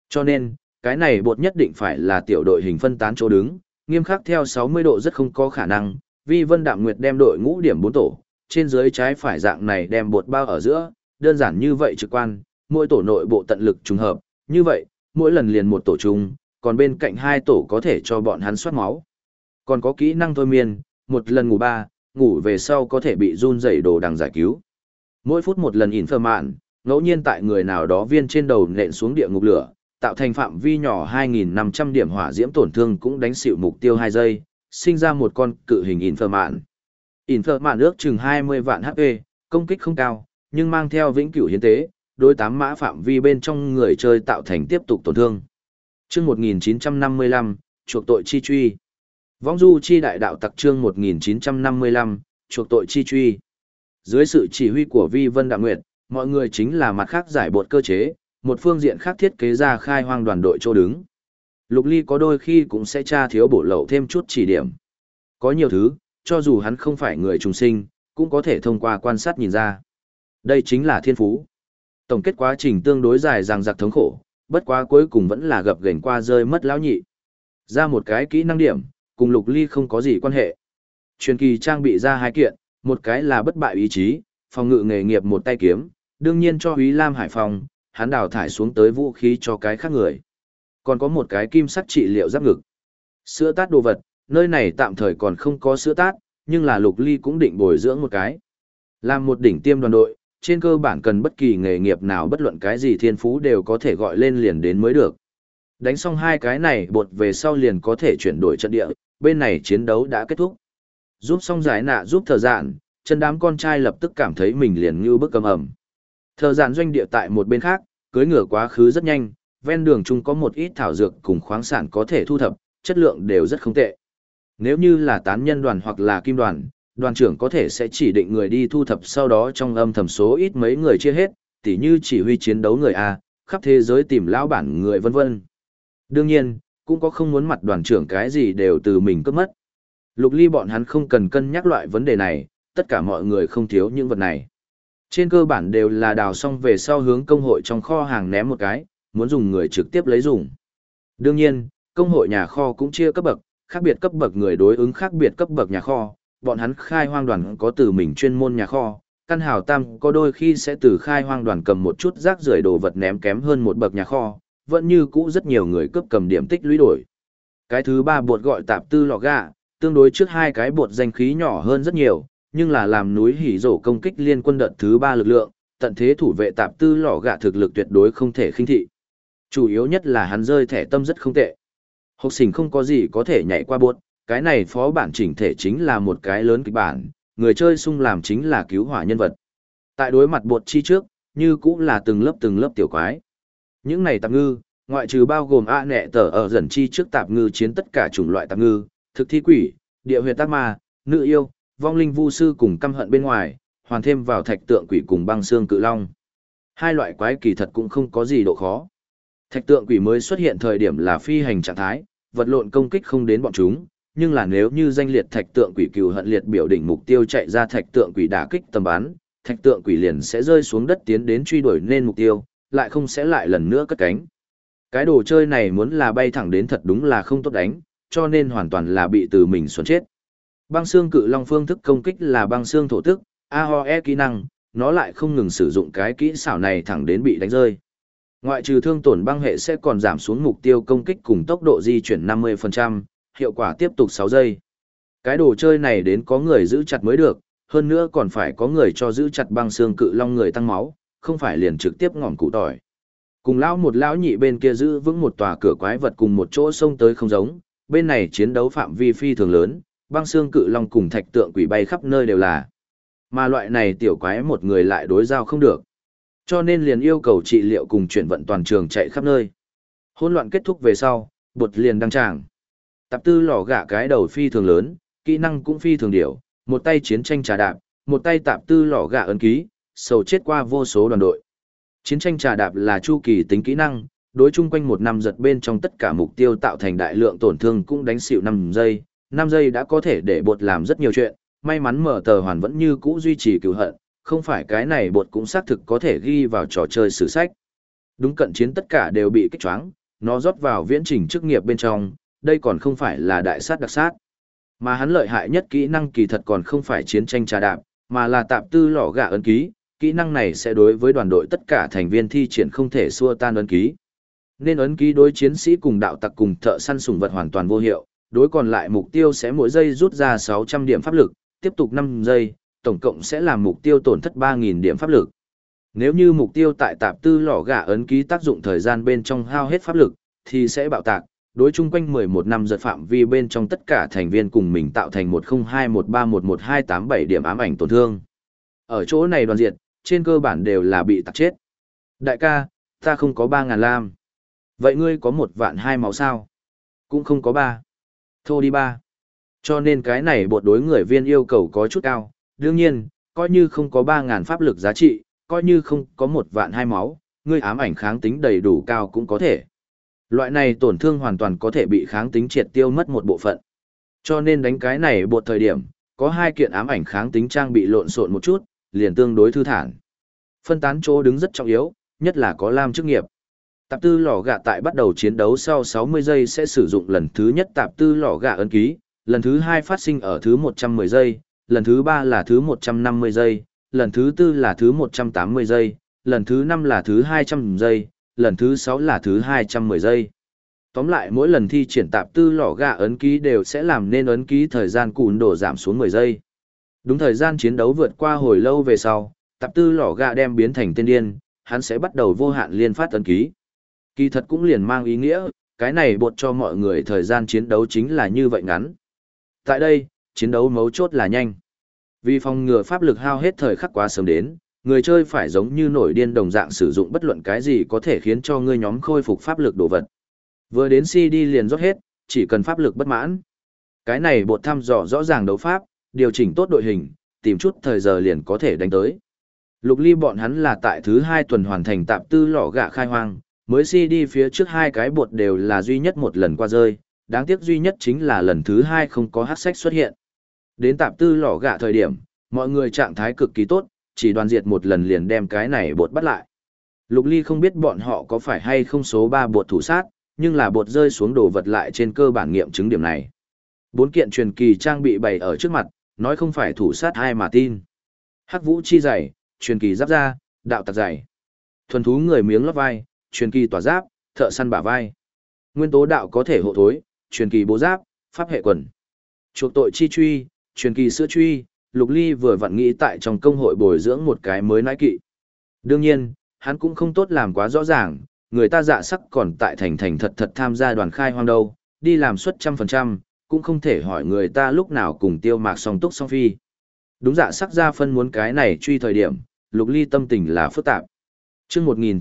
Cho nên, cái này bột nhất định phải là tiểu đội hình phân tán chỗ đứng, nghiêm khắc theo 60 độ rất không có khả năng, Vi Vân Đạm Nguyệt đem đội ngũ điểm 4 tổ, trên dưới trái phải dạng này đem bột bao ở giữa, đơn giản như vậy trực quan, mỗi tổ nội bộ tận lực trùng hợp, như vậy, mỗi lần liền một tổ chung, còn bên cạnh hai tổ có thể cho bọn hắn soát máu. Còn có kỹ năng thôi miên, một lần ngủ 3, ngủ về sau có thể bị run dày đồ đằng giải cứu. Mỗi phút một lần phơ mạn, ngẫu nhiên tại người nào đó viên trên đầu nện xuống địa ngục lửa, tạo thành phạm vi nhỏ 2.500 điểm hỏa diễm tổn thương cũng đánh xỉu mục tiêu 2 giây, sinh ra một con cự hình phơ mạn. Phơ mạn ước chừng 20 vạn HP, công kích không cao, nhưng mang theo vĩnh cửu hiến tế, đối 8 mã phạm vi bên trong người chơi tạo thành tiếp tục tổn thương. Chương 1955, chuộc tội chi truy. Vong du chi đại đạo tặc chương 1955, chuộc tội chi truy. Dưới sự chỉ huy của Vi Vân Đạm Nguyệt, mọi người chính là mặt khác giải bột cơ chế, một phương diện khác thiết kế ra khai hoang đoàn đội chỗ đứng. Lục Ly có đôi khi cũng sẽ tra thiếu bổ lậu thêm chút chỉ điểm. Có nhiều thứ, cho dù hắn không phải người trùng sinh, cũng có thể thông qua quan sát nhìn ra. Đây chính là thiên phú. Tổng kết quá trình tương đối dài dằng dặc thống khổ, bất quá cuối cùng vẫn là gập ghềnh qua rơi mất lão nhị. Ra một cái kỹ năng điểm, cùng Lục Ly không có gì quan hệ. Truyền kỳ trang bị ra 2 kiện, một cái là bất bại ý chí, phòng ngự nghề nghiệp một tay kiếm, đương nhiên cho Úy Lam Hải Phòng, hắn đào thải xuống tới vũ khí cho cái khác người. Còn có một cái kim sắc trị liệu giáp ngực. Sữa tát đồ vật, nơi này tạm thời còn không có sữa tát, nhưng là Lục Ly cũng định bồi dưỡng một cái. Làm một đỉnh tiêm đoàn đội, trên cơ bản cần bất kỳ nghề nghiệp nào bất luận cái gì thiên phú đều có thể gọi lên liền đến mới được. Đánh xong 2 cái này bột về sau liền có thể chuyển đổi trận địa, bên này chiến đấu đã kết thúc. Giúp xong giải nạ giúp thờ dạn, chân đám con trai lập tức cảm thấy mình liền như bức cầm ẩm. Thờ dạn doanh địa tại một bên khác, cưới ngựa quá khứ rất nhanh, ven đường chung có một ít thảo dược cùng khoáng sản có thể thu thập, chất lượng đều rất không tệ. Nếu như là tán nhân đoàn hoặc là kim đoàn, đoàn trưởng có thể sẽ chỉ định người đi thu thập sau đó trong âm thầm số ít mấy người chia hết, tỉ như chỉ huy chiến đấu người A, khắp thế giới tìm lão bản người vân vân. Đương nhiên, cũng có không muốn mặt đoàn trưởng cái gì đều từ mình cướp mất. Lục Ly bọn hắn không cần cân nhắc loại vấn đề này, tất cả mọi người không thiếu những vật này. Trên cơ bản đều là đào xong về sau hướng công hội trong kho hàng ném một cái, muốn dùng người trực tiếp lấy dùng. Đương nhiên, công hội nhà kho cũng chia cấp bậc, khác biệt cấp bậc người đối ứng khác biệt cấp bậc nhà kho, bọn hắn khai hoang đoàn có từ mình chuyên môn nhà kho, căn hào tam có đôi khi sẽ từ khai hoang đoàn cầm một chút rác rưởi đồ vật ném kém hơn một bậc nhà kho, vẫn như cũ rất nhiều người cướp cầm điểm tích lũy đổi. Cái thứ 3 bột gọi tạp tư lọ gà, tương đối trước 2 cái bột danh khí nhỏ hơn rất nhiều, nhưng là làm núi hỉ rổ công kích liên quân đợt thứ 3 lực lượng, tận thế thủ vệ tạp tư lọ gà thực lực tuyệt đối không thể khinh thị. Chủ yếu nhất là hắn rơi thẻ tâm rất không tệ. Học sinh không có gì có thể nhảy qua bột, cái này phó bản chỉnh thể chính là một cái lớn kịch bản, người chơi sung làm chính là cứu hỏa nhân vật. Tại đối mặt bột chi trước, như cũng là từng lớp tiểu quái. Những này tạp ngư, ngoại trừ bao gồm nẹ tờ ở dần chi trước tạp ngư chiến tất cả chủng loại tạp ngư, thực thi quỷ, địa huyệt tác ma, nữ yêu, vong linh vu sư cùng căm hận bên ngoài, hoàn thêm vào thạch tượng quỷ cùng băng xương cự long. 2 loại quái kỳ thật cũng không có gì độ khó. Thạch tượng quỷ mới xuất hiện thời điểm là phi hành trạng thái, vật lộn công kích không đến bọn chúng, nhưng là nếu như danh liệt thạch tượng quỷ cừu hận liệt biểu đỉnh mục tiêu chạy ra thạch tượng quỷ đả kích tầm bắn, thạch tượng quỷ liền sẽ rơi xuống đất tiến đến truy đuổi nên mục tiêu, lại không sẽ lại lần nữa cất cánh. Cái đồ chơi này muốn là bay thẳng đến thật đúng là không tốt đánh, cho nên hoàn toàn là bị từ mình xuẩn chết. Băng xương cự long phương thức công kích là băng xương thổ tức, AOE kỹ năng, nó lại không ngừng sử dụng cái kỹ xảo này thẳng đến bị đánh rơi. Ngoại trừ thương tổn băng hệ sẽ còn giảm xuống mục tiêu công kích cùng tốc độ di chuyển 50%, hiệu quả tiếp tục 6 giây. Cái đồ chơi này đến có người giữ chặt mới được, hơn nữa còn phải có người cho giữ chặt băng xương cự long người tăng máu, không phải liền trực tiếp ngỏm củ tỏi. Cùng lão nhị bên kia giữ vững một tòa cửa quái vật cùng một chỗ xông tới không giống, bên này chiến đấu phạm vi phi thường lớn, băng xương cự long cùng thạch tượng quỷ bay khắp nơi đều là. Mà loại này tiểu quái một người lại đối giao không được. Cho nên liền yêu cầu trị liệu cùng chuyển vận toàn trường chạy khắp nơi. Hỗn loạn kết thúc về sau, bột liền đăng tràng. Tạp tư lò gạ cái đầu phi thường lớn, kỹ năng cũng phi thường điểu, một tay chiến tranh trà đạp, một tay tạp tư lò gạ ấn ký, sầu chết qua vô số đoàn đội. Chiến tranh trà đạp là chu kỳ tính kỹ năng, đối chung quanh 1 năm giật bên trong tất cả mục tiêu tạo thành đại lượng tổn thương cũng đánh xỉu 5 giây. 5 giây đã có thể để bột làm rất nhiều chuyện, may mắn mở tờ hoàn vẫn như cũ duy trì cửu hận, không phải cái này bột cũng xác thực có thể ghi vào trò chơi sử sách. Đúng cận chiến tất cả đều bị kích choáng, nó rót vào viễn trình chức nghiệp bên trong, đây còn không phải là đại sát đặc sát. Mà hắn lợi hại nhất kỹ năng kỳ thật còn không phải chiến tranh trà đạp, mà là tạp tư lò gạ ấn ký, kỹ năng này sẽ đối với đoàn đội tất cả thành viên thi triển không thể xua tan ấn ký. Nên ấn ký đối chiến sĩ cùng đạo tặc cùng thợ săn sủng vật hoàn toàn vô hiệu, đối còn lại mục tiêu sẽ mỗi giây rút ra 600 điểm pháp lực, tiếp tục 5 giây, tổng cộng sẽ làm mục tiêu tổn thất 3.000 điểm pháp lực. Nếu như mục tiêu tại tạp tư lò gạ ấn ký tác dụng thời gian bên trong hao hết pháp lực, thì sẽ bạo tạc, đối chung quanh 11 năm giật phạm vi bên trong tất cả thành viên cùng mình tạo thành 1021311287 điểm ám ảnh tổn thương. Ở chỗ này đoàn diệt, trên cơ bản đều là bị tạc chết. Đại ca, ta không có 3.000 lam. Vậy ngươi có 1.200.000 máu sao? Cũng không có 3. Thô đi 3. Cho nên cái này bột đối người viên yêu cầu có chút cao. Đương nhiên, coi như không có 3.000 pháp lực giá trị, coi như không có 1.200.000 máu, ngươi ám ảnh kháng tính đầy đủ cao cũng có thể. Loại này tổn thương hoàn toàn có thể bị kháng tính triệt tiêu mất một bộ phận. Cho nên đánh cái này bột thời điểm, có 2 kiện ám ảnh kháng tính trang bị lộn xộn một chút, liền tương đối thư thản. Phân tán chỗ đứng rất trọng yếu, nhất là có lam chức nghiệp. Tạp tư lò gạ tại bắt đầu chiến đấu sau 60 giây sẽ sử dụng lần thứ nhất tạp tư lò gạ ấn ký, lần thứ 2 phát sinh ở thứ 110 giây, lần thứ 3 là thứ 150 giây, lần thứ 4 là thứ 180 giây, lần thứ 5 là thứ 200 giây, lần thứ 6 là thứ 210 giây. Tóm lại mỗi lần thi triển tạp tư lò gạ ấn ký đều sẽ làm nên ấn ký thời gian cùn đổ giảm xuống 10 giây. Đúng thời gian chiến đấu vượt qua hồi lâu về sau, tạp tư lò gạ đem biến thành tên điên, hắn sẽ bắt đầu vô hạn liên phát ấn ký. Kỳ thật cũng liền mang ý nghĩa, cái này bột cho mọi người thời gian chiến đấu chính là như vậy ngắn. Tại đây, chiến đấu mấu chốt là nhanh. Vì phòng ngừa pháp lực hao hết thời khắc quá sớm đến, người chơi phải giống như nổi điên đồng dạng sử dụng bất luận cái gì có thể khiến cho ngươi nhóm khôi phục pháp lực đồ vật. Vừa đến CD liền rót hết, chỉ cần pháp lực bất mãn. Cái này bột thăm dò rõ ràng đấu pháp, điều chỉnh tốt đội hình, tìm chút thời giờ liền có thể đánh tới. Lục Ly bọn hắn là tại thứ 2 tuần hoàn thành tạp tư lò gạ khai hoang, mới CD phía trước 2 cái bột đều là duy nhất một lần qua rơi, đáng tiếc duy nhất chính là lần thứ 2 không có hắc sách xuất hiện. Đến tạp tư lò gạ thời điểm, mọi người trạng thái cực kỳ tốt, chỉ đoàn diệt một lần liền đem cái này bột bắt lại. Lục Ly không biết bọn họ có phải hay không số 3 bột thủ sát, nhưng là bột rơi xuống đồ vật lại trên cơ bản nghiệm chứng điểm này. 4 kiện truyền kỳ trang bị bày ở trước mặt, nói không phải thủ sát ai mà tin. Hắc vũ chi giày, truyền kỳ giáp da, đạo tặc giày. Thuần thú người miếng lót vai, truyền kỳ tỏa giáp, thợ săn bả vai. Nguyên tố đạo có thể hộ thối, truyền kỳ bố giáp, pháp hệ quần. Chuộc tội chi truy, truyền kỳ sữa truy, Lục Ly vừa vặn nghĩ tại trong công hội bồi dưỡng một cái mới nãi kỵ. Đương nhiên, hắn cũng không tốt làm quá rõ ràng, người ta dạ sắc còn tại thành thật thật tham gia đoàn khai hoang đâu, đi làm suất 100%, cũng không thể hỏi người ta lúc nào cùng Tiêu Mạc song túc song phi. Đúng dạ sắc ra phân muốn cái này truy thời điểm, Lục Ly tâm tình là phức tạp. Chương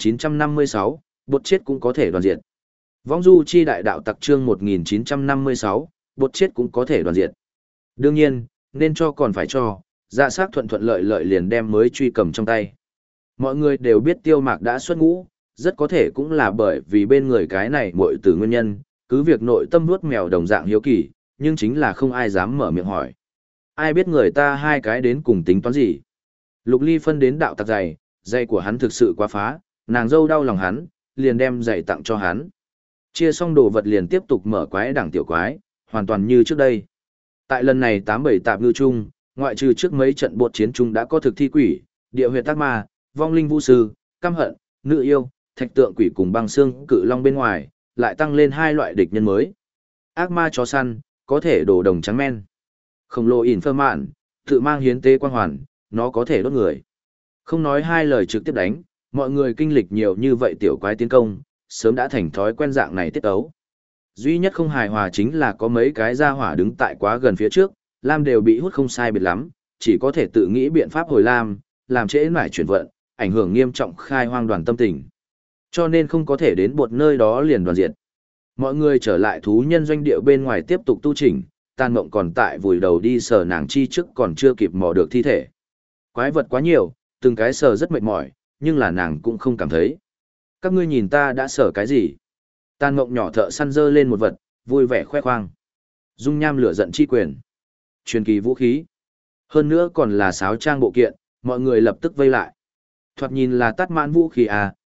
1956, bột chết cũng có thể đoàn diệt. Vong du chi đại đạo tặc chương 1956, bột chết cũng có thể đoàn diệt. Đương nhiên, nên cho còn phải cho, dạ sắc thuận thuận lợi lợi liền đem mới truy cầm trong tay. Mọi người đều biết Tiêu Mạc đã xuất ngũ, rất có thể cũng là bởi vì bên người cái này muội tử nguyên nhân, cứ việc nội tâm nuốt mèo đồng dạng hiếu kỳ, nhưng chính là không ai dám mở miệng hỏi. Ai biết người ta 2 cái đến cùng tính toán gì. Lục Ly phân đến đạo tặc giày, giày của hắn thực sự quá phá, nàng dâu đau lòng hắn, liền đem giày tặng cho hắn. Chia xong đồ vật liền tiếp tục mở quái đẳng tiểu quái, hoàn toàn như trước đây. Tại lần này 87 tạp ngư chung, ngoại trừ trước mấy trận bột chiến chung đã có thực thi quỷ, địa huyệt tác ma, vong linh vũ sư, căm hận, nữ yêu, thạch tượng quỷ cùng băng xương cự long bên ngoài, lại tăng lên 2 loại địch nhân mới. Ác ma chó săn, có thể đổ đồng trắng men. Khổng lồ ỉn phơ mạn, tự mang hiến tế quang hoàn, nó có thể đốt người. Không nói 2 lời trực tiếp đánh, mọi người kinh lịch nhiều như vậy tiểu quái tiến công, sớm đã thành thói quen dạng này tiết ấu. Duy nhất không hài hòa chính là có mấy cái gia hỏa đứng tại quá gần phía trước, Lam đều bị hút không sai biệt lắm, chỉ có thể tự nghĩ biện pháp hồi Lam, làm trễ nải chuyển vận, ảnh hưởng nghiêm trọng khai hoang đoàn tâm tình. Cho nên không có thể đến một nơi đó liền đoàn diệt. Mọi người trở lại thú nhân doanh địa bên ngoài tiếp tục tu chỉnh, Tàn Mộng còn tại vùi đầu đi sờ nàng chi trước còn chưa kịp mò được thi thể. Quái vật quá nhiều, từng cái sờ rất mệt mỏi, nhưng là nàng cũng không cảm thấy. Các ngươi nhìn ta đã sờ cái gì? Tàn Mộng nhỏ thợ săn dơ lên một vật, vui vẻ khoe khoang. Dung nham lửa giận chi quyền. Truyền kỳ vũ khí. Hơn nữa còn là sáo trang bộ kiện, mọi người lập tức vây lại. Thoạt nhìn là tắt mãn vũ khí à,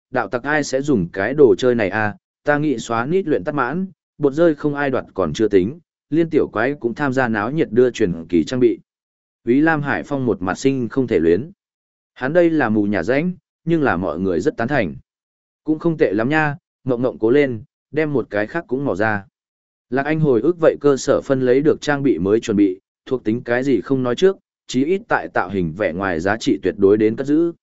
đạo tặc ai sẽ dùng cái đồ chơi này à, ta nghĩ xóa nít luyện tắt mãn, bột rơi không ai đoạt còn chưa tính, liên tiểu quái cũng tham gia náo nhiệt đưa truyền kỳ trang bị. Úy Lam Hải Phong một mặt sinh không thể luyến. Hắn đây là mù nhà rãnh, nhưng là mọi người rất tán thành. Cũng không tệ lắm nha, ngộng ngộng cố lên, đem một cái khác cũng mò ra. Lạc Anh hồi ức vậy cơ sở phân lấy được trang bị mới chuẩn bị, thuộc tính cái gì không nói trước, chí ít tại tạo hình vẻ ngoài giá trị tuyệt đối đến cất giữ.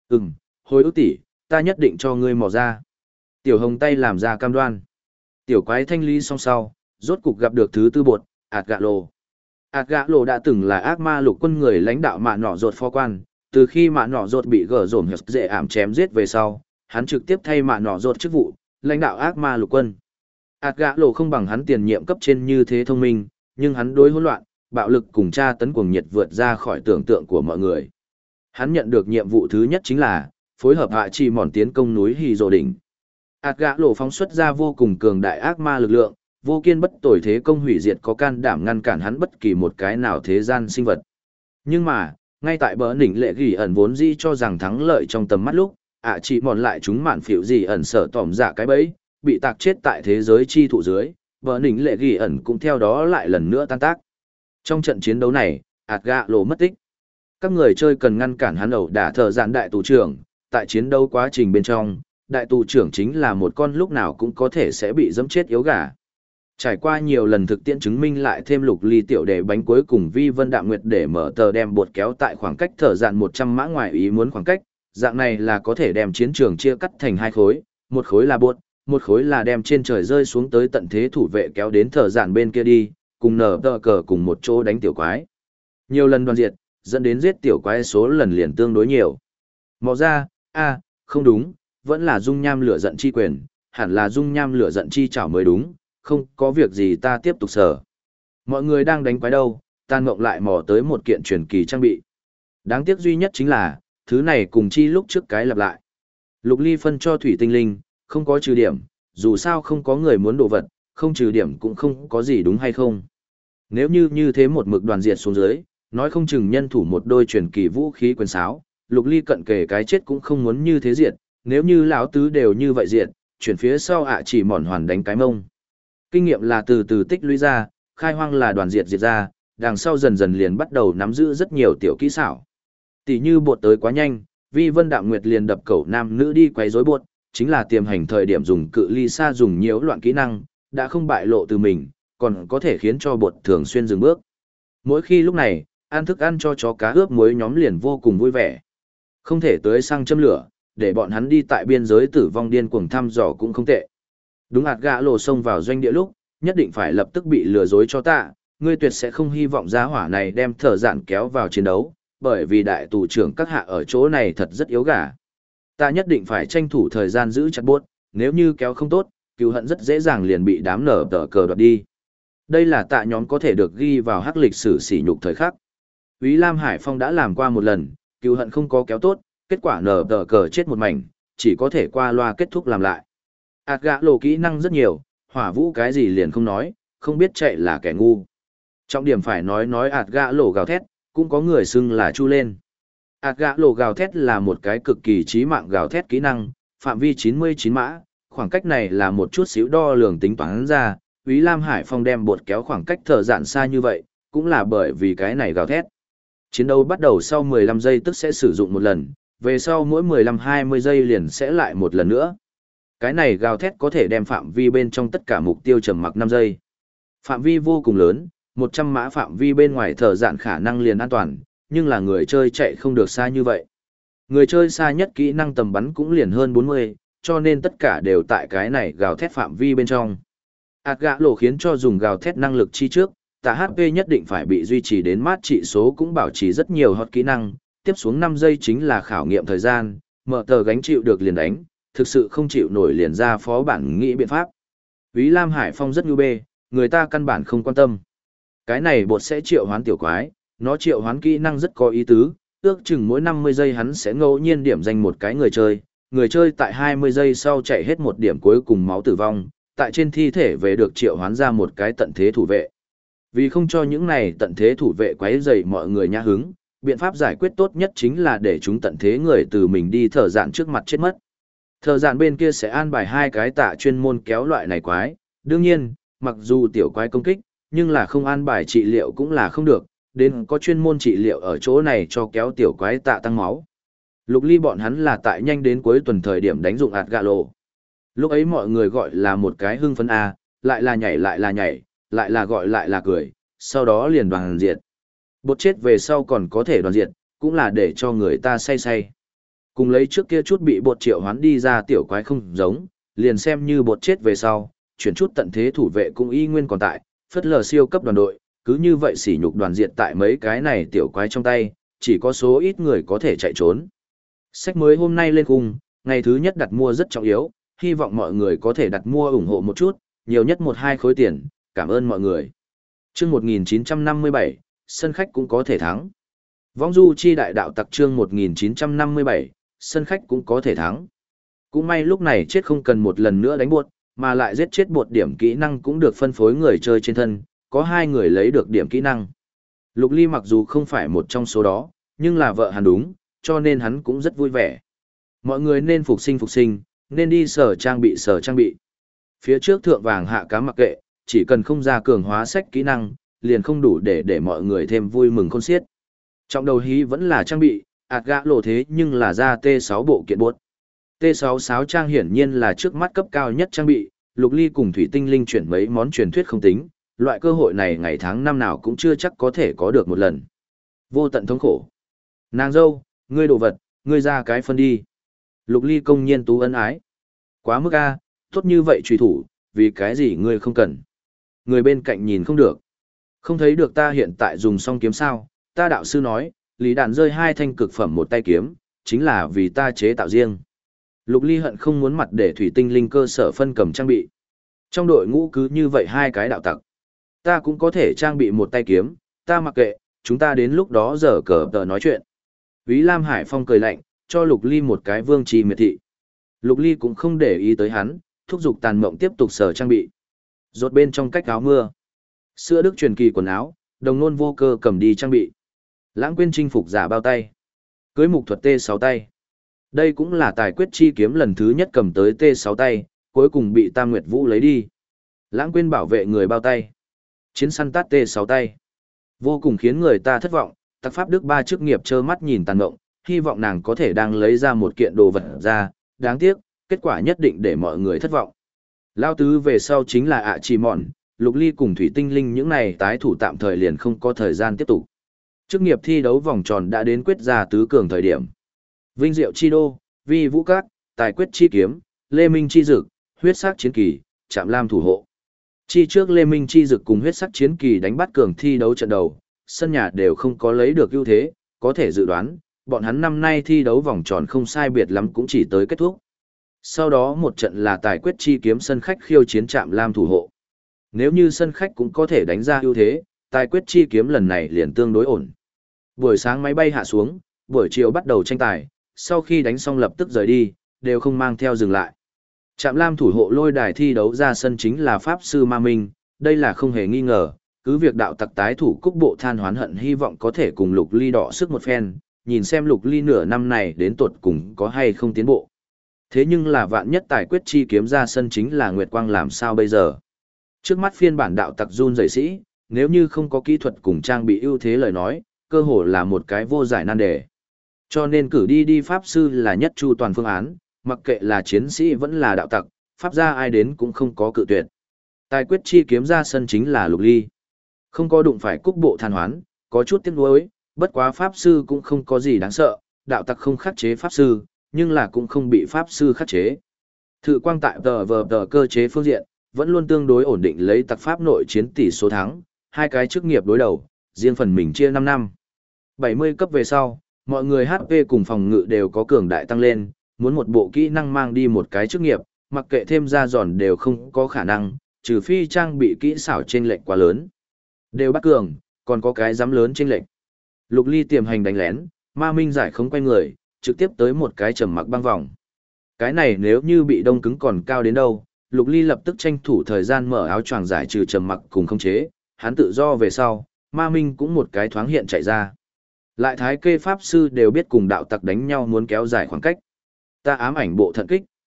Hồi ức tỷ, ta nhất định cho ngươi mò ra. Tiểu Hồng tay làm ra cam đoan. Tiểu quái thanh lý xong sau, rốt cục gặp được thứ tư bột, ạt gạ lộ. Ạt gạ lộ đã từng là ác ma lục quân người lãnh đạo mạ nọ rột phó quan, từ khi mạ nọ rột bị gở dồn hợp dễ ảm chém giết về sau, hắn trực tiếp thay mạ nọ rột chức vụ, lãnh đạo ác ma lục quân. Ạt gạ lộ không bằng hắn tiền nhiệm cấp trên như thế thông minh, nhưng hắn đối hỗn loạn, bạo lực cùng tra tấn cuồng nhiệt vượt ra khỏi tưởng tượng của mọi người. Hắn nhận được nhiệm vụ thứ nhất chính là phối hợp hạ trì mòn tiến công núi Hì Dồ Đỉnh. Ạt gạ lộ phóng xuất ra vô cùng cường đại ác ma lực lượng, vô kiên bất tồi thế công hủy diệt có can đảm ngăn cản hắn bất kỳ một cái nào thế gian sinh vật. Nhưng mà, ngay tại bờ đỉnh lệ gỉ ẩn vốn dĩ cho rằng thắng lợi trong tầm mắt lúc, chỉ mòn lại chúng mạn phiểu gì ẩn sở tỏm dạ cái bẫy, bị tạc chết tại thế giới chi thụ dưới, bờ đỉnh lệ gỉ ẩn cũng theo đó lại lần nữa tan tác. Trong trận chiến đấu này, ạt gạ lộ mất tích. Các người chơi cần ngăn cản hắn ẩu đả thợ dạn đại tù trưởng, tại chiến đấu quá trình bên trong, đại tù trưởng chính là một con lúc nào cũng có thể sẽ bị dẫm chết yếu gà. Trải qua nhiều lần thực tiễn chứng minh lại thêm lục ly tiểu để bánh cuối cùng vi vân đạm nguyệt để mở tờ đem bột kéo tại khoảng cách thở dạn 100 mã ngoài ý muốn khoảng cách, dạng này là có thể đem chiến trường chia cắt thành hai khối, một khối là bột, một khối là đem trên trời rơi xuống tới tận thế thủ vệ kéo đến thở dạn bên kia đi, cùng nở tờ cờ cùng một chỗ đánh tiểu quái. Nhiều lần đoàn diệt, dẫn đến giết tiểu quái số lần liền tương đối nhiều. Mò ra, không đúng, vẫn là dung nham lửa giận chi quyền, hẳn là dung nham lửa giận chi chảo mới đúng, không có việc gì ta tiếp tục sở. Mọi người đang đánh quái đâu, Tàn Ngộng lại mò tới một kiện truyền kỳ trang bị. Đáng tiếc duy nhất chính là, thứ này cùng chi lúc trước cái lặp lại. Lục ly phân cho thủy tinh linh, không có trừ điểm, dù sao không có người muốn đồ vật, không trừ điểm cũng không có gì đúng hay không. Nếu như thế một mực đoàn diệt xuống dưới, nói không chừng nhân thủ một đôi truyền kỳ vũ khí quyền sáo, lục ly cận kề cái chết cũng không muốn như thế diệt, nếu như lão tứ đều như vậy diệt, chuyển phía sau chỉ mòn hoàn đánh cái mông. Kinh nghiệm là từ từ tích lũy ra, khai hoang là đoàn diệt ra, đằng sau dần dần liền bắt đầu nắm giữ rất nhiều tiểu kỹ xảo. Tỷ như bột tới quá nhanh, Vi Vân Đạm Nguyệt liền đập cẩu nam nữ đi quấy rối bột, chính là tiềm hành thời điểm dùng cự ly xa dùng nhiễu loạn kỹ năng, đã không bại lộ từ mình, còn có thể khiến cho bột thường xuyên dừng bước. Mỗi khi lúc này, ăn thức ăn cho chó cá ướp muối nhóm liền vô cùng vui vẻ. Không thể tới sang châm lửa, để bọn hắn đi tại biên giới tử vong điên cuồng thăm dò cũng không tệ. Đúng ạt gã lộ xông vào doanh địa lúc, nhất định phải lập tức bị lừa dối cho ta, ngươi tuyệt sẽ không hy vọng giá hỏa này đem thở dạn kéo vào chiến đấu, bởi vì đại tù trưởng các hạ ở chỗ này thật rất yếu gà. Ta nhất định phải tranh thủ thời gian giữ chặt buốt, nếu như kéo không tốt, cừu hận rất dễ dàng liền bị đám nở tờ cờ đoạt đi. Đây là tạ nhóm có thể được ghi vào hắc lịch sử sỉ nhục thời khắc. Úy Lam Hải Phong đã làm qua một lần, cừu hận không có kéo tốt, kết quả nở tờ cờ chết một mảnh, chỉ có thể qua loa kết thúc làm lại. Ảt gã lộ kỹ năng rất nhiều, hỏa vũ cái gì liền không nói, không biết chạy là kẻ ngu. Trọng điểm phải nói ạt gã lộ gào thét, cũng có người xưng là chu lên. Ạt gã lộ gào thét là một cái cực kỳ chí mạng gào thét kỹ năng, phạm vi 99 mã, khoảng cách này là một chút xíu đo lường tính toán ra, Úy Lam Hải Phong đem bột kéo khoảng cách thở dạn xa như vậy, cũng là bởi vì cái này gào thét. Chiến đấu bắt đầu sau 15 giây tức sẽ sử dụng một lần, về sau mỗi 15-20 giây liền sẽ lại một lần nữa. Cái này gào thét có thể đem phạm vi bên trong tất cả mục tiêu trầm mặc 5 giây. Phạm vi vô cùng lớn, 100 mã phạm vi bên ngoài thở dạn khả năng liền an toàn, nhưng là người chơi chạy không được xa như vậy. Người chơi xa nhất kỹ năng tầm bắn cũng liền hơn 40, cho nên tất cả đều tại cái này gào thét phạm vi bên trong. Ảt gã lộ khiến cho dùng gào thét năng lực chi trước, tạ HP nhất định phải bị duy trì đến mát trị số cũng bảo trì rất nhiều hot kỹ năng, tiếp xuống 5 giây chính là khảo nghiệm thời gian, mở tờ gánh chịu được liền đánh, thực sự không chịu nổi liền ra phó bản nghĩ biện pháp. Úy Lam Hải Phong rất nhu bê, người ta căn bản không quan tâm. Cái này bột sẽ triệu hoán tiểu quái, nó triệu hoán kỹ năng rất có ý tứ, ước chừng mỗi 50 giây hắn sẽ ngẫu nhiên điểm danh một cái người chơi tại 20 giây sau chạy hết một điểm cuối cùng máu tử vong, tại trên thi thể về được triệu hoán ra một cái tận thế thủ vệ. Vì không cho những này tận thế thủ vệ quấy rầy mọi người nhã hứng, biện pháp giải quyết tốt nhất chính là để chúng tận thế người từ mình đi thở dạn trước mặt chết mất. Thợ dạn bên kia sẽ an bài hai cái tạ chuyên môn kéo loại này quái, đương nhiên, mặc dù tiểu quái công kích, nhưng là không an bài trị liệu cũng là không được, đến có chuyên môn trị liệu ở chỗ này cho kéo tiểu quái tạ tăng máu. Lục Ly bọn hắn là tại nhanh đến cuối tuần thời điểm đánh dụng ạt gạ lộ. Lúc ấy mọi người gọi là một cái hưng phấn A, lại là nhảy lại là nhảy, lại là gọi lại là cười, sau đó liền đoàn diệt. Bột chết về sau còn có thể đoàn diệt, cũng là để cho người ta say say. Cùng lấy trước kia chút bị bột triệu hoán đi ra tiểu quái không giống, liền xem như bột chết về sau, chuyển chút tận thế thủ vệ cũng y nguyên còn tại, phất lờ siêu cấp đoàn đội, cứ như vậy sỉ nhục đoàn diệt tại mấy cái này tiểu quái trong tay, chỉ có số ít người có thể chạy trốn. Sách mới hôm nay lên khung, ngày thứ nhất đặt mua rất trọng yếu, hy vọng mọi người có thể đặt mua ủng hộ một chút, nhiều nhất 1-2 khối tiền, cảm ơn mọi người. Chương 1957, sân khách cũng có thể thắng. Vong du chi đại đạo tặc chương 1957, sân khách cũng có thể thắng. Cũng may lúc này chết không cần một lần nữa đánh buột, mà lại giết chết buột điểm kỹ năng cũng được phân phối người chơi trên thân, có 2 người lấy được điểm kỹ năng. Lục Ly mặc dù không phải một trong số đó, nhưng là vợ hắn đúng, cho nên hắn cũng rất vui vẻ. Mọi người nên phục sinh, nên đi sở trang bị. Phía trước thượng vàng hạ cá mặc kệ, chỉ cần không ra cường hóa sách kỹ năng, liền không đủ để mọi người thêm vui mừng khôn xiết. Trong đầu hí vẫn là trang bị, ạt gã lộ thế nhưng là ra T6 bộ kiện buốt. T6 sáo trang hiển nhiên là trước mắt cấp cao nhất trang bị, Lục Ly cùng Thủy Tinh Linh chuyển mấy món truyền thuyết không tính, loại cơ hội này ngày tháng năm nào cũng chưa chắc có thể có được một lần. Vô tận thống khổ. Nàng dâu, ngươi đồ vật, ngươi ra cái phân đi. Lục Ly công nhiên tú ân ái. Quá mức a, tốt như vậy truy thủ, vì cái gì ngươi không cần. Người bên cạnh nhìn không được. Không thấy được ta hiện tại dùng song kiếm sao, ta đạo sư nói, Lý Đàn rơi 2 thanh cực phẩm một tay kiếm, chính là vì ta chế tạo riêng. Lục Ly hận không muốn mặt để Thủy Tinh Linh cơ sở phân cầm trang bị. Trong đội ngũ cứ như vậy 2 cái đạo tặc. Ta cũng có thể trang bị một tay kiếm, ta mặc kệ, chúng ta đến lúc đó giờ cờ tờ nói chuyện. Úy Lam Hải Phong cười lạnh, cho Lục Ly một cái vương trì miệt thị. Lục Ly cũng không để ý tới hắn, thúc giục Tàn Mộng tiếp tục sở trang bị. Rốt bên trong cách áo mưa. Sữa Đức truyền kỳ quần áo, Đồng Nôn vô cơ cầm đi trang bị. Lãng Quyên chinh phục giả bao tay. Cưới mục thuật T6 tay. Đây cũng là tài quyết chi kiếm lần thứ nhất cầm tới T6 tay, cuối cùng bị Tam Nguyệt Vũ lấy đi. Lãng Quyên bảo vệ người bao tay. Chiến săn tát T6 tay. Vô cùng khiến người ta thất vọng, Tặc Pháp Đức 3 chức nghiệp trơ mắt nhìn Tàn Mộng, hy vọng nàng có thể đang lấy ra một kiện đồ vật ra, đáng tiếc, kết quả nhất định để mọi người thất vọng. Lao tứ về sau chính là ạ Chỉ Mòn, Lục Ly cùng Thủy Tinh Linh những này tái thủ tạm thời liền không có thời gian tiếp tục. Chức nghiệp thi đấu vòng tròn đã đến quyết ra tứ cường thời điểm. Vinh Diệu Chi Đô, Vi Vũ Các, Tài Quyết Chi Kiếm, Lê Minh Chi Dực, Huyết Sắc Chiến Kỳ, Trạm Lam Thủ Hộ. Chi trước Lê Minh Chi Dực cùng Huyết Sắc Chiến Kỳ đánh bắt cường thi đấu trận đầu, sân nhà đều không có lấy được ưu thế, có thể dự đoán, bọn hắn năm nay thi đấu vòng tròn không sai biệt lắm cũng chỉ tới kết thúc. Sau đó một trận là Tài Quyết Chi Kiếm sân khách khiêu chiến Trạm Lam Thủ Hộ. Nếu như sân khách cũng có thể đánh ra ưu thế, Tài Quyết Chi Kiếm lần này liền tương đối ổn. Buổi sáng máy bay hạ xuống, buổi chiều bắt đầu tranh tài, sau khi đánh xong lập tức rời đi, đều không mang theo dừng lại. Trạm Lam Thủ Hộ lôi đài thi đấu ra sân chính là Pháp Sư Ma Minh, đây là không hề nghi ngờ, cứ việc đạo tặc tái thủ Cúc Bộ than hoán hận hy vọng có thể cùng Lục Ly đọ sức một phen, nhìn xem Lục Ly nửa năm này đến tuột cùng có hay không tiến bộ. Thế nhưng là vạn nhất Tài Quyết Chi Kiếm ra sân chính là Nguyệt Quang làm sao bây giờ? Trước mắt phiên bản đạo tặc run rẩy sĩ, nếu như không có kỹ thuật cùng trang bị ưu thế lời nói, cơ hồ là một cái vô giải nan đề. Cho nên cử đi Pháp Sư là nhất chu toàn phương án, mặc kệ là chiến sĩ vẫn là đạo tặc, Pháp gia ai đến cũng không có cự tuyệt. Tài Quyết Chi Kiếm ra sân chính là Lục Ly. Không có đụng phải Cúc Bộ than hoán, có chút tiếc nuối, bất quá Pháp Sư cũng không có gì đáng sợ, đạo tặc không khắc chế Pháp Sư, nhưng là cũng không bị Pháp Sư khắc chế. Thự quang tại tờ cơ chế phương diện, vẫn luôn tương đối ổn định lấy tặc Pháp nội chiến tỷ số thắng, 2 cái chức nghiệp đối đầu, riêng phần mình chia 5 năm. 70 cấp về sau, mọi người HP cùng phòng ngự đều có cường đại tăng lên, muốn một bộ kỹ năng mang đi một cái chức nghiệp, mặc kệ thêm ra giòn đều không có khả năng, trừ phi trang bị kỹ xảo chênh lệch quá lớn. Đều bắt cường, còn có cái dám lớn chênh lệch. Lục Ly tiềm hành đánh lén, Ma Minh giải không quay người, trực tiếp tới một cái trầm mặc băng vòng. Cái này nếu như bị đông cứng còn cao đến đâu, Lục Ly lập tức tranh thủ thời gian mở áo choàng giải trừ trầm mặc cùng khống chế, hắn tự do về sau, Ma Minh cũng một cái thoáng hiện chạy ra. Lại Thái Kê Pháp Sư đều biết cùng đạo tặc đánh nhau muốn kéo dài khoảng cách. Ta ám ảnh bộ thận kích,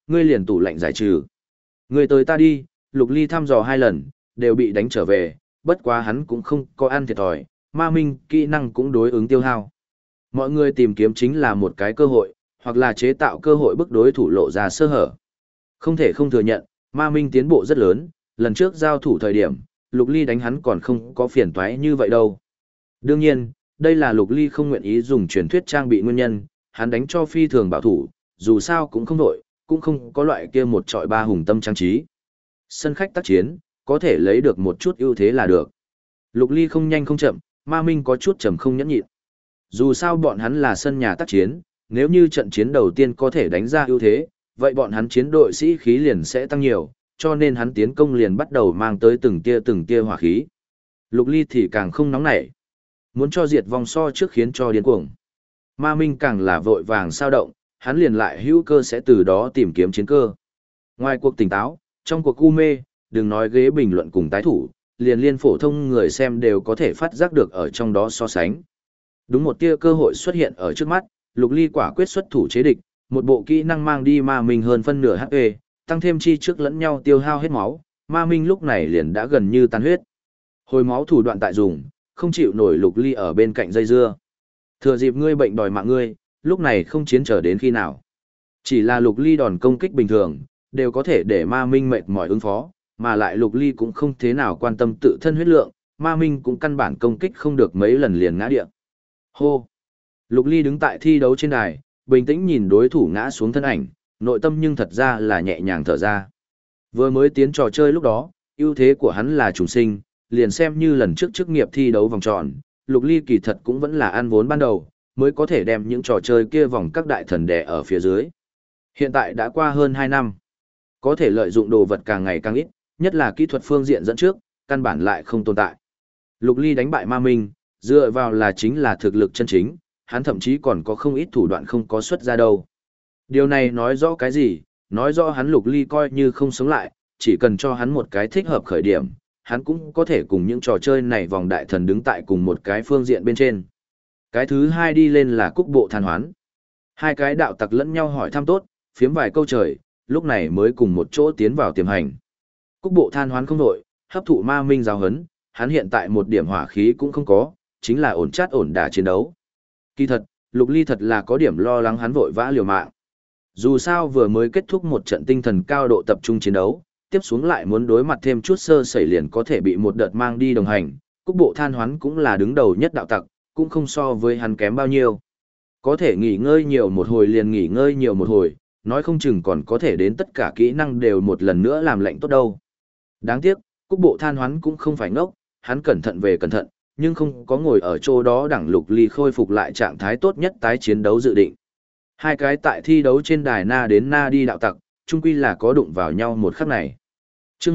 ngươi liền tủ lạnh giải trừ. Ngươi tới ta đi, Lục Ly thăm dò 2 lần, đều bị đánh trở về, bất quá hắn cũng không có ăn thiệt thòi, ma minh kỹ năng cũng đối ứng tiêu hao. Mọi người tìm kiếm chính là một cái cơ hội, hoặc là chế tạo cơ hội bức đối thủ lộ ra sơ hở. Không thể không thừa nhận, ma minh tiến bộ rất lớn, lần trước giao thủ thời điểm, Lục Ly đánh hắn còn không có phiền toái như vậy đâu. Đương nhiên, đây là Lục Ly không nguyện ý dùng truyền thuyết trang bị nguyên nhân, hắn đánh cho phi thường bảo thủ, dù sao cũng không đổi, cũng không có loại kia một trọi ba hùng tâm trang trí. Sân khách tác chiến, có thể lấy được một chút ưu thế là được. Lục Ly không nhanh không chậm, ma minh có chút chậm không nhẫn nhịn. Dù sao bọn hắn là sân nhà tác chiến, nếu như trận chiến đầu tiên có thể đánh ra ưu thế, vậy bọn hắn chiến đội sĩ khí liền sẽ tăng nhiều, cho nên hắn tiến công liền bắt đầu mang tới từng tia hỏa khí. Lục Ly thì càng không nóng nảy. Muốn cho diệt vong so trước khiến cho điên cuồng. Ma Minh càng là vội vàng sao động, hắn liền lại hữu cơ sẽ từ đó tìm kiếm chiến cơ. Ngoài cuộc tỉnh táo, trong cuộc u mê, đừng nói ghế bình luận cùng tái thủ, liền liên phổ thông người xem đều có thể phát giác được ở trong đó so sánh. Đúng một tia cơ hội xuất hiện ở trước mắt, Lục Ly quả quyết xuất thủ chế địch, một bộ kỹ năng mang đi Ma Minh hơn phân nửa HP, tăng thêm chi trước lẫn nhau tiêu hao hết máu, Ma Minh lúc này liền đã gần như tan huyết. Hồi máu thủ đoạn tại dùng, không chịu nổi Lục Ly ở bên cạnh dây dưa. Thừa dịp ngươi bệnh đòi mạng ngươi, lúc này không chiến chờ đến khi nào. Chỉ là Lục Ly đòn công kích bình thường, đều có thể để Ma Minh mệt mỏi ứng phó, mà lại Lục Ly cũng không thế nào quan tâm tự thân huyết lượng, Ma Minh cũng căn bản công kích không được mấy lần liền ngã địa. Hô! Lục Ly đứng tại thi đấu trên đài, bình tĩnh nhìn đối thủ ngã xuống thân ảnh, nội tâm nhưng thật ra là nhẹ nhàng thở ra. Vừa mới tiến trò chơi lúc đó, ưu thế của hắn là trùng sinh, liền xem như lần trước chức nghiệp thi đấu vòng tròn, Lục Ly kỳ thật cũng vẫn là ăn vốn ban đầu, mới có thể đem những trò chơi kia vòng các đại thần đè ở phía dưới. Hiện tại đã qua hơn 2 năm, có thể lợi dụng đồ vật càng ngày càng ít, nhất là kỹ thuật phương diện dẫn trước, căn bản lại không tồn tại. Lục Ly đánh bại Ma Minh, dựa vào là chính là thực lực chân chính, hắn thậm chí còn có không ít thủ đoạn không có xuất ra đâu. Điều này nói rõ cái gì? Nói rõ hắn Lục Ly coi như không sống lại, chỉ cần cho hắn một cái thích hợp khởi điểm, hắn cũng có thể cùng những trò chơi này vòng đại thần đứng tại cùng một cái phương diện bên trên. Cái thứ hai đi lên là Cúc Bộ Than Hoán. Hai cái đạo tặc lẫn nhau hỏi thăm tốt, phiếm vài câu trời, lúc này mới cùng một chỗ tiến vào tiềm hành. Cúc Bộ Than Hoán không đổi, hấp thụ Ma Minh giáo hấn, hắn hiện tại một điểm hỏa khí cũng không có, chính là ổn chát ổn đả chiến đấu. Kỳ thật, Lục Ly thật là có điểm lo lắng hắn vội vã liều mạng. Dù sao vừa mới kết thúc một trận tinh thần cao độ tập trung chiến đấu, tiếp xuống lại muốn đối mặt thêm chút sơ sẩy liền có thể bị một đợt mang đi đồng hành. Cúc Bộ Than Hoán cũng là đứng đầu nhất đạo tặc, cũng không so với hắn kém bao nhiêu. Có thể nghỉ ngơi nhiều một hồi liền nghỉ ngơi nhiều một hồi, nói không chừng còn có thể đến tất cả kỹ năng đều một lần nữa làm lệnh tốt đâu. Đáng tiếc, Cúc Bộ Than Hoán cũng không phải ngốc, hắn cẩn thận về cẩn thận, nhưng không có ngồi ở chỗ đó đẳng Lục Ly khôi phục lại trạng thái tốt nhất tái chiến đấu dự định. Hai cái tại thi đấu trên đài na đến na đi đạo tặc, chung quy là có đụng vào nhau một khắc này. Chương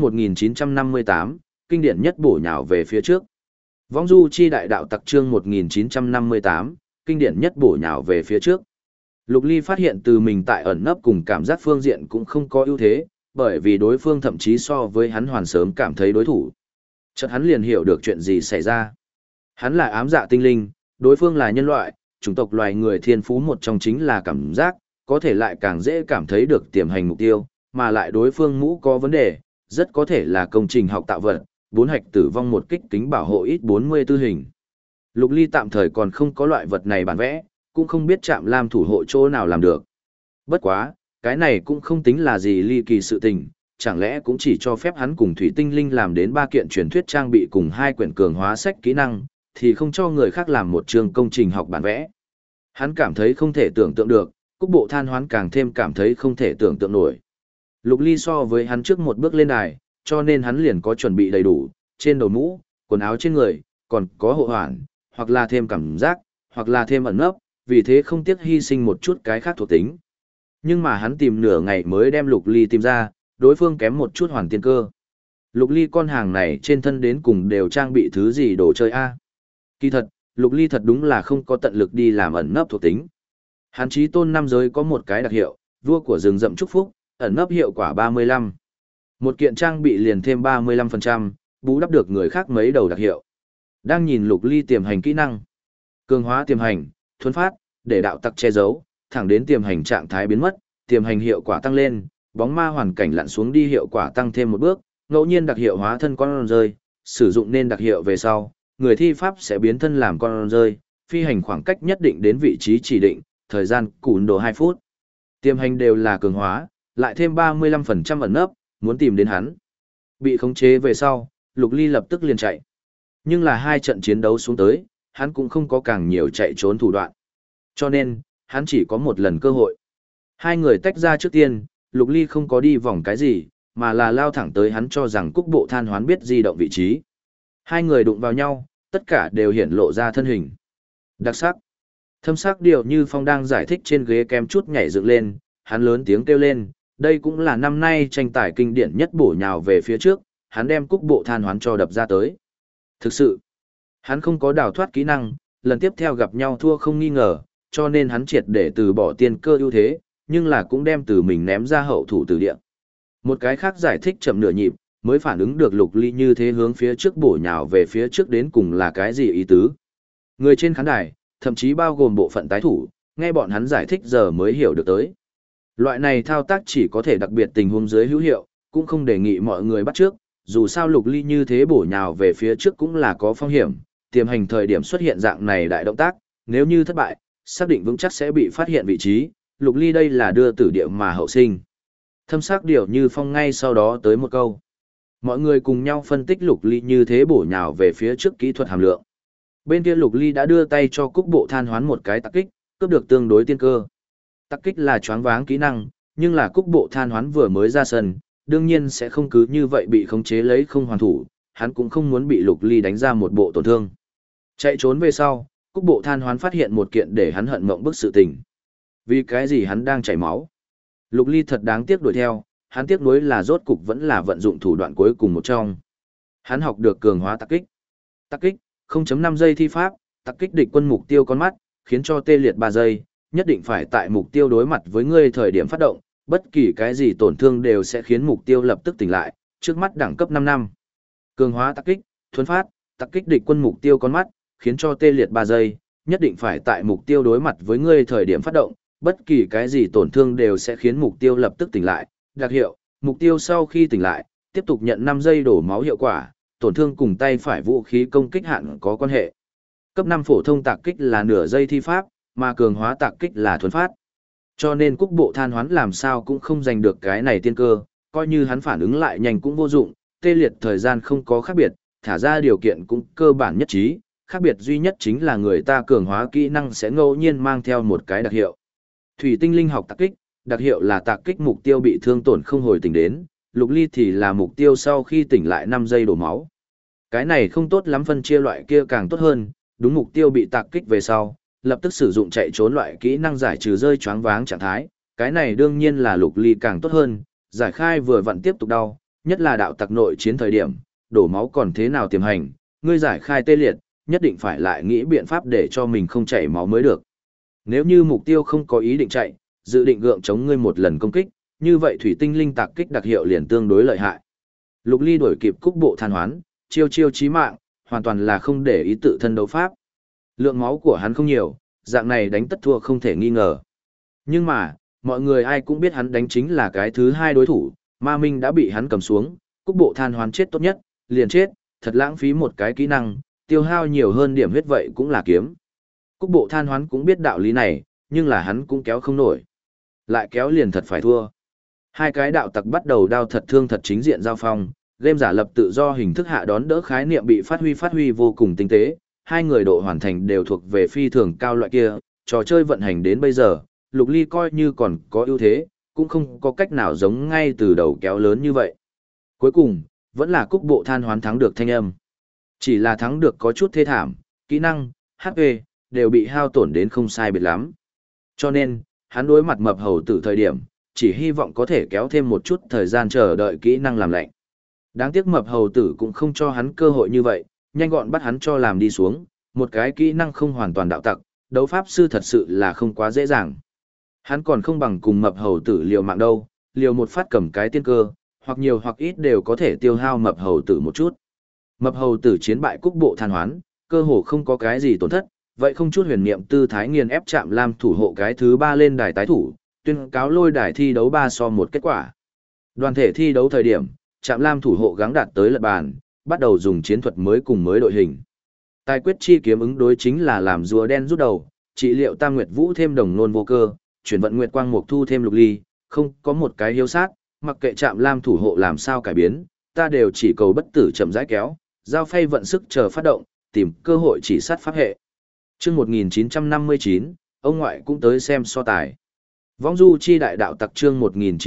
1958, kinh điển nhất bổ nhào về phía trước. Vong du chi đại đạo tặc chương 1958, kinh điển nhất bổ nhào về phía trước. Lục Ly phát hiện từ mình tại ẩn nấp cùng cảm giác phương diện cũng không có ưu thế, bởi vì đối phương thậm chí so với hắn hoàn sớm cảm thấy đối thủ. Chợt hắn liền hiểu được chuyện gì xảy ra. Hắn là ám dạ tinh linh, đối phương là nhân loại, chủng tộc loài người thiên phú một trong chính là cảm giác, có thể lại càng dễ cảm thấy được tiềm hành mục tiêu, mà lại đối phương mũ có vấn đề, rất có thể là công trình học tạo vật, 4 hạch tử vong một kích kính bảo hộ ít 44 hình. Lục Ly tạm thời còn không có loại vật này bản vẽ, cũng không biết Trạm Lam thủ hộ chỗ nào làm được. Bất quá, cái này cũng không tính là gì ly kỳ sự tình, chẳng lẽ cũng chỉ cho phép hắn cùng Thủy Tinh Linh làm đến 3 kiện truyền thuyết trang bị cùng 2 quyển cường hóa sách kỹ năng, thì không cho người khác làm một chương công trình học bản vẽ. Hắn cảm thấy không thể tưởng tượng được, Cúc Bộ Than Hoán càng thêm cảm thấy không thể tưởng tượng nổi. Lục Ly so với hắn trước một bước lên đài, cho nên hắn liền có chuẩn bị đầy đủ, trên đầu mũ, quần áo trên người, còn có hộ hoàn, hoặc là thêm cảm giác, hoặc là thêm ẩn nấp, vì thế không tiếc hy sinh một chút cái khác thuộc tính. Nhưng mà hắn tìm nửa ngày mới đem Lục Ly tìm ra, đối phương kém một chút hoàn tiên cơ. Lục Ly con hàng này trên thân đến cùng đều trang bị thứ gì đồ chơi a? Kỳ thật, Lục Ly thật đúng là không có tận lực đi làm ẩn nấp thuộc tính. Hắn chí tôn nam giới có một cái đặc hiệu, vua của rừng rậm chúc phúc, ẩn nấp hiệu quả 35. Một kiện trang bị liền thêm 35%, bù đắp được người khác mấy đầu đặc hiệu. Đang nhìn Lục Ly tiềm hành kỹ năng. Cường hóa tiềm hành, thuấn phát, để đạo tặc che giấu, thẳng đến tiềm hành trạng thái biến mất, tiềm hành hiệu quả tăng lên, Bóng ma hoàn cảnh lặn xuống đi hiệu quả tăng thêm một bước, ngẫu nhiên đặc hiệu hóa thân con rơi, sử dụng nên đặc hiệu về sau, người thi pháp sẽ biến thân làm con rơi, phi hành khoảng cách nhất định đến vị trí chỉ định, thời gian cùn đồ 2 phút. Tiềm hành đều là cường hóa, lại thêm 35% ẩn nấp, muốn tìm đến hắn. Bị khống chế về sau, Lục Ly lập tức liền chạy. Nhưng là 2 trận chiến đấu xuống tới, hắn cũng không có càng nhiều chạy trốn thủ đoạn. Cho nên, hắn chỉ có một lần cơ hội. Hai người tách ra trước tiên, Lục Ly không có đi vòng cái gì, mà là lao thẳng tới hắn cho rằng Cúc Bộ Than Hoán biết di động vị trí. Hai người đụng vào nhau, tất cả đều hiển lộ ra thân hình. Đặc sắc. Thâm sắc Điệu Như Phong đang giải thích trên ghế kém chút nhảy dựng lên, hắn lớn tiếng kêu lên, đây cũng là năm nay tranh tài kinh điển nhất bổ nhào về phía trước, hắn đem Cúc Bộ Than Hoán cho đập ra tới. Thực sự, hắn không có đào thoát kỹ năng, lần tiếp theo gặp nhau thua không nghi ngờ, cho nên hắn triệt để từ bỏ tiên cơ ưu thế, nhưng là cũng đem từ mình ném ra hậu thủ từ địa. Một cái khác giải thích chậm nửa nhịp, mới phản ứng được Lục Ly như thế hướng phía trước bổ nhào về phía trước đến cùng là cái gì ý tứ. Người trên khán đài, thậm chí bao gồm bộ phận tái thủ, nghe bọn hắn giải thích giờ mới hiểu được tới. Loại này thao tác chỉ có thể đặc biệt tình huống dưới hữu hiệu, cũng không đề nghị mọi người bắt trước, dù sao Lục Ly như thế bổ nhào về phía trước cũng là có phong hiểm, tiềm hành thời điểm xuất hiện dạng này đại động tác, nếu như thất bại, xác định vững chắc sẽ bị phát hiện vị trí, Lục Ly đây là đưa tử địa mà hậu sinh. Thâm sắc Điệu Như Phong ngay sau đó tới một câu. Mọi người cùng nhau phân tích Lục Ly như thế bổ nhào về phía trước kỹ thuật hàm lượng. Bên kia Lục Ly đã đưa tay cho Cúc Bộ Than Hoán một cái tắc kích, cướp được tương đối tiên cơ. Tắc kích là choáng váng kỹ năng, nhưng là Cúc Bộ Than Hoán vừa mới ra sân, đương nhiên sẽ không cứ như vậy bị khống chế lấy không hoàn thủ, hắn cũng không muốn bị Lục Ly đánh ra một bộ tổn thương. Chạy trốn về sau, Cúc Bộ Than Hoán phát hiện một kiện để hắn hận mộng bức sự tình. Vì cái gì hắn đang chảy máu? Lục Ly thật đáng tiếc đuổi theo, hắn tiếc nuối là rốt cục vẫn là vận dụng thủ đoạn cuối cùng một trong. Hắn học được cường hóa tắc kích. Tắc kích, 0.5 giây thi pháp, tắc kích địch quân mục tiêu con mắt, khiến cho tê liệt 3 giây, nhất định phải tại mục tiêu đối mặt với ngươi thời điểm phát động, bất kỳ cái gì tổn thương đều sẽ khiến mục tiêu lập tức tỉnh lại, trước mắt đẳng cấp 5 năm. Cường hóa tắc kích, thuấn phát, tắc kích địch quân mục tiêu con mắt, khiến cho tê liệt 3 giây, nhất định phải tại mục tiêu đối mặt với ngươi thời điểm phát động, bất kỳ cái gì tổn thương đều sẽ khiến mục tiêu lập tức tỉnh lại. Đặc hiệu, mục tiêu sau khi tỉnh lại, tiếp tục nhận 5 giây đổ máu hiệu quả, tổn thương cùng tay phải vũ khí công kích hạn có quan hệ. Cấp 5 phổ thông tạc kích là nửa giây thi pháp, mà cường hóa tạc kích là thuấn phát. Cho nên Cúc Bộ Than Hoán làm sao cũng không giành được cái này tiên cơ, coi như hắn phản ứng lại nhanh cũng vô dụng, tê liệt thời gian không có khác biệt, thả ra điều kiện cũng cơ bản nhất trí, khác biệt duy nhất chính là người ta cường hóa kỹ năng sẽ ngẫu nhiên mang theo một cái đặc hiệu. Thủy tinh linh học tạc kích, đặc hiệu là tạc kích mục tiêu bị thương tổn không hồi tỉnh đến, Lục Ly thì là mục tiêu sau khi tỉnh lại 5 giây đổ máu. Cái này không tốt lắm, phân chia loại kia càng tốt hơn, đúng mục tiêu bị tạc kích về sau, lập tức sử dụng chạy trốn loại kỹ năng giải trừ rơi choáng váng trạng thái, cái này đương nhiên là Lục Ly càng tốt hơn, giải khai vừa vặn tiếp tục đau, nhất là đạo tặc nội chiến thời điểm, đổ máu còn thế nào tiềm hành, ngươi giải khai tê liệt, nhất định phải lại nghĩ biện pháp để cho mình không chảy máu mới được. Nếu như mục tiêu không có ý định chạy, dự định gượng chống ngươi một lần công kích, như vậy thủy tinh linh tạc kích đặc hiệu liền tương đối lợi hại. Lục Ly đuổi kịp Cúc Bộ Than Hoán, chiêu chiêu chí mạng, hoàn toàn là không để ý tự thân đấu pháp. Lượng máu của hắn không nhiều, dạng này đánh tất thua không thể nghi ngờ. Nhưng mà, mọi người ai cũng biết hắn đánh chính là cái thứ hai đối thủ, Ma Minh đã bị hắn cầm xuống, Cúc Bộ Than Hoán chết tốt nhất, liền chết, thật lãng phí một cái kỹ năng, tiêu hao nhiều hơn điểm huyết vậy cũng là kiếm. Cúc Bộ Than Hoán cũng biết đạo lý này, nhưng là hắn cũng kéo không nổi. Lại kéo liền thật phải thua. Hai cái đạo tặc bắt đầu đao thật thương thật chính diện giao phong, game giả lập tự do hình thức hạ đón đỡ khái niệm bị phát huy vô cùng tinh tế, hai người độ hoàn thành đều thuộc về phi thường cao loại kia, trò chơi vận hành đến bây giờ, Lục Ly coi như còn có ưu thế, cũng không có cách nào giống ngay từ đầu kéo lớn như vậy. Cuối cùng, vẫn là Cúc Bộ Than Hoán thắng được thanh âm. Chỉ là thắng được có chút thê thảm, kỹ năng, HP, đều bị hao tổn đến không sai biệt lắm. Cho nên, hắn đối mặt mập hầu tử thời điểm, chỉ hy vọng có thể kéo thêm một chút thời gian chờ đợi kỹ năng làm lạnh. Đáng tiếc mập hầu tử cũng không cho hắn cơ hội như vậy, nhanh gọn bắt hắn cho làm đi xuống, một cái kỹ năng không hoàn toàn đạo tặc, đấu pháp sư thật sự là không quá dễ dàng. Hắn còn không bằng cùng mập hầu tử liều mạng đâu, liều một phát cầm cái tiên cơ, hoặc nhiều hoặc ít đều có thể tiêu hao mập hầu tử một chút. Mập hầu tử chiến bại Cúc Bộ Than Hoán, cơ hồ không có cái gì tổn thất, vậy không chút huyền niệm tư thái nghiền ép chạm Lam thủ hộ cái thứ 3 lên đài tái thủ, tuyên cáo lôi đài thi đấu 3-1 kết quả. Đoàn thể thi đấu thời điểm, Trạm Lam thủ hộ gắng đạt tới lật bàn, bắt đầu dùng chiến thuật mới cùng mới đội hình. Tài quyết chi kiếm ứng đối chính là làm rùa đen rút đầu, trị liệu Tam Nguyệt Vũ thêm đồng nôn vô cơ, chuyển vận Nguyệt Quang Mộc Thu thêm lục ly, không có một cái hiếu sát, mặc kệ Trạm Lam thủ hộ làm sao cải biến, ta đều chỉ cầu bất tử chậm rãi kéo, giao phay vận sức chờ phát động, tìm cơ hội chỉ sát pháp hệ. Chương 1959, ông ngoại cũng tới xem so tài. Vong du chi đại đạo tặc chương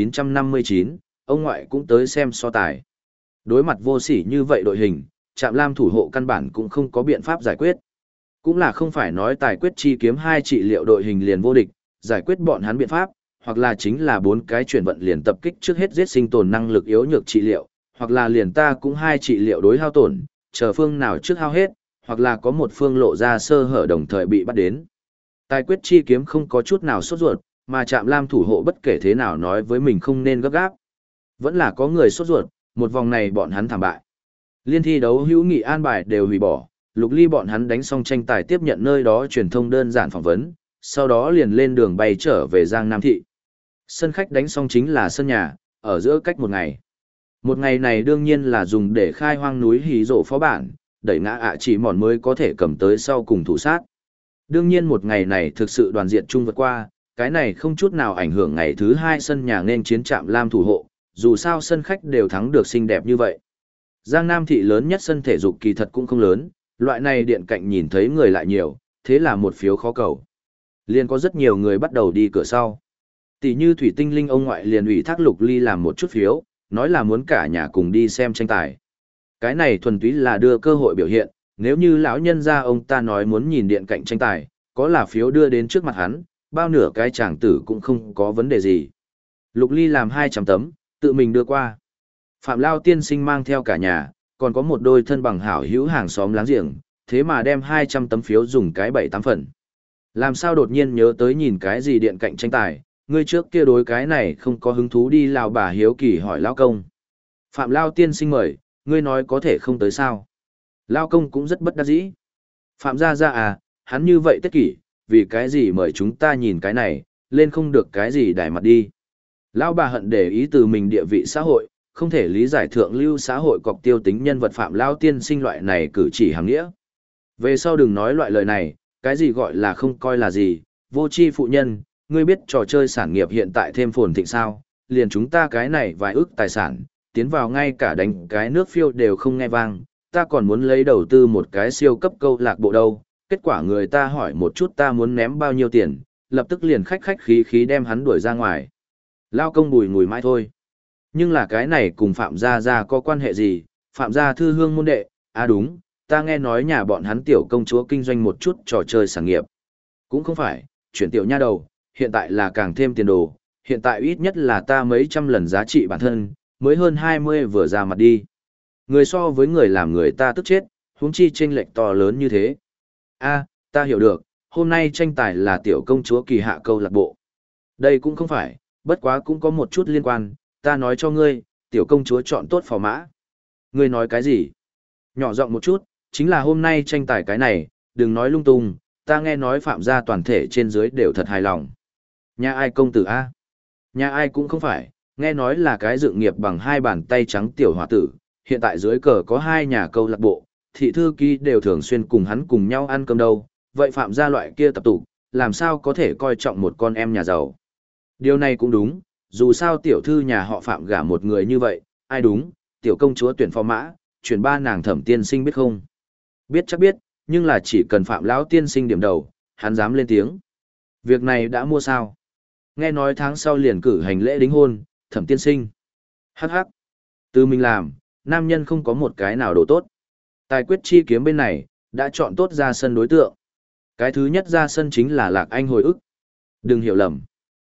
1959, ông ngoại cũng tới xem so tài. Đối mặt vô sỉ như vậy đội hình, Trạm Lam thủ hộ căn bản cũng không có biện pháp giải quyết. Cũng là không phải nói tài quyết chi kiếm hai trị liệu đội hình liền vô địch, giải quyết bọn hắn biện pháp, hoặc là chính là bốn cái chuyển vận liền tập kích trước hết giết sinh tồn năng lực yếu nhược trị liệu, hoặc là liền ta cũng hai trị liệu đối hao tổn, chờ phương nào trước hao hết, hoặc là có một phương lộ ra sơ hở đồng thời bị bắt đến. Tài quyết chi kiếm không có chút nào sốt ruột, mà Trạm Lam thủ hộ bất kể thế nào nói với mình không nên gấp gáp. Vẫn là có người sốt ruột, một vòng này bọn hắn thảm bại. Liên thi đấu hữu nghị an bài đều hủy bỏ, Lục Ly bọn hắn đánh xong tranh tài tiếp nhận nơi đó truyền thông đơn giản phỏng vấn, sau đó liền lên đường bay trở về Giang Nam Thị. Sân khách đánh xong chính là sân nhà, ở giữa cách một ngày. Một ngày này đương nhiên là dùng để khai hoang núi hí rộ phó bản, đẩy ngã chỉ mòn mới có thể cầm tới sau cùng thủ sát. Đương nhiên một ngày này thực sự đoàn diện chung vượt qua, cái này không chút nào ảnh hưởng ngày thứ hai sân nhà nên chiến Trạm Lam thủ hộ, dù sao sân khách đều thắng được xinh đẹp như vậy. Giang Nam Thị lớn nhất sân thể dục kỳ thật cũng không lớn, loại này điện cạnh nhìn thấy người lại nhiều, thế là một phiếu khó cầu. Liền có rất nhiều người bắt đầu đi cửa sau. Tỷ như Thủy Tinh Linh ông ngoại liền ủy thác Lục Ly làm một chút phiếu, nói là muốn cả nhà cùng đi xem tranh tài. Cái này thuần túy là đưa cơ hội biểu hiện, nếu như lão nhân gia ông ta nói muốn nhìn điện cạnh tranh tài, có là phiếu đưa đến trước mặt hắn, bao nửa cái chàng tử cũng không có vấn đề gì. Lục Ly làm 200 tấm, tự mình đưa qua. Phạm Lao tiên sinh mang theo cả nhà, còn có một đôi thân bằng hảo hữu hàng xóm láng giềng, thế mà đem 200 tấm phiếu dùng cái 7-8 phần. Làm sao đột nhiên nhớ tới nhìn cái gì điện cạnh tranh tài, ngươi trước kia đối cái này không có hứng thú đi Lào bà hiếu kỳ hỏi Lao công. Phạm Lao tiên sinh mời, ngươi nói có thể không tới sao. Lao công cũng rất bất đắc dĩ. Phạm gia gia à, hắn như vậy tất kỷ, vì cái gì mời chúng ta nhìn cái này, lên không được cái gì đài mặt đi. Lão bà hận để ý từ mình địa vị xã hội, không thể lý giải thượng lưu xã hội cọc tiêu tính nhân vật Phạm Lao tiên sinh loại này cử chỉ hàng nghĩa. Về sau đừng nói loại lời này, cái gì gọi là không coi là gì, vô tri phụ nhân, ngươi biết trò chơi sản nghiệp hiện tại thêm phồn thịnh sao, liền chúng ta cái này vài ước tài sản, tiến vào ngay cả đánh cái nước phiêu đều không nghe vang, ta còn muốn lấy đầu tư một cái siêu cấp câu lạc bộ đâu, kết quả người ta hỏi một chút ta muốn ném bao nhiêu tiền, lập tức liền khách khách khí khí đem hắn đuổi ra ngoài. Lao công bùi ngùi mãi thôi. Nhưng là cái này cùng Phạm Gia Gia có quan hệ gì, Phạm Gia thư hương môn đệ, à đúng, ta nghe nói nhà bọn hắn tiểu công chúa kinh doanh một chút trò chơi sản nghiệp. Cũng không phải, chuyển tiểu nha đầu, hiện tại là càng thêm tiền đồ, hiện tại ít nhất là ta mấy trăm lần giá trị bản thân, mới hơn 20 vừa ra mặt đi. Người so với người làm người ta tức chết, huống chi chênh lệch to lớn như thế. A, ta hiểu được, hôm nay tranh tài là tiểu công chúa kỳ hạ câu lạc bộ. Đây cũng không phải, bất quá cũng có một chút liên quan, ta nói cho ngươi, tiểu công chúa chọn tốt phò mã. Ngươi nói cái gì? Nhỏ giọng một chút, chính là hôm nay tranh tài cái này, đừng nói lung tung, ta nghe nói Phạm gia toàn thể trên dưới đều thật hài lòng. Nhà ai công tử A? Nhà ai cũng không phải, nghe nói là cái dự nghiệp bằng hai bàn tay trắng tiểu hòa tử, hiện tại dưới cờ có hai nhà câu lạc bộ, thị thư ký đều thường xuyên cùng hắn cùng nhau ăn cơm đâu, vậy Phạm gia loại kia tập tụ, làm sao có thể coi trọng một con em nhà giàu. Điều này cũng đúng, dù sao tiểu thư nhà họ Phạm gả một người như vậy, ai đúng, tiểu công chúa tuyển phò mã, chuyển ba nàng Thẩm tiên sinh biết không? Biết chắc biết, nhưng là chỉ cần Phạm lão tiên sinh điểm đầu, hắn dám lên tiếng. Việc này đã mua sao? Nghe nói tháng sau liền cử hành lễ đính hôn, Thẩm tiên sinh. Hắc hắc. Từ mình làm, nam nhân không có một cái nào đồ tốt. Tài quyết chi kiếm bên này, đã chọn tốt ra sân đối tượng. Cái thứ nhất ra sân chính là Lạc Anh hồi ức. Đừng hiểu lầm.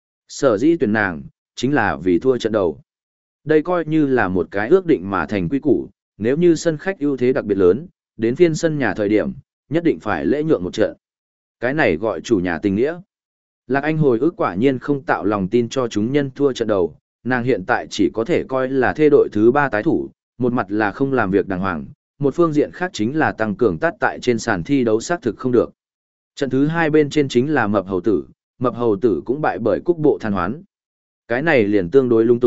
Sở dĩ tuyển nàng, chính là vì thua trận đầu. Đây coi như là một cái ước định mà thành quy củ, nếu như sân khách ưu thế đặc biệt lớn, đến phiên sân nhà thời điểm, nhất định phải lễ nhượng một trận. Cái này gọi chủ nhà tình nghĩa. Lạc Anh hồi ức quả nhiên không tạo lòng tin cho chúng nhân thua trận đầu, nàng hiện tại chỉ có thể coi là thê đội thứ 3 tái thủ, một mặt là không làm việc đàng hoàng, một phương diện khác chính là tăng cường tát tại trên sàn thi đấu xác thực không được. Trận thứ 2 bên trên chính là Mập Hầu Tử cũng bại bởi Cúc Bộ Than Hoán. Cái này liền tương đối lung túng,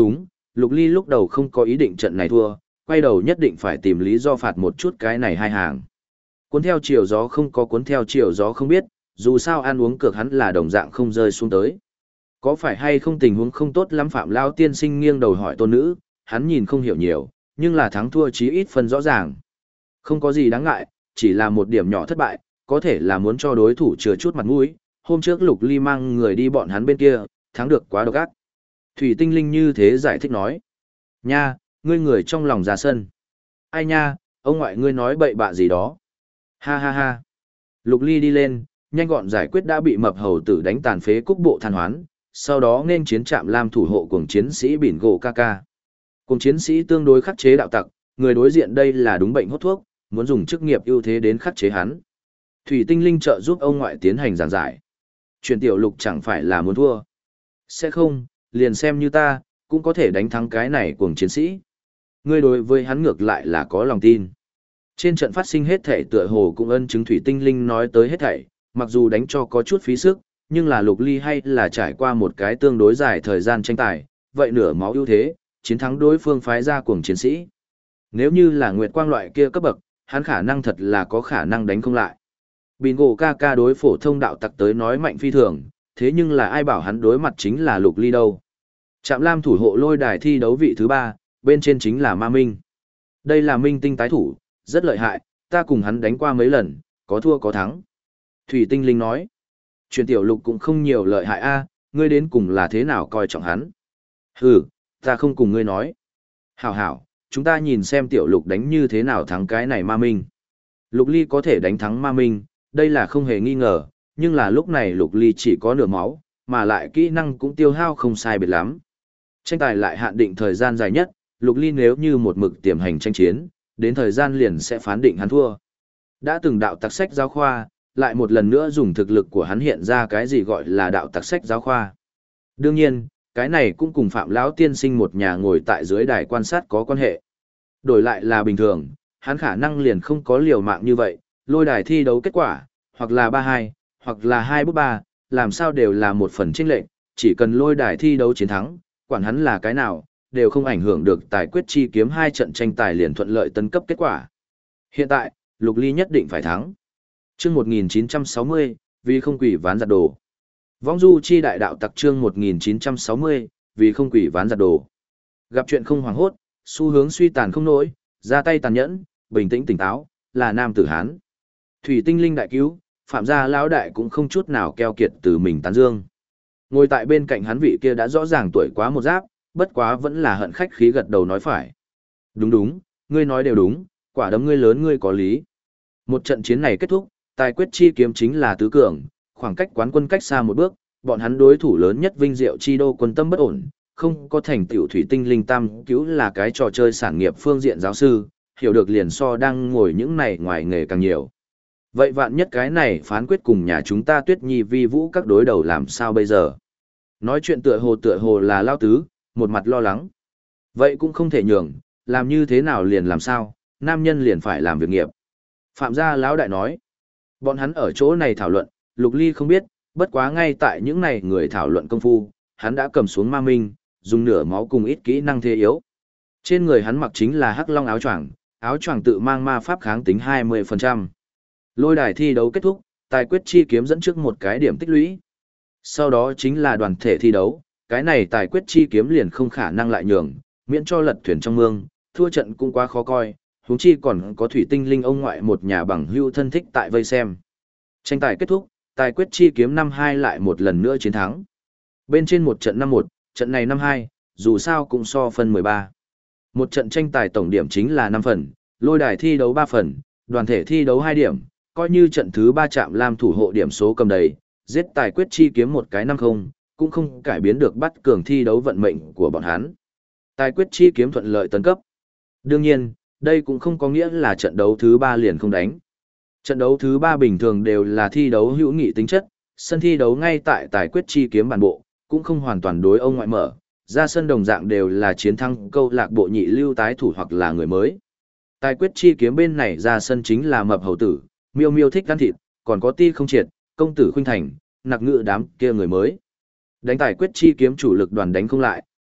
Lục Ly lúc đầu không có ý định trận này thua, quay đầu nhất định phải tìm lý do phạt một chút cái này hai hàng. Cuốn theo chiều gió không có cuốn theo chiều gió không biết, dù sao ăn uống cược hắn là đồng dạng không rơi xuống tới. Có phải hay không tình huống không tốt lắm Phạm Lao tiên sinh nghiêng đầu hỏi tôn nữ, hắn nhìn không hiểu nhiều, nhưng là thắng thua chí ít phân rõ ràng. Không có gì đáng ngại, chỉ là một điểm nhỏ thất bại, có thể là muốn cho đối thủ chừa chút mặt mũi. Hôm trước Lục Ly mang người đi bọn hắn bên kia, thắng được quá độc ác. Thủy Tinh Linh như thế giải thích nói. Nha, ngươi người trong lòng ra sân. Ai nha, ông ngoại ngươi nói bậy bạ gì đó. Ha ha ha. Lục Ly đi lên, nhanh gọn giải quyết đã bị mập hầu tử đánh tàn phế cúc bộ than hoán, sau đó nên chiến trạm lam thủ hộ cùng chiến sĩ bỉn gỗ ca ca. Cùng chiến sĩ tương đối khắc chế đạo tặc, người đối diện đây là đúng bệnh hốt thuốc, muốn dùng chức nghiệp ưu thế đến khắc chế hắn. Thủy Tinh Linh trợ giúp ông ngoại tiến hành giảng giải. Truyền tiểu Lục chẳng phải là muốn thua. Sẽ không, liền xem như ta, cũng có thể đánh thắng cái này cùng chiến sĩ. Ngươi đối với hắn ngược lại là có lòng tin. Trên trận phát sinh hết thảy tựa hồ cũng ân chứng Thủy Tinh Linh nói tới hết thảy, mặc dù đánh cho có chút phí sức, nhưng là Lục Ly hay là trải qua một cái tương đối dài thời gian tranh tài, vậy nửa máu ưu thế, chiến thắng đối phương phái ra cuồng chiến sĩ. Nếu như là Nguyệt Quang loại kia cấp bậc, hắn khả năng thật là có khả năng đánh không lại. Bingo ca ca đối phổ thông đạo tặc tới nói mạnh phi thường, thế nhưng là ai bảo hắn đối mặt chính là Lục Ly đâu. Trạm Lam thủ hộ lôi đài thi đấu vị thứ 3, bên trên chính là Ma Minh. Đây là Minh tinh tái thủ, rất lợi hại, ta cùng hắn đánh qua mấy lần, có thua có thắng. Thủy Tinh Linh nói, truyền tiểu Lục cũng không nhiều lợi hại a, ngươi đến cùng là thế nào coi trọng hắn. Hừ, ta không cùng ngươi nói. Hảo hảo, chúng ta nhìn xem tiểu Lục đánh như thế nào thắng cái này Ma Minh. Lục Ly có thể đánh thắng Ma Minh, đây là không hề nghi ngờ, nhưng là lúc này Lục Ly chỉ có nửa máu, mà lại kỹ năng cũng tiêu hao không sai biệt lắm. Tranh tài lại hạn định thời gian dài nhất, Lục Ly nếu như một mực tiềm hành tranh chiến, đến thời gian liền sẽ phán định hắn thua. Đã từng đạo tặc sách giáo khoa, lại một lần nữa dùng thực lực của hắn hiện ra cái gì gọi là đạo tặc sách giáo khoa. Đương nhiên, cái này cũng cùng Phạm Lão tiên sinh một nhà ngồi tại dưới đài quan sát có quan hệ. Đổi lại là bình thường, hắn khả năng liền không có liều mạng như vậy, lôi đài thi đấu kết quả, hoặc là 3-2, hoặc là 2-3, làm sao đều là một phần chênh lệch, chỉ cần lôi đài thi đấu chiến thắng, quản hắn là cái nào, đều không ảnh hưởng được tài quyết chi kiếm 2 trận tranh tài liền thuận lợi tấn cấp kết quả. Hiện tại, Lục Ly nhất định phải thắng. Chương 1960, vì không quỷ ván giặt đồ. Vong du chi đại đạo tặc chương 1960, vì không quỷ ván giặt đồ. Gặp chuyện không hoảng hốt, xu hướng suy tàn không nổi, ra tay tàn nhẫn, bình tĩnh tỉnh táo, là nam tử Hán. Thủy Tinh Linh đại cứu, Phạm gia lão đại cũng không chút nào keo kiệt từ mình tán dương. Ngồi tại bên cạnh hắn vị kia đã rõ ràng tuổi quá một giáp, bất quá vẫn là hận khách khí gật đầu nói phải. Đúng đúng, ngươi nói đều đúng, quả đấm ngươi lớn ngươi có lý. Một trận chiến này kết thúc, tài quyết chi kiếm chính là tứ cường, khoảng cách quán quân cách xa một bước, bọn hắn đối thủ lớn nhất Vinh Diệu chi đô quân tâm bất ổn, không có thành tựu Thủy Tinh Linh tam cứu là cái trò chơi sản nghiệp phương diện giáo sư, hiểu được liền so đang ngồi những này ngoài nghề càng nhiều. Vậy vạn nhất cái này phán quyết cùng nhà chúng ta Tuyết Nhi vi vũ các đối đầu làm sao bây giờ? Nói chuyện tựa hồ là lao tứ, một mặt lo lắng. Vậy cũng không thể nhường, làm như thế nào liền làm sao, nam nhân liền phải làm việc nghiệp. Phạm gia lão đại nói, bọn hắn ở chỗ này thảo luận, Lục Ly không biết, bất quá ngay tại những này người thảo luận công phu, hắn đã cầm xuống Ma Minh, dùng nửa máu cùng ít kỹ năng thế yếu. Trên người hắn mặc chính là hắc long áo choàng tự mang ma pháp kháng tính 20%. Lôi đài thi đấu kết thúc, tài quyết chi kiếm dẫn trước một cái điểm tích lũy. Sau đó chính là đoàn thể thi đấu, cái này tài quyết chi kiếm liền không khả năng lại nhường, miễn cho lật thuyền trong mương, thua trận cũng quá khó coi, huống chi còn có Thủy Tinh Linh ông ngoại một nhà bằng hữu thân thích tại vây xem. Tranh tài kết thúc, tài quyết chi kiếm 5-2 lại một lần nữa chiến thắng. Bên trên một trận 5-1, trận này 5-2, dù sao cũng so phân 13. Một trận tranh tài tổng điểm chính là 5 phần, lôi đài thi đấu 3 phần, đoàn thể thi đấu 2 điểm, coi như trận thứ 3 Trạm Lam thủ hộ điểm số cầm đầy, giết tài quyết chi kiếm một cái 5-0, cũng không cải biến được bắt cường thi đấu vận mệnh của bọn hắn. Tài quyết chi kiếm thuận lợi tấn cấp. Đương nhiên, đây cũng không có nghĩa là trận đấu thứ 3 liền không đánh. Trận đấu thứ 3 bình thường đều là thi đấu hữu nghị tính chất, sân thi đấu ngay tại tài quyết chi kiếm bản bộ, cũng không hoàn toàn đối ông ngoại mở, ra sân đồng dạng đều là chiến thắng câu lạc bộ nhị lưu tái thủ hoặc là người mới. Tài quyết chi kiếm bên này ra sân chính là mập hầu tử, miêu miêu thích ăn thịt, còn có ti không triệt, công tử khuynh thành, nặc ngự đám kia người mới. Đánh tài quyết chi kiếm chủ lực đoàn đánh không lại,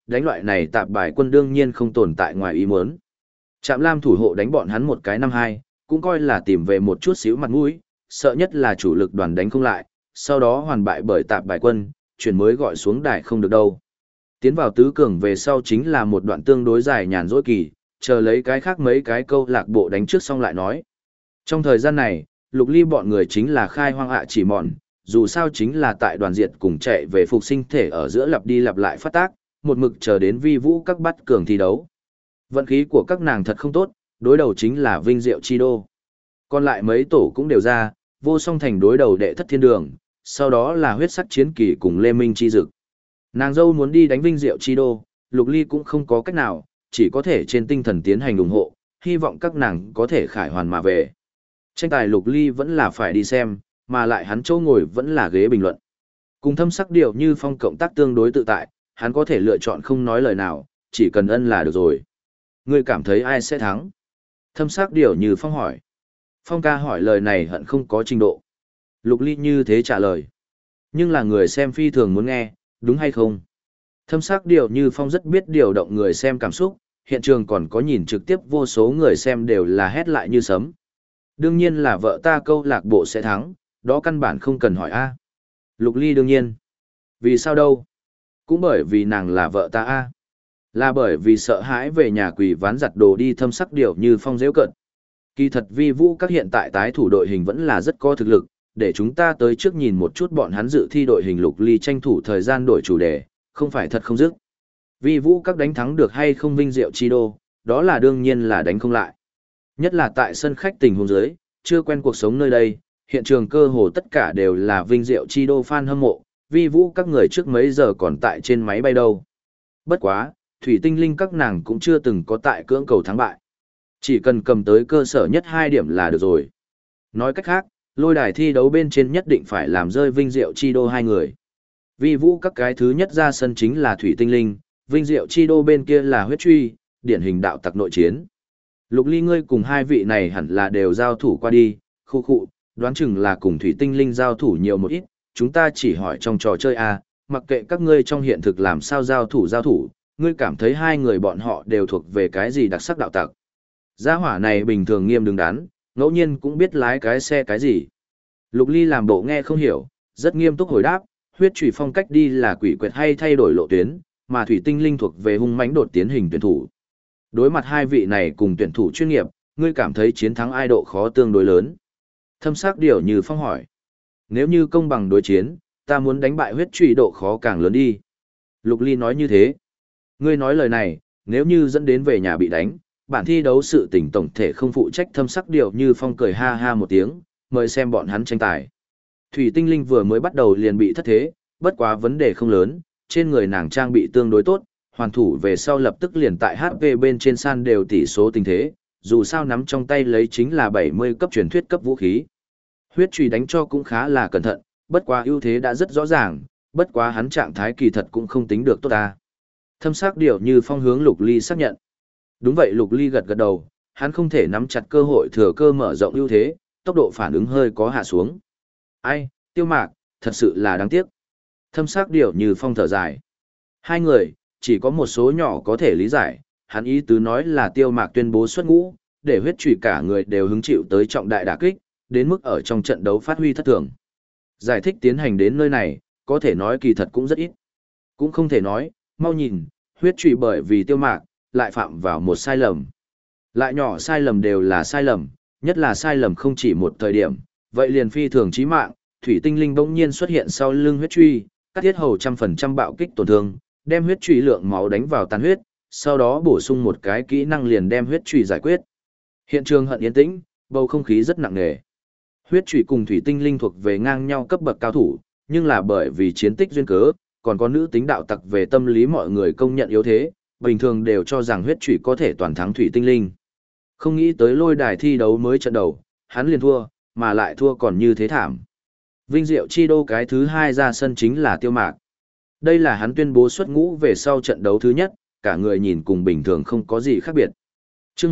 đánh loại này tạp bài quân đương nhiên không tồn tại ngoài ý muốn. Trạm Lam thủ hộ đánh bọn hắn một cái 5-2, cũng coi là tìm về một chút xíu mặt mũi, sợ nhất là chủ lực đoàn đánh không lại, sau đó hoàn bại bởi tạp bài quân, chuyển mới gọi xuống đài không được đâu. Tiến vào tứ cường về sau chính là một đoạn tương đối dài nhàn rỗi kỳ, chờ lấy cái khác mấy cái câu lạc bộ đánh trước xong lại nói. Trong thời gian này, Lục Ly bọn người chính là khai hoang hạ chỉ mòn, dù sao chính là tại đoàn diệt cùng chạy về phục sinh thể ở giữa lặp đi lặp lại phát tác, một mực chờ đến vi vũ các bắt cường thi đấu. Vận khí của các nàng thật không tốt, đối đầu chính là Vinh Diệu Chi Đô. Còn lại mấy tổ cũng đều ra, Vô Song Thành đối đầu Đệ Thất Thiên Đường, sau đó là Huyết Sắc Chiến Kỳ cùng Lê Minh Chi Dực. Nàng dâu muốn đi đánh Vinh Diệu Chi Đô, Lục Ly cũng không có cách nào, chỉ có thể trên tinh thần tiến hành ủng hộ, hy vọng các nàng có thể khải hoàn mà về. Tranh tài Lục Ly vẫn là phải đi xem, mà lại hắn chỗ ngồi vẫn là ghế bình luận. Cùng Thâm Sắc Điểu Như Phong cộng tác tương đối tự tại, hắn có thể lựa chọn không nói lời nào, chỉ cần ân là được rồi. Ngươi cảm thấy ai sẽ thắng? Thâm Sắc Điểu Như Phong hỏi. Phong ca hỏi lời này hận không có trình độ. Lục Ly như thế trả lời. Nhưng là người xem phi thường muốn nghe, đúng hay không? Thâm Sắc Điểu Như Phong rất biết điều động người xem cảm xúc, hiện trường còn có nhìn trực tiếp vô số người xem đều là hét lại như sấm. Đương nhiên là vợ ta câu lạc bộ sẽ thắng, đó căn bản không cần hỏi a. Lục Ly đương nhiên. Vì sao đâu? Cũng bởi vì nàng là vợ ta a. Là bởi vì sợ hãi về nhà quỳ ván giặt đồ đi. Thâm Sắc Điểu Như Phong dễ cận. Kỳ thật vi vũ các hiện tại tái thủ đội hình vẫn là rất có thực lực, để chúng ta tới trước nhìn một chút bọn hắn dự thi đội hình. Lục Ly tranh thủ thời gian đổi chủ đề, không phải thật không dứt. Vi vũ các đánh thắng được hay không Vinh Diệu Chi Đô, đó là đương nhiên là đánh không lại. Nhất là tại sân khách tình huống dưới, chưa quen cuộc sống nơi đây, hiện trường cơ hồ tất cả đều là Vinh Diệu Chi Đô fan hâm mộ, vi vũ các người trước mấy giờ còn tại trên máy bay đâu. Bất quá, Thủy Tinh Linh các nàng cũng chưa từng có tại cưỡng cầu thắng bại. Chỉ cần cầm tới cơ sở nhất 2 điểm là được rồi. Nói cách khác, lôi đài thi đấu bên trên nhất định phải làm rơi Vinh Diệu Chi Đô 2 người. Vi vũ các cái thứ nhất ra sân chính là Thủy Tinh Linh, Vinh Diệu Chi Đô bên kia là Huyết Truy, điển hình đạo tặc nội chiến. Lục Ly ngươi cùng hai vị này hẳn là đều giao thủ qua đi, khu khụ, đoán chừng là cùng Thủy Tinh Linh giao thủ nhiều một ít, chúng ta chỉ hỏi trong trò chơi à, mặc kệ các ngươi trong hiện thực làm sao giao thủ, ngươi cảm thấy hai người bọn họ đều thuộc về cái gì đặc sắc đạo tặc. Gia hỏa này bình thường nghiêm đứng đắn, ngẫu nhiên cũng biết lái cái xe cái gì. Lục Ly làm bộ nghe không hiểu, rất nghiêm túc hồi đáp, Huyết Chủy phong cách đi là quỷ quyệt hay thay đổi lộ tuyến, mà Thủy Tinh Linh thuộc về hung mãnh đột tiến hình tuyển thủ. Đối mặt hai vị này cùng tuyển thủ chuyên nghiệp, ngươi cảm thấy chiến thắng ai độ khó tương đối lớn? Thâm Sắc Điểu Như Phong hỏi. Nếu như công bằng đối chiến, ta muốn đánh bại Huyết Chủy độ khó càng lớn đi. Lục Ly nói như thế. Ngươi nói lời này, nếu như dẫn đến về nhà bị đánh, bản thi đấu sự tình tổng thể không phụ trách. Thâm Sắc Điểu Như Phong cười ha ha một tiếng, mời xem bọn hắn tranh tài. Thủy Tinh Linh vừa mới bắt đầu liền bị thất thế, bất quá vấn đề không lớn, trên người nàng trang bị tương đối tốt, hoàn thủ về sau lập tức liền tại HP bên trên san đều tỷ số tình thế, dù sao nắm trong tay lấy chính là 70 cấp truyền thuyết cấp vũ khí. Huyết Chủy đánh cho cũng khá là cẩn thận, bất quá ưu thế đã rất rõ ràng, bất quá hắn trạng thái kỳ thật cũng không tính được tốt ta. Thâm Sắc Điểu Như Phong hướng Lục Ly xác nhận. Đúng vậy, Lục Ly gật gật đầu, hắn không thể nắm chặt cơ hội thừa cơ mở rộng ưu thế, tốc độ phản ứng hơi có hạ xuống. Ai, Tiêu Mạc, thật sự là đáng tiếc. Thâm Sắc Điểu Như Phong thở dài. Hai người, chỉ có một số nhỏ có thể lý giải, hắn ý tứ nói là Tiêu Mạc tuyên bố xuất ngũ, để Huyết Chủy cả người đều hứng chịu tới trọng đại đả kích, đến mức ở trong trận đấu phát huy thất thường. Giải thích tiến hành đến nơi này, có thể nói kỳ thật cũng rất ít. Cũng không thể nói, mau nhìn, Huyết Chủy bởi vì Tiêu Mạc, lại phạm vào một sai lầm. Lại nhỏ sai lầm đều là sai lầm, nhất là sai lầm không chỉ một thời điểm, vậy liền phi thường chí mạng. Thủy Tinh Linh bỗng nhiên xuất hiện sau lưng Huyết Chủy, cắt thiết hầu 100% bạo kích tổn thương, đem Huyết Chủy lượng máu đánh vào tàn huyết, sau đó bổ sung một cái kỹ năng liền đem Huyết Chủy giải quyết. Hiện trường hận yên tĩnh, bầu không khí rất nặng nề. Huyết Chủy cùng Thủy Tinh Linh thuộc về ngang nhau cấp bậc cao thủ, nhưng là bởi vì chiến tích duyên cớ, còn có nữ tính đạo tặc về tâm lý mọi người công nhận yếu thế, bình thường đều cho rằng Huyết Chủy có thể toàn thắng Thủy Tinh Linh. Không nghĩ tới lôi đài thi đấu mới trận đầu, hắn liền thua, mà lại thua còn như thế thảm. Vinh Diệu Chi Đô cái thứ 2 ra sân chính là Tiêu Mạc. Đây là hắn tuyên bố xuất ngũ về sau trận đấu thứ nhất, cả người nhìn cùng bình thường không có gì khác biệt. Chương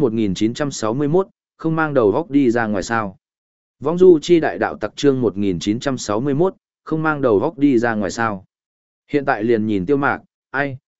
1961, không mang đầu góc đi ra ngoài sao. Vong Du Chi Đại Đạo Tặc chương 1961, không mang đầu góc đi ra ngoài sao. Hiện tại liền nhìn Tiêu Mạc, ai,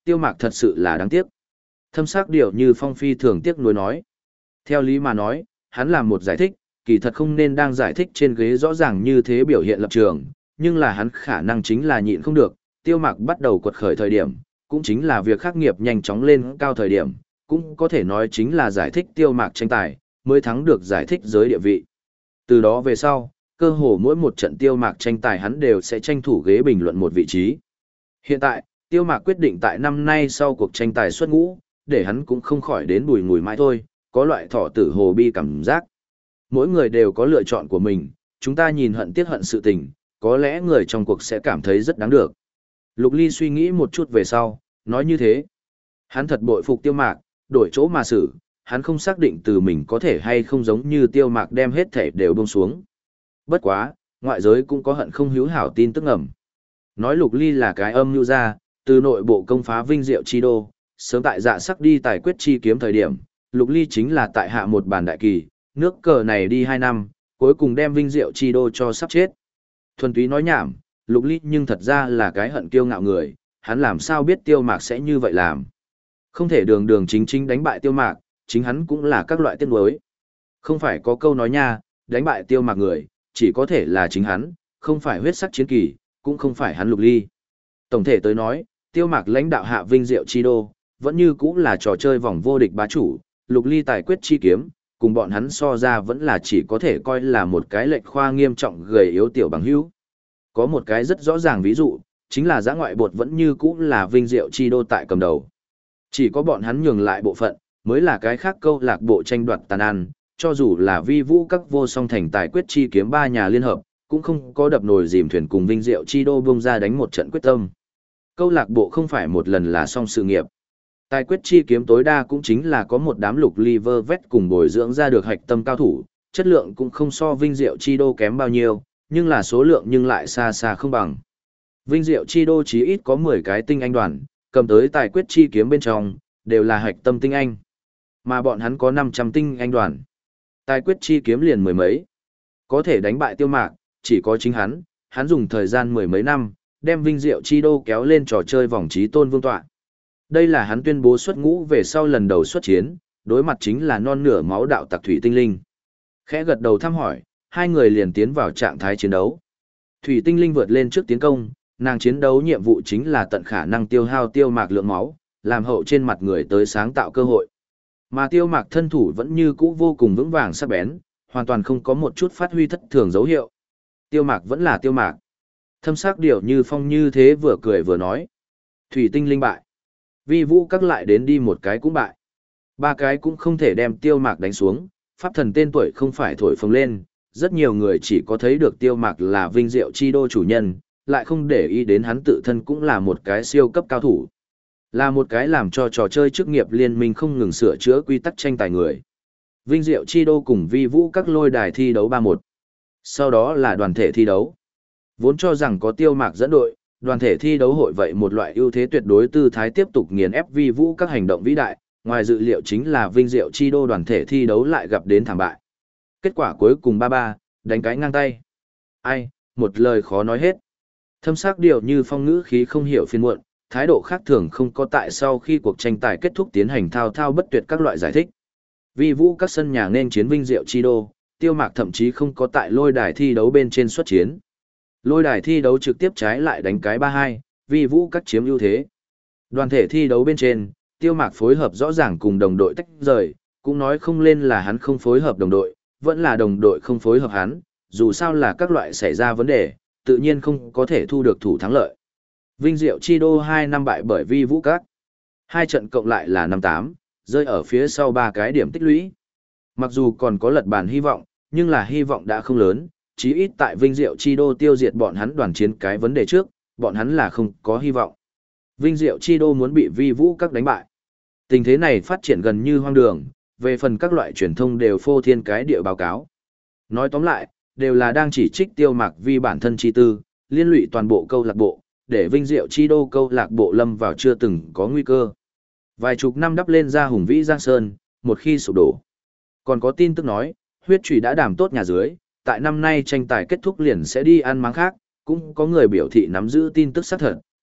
Tiêu Mạc thật sự là đáng tiếc. Thâm sắc điều như phong phi thường tiếc nuối nói. Theo lý mà nói, hắn làm một giải thích, kỳ thật không nên đang giải thích trên ghế rõ ràng như thế biểu hiện lập trường, nhưng là hắn khả năng chính là nhịn không được, Tiêu Mạc bắt đầu quật khởi thời điểm, cũng chính là việc khắc nghiệp nhanh chóng lên cao thời điểm, cũng có thể nói chính là giải thích Tiêu Mạc tranh tài, mới thắng được giải thích giới địa vị. Từ đó về sau, cơ hồ mỗi một trận Tiêu Mạc tranh tài hắn đều sẽ tranh thủ ghế bình luận một vị trí. Hiện tại, Tiêu Mạc quyết định tại năm nay sau cuộc tranh tài xuất ngũ, để hắn cũng không khỏi đến bùi ngùi mãi thôi, có loại thọ tử hồ bi cảm giác. Mỗi người đều có lựa chọn của mình, chúng ta nhìn hận tiếc hận sự tình, có lẽ người trong cuộc sẽ cảm thấy rất đáng được. Lục Ly suy nghĩ một chút về sau, nói như thế. Hắn thật bội phục Tiêu Mạc, đổi chỗ mà xử, hắn không xác định từ mình có thể hay không giống như Tiêu Mạc đem hết thể đều buông xuống. Bất quá, ngoại giới cũng có hận không hữu hảo tin tức ngầm. Nói Lục Ly là cái âm mưu ra, từ nội bộ công phá vinh diệu chi đô, sớm tại dạ sắc đi tài quyết chi kiếm thời điểm, Lục Ly chính là tại hạ một bản đại kỳ, nước cờ này đi 2 năm, cuối cùng đem vinh diệu chi đô cho sắp chết. Thuần túy nói nhảm, Lục Ly nhưng thật ra là cái hận kiêu ngạo người, hắn làm sao biết Tiêu Mạc sẽ như vậy làm. Không thể đường đường chính chính đánh bại Tiêu Mạc, chính hắn cũng là các loại tiếc nuối. Không phải có câu nói nha, đánh bại Tiêu Mạc người, chỉ có thể là chính hắn, không phải huyết sắc chiến kỳ, cũng không phải hắn Lục Ly. Tổng thể tới nói, Tiêu Mạc lãnh đạo hạ vinh diệu chi đô, vẫn như cũng là trò chơi vòng vô địch bá chủ, Lục Ly tài quyết chi kiếm, cùng bọn hắn so ra vẫn là chỉ có thể coi là một cái lệch khoa nghiêm trọng gầy yếu tiểu bằng hữu. Có một cái rất rõ ràng ví dụ, chính là giã ngoại bột vẫn như cũng là vinh diệu chi đô tại cầm đầu. Chỉ có bọn hắn nhường lại bộ phận, mới là cái khác câu lạc bộ tranh đoạt tàn ăn, cho dù là vi vũ các vô song thành tài quyết chi kiếm 3 nhà liên hợp, cũng không có đập nồi dìm thuyền cùng vinh diệu chi đô bung ra đánh một trận quyết tâm. Câu lạc bộ không phải một lần là xong sự nghiệp. Tài quyết chi kiếm tối đa cũng chính là có một đám Lục Ly vơ vét cùng bồi dưỡng ra được hạch tâm cao thủ, chất lượng cũng không so vinh diệu chi đô kém bao nhiêu, nhưng là số lượng nhưng lại xa xa không bằng. Vinh diệu chi đô chí ít có 10 cái tinh anh đoàn, cầm tới tài quyết chi kiếm bên trong, đều là hạch tâm tinh anh. Mà bọn hắn có 500 tinh anh đoàn. Tài quyết chi kiếm liền mười mấy. Có thể đánh bại Tiêu Mạc, chỉ có chính hắn dùng thời gian mười mấy năm, đem vinh diệu chi đô kéo lên trò chơi vòng trí tôn vương tọa. Đây là hắn tuyên bố xuất ngũ về sau lần đầu xuất chiến, đối mặt chính là non nửa máu đạo tặc Thủy Tinh Linh. Khẽ gật đầu thăm hỏi, hai người liền tiến vào trạng thái chiến đấu. Thủy Tinh Linh vượt lên trước tiến công, nàng chiến đấu nhiệm vụ chính là tận khả năng tiêu hao Tiêu Mạc lượng máu, làm hậu trên mặt người tới sáng tạo cơ hội. Mà Tiêu Mạc thân thủ vẫn như cũ vô cùng vững vàng sắc bén, hoàn toàn không có một chút phát huy thất thường dấu hiệu. Tiêu Mạc vẫn là Tiêu Mạc. Thâm sắc điệu như phong như thế vừa cười vừa nói. Thủy Tinh Linh bại. Vi vũ các lại đến đi một cái cũng bại. 3 cái cũng không thể đem Tiêu Mạc đánh xuống, pháp thần tên tuổi không phải thổi phồng lên, rất nhiều người chỉ có thấy được Tiêu Mạc là vinh diệu chi đô chủ nhân, lại không để ý đến hắn tự thân cũng là một cái siêu cấp cao thủ. Là một cái làm cho trò chơi chức nghiệp liên minh không ngừng sửa chữa quy tắc tranh tài người. Vinh diệu chi đô cùng vi vũ các lôi đài thi đấu 3-1. Sau đó là đoàn thể thi đấu. Vốn cho rằng có Tiêu Mạc dẫn đội, đoàn thể thi đấu hội vậy một loại ưu thế tuyệt đối tư thái tiếp tục nghiền ép vi vũ các hành động vĩ đại, ngoài dự liệu chính là vinh diệu chi đô đoàn thể thi đấu lại gặp đến thảm bại. Kết quả cuối cùng 3-3, đánh cái ngang tay. Ai, một lời khó nói hết. Thâm sắc điều như phong ngữ khí không hiểu phiền muộn, thái độ khác thường không có tại sau khi cuộc tranh tài kết thúc tiến hành thao thao bất tuyệt các loại giải thích. Vi vũ các sân nhà nên chiến vinh diệu chi đô, Tiêu Mạc thậm chí không có tại lôi đài thi đấu bên trên xuất chiến. Lôi đài thi đấu trực tiếp trái lại đánh cái 3-2, vi vũ các chiếm ưu thế. Đoàn thể thi đấu bên trên, Tiêu Mạc phối hợp rõ ràng cùng đồng đội tách rời, cũng nói không lên là hắn không phối hợp đồng đội, vẫn là đồng đội không phối hợp hắn, dù sao là các loại xảy ra vấn đề, tự nhiên không có thể thu được thủ thắng lợi. Vinh diệu chi đô 2 năm bại bởi vi vũ các. 2 trận cộng lại là 5-8, rơi ở phía sau 3 cái điểm tích lũy. Mặc dù còn có lật bàn hy vọng, nhưng là hy vọng đã không lớn, chí ít tại Vinh diệu chi đô tiêu diệt bọn hắn đoàn chiến cái vấn đề trước, bọn hắn là không có hy vọng. Vinh diệu chi đô muốn bị vi vũ các đánh bại. Tình thế này phát triển gần như hoang đường, về phần các loại truyền thông đều phô thiên cái địa báo cáo. Nói tóm lại, đều là đang chỉ trích Tiêu Mạc vì bản thân chi tư, liên lụy toàn bộ câu lạc bộ, để vinh diệu chi đô câu lạc bộ lâm vào chưa từng có nguy cơ. Vài chục năm đắp lên ra hùng vĩ Giang Sơn, một khi sụp đổ. Còn có tin tức nói, huyết trùy đã đàm tốt nhà dưới, tại năm nay tranh tài kết thúc liền sẽ đi ăn máng khác, cũng có người biểu thị nắm giữ tin tức xác thật,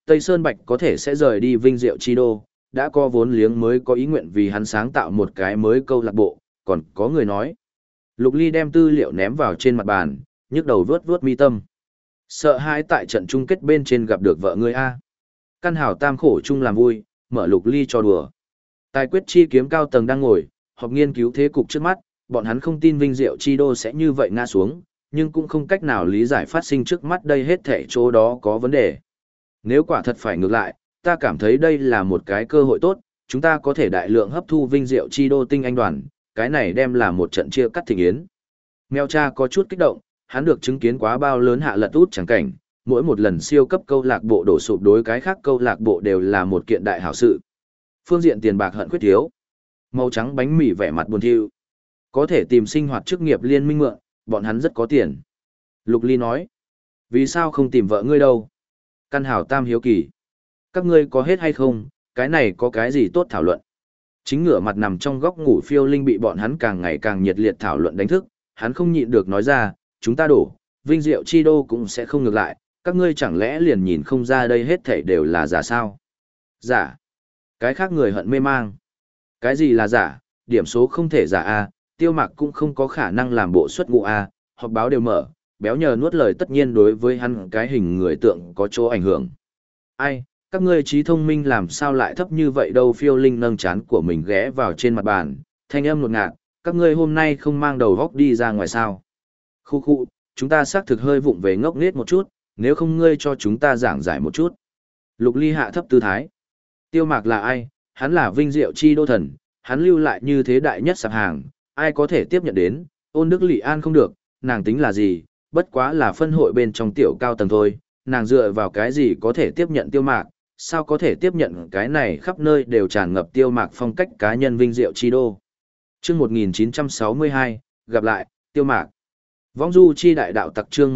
Tây Sơn Bạch có thể sẽ rời đi vinh diệu chi đô, đã có vốn liếng mới có ý nguyện vì hắn sáng tạo một cái mới câu lạc bộ, còn có người nói. Lục Ly đem tư liệu ném vào trên mặt bàn, nhức đầu vướt vướt mi tâm. Sợ hãi tại trận chung kết bên trên gặp được vợ ngươi a. Căn hảo tam khổ chung làm vui, mở Lục Ly cho đùa. Tài quyết chi kiếm cao tầng đang ngồi, họp nghiên cứu thế cục trước mắt, bọn hắn không tin vinh diệu chi đô sẽ như vậy ngã xuống, nhưng cũng không cách nào lý giải phát sinh trước mắt đây hết thể chỗ đó có vấn đề. Nếu quả thật phải ngược lại, ta cảm thấy đây là một cái cơ hội tốt, chúng ta có thể đại lượng hấp thu vinh diệu chi đô tinh anh đoàn, cái này đem là một trận chia cắt thịnh yến. Mèo cha có chút kích động, hắn được chứng kiến quá bao lớn hạ lật út chẳng cảnh, mỗi một lần siêu cấp câu lạc bộ đổ sụp đối cái khác câu lạc bộ đều là một kiện đại hảo sự. Phương diện tiền bạc hận khuyết thiếu. Màu trắng bánh mì vẻ mặt buồn thiu. Có thể tìm sinh hoạt chức nghiệp liên minh mượn, bọn hắn rất có tiền. Lục Ly nói, vì sao không tìm vợ ngươi đâu? Căn hảo tam hiếu kỳ. Các ngươi có hết hay không, cái này có cái gì tốt thảo luận? Chính ngửa mặt nằm trong góc ngủ Phiêu Linh bị bọn hắn càng ngày càng nhiệt liệt thảo luận đánh thức, hắn không nhịn được nói ra, chúng ta đổ, vinh diệu chi đô cũng sẽ không ngược lại, các ngươi chẳng lẽ liền nhìn không ra đây hết thảy đều là giả sao? Giả. Cái khác người hận mê mang. Cái gì là giả, điểm số không thể giả a, Tiêu Mạc cũng không có khả năng làm bộ xuất ngũ a, họp báo đều mở, béo nhờ nuốt lời tất nhiên đối với hắn cái hình người tượng có chỗ ảnh hưởng. Ai, các ngươi trí thông minh làm sao lại thấp như vậy đâu? Phiêu Linh nâng chán của mình ghé vào trên mặt bàn, thanh âm ngột ngạt, các ngươi hôm nay không mang đầu góc đi ra ngoài sao? Khu khu, chúng ta xác thực hơi vụng về ngốc nghếch một chút, nếu không ngươi cho chúng ta giảng giải một chút. Lục Ly hạ thấp tư thái. Tiêu Mạc là ai? Hắn là vinh diệu chi đô thần, hắn lưu lại như thế đại nhất sạp hàng, ai có thể tiếp nhận đến, Ôn Đức Lị An không được, nàng tính là gì, bất quá là phân hội bên trong tiểu cao tầng thôi, nàng dựa vào cái gì có thể tiếp nhận Tiêu Mạc, sao có thể tiếp nhận cái này khắp nơi đều tràn ngập Tiêu Mạc phong cách cá nhân vinh diệu chi đô. Chương 1962, gặp lại, Tiêu Mạc. Võng du chi đại đạo tặc chương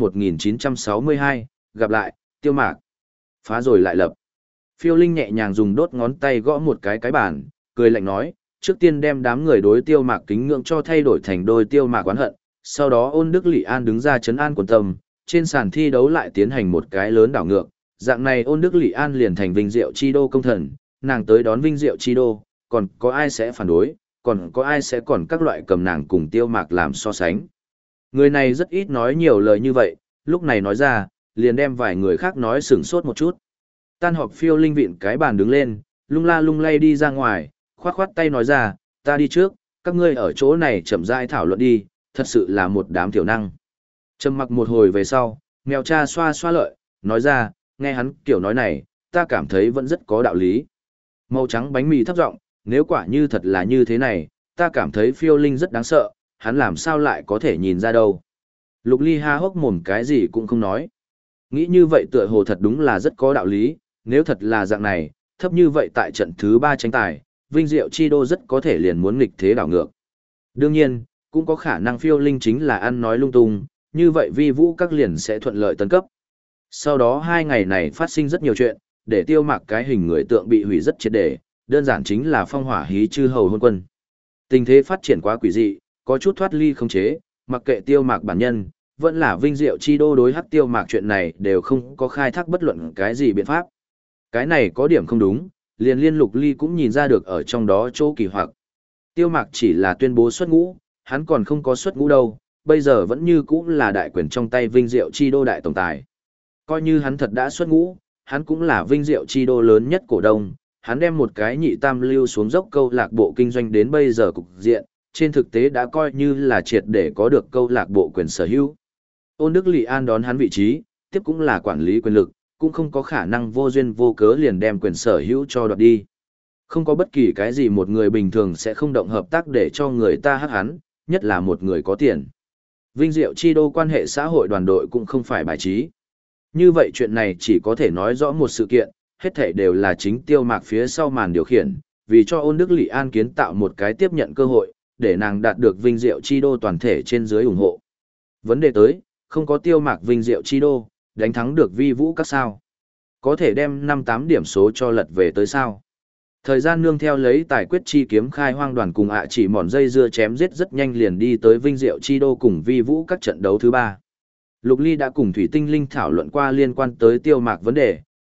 1962, gặp lại, Tiêu Mạc. Phá rồi lại lập. Phiêu Linh nhẹ nhàng dùng đốt ngón tay gõ một cái bàn, cười lạnh nói, trước tiên đem đám người đối Tiêu Mạc kính ngưỡng cho thay đổi thành đôi Tiêu Mạc oán hận, sau đó Ôn Đức Lị An đứng ra trấn an quần tâm, trên sàn thi đấu lại tiến hành một cái lớn đảo ngược, dạng này Ôn Đức Lị An liền thành vinh diệu chi đô công thần, nàng tới đón vinh diệu chi đô, còn có ai sẽ phản đối, còn có ai sẽ còn các loại cầm nàng cùng Tiêu Mạc làm so sánh. Người này rất ít nói nhiều lời như vậy, lúc này nói ra, liền đem vài người khác nói sửng sốt một chút. Tan họp Phiêu Linh vịn cái bàn đứng lên, lung la lung lay đi ra ngoài, khoát khoát tay nói ra, ta đi trước, các ngươi ở chỗ này chậm rãi thảo luận đi, thật sự là một đám tiểu năng. Trầm mặc một hồi về sau, mèo cha xoa xoa lợi, nói ra, nghe hắn kiểu nói này, ta cảm thấy vẫn rất có đạo lý. Màu trắng bánh mì thấp giọng, nếu quả như thật là như thế này, ta cảm thấy Phiêu Linh rất đáng sợ, hắn làm sao lại có thể nhìn ra đâu. Lục Ly ha hốc mồm cái gì cũng không nói. Nghĩ như vậy tựa hồ thật đúng là rất có đạo lý, nếu thật là dạng này, thấp như vậy tại trận thứ 3 tranh tài, vinh diệu chi đô rất có thể liền muốn nghịch thế đảo ngược. Đương nhiên, cũng có khả năng Phiêu Linh chính là ăn nói lung tung, như vậy vi vũ các liền sẽ thuận lợi tấn cấp. Sau đó 2 ngày này phát sinh rất nhiều chuyện, để Tiêu Mạc cái hình người tượng bị hủy rất triệt để, đơn giản chính là phong hỏa hí chư hầu hôn quân. Tình thế phát triển quá quỷ dị, có chút thoát ly không chế, mặc kệ Tiêu Mạc bản nhân, vẫn là vinh diệu chi đô đối hắc Tiêu Mạc chuyện này đều không có khai thác bất luận cái gì biện pháp. Cái này có điểm không đúng, liền liên Lục Ly cũng nhìn ra được ở trong đó chỗ kỳ hoặc. Tiêu Mạc chỉ là tuyên bố xuất ngũ, hắn còn không có xuất ngũ đâu, bây giờ vẫn như cũ là đại quyền trong tay vinh diệu chi đô đại tổng tài. Coi như hắn thật đã xuất ngũ, hắn cũng là vinh diệu chi đô lớn nhất cổ đông, hắn đem một cái nhị tam lưu xuống dốc câu lạc bộ kinh doanh đến bây giờ cục diện, trên thực tế đã coi như là triệt để có được câu lạc bộ quyền sở hữu. Ôn Đức Lị An đón hắn vị trí, tiếp cũng là quản lý quyền lực, cũng không có khả năng vô duyên vô cớ liền đem quyền sở hữu cho đoạt đi. Không có bất kỳ cái gì một người bình thường sẽ không động hợp tác để cho người ta hắc hắn, nhất là một người có tiền. Vinh diệu chi đô quan hệ xã hội đoàn đội cũng không phải bài trí. Như vậy chuyện này chỉ có thể nói rõ một sự kiện, hết thảy đều là chính Tiêu Mạc phía sau màn điều khiển, vì cho Ôn Đức Lị An kiến tạo một cái tiếp nhận cơ hội, để nàng đạt được vinh diệu chi đô toàn thể trên dưới ủng hộ. Vấn đề tới, không có Tiêu Mạc vinh diệu chi đô, đánh thắng được vi vũ các sao. Có thể đem 5-8 điểm số cho lật về tới sao. Thời gian nương theo lấy tài quyết chi kiếm khai hoang đoàn cùng chỉ mòn dây dưa chém giết rất nhanh liền đi tới vinh diệu chi đô cùng vi vũ các trận đấu thứ 3. Lục Ly đã cùng Thủy Tinh Linh thảo luận qua liên quan tới Tiêu Mạc vấn đề,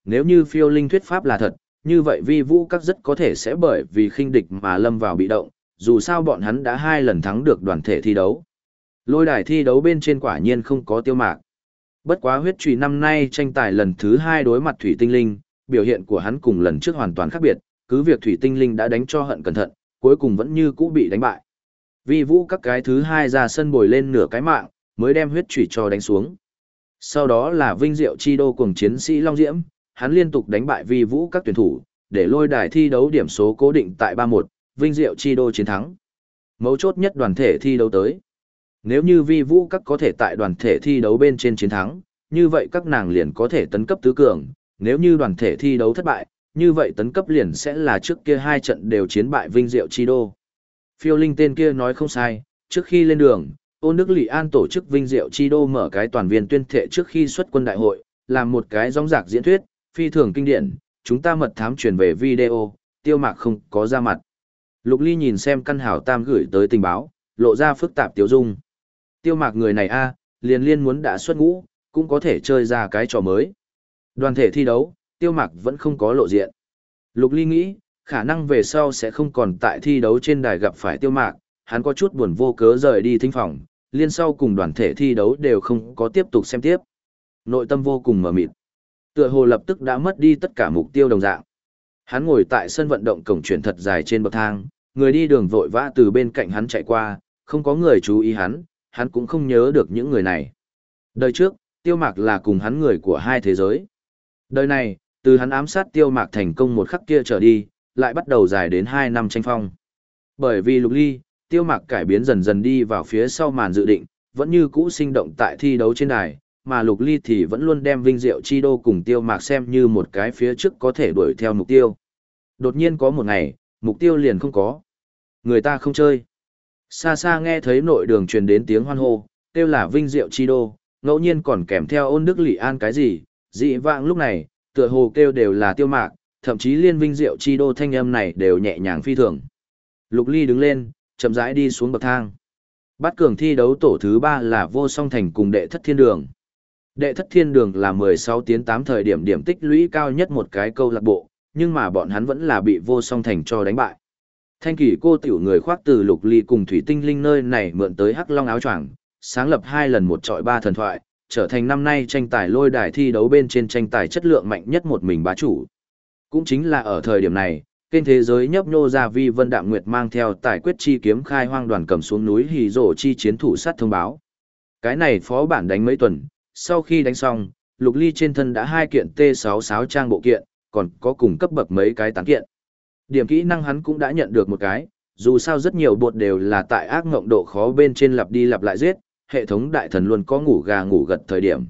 nếu như phiêu linh thuyết pháp là thật, như vậy vi vũ các rất có thể sẽ bởi vì khinh địch mà lâm vào bị động, dù sao bọn hắn đã 2 lần thắng được đoàn thể thi đấu. Lôi đài thi đấu bên trên quả nhiên không có Tiêu Mạc. Bất quá huyết trùy năm nay tranh tài lần thứ 2 đối mặt Thủy Tinh Linh, biểu hiện của hắn cùng lần trước hoàn toàn khác biệt, cứ việc Thủy Tinh Linh đã đánh cho hận cẩn thận, cuối cùng vẫn như cũ bị đánh bại. Vi vũ các cái thứ 2 ra sân bồi lên nửa cái mạng, mới đem huyết trùy cho đánh xuống. Sau đó là Vinh Diệu Chi Đô cùng chiến sĩ Long Diễm, hắn liên tục đánh bại vi vũ các tuyển thủ, để lôi đài thi đấu điểm số cố định tại 3-1, Vinh Diệu Chi Đô chiến thắng. Mấu chốt nhất đoàn thể thi đấu tới. Nếu như vi vũ các có thể tại đoàn thể thi đấu bên trên chiến thắng, như vậy các nàng liền có thể tấn cấp tứ cường, nếu như đoàn thể thi đấu thất bại, như vậy tấn cấp liền sẽ là trước kia 2 trận đều chiến bại Vinh Diệu Chi Đô. Phiêu Linh tên kia nói không sai, trước khi lên đường, Ôn Đức Lị An tổ chức Vinh Diệu Chi Đô mở cái toàn viên tuyên thệ trước khi xuất quân đại hội, làm một cái rong rạc diễn thuyết, phi thường kinh điển, chúng ta mật thám truyền về video, Tiêu Mạc không có ra mặt. Lục Ly nhìn xem căn hảo tam gửi tới tình báo, lộ ra phức tạp tiêu dung. Tiêu Mạc người này liền liên muốn đã xuất ngũ, cũng có thể chơi ra cái trò mới. Đoàn thể thi đấu, Tiêu Mạc vẫn không có lộ diện. Lục Ly nghĩ, khả năng về sau sẽ không còn tại thi đấu trên đài gặp phải Tiêu Mạc, hắn có chút buồn vô cớ rời đi thính phòng, liên sau cùng đoàn thể thi đấu đều không có tiếp tục xem tiếp. Nội tâm vô cùng mờ mịt. Tựa hồ lập tức đã mất đi tất cả mục tiêu đồng dạng. Hắn ngồi tại sân vận động cổng chuyển thật dài trên bậc thang, người đi đường vội vã từ bên cạnh hắn chạy qua, không có người chú ý hắn cũng không nhớ được những người này. Đời trước, Tiêu Mạc là cùng hắn người của 2 thế giới. Đời này, từ hắn ám sát Tiêu Mạc thành công một khắc kia trở đi, lại bắt đầu dài đến 2 năm tranh phong. Bởi vì Lục Ly, Tiêu Mạc cải biến dần dần đi vào phía sau màn dự định, vẫn như cũ sinh động tại thi đấu trên đài, mà Lục Ly thì vẫn luôn đem Vinh Diệu Chi Đô cùng Tiêu Mạc xem như một cái phía trước có thể đuổi theo mục tiêu. Đột nhiên có một ngày, mục tiêu liền không có. Người ta không chơi. Xa xa nghe thấy nội đường truyền đến tiếng hoan hô, kêu là Vinh Diệu Chi Đô, ngẫu nhiên còn kèm theo Ôn Đức Lị An cái gì, dị vãng lúc này, tựa hồ kêu đều là Tiêu Mạc, thậm chí liên Vinh Diệu Chi Đô thanh âm này đều nhẹ nhàng phi thường. Lục Ly đứng lên, chậm rãi đi xuống bậc thang. Bát cường thi đấu tổ thứ 3 là Vô Song Thành cùng Đệ Thất Thiên Đường. Đệ Thất Thiên Đường là 16 tiến 8 thời điểm điểm tích lũy cao nhất một cái câu lạc bộ, nhưng mà bọn hắn vẫn là bị Vô Song Thành cho đánh bại. Thanh Kỳ cô tiểu người khoác từ Lục Ly cùng Thủy Tinh Linh nơi này mượn tới Hắc Long áo choàng, sáng lập 2 lần một trọi 3 thần thoại, trở thành năm nay tranh tài lôi đài thi đấu bên trên tranh tài chất lượng mạnh nhất một mình bá chủ. Cũng chính là ở thời điểm này, kênh thế giới nhấp nhô ra Vi Vân Đạm Nguyệt mang theo tài quyết chi kiếm khai hoang đoàn cầm xuống núi Hỉ Dỗ chi chiến thủ sát thông báo. Cái này phó bản đánh mấy tuần, sau khi đánh xong, Lục Ly trên thân đã 2 kiện T66 trang bộ kiện, còn có cùng cấp bậc mấy cái tán kiện. Điểm kỹ năng hắn cũng đã nhận được một cái, dù sao rất nhiều bột đều là tại ác ngộng độ khó bên trên lặp đi lặp lại giết, hệ thống đại thần luôn có ngủ gà ngủ gật thời điểm.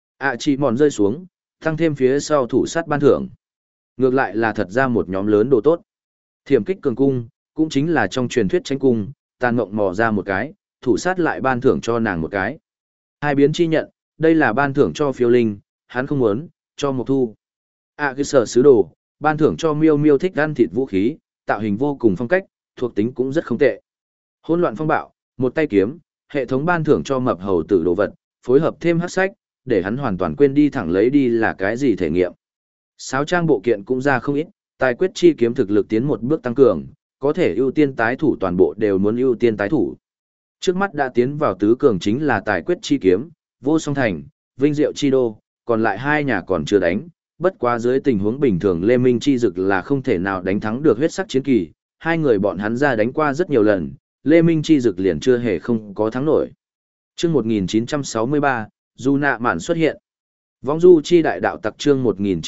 Chỉ mòn rơi xuống, tăng thêm phía sau thủ sát ban thưởng. Ngược lại là thật ra một nhóm lớn đồ tốt. Thiểm kích cường cung, cũng chính là trong truyền thuyết tranh cung, tàn ngộng mò ra một cái, thủ sát lại ban thưởng cho nàng một cái. 2 biến chi nhận, đây là ban thưởng cho phiêu linh, hắn không muốn, cho Mộc Thu. Cái sở sứ đồ, ban thưởng cho miêu miêu thích ăn thịt vũ khí, tạo hình vô cùng phong cách, thuộc tính cũng rất không tệ. Hỗn loạn phong bạo, một tay kiếm, hệ thống ban thưởng cho mập hầu tử đồ vật, phối hợp thêm hắc sách, để hắn hoàn toàn quên đi thẳng lấy đi là cái gì thể nghiệm. Sáo trang bộ kiện cũng ra không ít, tài quyết chi kiếm thực lực tiến một bước tăng cường, có thể ưu tiên tái thủ toàn bộ đều muốn ưu tiên tái thủ. Trước mắt đã tiến vào tứ cường chính là tài quyết chi kiếm, Vô Song Thành, Vinh Diệu Chi Đô, còn lại 2 nhà còn chưa đánh, bất quá dưới tình huống bình thường Lê Minh Chi Dực là không thể nào đánh thắng được huyết sắc chiến kỳ, 2 người bọn hắn ra đánh qua rất nhiều lần, Lê Minh Chi Dực liền chưa hề không có thắng nổi. Chương 1963, Du Nạ Mạn xuất hiện. Vong Du Chi Đại Đạo Tặc chương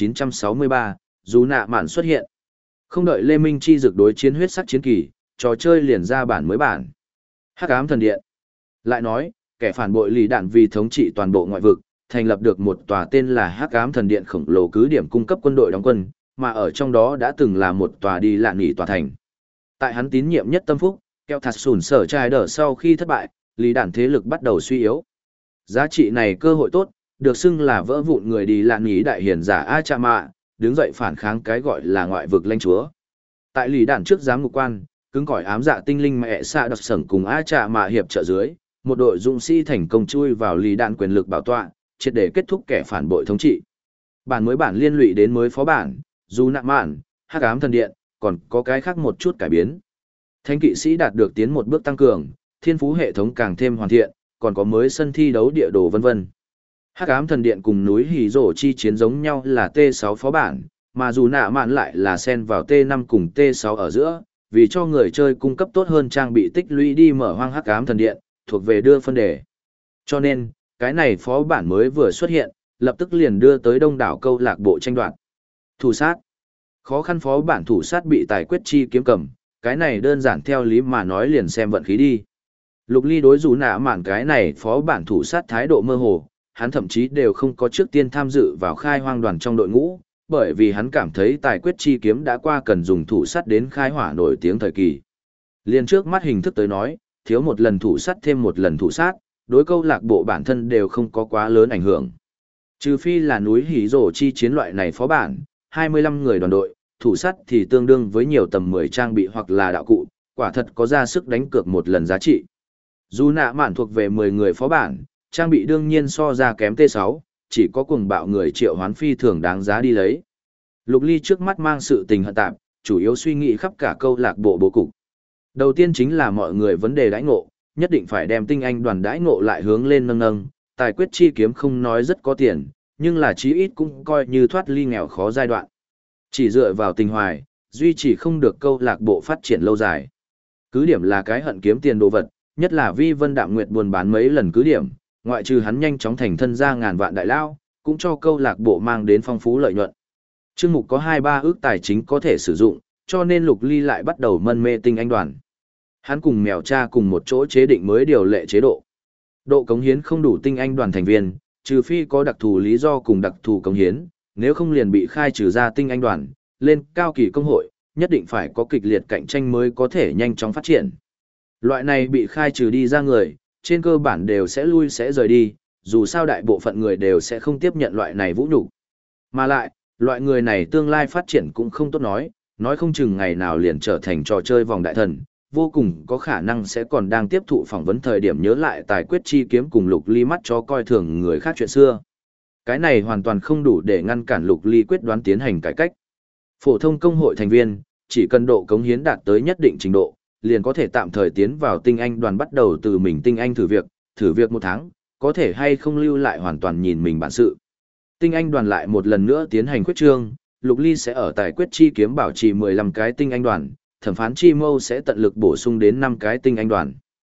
1963, Du Nạ Mạn xuất hiện. Không đợi Lê Minh Chi Dực đối chiến huyết sắc chiến kỳ, trò chơi liền ra bản mới bản. Hắc Ám Thần Điện. Lại nói, kẻ phản bội lì đạn vì thống trị toàn bộ ngoại vực, thành lập được một tòa tên là Hắc Ám Thần Điện khổng lồ cứ điểm cung cấp quân đội đóng quân, mà ở trong đó đã từng là một tòa đi lạn nghỉ tòa thành. Tại hắn tín nhiệm nhất tâm phúc, keo thạt sùn sở trai đỡ sau khi thất bại, lì đạn thế lực bắt đầu suy yếu. Giá trị này cơ hội tốt, được xưng là vỡ vụn người đi lạn nghỉ đại hiển giả A Cha Mạ, đứng dậy phản kháng cái gọi là ngoại vực lãnh chúa. Tại lì đạn trước giám ngục quan, cứng cỏi ám dạ tinh linh mẹ xạ đọc sẩn cùng A Cha Mạ hiệp trợ dưới, một đội dũng sĩ thành công chui vào lì đạn quyền lực bảo tọa, triệt để kết thúc kẻ phản bội thống trị. Bản mới bản liên lụy đến mới phó bản, dù nạ mạn, hắc ám thần điện, còn có cái khác một chút cải biến. Thánh kỵ sĩ đạt được tiến một bước tăng cường, thiên phú hệ thống càng thêm hoàn thiện, còn có mới sân thi đấu địa đồ vân vân. Hắc ám thần điện cùng núi hỉ rổ chi chiến giống nhau là T6 phó bản, mà dù nạ mạn lại là xen vào T5 cùng T6 ở giữa, vì cho người chơi cung cấp tốt hơn trang bị tích lũy đi mở hoang hắc ám thần điện, thuộc về đưa phân đề. Cho nên, cái này phó bản mới vừa xuất hiện, lập tức liền đưa tới đông đảo câu lạc bộ tranh đoạt. Thủ sát. Khó khăn phó bản thủ sát bị tài quyết chi kiếm cầm, cái này đơn giản theo lý mà nói liền xem vận khí đi. Lục Ly đối dù nạ mạn cái này phó bản thủ sát thái độ mơ hồ, hắn thậm chí đều không có trước tiên tham dự vào khai hoang đoàn trong đội ngũ, bởi vì hắn cảm thấy tài quyết chi kiếm đã qua cần dùng thủ sát đến khai hỏa nổi tiếng thời kỳ. Liên trước mắt hình thức tới nói, thiếu một lần thủ sát thêm một lần thủ sát, đối câu lạc bộ bản thân đều không có quá lớn ảnh hưởng. Trừ phi là núi hỉ rổ chi chiến loại này phó bản, 25 người đoàn đội, thủ sát thì tương đương với nhiều tầm 10 trang bị hoặc là đạo cụ, quả thật có ra sức đánh cược một lần giá trị. Dù nạ mạn thuộc về 10 người phó bản, trang bị đương nhiên so ra kém T6, chỉ có cuồng bạo người triệu hoán phi thường đáng giá đi lấy. Lục Ly trước mắt mang sự tình hận tạp, chủ yếu suy nghĩ khắp cả câu lạc bộ bố cục. Đầu tiên chính là mọi người vấn đề đãi ngộ, nhất định phải đem tinh anh đoàn đãi ngộ lại hướng lên nâng nâng, tài quyết chi kiếm không nói rất có tiền, nhưng là chí ít cũng coi như thoát ly nghèo khó giai đoạn. Chỉ dựa vào tình hoài, duy trì không được câu lạc bộ phát triển lâu dài. Cứ điểm là cái hận kiếm tiền đồ vật, nhất là Vi Vân Đạm Nguyệt buôn bán mấy lần cứ điểm, ngoại trừ hắn nhanh chóng thành thân ra ngàn vạn đại lao, cũng cho câu lạc bộ mang đến phong phú lợi nhuận. Chương mục có 2-3 ước tài chính có thể sử dụng, cho nên Lục Ly lại bắt đầu mân mê tinh anh đoàn. Hắn cùng mèo cha cùng một chỗ chế định mới điều lệ chế độ. Độ cống hiến không đủ tinh anh đoàn thành viên, trừ phi có đặc thù lý do cùng đặc thù cống hiến, nếu không liền bị khai trừ ra tinh anh đoàn, lên cao kỳ công hội, nhất định phải có kịch liệt cạnh tranh mới có thể nhanh chóng phát triển. Loại này bị khai trừ đi ra người, trên cơ bản đều sẽ rời đi, dù sao đại bộ phận người đều sẽ không tiếp nhận loại này vũ nhục. Mà lại, loại người này tương lai phát triển cũng không tốt nói không chừng ngày nào liền trở thành trò chơi vòng đại thần, vô cùng có khả năng sẽ còn đang tiếp thụ phỏng vấn thời điểm nhớ lại tài quyết chi kiếm cùng Lục Ly mắt chó coi thường người khác chuyện xưa. Cái này hoàn toàn không đủ để ngăn cản Lục Ly quyết đoán tiến hành cải cách. Phổ thông công hội thành viên, chỉ cần độ cống hiến đạt tới nhất định trình độ, liền có thể tạm thời tiến vào tinh anh đoàn bắt đầu từ mình tinh anh thử việc 1 tháng, có thể hay không lưu lại hoàn toàn nhìn mình bản sự. Tinh anh đoàn lại một lần nữa tiến hành quyết trương, Lục Ly sẽ ở tài quyết chi kiếm bảo trì 15 cái tinh anh đoàn, thẩm phán chi mâu sẽ tận lực bổ sung đến 5 cái tinh anh đoàn.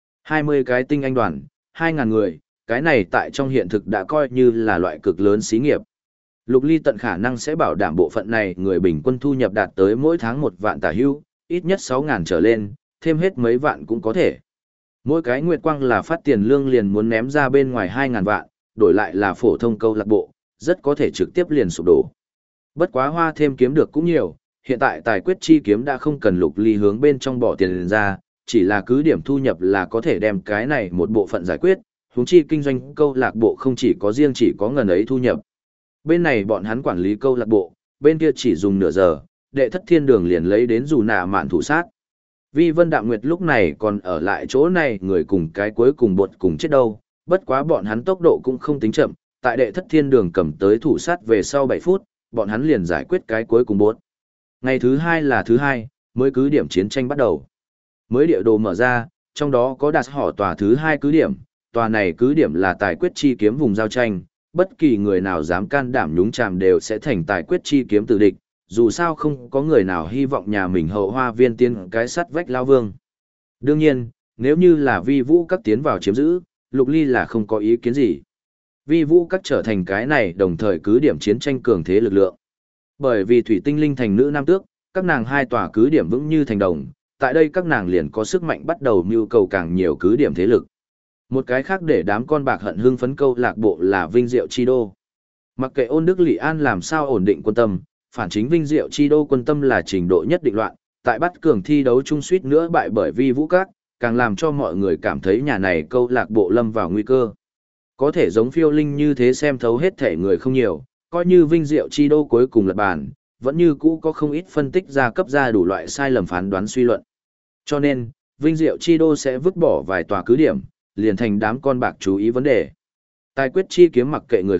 20 cái tinh anh đoàn, 2.000 người, cái này tại trong hiện thực đã coi như là loại cực lớn xí nghiệp. Lục Ly tận khả năng sẽ bảo đảm bộ phận này người bình quân thu nhập đạt tới mỗi tháng 1 vạn tả hưu, ít nhất 6.000 trở lên, thêm hết mấy vạn cũng có thể. Mỗi cái nguyệt quang là phát tiền lương liền muốn ném ra bên ngoài 2.000 vạn, đổi lại là phổ thông câu lạc bộ, rất có thể trực tiếp liền sụp đổ. Bất quá hoa thêm kiếm được cũng nhiều, hiện tại tài quyết chi kiếm đã không cần Lục Ly hướng bên trong bỏ tiền ra, chỉ là cứ điểm thu nhập là có thể đem cái này một bộ phận giải quyết, huống chi kinh doanh câu lạc bộ không chỉ có riêng chỉ có ngần ấy thu nhập. Bên này bọn hắn quản lý câu lạc bộ, bên kia chỉ dùng nửa giờ, đệ thất thiên đường liền lấy đến dù nạ mạn thủ sát. Vi Vân Đạm Nguyệt lúc này còn ở lại chỗ này người cùng cái cuối cùng bột cùng chết đâu, bất quá bọn hắn tốc độ cũng không tính chậm, tại đệ thất thiên đường cầm tới thủ sát về sau 7 phút, bọn hắn liền giải quyết cái cuối cùng bột. Ngày thứ 2 là thứ 2, mới cứ điểm chiến tranh bắt đầu. Mới địa đồ mở ra, trong đó có đặt họ tòa thứ 2 cứ điểm, tòa này cứ điểm là tài quyết chi kiếm vùng giao tranh, bất kỳ người nào dám can đảm nhúng chàm đều sẽ thành tài quyết chi kiếm tử địch, dù sao không có người nào hy vọng nhà mình hậu hoa viên tiên cái sắt vách lao vương. Đương nhiên, nếu như là vi vũ các tiến vào chiếm giữ, Lục Ly là không có ý kiến gì. Vi vũ các trở thành cái này đồng thời cứ điểm chiến tranh cường thế lực lượng. Bởi vì thủy tinh linh thành nữ nam tước, các nàng 2 tòa cứ điểm vững như thành đồng, tại đây các nàng liền có sức mạnh bắt đầu mưu cầu càng nhiều cứ điểm thế lực. Một cái khác để đám con bạc hận hưng phấn câu lạc bộ là Vinh Diệu Chi Đô. Mặc kệ Ôn Đức Lị An làm sao ổn định quân tâm, phản chính Vinh Diệu Chi Đô quân tâm là trình độ nhất định loạn, tại bắt cường thi đấu chung suýt nữa bại bởi Vi Vũ Các, càng làm cho mọi người cảm thấy nhà này câu lạc bộ lâm vào nguy cơ. Có thể giống Phiêu Linh như thế xem thấu hết thể người không nhiều, coi như Vinh Diệu Chi Đô cuối cùng lật bàn, vẫn như cũ có không ít phân tích ra cấp ra đủ loại sai lầm phán đoán suy luận. Cho nên, Vinh Diệu Chi Đô sẽ vứt bỏ vài tòa cứ điểm, liền thành đám con bạc chú ý vấn đề. Tài quyết chi kiếm mặc kệ người khác,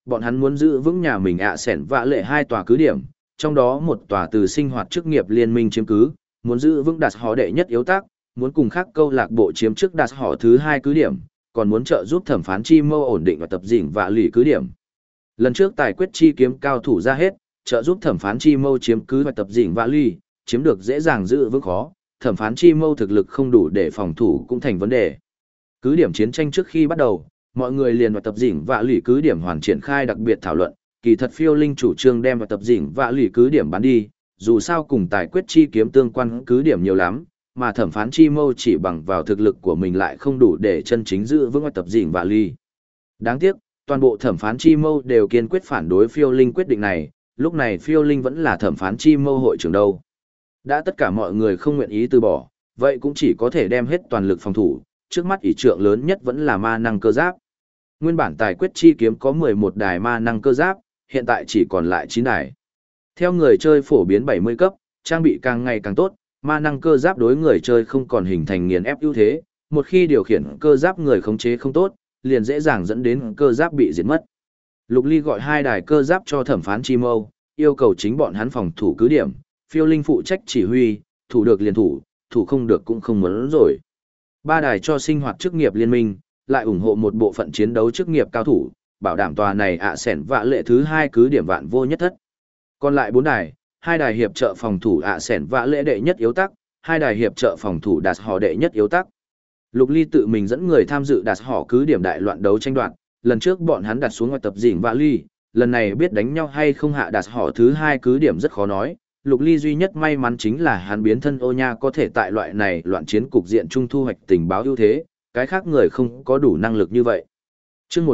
Bọn hắn muốn giữ vững nhà mình ạ sẻn vạ lệ hai tòa cứ điểm, trong đó một tòa từ sinh hoạt chức nghiệp liên minh chiếm cứ, muốn giữ vững đặt họ đệ nhất yếu tác, muốn cùng khác câu lạc bộ chiếm trước đặt họ thứ hai cứ điểm, còn muốn trợ giúp thẩm phán chi mâu ổn định và tập dĩnh vạ lì cứ điểm. Lần trước tài quyết chi kiếm cao thủ ra hết, trợ giúp thẩm phán chi mâu chiếm cứ và tập dĩnh vạ lì, chiếm được dễ dàng giữ vững khó, thẩm phán chi mâu thực lực không đủ để phòng thủ cũng thành vấn đề. Cứ điểm chiến tranh trước khi bắt đầu, mọi người liền vào tập dĩnh vạ lì cứ điểm hoàn triển khai đặc biệt thảo luận, kỳ thật phiêu linh chủ trương đem vào tập dĩnh vạ lì cứ điểm bán đi, dù sao cùng tài quyết chi kiếm tương quan cứ điểm nhiều lắm, mà thẩm phán chi mâu chỉ bằng vào thực lực của mình lại không đủ để chân chính giữ vững tập dĩnh vạ lì. Đáng tiếc, toàn bộ thẩm phán chi mâu đều kiên quyết phản đối phiêu linh quyết định này, lúc này phiêu linh vẫn là thẩm phán chi mâu hội trưởng đâu. Đã tất cả mọi người không nguyện ý từ bỏ, vậy cũng chỉ có thể đem hết toàn lực phòng thủ, trước mắt ỷ trượng lớn nhất vẫn là ma năng cơ giáp. Nguyên bản tài quyết chi kiếm có 11 đài ma năng cơ giáp, hiện tại chỉ còn lại 9 đài. Theo người chơi phổ biến 70 cấp, trang bị càng ngày càng tốt, ma năng cơ giáp đối người chơi không còn hình thành nghiền ép ưu thế, một khi điều khiển cơ giáp người khống chế không tốt, liền dễ dàng dẫn đến cơ giáp bị diệt mất. Lục Ly gọi 2 đài cơ giáp cho thẩm phán chi mâu, yêu cầu chính bọn hắn phòng thủ cứ điểm, phiêu linh phụ trách chỉ huy, thủ được liền thủ, thủ không được cũng không muốn rồi. 3 đài cho sinh hoạt chức nghiệp liên minh, lại ủng hộ một bộ phận chiến đấu chức nghiệp cao thủ, bảo đảm tòa này ạ sẻn vạ lệ thứ 2 cứ điểm vạn vô nhất thất. Còn lại 4 đài, 2 đài hiệp trợ phòng thủ ạ sẻn vạ lệ đệ nhất yếu tắc, 2 đài hiệp trợ phòng thủ đạt họ đệ nhất yếu tắc. Lục Ly tự mình dẫn người tham dự đạt họ cứ điểm đại loạn đấu tranh đoạt, lần trước bọn hắn đặt xuống ngoài tập dĩnh vạ ly, lần này biết đánh nhau hay không hạ đạt họ thứ 2 cứ điểm rất khó nói. Lục Ly duy nhất may mắn chính là hắn biến thân ô nha có thể tại loại này loạn chiến cục diện trung thu hoạch tình báo ưu thế, cái khác người không có đủ năng lực như vậy. Chương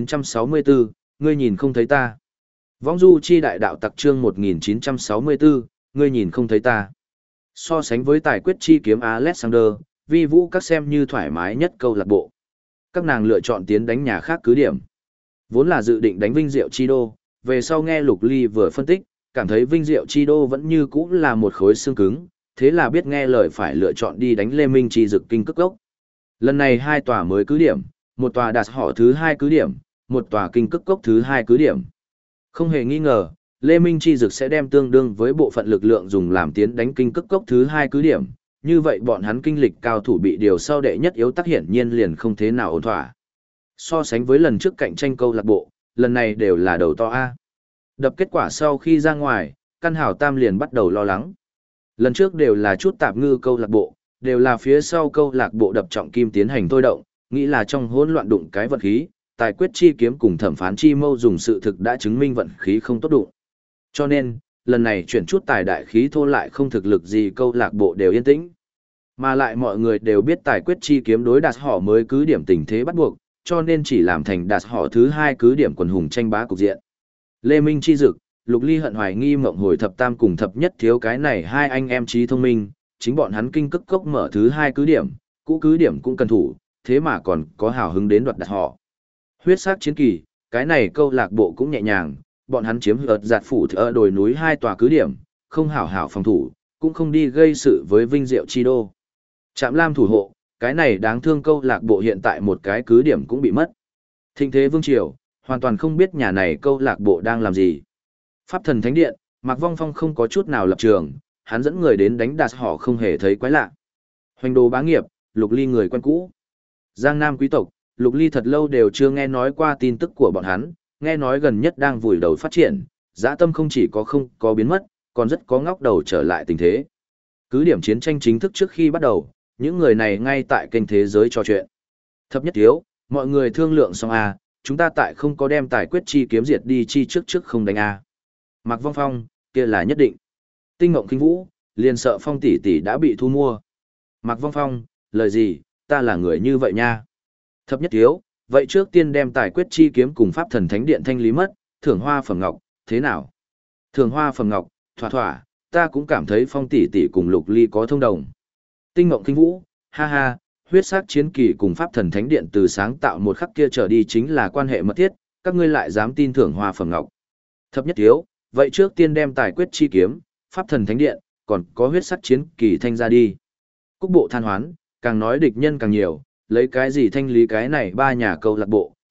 1964, ngươi nhìn không thấy ta. Vong du chi đại đạo tặc chương 1964, ngươi nhìn không thấy ta. So sánh với tài quyết chi kiếm Alexander, vi vũ các xem như thoải mái nhất câu lạc bộ. Các nàng lựa chọn tiến đánh nhà khác cứ điểm. Vốn là dự định đánh Vinh Diệu Chi Đô, về sau nghe Lục Ly vừa phân tích, cảm thấy Vinh Diệu Chi Đô vẫn như cũ là một khối xương cứng, thế là biết nghe lời phải lựa chọn đi đánh Lê Minh Chi Dực Kinh Cức Cốc. Lần này 2 tòa mới cứ điểm, một tòa đạt họ thứ 2 cứ điểm, một tòa Kinh Cức Cốc thứ 2 cứ điểm. Không hề nghi ngờ, Lê Minh Chi Dực sẽ đem tương đương với bộ phận lực lượng dùng làm tiến đánh Kinh Cức Cốc thứ 2 cứ điểm, như vậy bọn hắn kinh lịch cao thủ bị điều sau đệ nhất yếu tắc hiển nhiên liền không thế nào ổn thỏa. So sánh với lần trước cạnh tranh câu lạc bộ, lần này đều là đầu to A. Đập kết quả sau khi ra ngoài, Căn Hảo Tam liền bắt đầu lo lắng. Lần trước đều là chút tạp ngư câu lạc bộ, đều là phía sau câu lạc bộ đập trọng kim tiến hành thôi động, nghĩ là trong hỗn loạn đụng cái vật khí, tài quyết chi kiếm cùng thẩm phán chi mâu dùng sự thực đã chứng minh vận khí không tốt đụng. Cho nên, lần này chuyển chút tài đại khí thô lại không thực lực gì câu lạc bộ đều yên tĩnh. Mà lại mọi người đều biết tài quyết chi kiếm đối đạt họ mới cứ điểm tình thế bắt buộc, cho nên chỉ làm thành đạt họ thứ 2 cứ điểm quần hùng tranh bá cục diện. Lê Minh Chi Dực, Lục Ly hận hoài nghi mộng hồi thập tam cùng thập nhất thiếu cái này 2 anh em trí thông minh, chính bọn hắn Kinh Cức Cốc mở thứ 2 cứ điểm, cũ cứ điểm cũng cần thủ, thế mà còn có hào hứng đến đoạt đạt họ. Huyết sắc chiến kỳ, cái này câu lạc bộ cũng nhẹ nhàng, bọn hắn chiếm ợt giạt phủ ở đồi núi 2 tòa cứ điểm, không hảo hảo phòng thủ, cũng không đi gây sự với Vinh Diệu Chi Đô. Trạm Lam thủ hộ, cái này đáng thương câu lạc bộ hiện tại một cái cứ điểm cũng bị mất. Thịnh thế vương triều, hoàn toàn không biết nhà này câu lạc bộ đang làm gì. Pháp thần thánh điện, Mạc Vong Phong không có chút nào lập trường, hắn dẫn người đến đánh đạt họ không hề thấy quái lạ. Hoành đồ bá nghiệp, Lục Ly người quen cũ. Giang Nam quý tộc, Lục Ly thật lâu đều chưa nghe nói qua tin tức của bọn hắn, nghe nói gần nhất đang vùi đầu phát triển, dã tâm không chỉ có không có biến mất, còn rất có ngóc đầu trở lại tình thế. Cứ điểm chiến tranh chính thức trước khi bắt đầu, những người này ngay tại kênh thế giới trò chuyện. Thập nhất thiếu, mọi người thương lượng xong à, chúng ta tại không có đem tài quyết chi kiếm diệt đi chi trước không đánh à. Mạc Vong Phong, kia là nhất định. Tinh Ngộng Kinh Vũ, liền sợ Phong tỷ tỷ đã bị thu mua. Mạc Vong Phong, lời gì, ta là người như vậy nha. Thập nhất thiếu, vậy trước tiên đem tài quyết chi kiếm cùng pháp thần thánh điện thanh lý mất, thưởng hoa phẩm ngọc, thế nào? Thưởng hoa phẩm ngọc, thỏa thỏa, ta cũng cảm thấy Phong tỷ tỷ cùng Lục Ly có thông đồng. Tinh Ngộng Kinh Vũ, ha ha, huyết sắc chiến kỳ cùng pháp thần thánh điện từ sáng tạo một khắc kia trở đi chính là quan hệ mật thiết, các ngươi lại dám tin thưởng hoa phẩm ngọc. Thập nhất thiếu, vậy trước tiên đem tài quyết chi kiếm, pháp thần thánh điện, còn có huyết sắc chiến kỳ thanh ra đi. Cúc bộ than hoán, càng nói địch nhân càng nhiều, lấy cái gì thanh lý cái này 3 nhà câu lạc bộ,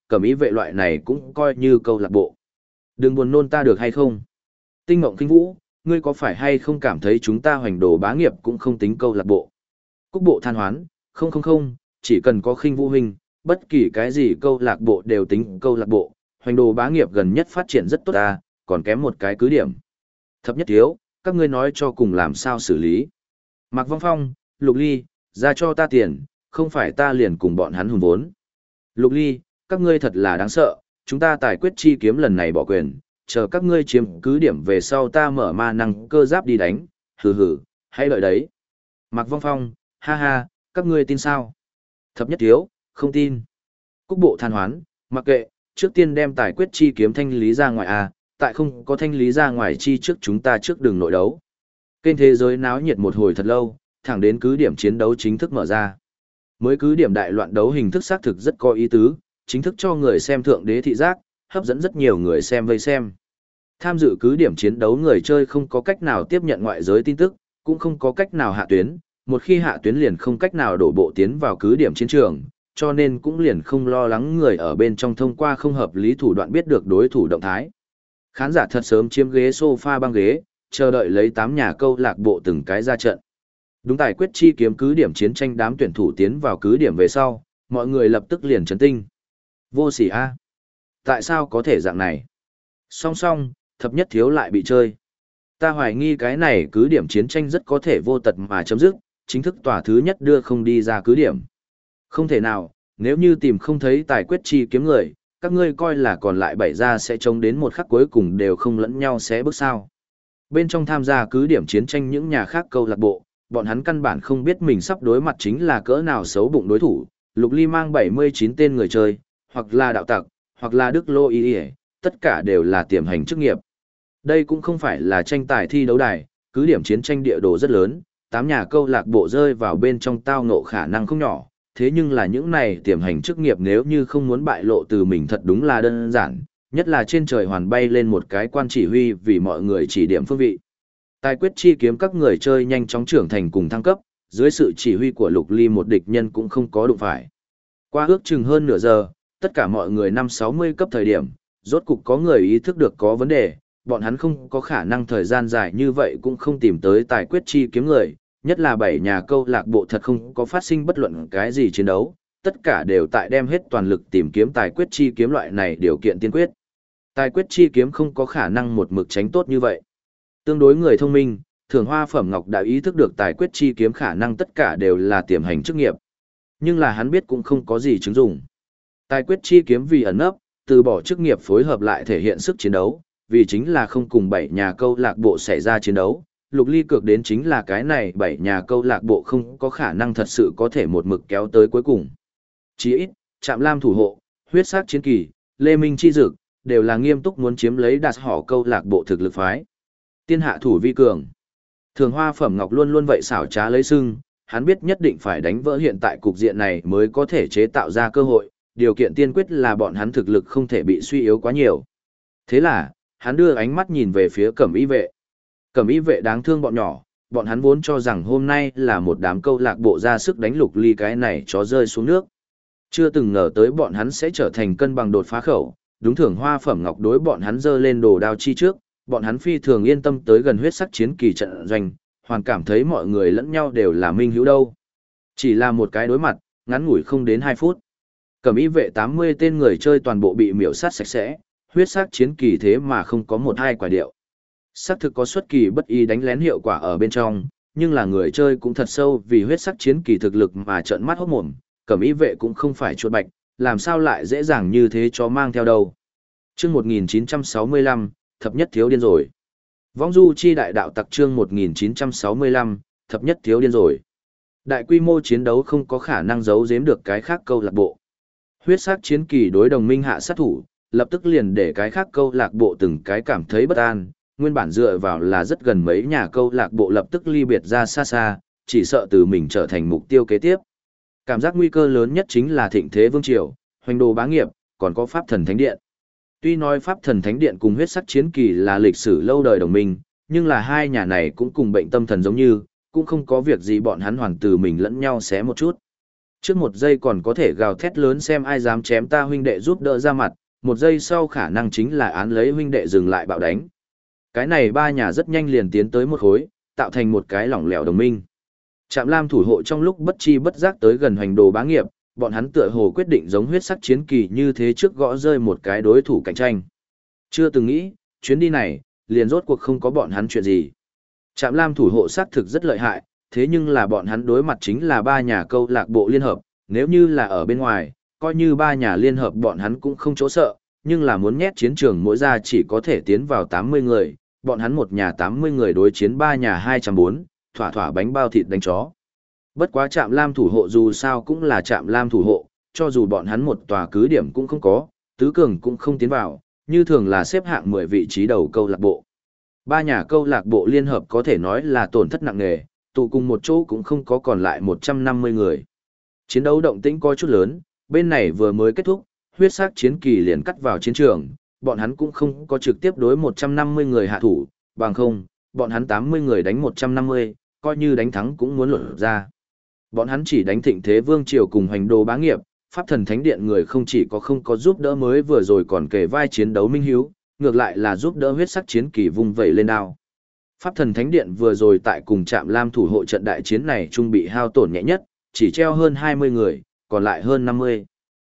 cẩm ý vệ loại này cũng coi như câu lạc bộ. Đừng buồn nôn ta được hay không? Tinh Mộng Kinh Vũ, ngươi có phải hay không cảm thấy chúng ta hoành đồ bá nghiệp cũng không tính câu lạc bộ? Cúc Bộ than hoán, không không không, chỉ cần có Khinh Vũ huynh, bất kỳ cái gì câu lạc bộ đều tính câu lạc bộ, hoành đồ bá nghiệp gần nhất phát triển rất tốt ta, còn kém một cái cứ điểm. Thập nhất thiếu, các ngươi nói cho cùng làm sao xử lý. Mạc Vong Phong, Lục Ly, ra cho ta tiền, không phải ta liền cùng bọn hắn hùn vốn. Lục Ly, các ngươi thật là đáng sợ, chúng ta tài quyết chi kiếm lần này bỏ quyền, chờ các ngươi chiếm cứ điểm về sau ta mở ma năng cơ giáp đi đánh, hừ hừ, hãy đợi đấy. Mạc Vong Phong, ha ha, các ngươi tin sao? Thập nhất thiếu, không tin. Cúc Bộ than hoán, mặc kệ, trước tiên đem tài quyết chi kiếm thanh lý ra ngoài à, tại không có thanh lý ra ngoài chi trước chúng ta trước đường nội đấu. Kênh thế giới náo nhiệt một hồi thật lâu, thẳng đến cứ điểm chiến đấu chính thức mở ra. Mới cứ điểm đại loạn đấu hình thức xác thực rất có ý tứ, chính thức cho người xem thượng đế thị giác, hấp dẫn rất nhiều người xem vây xem. Tham dự cứ điểm chiến đấu người chơi không có cách nào tiếp nhận ngoại giới tin tức, cũng không có cách nào hạ tuyến, một khi hạ tuyến liền không cách nào đổ bộ tiến vào cứ điểm chiến trường, cho nên cũng liền không lo lắng người ở bên trong thông qua không hợp lý thủ đoạn biết được đối thủ động thái. Khán giả thật sớm chiếm ghế sofa băng ghế, chờ đợi lấy 8 nhà câu lạc bộ từng cái ra trận. Đúng tài quyết chi kiếm cứ điểm chiến tranh đám tuyển thủ tiến vào cứ điểm về sau, mọi người lập tức liền chấn tinh. Vô sỉ a, tại sao có thể dạng này? Song song, thập nhất thiếu lại bị chơi. Ta hoài nghi cái này cứ điểm chiến tranh rất có thể vô tật mà chấm dứt, chính thức tòa thứ nhất đưa không đi ra cứ điểm. Không thể nào, nếu như tìm không thấy tài quyết chi kiếm người, các ngươi coi là còn lại 7 gia sẽ chống đến một khắc cuối cùng đều không lẫn nhau xé bước sao. Bên trong tham gia cứ điểm chiến tranh những nhà khác câu lạc bộ, bọn hắn căn bản không biết mình sắp đối mặt chính là cỡ nào xấu bụng đối thủ. Lục Ly mang 79 tên người chơi, hoặc là đạo tặc, hoặc là Đức Lô Y, tất cả đều là tiềm hành chức nghiệp. Đây cũng không phải là tranh tài thi đấu đài, cứ điểm chiến tranh địa đồ rất lớn, 8 nhà câu lạc bộ rơi vào bên trong tao ngộ khả năng không nhỏ, thế nhưng là những này tiềm hành chức nghiệp nếu như không muốn bại lộ từ mình thật đúng là đơn giản, nhất là trên trời hoàn bay lên một cái quan chỉ huy vì mọi người chỉ điểm phương vị. Tài quyết chi kiếm các người chơi nhanh chóng trưởng thành cùng thăng cấp, dưới sự chỉ huy của Lục Ly một địch nhân cũng không có đụng phải. Qua ước chừng hơn nửa giờ, tất cả mọi người năm 60 cấp thời điểm, rốt cục có người ý thức được có vấn đề, bọn hắn không có khả năng thời gian dài như vậy cũng không tìm tới tài quyết chi kiếm người, nhất là 7 nhà câu lạc bộ thật không có phát sinh bất luận cái gì chiến đấu, tất cả đều tại đem hết toàn lực tìm kiếm tài quyết chi kiếm loại này điều kiện tiên quyết. Tài quyết chi kiếm không có khả năng một mực tránh tốt như vậy. Tương đối người thông minh, Thưởng Hoa Phẩm Ngọc đã ý thức được tài quyết chi kiếm khả năng tất cả đều là tiềm hành chức nghiệp. Nhưng là hắn biết cũng không có gì chứng dụng. Tài quyết chi kiếm vì ẩn nấp, từ bỏ chức nghiệp phối hợp lại thể hiện sức chiến đấu, vì chính là không cùng 7 nhà câu lạc bộ xảy ra chiến đấu. Lục Ly cược đến chính là cái này 7 nhà câu lạc bộ không có khả năng thật sự có thể một mực kéo tới cuối cùng. Chỉ ít, Trạm Lam thủ hộ, huyết sắc chiến kỳ, Lê Minh chi dực, đều là nghiêm túc muốn chiếm lấy đạt họ câu lạc bộ thực lực phái. Tiên hạ thủ vi cường. Thường Hoa Phẩm Ngọc luôn luôn vậy xảo trá lấy sưng, hắn biết nhất định phải đánh vỡ hiện tại cục diện này mới có thể chế tạo ra cơ hội, điều kiện tiên quyết là bọn hắn thực lực không thể bị suy yếu quá nhiều. Thế là, hắn đưa ánh mắt nhìn về phía Cẩm Y vệ. Cẩm Y vệ đáng thương bọn nhỏ, bọn hắn vốn cho rằng hôm nay là một đám câu lạc bộ ra sức đánh Lục Ly cái này chó rơi xuống nước. Chưa từng ngờ tới bọn hắn sẽ trở thành cân bằng đột phá khẩu, đúng Thưởng Hoa Phẩm Ngọc đối bọn hắn giơ lên đồ đao chi trước, bọn hắn phi thường yên tâm tới gần huyết sắc chiến kỳ trận doanh, hoàn cảm thấy mọi người lẫn nhau đều là minh hữu đâu. Chỉ là một cái đối mặt, ngắn ngủi không đến 2 phút. Cẩm Y vệ 80 tên người chơi toàn bộ bị miểu sát sạch sẽ, huyết sắc chiến kỳ thế mà không có một hai quả điệu. Sắc thực có xuất kỳ bất ý đánh lén hiệu quả ở bên trong, nhưng là người chơi cũng thật sâu vì huyết sắc chiến kỳ thực lực mà trợn mắt hốt mồm, Cẩm Y vệ cũng không phải chuột bạch, làm sao lại dễ dàng như thế cho mang theo đâu. Chương 1965, thập nhất thiếu điên rồi. Vong du chi đại đạo tặc chương 1965, thập nhất thiếu điên rồi. Đại quy mô chiến đấu không có khả năng giấu giếm được cái khác câu lạc bộ. Huyết sắc chiến kỳ đối đồng minh hạ sát thủ, lập tức liền để cái khác câu lạc bộ từng cái cảm thấy bất an, nguyên bản dựa vào là rất gần mấy nhà câu lạc bộ lập tức ly biệt ra xa xa, chỉ sợ từ mình trở thành mục tiêu kế tiếp. Cảm giác nguy cơ lớn nhất chính là thịnh thế vương triều, hoành đồ bá nghiệp, còn có pháp thần thánh điện. Tuy nói pháp thần thánh điện cùng huyết sắc chiến kỳ là lịch sử lâu đời đồng minh, nhưng là hai nhà này cũng cùng bệnh tâm thần giống như, cũng không có việc gì bọn hắn hoàn từ mình lẫn nhau xé một chút. Trước một giây còn có thể gào thét lớn xem ai dám chém ta huynh đệ giúp đỡ ra mặt, một giây sau khả năng chính là án lấy huynh đệ dừng lại bạo đánh. Cái này ba nhà rất nhanh liền tiến tới một khối, tạo thành một cái lỏng lẻo đồng minh. Trạm Lam thủ hộ trong lúc bất chi bất giác tới gần Hoành Đồ Bá Nghiệp, bọn hắn tựa hồ quyết định giống huyết sắc chiến kỳ như thế trước gõ rơi một cái đối thủ cạnh tranh. Chưa từng nghĩ, chuyến đi này, liền rốt cuộc không có bọn hắn chuyện gì. Trạm Lam thủ hộ xác thực rất lợi hại, thế nhưng là bọn hắn đối mặt chính là ba nhà câu lạc bộ liên hợp, nếu như là ở bên ngoài, coi như ba nhà liên hợp bọn hắn cũng không chỗ sợ, nhưng là muốn nhét chiến trường mỗi ra chỉ có thể tiến vào 80 người, bọn hắn một nhà 80 người đối chiến ba nhà 204, thỏa thỏa bánh bao thịt đánh chó. Bất quá Trạm Lam thủ hộ dù sao cũng là Trạm Lam thủ hộ, cho dù bọn hắn một tòa cứ điểm cũng không có, tứ cường cũng không tiến vào, như thường là xếp hạng 10 vị trí đầu câu lạc bộ. Ba nhà câu lạc bộ liên hợp có thể nói là tổn thất nặng nề, tụ cùng một chỗ cũng không có còn lại 150 người. Chiến đấu động tĩnh có chút lớn, bên này vừa mới kết thúc, huyết sắc chiến kỳ liền cắt vào chiến trường, bọn hắn cũng không có trực tiếp đối 150 người hạ thủ, bằng không, bọn hắn 80 người đánh 150, coi như đánh thắng cũng muốn lột ra. Bọn hắn chỉ đánh Thịnh Thế Vương Triều cùng Hoành Đồ Bá Nghiệp, Pháp Thần Thánh Điện người không chỉ có không có giúp đỡ mới vừa rồi còn kể vai chiến đấu minh hiếu, ngược lại là giúp đỡ huyết sắc chiến kỳ vung vẩy lên đao. Pháp Thần Thánh Điện vừa rồi tại cùng Trạm Lam thủ hộ trận đại chiến này trung bị hao tổn nhẹ nhất, chỉ treo hơn 20 người, còn lại hơn 50.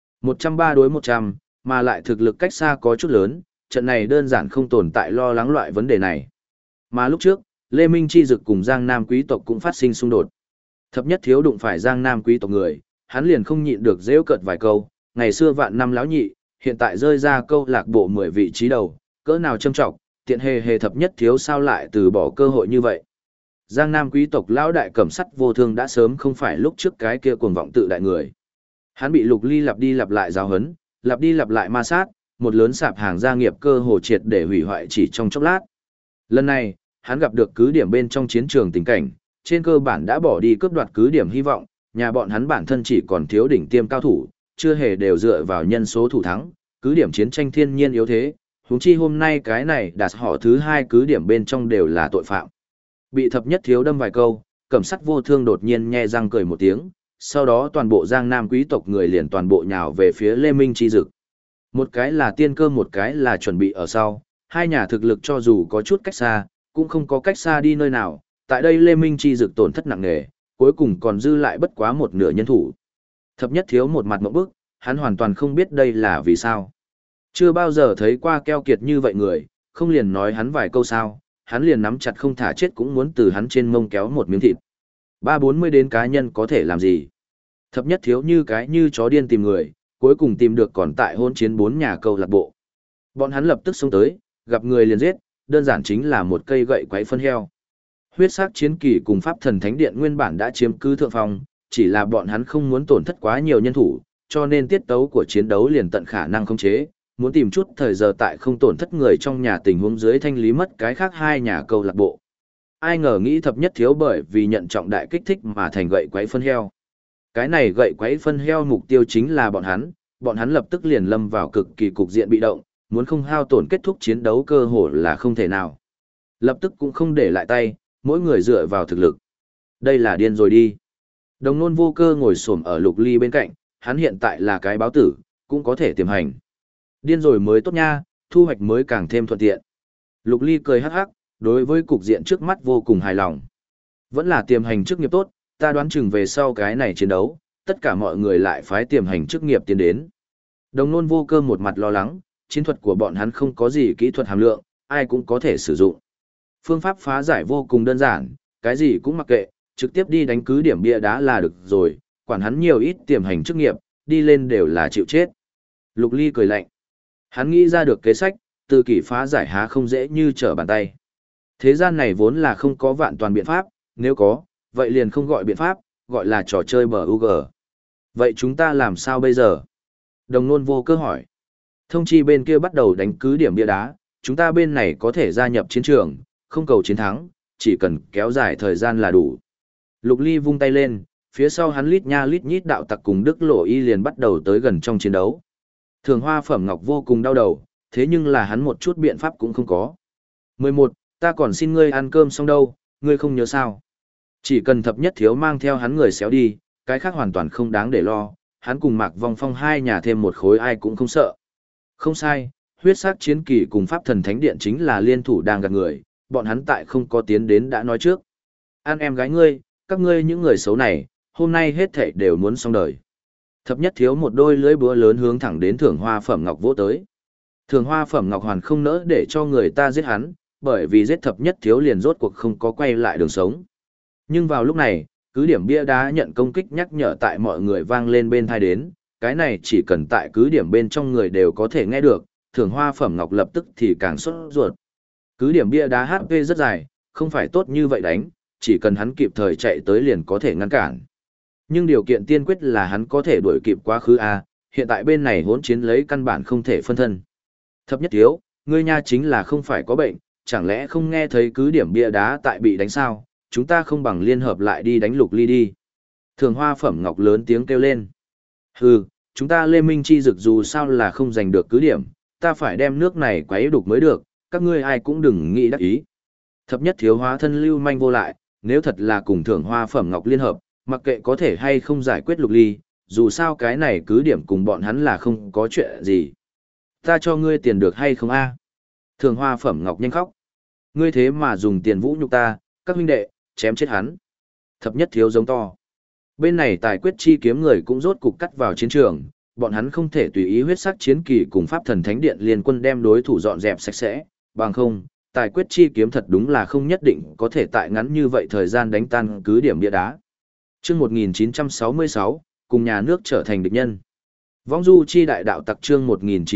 130 đối 100, mà lại thực lực cách xa có chút lớn, trận này đơn giản không tồn tại lo lắng loại vấn đề này. Mà lúc trước, Lê Minh Chi Dực cùng Giang Nam quý tộc cũng phát sinh xung đột. Thập nhất thiếu đụng phải Giang Nam quý tộc người, hắn liền không nhịn được giễu cợt vài câu, ngày xưa vạn năm lão nhị, hiện tại rơi ra câu lạc bộ 10 vị trí đầu, cỡ nào châm trọng, tiện hề thập nhất thiếu sao lại từ bỏ cơ hội như vậy. Giang Nam quý tộc lão đại cẩm sắt vô thương đã sớm không phải lúc trước cái kia cuồng vọng tự đại người. Hắn bị Lục Ly lặp đi lặp lại giáo huấn, lặp đi lặp lại ma sát, một lớn sạp hàng gia nghiệp cơ hồ triệt để hủy hoại chỉ trong chốc lát. Lần này, hắn gặp được cứ điểm bên trong chiến trường tình cảnh, trên cơ bản đã bỏ đi cướp đoạt cứ điểm hy vọng, nhà bọn hắn bản thân chỉ còn thiếu đỉnh tiêm cao thủ, chưa hề đều dựa vào nhân số thủ thắng, cứ điểm chiến tranh thiên nhiên yếu thế, huống chi hôm nay cái này đạt họ thứ hai cứ điểm bên trong đều là tội phạm. Bị thập nhất thiếu đâm vài câu, cẩm sắt vô thương đột nhiên nhe răng cười một tiếng, sau đó toàn bộ Giang Nam quý tộc người liền toàn bộ nhào về phía Lê Minh Chi Dực. Một cái là tiên cơ, một cái là chuẩn bị ở sau, hai nhà thực lực cho dù có chút cách xa, cũng không có cách xa đi nơi nào, tại đây Lê Minh Chi Dực tổn thất nặng nề, cuối cùng còn dư lại bất quá một nửa nhân thủ. Thập nhất thiếu một mặt ngộp bức, hắn hoàn toàn không biết đây là vì sao. Chưa bao giờ thấy qua keo kiệt như vậy người, không liền nói hắn vài câu sao, hắn liền nắm chặt không thả chết cũng muốn từ hắn trên mông kéo một miếng thịt. 3-40 đến cá nhân có thể làm gì? Thập nhất thiếu như cái như chó điên tìm người, cuối cùng tìm được còn tại hôn chiến 4 nhà câu lạc bộ. Bọn hắn lập tức xông tới, gặp người liền giết, đơn giản chính là một cây gậy quấy phân heo. Huyết sắc chiến kỳ cùng Pháp Thần Thánh Điện nguyên bản đã chiếm cứ thượng phong, chỉ là bọn hắn không muốn tổn thất quá nhiều nhân thủ, cho nên tiết tấu của chiến đấu liền tận khả năng khống chế, muốn tìm chút thời giờ tại không tổn thất người trong nhà tình huống dưới thanh lý mất cái khác hai nhà câu lạc bộ. Ai ngờ nghĩ thập nhất thiếu bởi vì nhận trọng đại kích thích mà thành gậy quấy phân heo. Cái này gậy quấy phân heo mục tiêu chính là bọn hắn lập tức liền lâm vào cực kỳ cục diện bị động, muốn không hao tổn kết thúc chiến đấu cơ hội là không thể nào. Lập tức cũng không để lại tay, mỗi người dựa vào thực lực. Đây là điên rồi đi. Đồng Nôn Vô Cơ ngồi xổm ở Lục Ly bên cạnh, hắn hiện tại là cái báo tử, cũng có thể tiềm hành. Điên rồi mới tốt nha, thu hoạch mới càng thêm thuận tiện. Lục Ly cười hắc hắc, đối với cục diện trước mắt vô cùng hài lòng. Vẫn là tiềm hành chức nghiệp tốt, ta đoán chừng về sau cái này chiến đấu, tất cả mọi người lại phái tiềm hành chức nghiệp tiến đến. Đồng Nôn Vô Cơ một mặt lo lắng, chiến thuật của bọn hắn không có gì kỹ thuật hàm lượng, ai cũng có thể sử dụng. Phương pháp phá giải vô cùng đơn giản, cái gì cũng mặc kệ, trực tiếp đi đánh cứ điểm bia đá là được rồi, quản hắn nhiều ít tiềm hành chức nghiệp, đi lên đều là chịu chết. Lục Ly cười lạnh. Hắn nghĩ ra được kế sách, từ kỷ phá giải há không dễ như trở bàn tay. Thế gian này vốn là không có vạn toàn biện pháp, nếu có, vậy liền không gọi biện pháp, gọi là trò chơi bờ UG. Vậy chúng ta làm sao bây giờ? Đồng Nôn Vô Cơ hỏi. Thông chi bên kia bắt đầu đánh cứ điểm bia đá, chúng ta bên này có thể gia nhập chiến trường, không cầu chiến thắng, chỉ cần kéo dài thời gian là đủ. Lục Ly vung tay lên, phía sau hắn lít nha lít nhít đạo tặc cùng Đức Lộ Y liền bắt đầu tới gần trong chiến đấu. Thường Hoa Phẩm Ngọc vô cùng đau đầu, thế nhưng là hắn một chút biện pháp cũng không có. 11, ta còn xin ngươi ăn cơm xong đâu, ngươi không nhớ sao. Chỉ cần thập nhất thiếu mang theo hắn người xéo đi, cái khác hoàn toàn không đáng để lo, hắn cùng Mạc Vong Phong hai nhà thêm một khối ai cũng không sợ. Không sai, huyết sắc chiến kỳ cùng pháp thần thánh điện chính là liên thủ đang gạt người, bọn hắn tại không có tiến đến đã nói trước. An em gái ngươi, các ngươi những người xấu này, hôm nay hết thảy đều muốn xong đời. Thập nhất thiếu một đôi lưỡi búa lớn hướng thẳng đến Thưởng Hoa Phẩm Ngọc vỗ tới. Thưởng Hoa Phẩm Ngọc hoàn không nỡ để cho người ta giết hắn, bởi vì giết thập nhất thiếu liền rốt cuộc không có quay lại đường sống. Nhưng vào lúc này, cứ điểm bia đá nhận công kích nhắc nhở tại mọi người vang lên bên tai đến, cái này chỉ cần tại cứ điểm bên trong người đều có thể nghe được, Thưởng Hoa Phẩm Ngọc lập tức thì càng sốt ruột. Cứ điểm bia đá HP rất dài, không phải tốt như vậy đánh, chỉ cần hắn kịp thời chạy tới liền có thể ngăn cản. Nhưng điều kiện tiên quyết là hắn có thể đuổi kịp quá khứ A, hiện tại bên này hỗn chiến lấy căn bản không thể phân thân. Thập nhất thiếu, ngươi nha chính là không phải có bệnh, chẳng lẽ không nghe thấy cứ điểm bia đá tại bị đánh sao, chúng ta không bằng liên hợp lại đi đánh Lục Ly đi. Thường Hoa Phẩm Ngọc lớn tiếng kêu lên. Hừ, chúng ta Lê Minh Chi Dực dù sao là không giành được cứ điểm, ta phải đem nước này quấy đục mới được, các ngươi ai cũng đừng nghĩ đắc ý. Thập nhất thiếu hóa thân lưu manh vô lại, nếu thật là cùng Thưởng Hoa Phẩm Ngọc liên hợp, mặc kệ có thể hay không giải quyết Lục Ly, dù sao cái này cứ điểm cùng bọn hắn là không có chuyện gì. Ta cho ngươi tiền được hay không a? Thưởng Hoa Phẩm Ngọc nhanh khóc. Ngươi thế mà dùng tiền vũ nhục ta, các huynh đệ, chém chết hắn. Thập nhất thiếu giống to. Bên này tài quyết chi kiếm người cũng rốt cục cắt vào chiến trường, bọn hắn không thể tùy ý huyết sắc chiến kỳ cùng pháp thần thánh điện liên quân đem đối thủ dọn dẹp sạch sẽ, bằng không, tài quyết chi kiếm thật đúng là không nhất định có thể tại ngắn như vậy thời gian đánh tan cứ điểm bia đá. Chương 1966, cùng nhà nước trở thành địch nhân. Vong du chi đại đạo tặc chương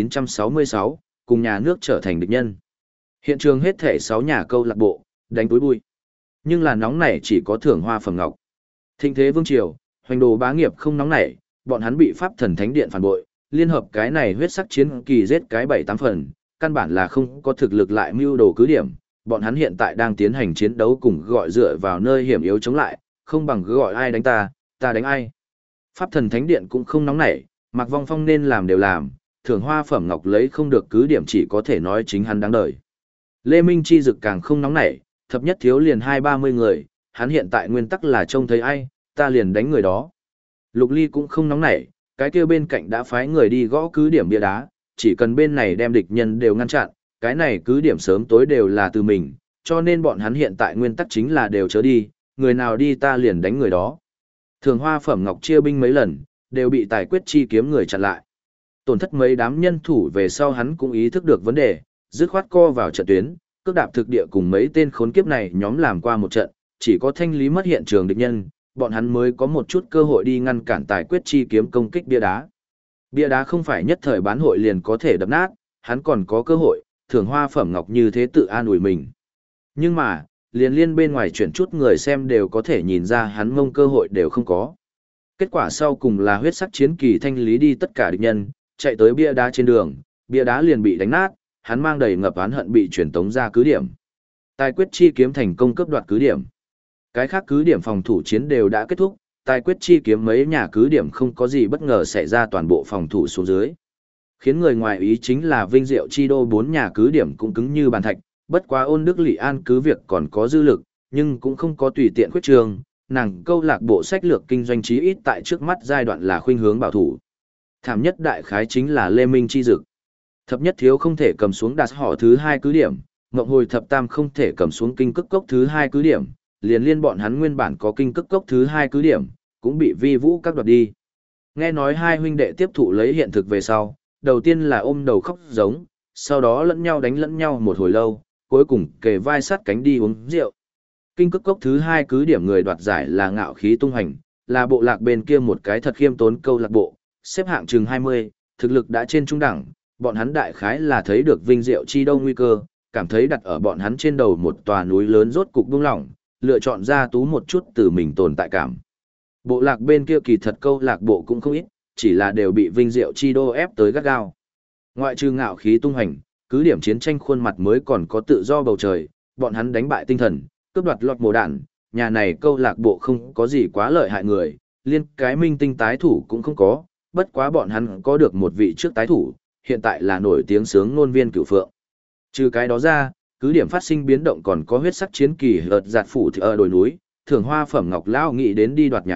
1966, cùng nhà nước trở thành địch nhân. Hiện trường hết thể 6 nhà câu lạc bộ, đánh túi bụi. Nhưng là nóng nảy chỉ có Thưởng Hoa Phẩm Ngọc. Thịnh thế vương triều, hoành đồ bá nghiệp không nóng nảy, bọn hắn bị pháp thần thánh điện phản bội, liên hợp cái này huyết sắc chiến kỳ giết cái 7-8 phần, căn bản là không có thực lực lại mưu đồ cứ điểm, bọn hắn hiện tại đang tiến hành chiến đấu cùng gọi dựa vào nơi hiểm yếu chống lại, không bằng cứ gọi ai đánh ta, ta đánh ai. Pháp thần thánh điện cũng không nóng nảy, Mạc Vong Phong nên làm đều làm, Thưởng Hoa Phẩm Ngọc lấy không được cứ điểm chỉ có thể nói chính hắn đáng đời. Lê Minh Chi Dực càng không nóng nảy, thập nhất thiếu liền 20-30 người, hắn hiện tại nguyên tắc là trông thấy ai, ta liền đánh người đó. Lục Ly cũng không nóng nảy, cái kia bên cạnh đã phái người đi gõ cứ điểm bia đá, chỉ cần bên này đem địch nhân đều ngăn chặn, cái này cứ điểm sớm tối đều là từ mình, cho nên bọn hắn hiện tại nguyên tắc chính là đều chớ đi, người nào đi ta liền đánh người đó. Thường Hoa Phẩm Ngọc chia binh mấy lần, đều bị tài quyết chi kiếm người chặn lại. Tổn thất mấy đám nhân thủ về sau hắn cũng ý thức được vấn đề, dứt khoát co vào trận tuyến, cước đạp thực địa cùng mấy tên khốn kiếp này nhóm làm qua một trận, chỉ có thanh lý mất hiện trường địch nhân, bọn hắn mới có một chút cơ hội đi ngăn cản tài quyết chi kiếm công kích bia đá. Bia đá không phải nhất thời bán hội liền có thể đập nát, hắn còn có cơ hội, Thưởng Hoa Phẩm Ngọc như thế tự an ủi mình. Nhưng mà, liền liên bên ngoài chuyển chút người xem đều có thể nhìn ra hắn mông cơ hội đều không có. Kết quả sau cùng là huyết sắc chiến kỳ thanh lý đi tất cả địch nhân, chạy tới bia đá trên đường, bia đá liền bị đánh nát, hắn mang đầy ngập oán hận bị chuyển tống ra cứ điểm. Tài quyết chi kiếm thành công cướp đoạt cứ điểm. Cái khác cứ điểm phòng thủ chiến đều đã kết thúc, tài quyết chi kiếm mấy nhà cứ điểm không có gì bất ngờ xảy ra toàn bộ phòng thủ xuống dưới. Khiến người ngoài ý chính là Vinh Diệu Chi Đô 4 nhà cứ điểm cũng cứng như bàn thạch, bất quá Ôn Đức Lị An cứ việc còn có dư lực, nhưng cũng không có tùy tiện khuyết trường, nàng câu lạc bộ sách lược kinh doanh chí ít tại trước mắt giai đoạn là khuynh hướng bảo thủ. Thảm nhất đại khái chính là Lê Minh Chi Dực. Thập nhất thiếu không thể cầm xuống đạt họ thứ 2 cứ điểm, Ngộng Hồi thập tam không thể cầm xuống kinh cức cốc thứ 2 cứ điểm, liền liên bọn hắn nguyên bản có kinh cức cốc thứ 2 cứ điểm, cũng bị Vi Vũ các đoạt đi. Nghe nói hai huynh đệ tiếp thụ lấy hiện thực về sau, đầu tiên là ôm đầu khóc giống, sau đó lẫn nhau đánh lẫn nhau một hồi lâu, cuối cùng kề vai sát cánh đi uống rượu. Kinh cức cốc thứ 2 cứ điểm người đoạt giải là Ngạo Khí Tung Hành, là bộ lạc bên kia một cái thật khiêm tốn câu lạc bộ, xếp hạng chừng 20, thực lực đã trên trung đẳng, bọn hắn đại khái là thấy được Vinh Diệu Chi Đô nguy cơ, cảm thấy đặt ở bọn hắn trên đầu một tòa núi lớn rốt cục buông lỏng, lựa chọn ra tú một chút từ mình tồn tại cảm. Bộ lạc bên kia kỳ thật câu lạc bộ cũng không ít, chỉ là đều bị Vinh Diệu Chi Đô ép tới gắt gao. Ngoại trừ Ngạo Khí Tung Hành, cứ điểm chiến tranh khuôn mặt mới còn có tự do bầu trời, bọn hắn đánh bại tinh thần, cướp đoạt lọt mồ đạn, nhà này câu lạc bộ không có gì quá lợi hại người, liên cái minh tinh tái thủ cũng không có, bất quá bọn hắn có được một vị trước tái thủ, hiện tại là nổi tiếng sướng ngôn viên Cửu Phượng. Trừ cái đó ra, cứ điểm phát sinh biến động còn có huyết sắc chiến kỳ hợt giạt phủ thì ở đồi núi, Thưởng Hoa Phẩm Ngọc lão nghĩ đến đi đoạt nhà khác,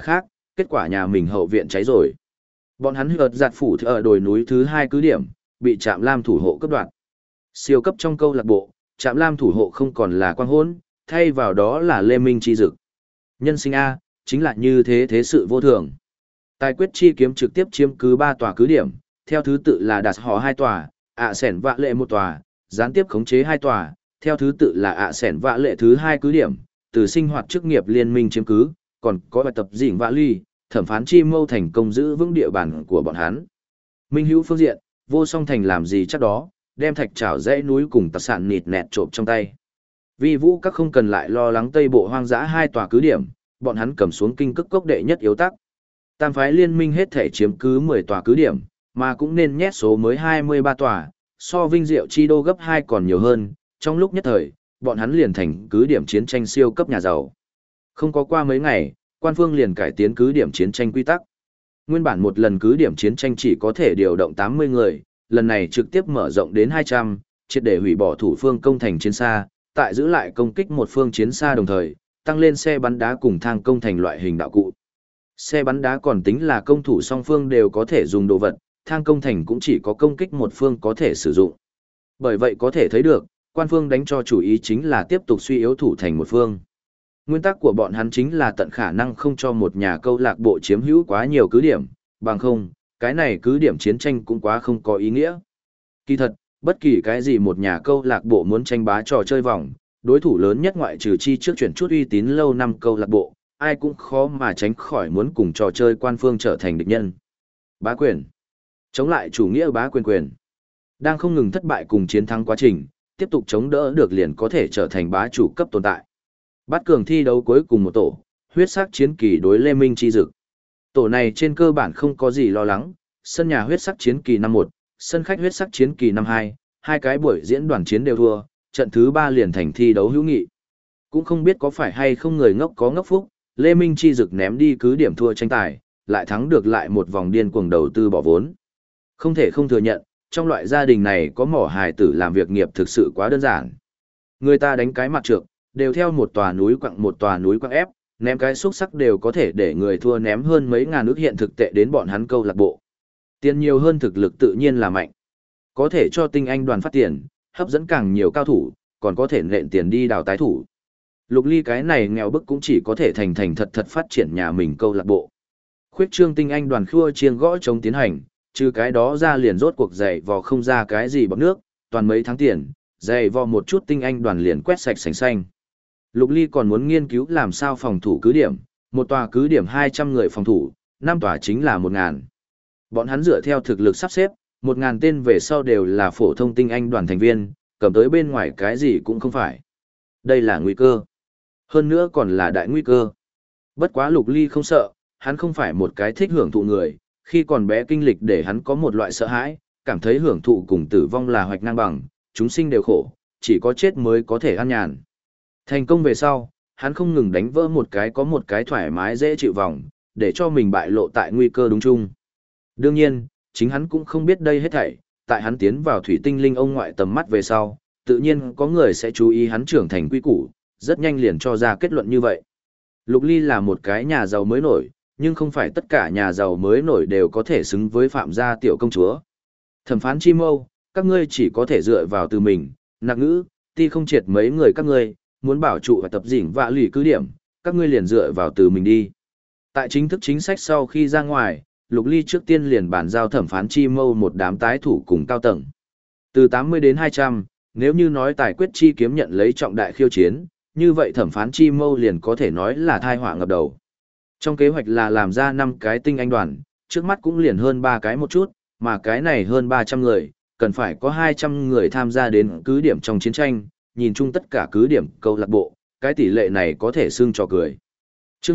kết quả nhà mình hậu viện cháy rồi. Bọn hắn hợt giặt phủ ở đồi núi thứ 2 cứ điểm, bị Trạm Lam thủ hộ cướp đoạt. Siêu cấp trong câu lạc bộ, Trạm Lam thủ hộ không còn là Quang Hôn, thay vào đó là Lê Minh Chi Dực. Nhân sinh A, chính là như thế thế sự vô thường. Tài quyết chi kiếm trực tiếp chiếm cứ 3 tòa cứ điểm, theo thứ tự là Đạt Họ 2 tòa, ạ sẻn vạ lệ 1 tòa, gián tiếp khống chế 2 tòa, theo thứ tự là ạ sẻn vạ lệ thứ 2 cứ điểm, từ sinh hoạt chức nghiệp liên minh chiếm cứ, còn có bài tập dĩnh vạ ly, thẩm phán chi mâu thành công giữ vững địa bàn của bọn hắn. Minh hữu phương diện, vô song thành làm gì chắc đó, đem thạch trảo dãy núi cùng tạc sản nịt nẹt trộm trong tay. Vi vũ các không cần lại lo lắng tây bộ hoang dã 2 tòa cứ điểm, bọn hắn cầm xuống kinh cức cốc đệ nhất yếu tắc. Tam phái liên minh hết thể chiếm cứ 10 tòa cứ điểm, mà cũng nên nhét số mới 23 tòa, so vinh diệu chi đô gấp 2 còn nhiều hơn, trong lúc nhất thời, bọn hắn liền thành cứ điểm chiến tranh siêu cấp nhà giàu. Không có qua mấy ngày, quan phương liền cải tiến cứ điểm chiến tranh quy tắc. Nguyên bản một lần cứ điểm chiến tranh chỉ có thể điều động 80 người, lần này trực tiếp mở rộng đến 200, triệt để hủy bỏ thủ phương công thành chiến xa, tại giữ lại công kích một phương chiến xa đồng thời, tăng lên xe bắn đá cùng thang công thành loại hình đạo cụ. Xe bắn đá còn tính là công thủ song phương đều có thể dùng đồ vật, thang công thành cũng chỉ có công kích một phương có thể sử dụng. Bởi vậy có thể thấy được, quan phương đánh cho chủ ý chính là tiếp tục suy yếu thủ thành một phương. Nguyên tắc của bọn hắn chính là tận khả năng không cho một nhà câu lạc bộ chiếm hữu quá nhiều cứ điểm, bằng không, cái này cứ điểm chiến tranh cũng quá không có ý nghĩa. Kỳ thật, bất kỳ cái gì một nhà câu lạc bộ muốn tranh bá trò chơi vòng, đối thủ lớn nhất ngoại trừ chi trước chuyển chút uy tín lâu năm câu lạc bộ, ai cũng khó mà tránh khỏi muốn cùng trò chơi quan phương trở thành địch nhân. Bá quyền. Chống lại chủ nghĩa bá quyền quyền. Đang không ngừng thất bại cùng chiến thắng quá trình, tiếp tục chống đỡ được liền có thể trở thành bá chủ cấp tồn tại. Bát cường thi đấu cuối cùng một tổ, huyết sắc chiến kỳ đối Lê Minh Chi Dực. Tổ này trên cơ bản không có gì lo lắng, sân nhà huyết sắc chiến kỳ năm 1, sân khách huyết sắc chiến kỳ năm 2, hai cái buổi diễn đoàn chiến đều thua, trận thứ 3 liền thành thi đấu hữu nghị. Cũng không biết có phải hay không người ngốc có ngốc phúc, Lê Minh Chi Dực ném đi cứ điểm thua tranh tài, lại thắng được lại một vòng điên cuồng đầu tư bỏ vốn. Không thể không thừa nhận, trong loại gia đình này có mỏ hài tử làm việc nghiệp thực sự quá đơn giản. Người ta đánh cái mặt trược, đều theo một tòa núi quặng ép, ném cái xúc sắc đều có thể để người thua ném hơn mấy ngàn ức hiện thực tệ đến bọn hắn câu lạc bộ. Tiền nhiều hơn thực lực tự nhiên là mạnh. Có thể cho tinh anh đoàn phát tiền, hấp dẫn càng nhiều cao thủ, còn có thể nện tiền đi đào tái thủ. Lục Ly cái này nghèo bức cũng chỉ có thể thành thành thật thật phát triển nhà mình câu lạc bộ. Khuyết trương tinh anh đoàn khua chiêng gõ chống tiến hành, trừ cái đó ra liền rốt cuộc dày vò không ra cái gì bọt nước, toàn mấy tháng tiền, dày vò một chút tinh anh đoàn liền quét sạch sành xanh. Lục Ly còn muốn nghiên cứu làm sao phòng thủ cứ điểm, một tòa cứ điểm 200 người phòng thủ, 5 tòa chính là 1.000. Bọn hắn dựa theo thực lực sắp xếp, 1.000 tên về sau đều là phổ thông tinh anh đoàn thành viên, cầm tới bên ngoài cái gì cũng không phải. Đây là nguy cơ. Hơn nữa còn là đại nguy cơ. Bất quá Lục Ly không sợ, hắn không phải một cái thích hưởng thụ người, khi còn bé kinh lịch để hắn có một loại sợ hãi, cảm thấy hưởng thụ cùng tử vong là hoạch ngang bằng, chúng sinh đều khổ, chỉ có chết mới có thể an nhàn. Thành công về sau, hắn không ngừng đánh vỡ một cái thoải mái dễ chịu vòng, để cho mình bại lộ tại nguy cơ đúng chung. Đương nhiên, chính hắn cũng không biết đây hết thảy, tại hắn tiến vào thủy tinh linh ông ngoại tầm mắt về sau, tự nhiên có người sẽ chú ý hắn trưởng thành quy củ, rất nhanh liền cho ra kết luận như vậy. Lục Ly là một cái nhà giàu mới nổi, nhưng không phải tất cả nhà giàu mới nổi đều có thể xứng với phạm gia tiểu công chúa. Thẩm phán chi mâu, các ngươi chỉ có thể dựa vào từ mình, nặc ngữ, ti không triệt mấy người các ngươi, muốn bảo trụ và tập dĩnh vạ lì cứ điểm, các ngươi liền dựa vào từ mình đi. Tại chính thức chính sách sau khi ra ngoài, Lục Ly trước tiên liền bàn giao thẩm phán chi mâu một đám tái thủ cùng cao tầng. Từ 80 đến 200, nếu như nói tài quyết chi kiếm nhận lấy trọng đại khiêu chiến, như vậy thẩm phán chi mâu liền có thể nói là thai họa ngập đầu. Trong kế hoạch là làm ra 5 cái tinh anh đoàn, trước mắt cũng liền hơn 3 cái một chút, mà cái này hơn 300 người, cần phải có 200 người tham gia đến cứ điểm trong chiến tranh, nhìn chung tất cả cứ điểm câu lạc bộ, cái tỷ lệ này có thể xưng cho cười. Chương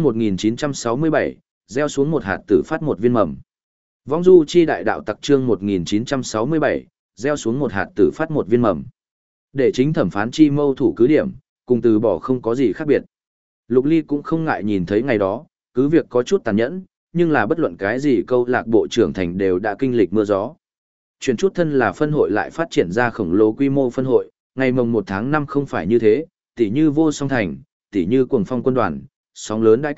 1967, gieo xuống một hạt tử phát một viên mầm. Vong du chi đại đạo tặc chương 1967, gieo xuống một hạt tử phát một viên mầm. Để chính thẩm phán chi mâu thủ cứ điểm, cùng từ bỏ không có gì khác biệt. Lục Ly cũng không ngại nhìn thấy ngày đó, cứ việc có chút tàn nhẫn, nhưng là bất luận cái gì câu lạc bộ trưởng thành đều đã kinh lịch mưa gió. Chuyển chút thân là phân hội lại phát triển ra khổng lồ quy mô phân hội, ngày mồng 1 tháng 5 không phải như thế, tỉ như vô song thành, tỉ như cuồng phong quân đoàn, sóng lớn đại cát,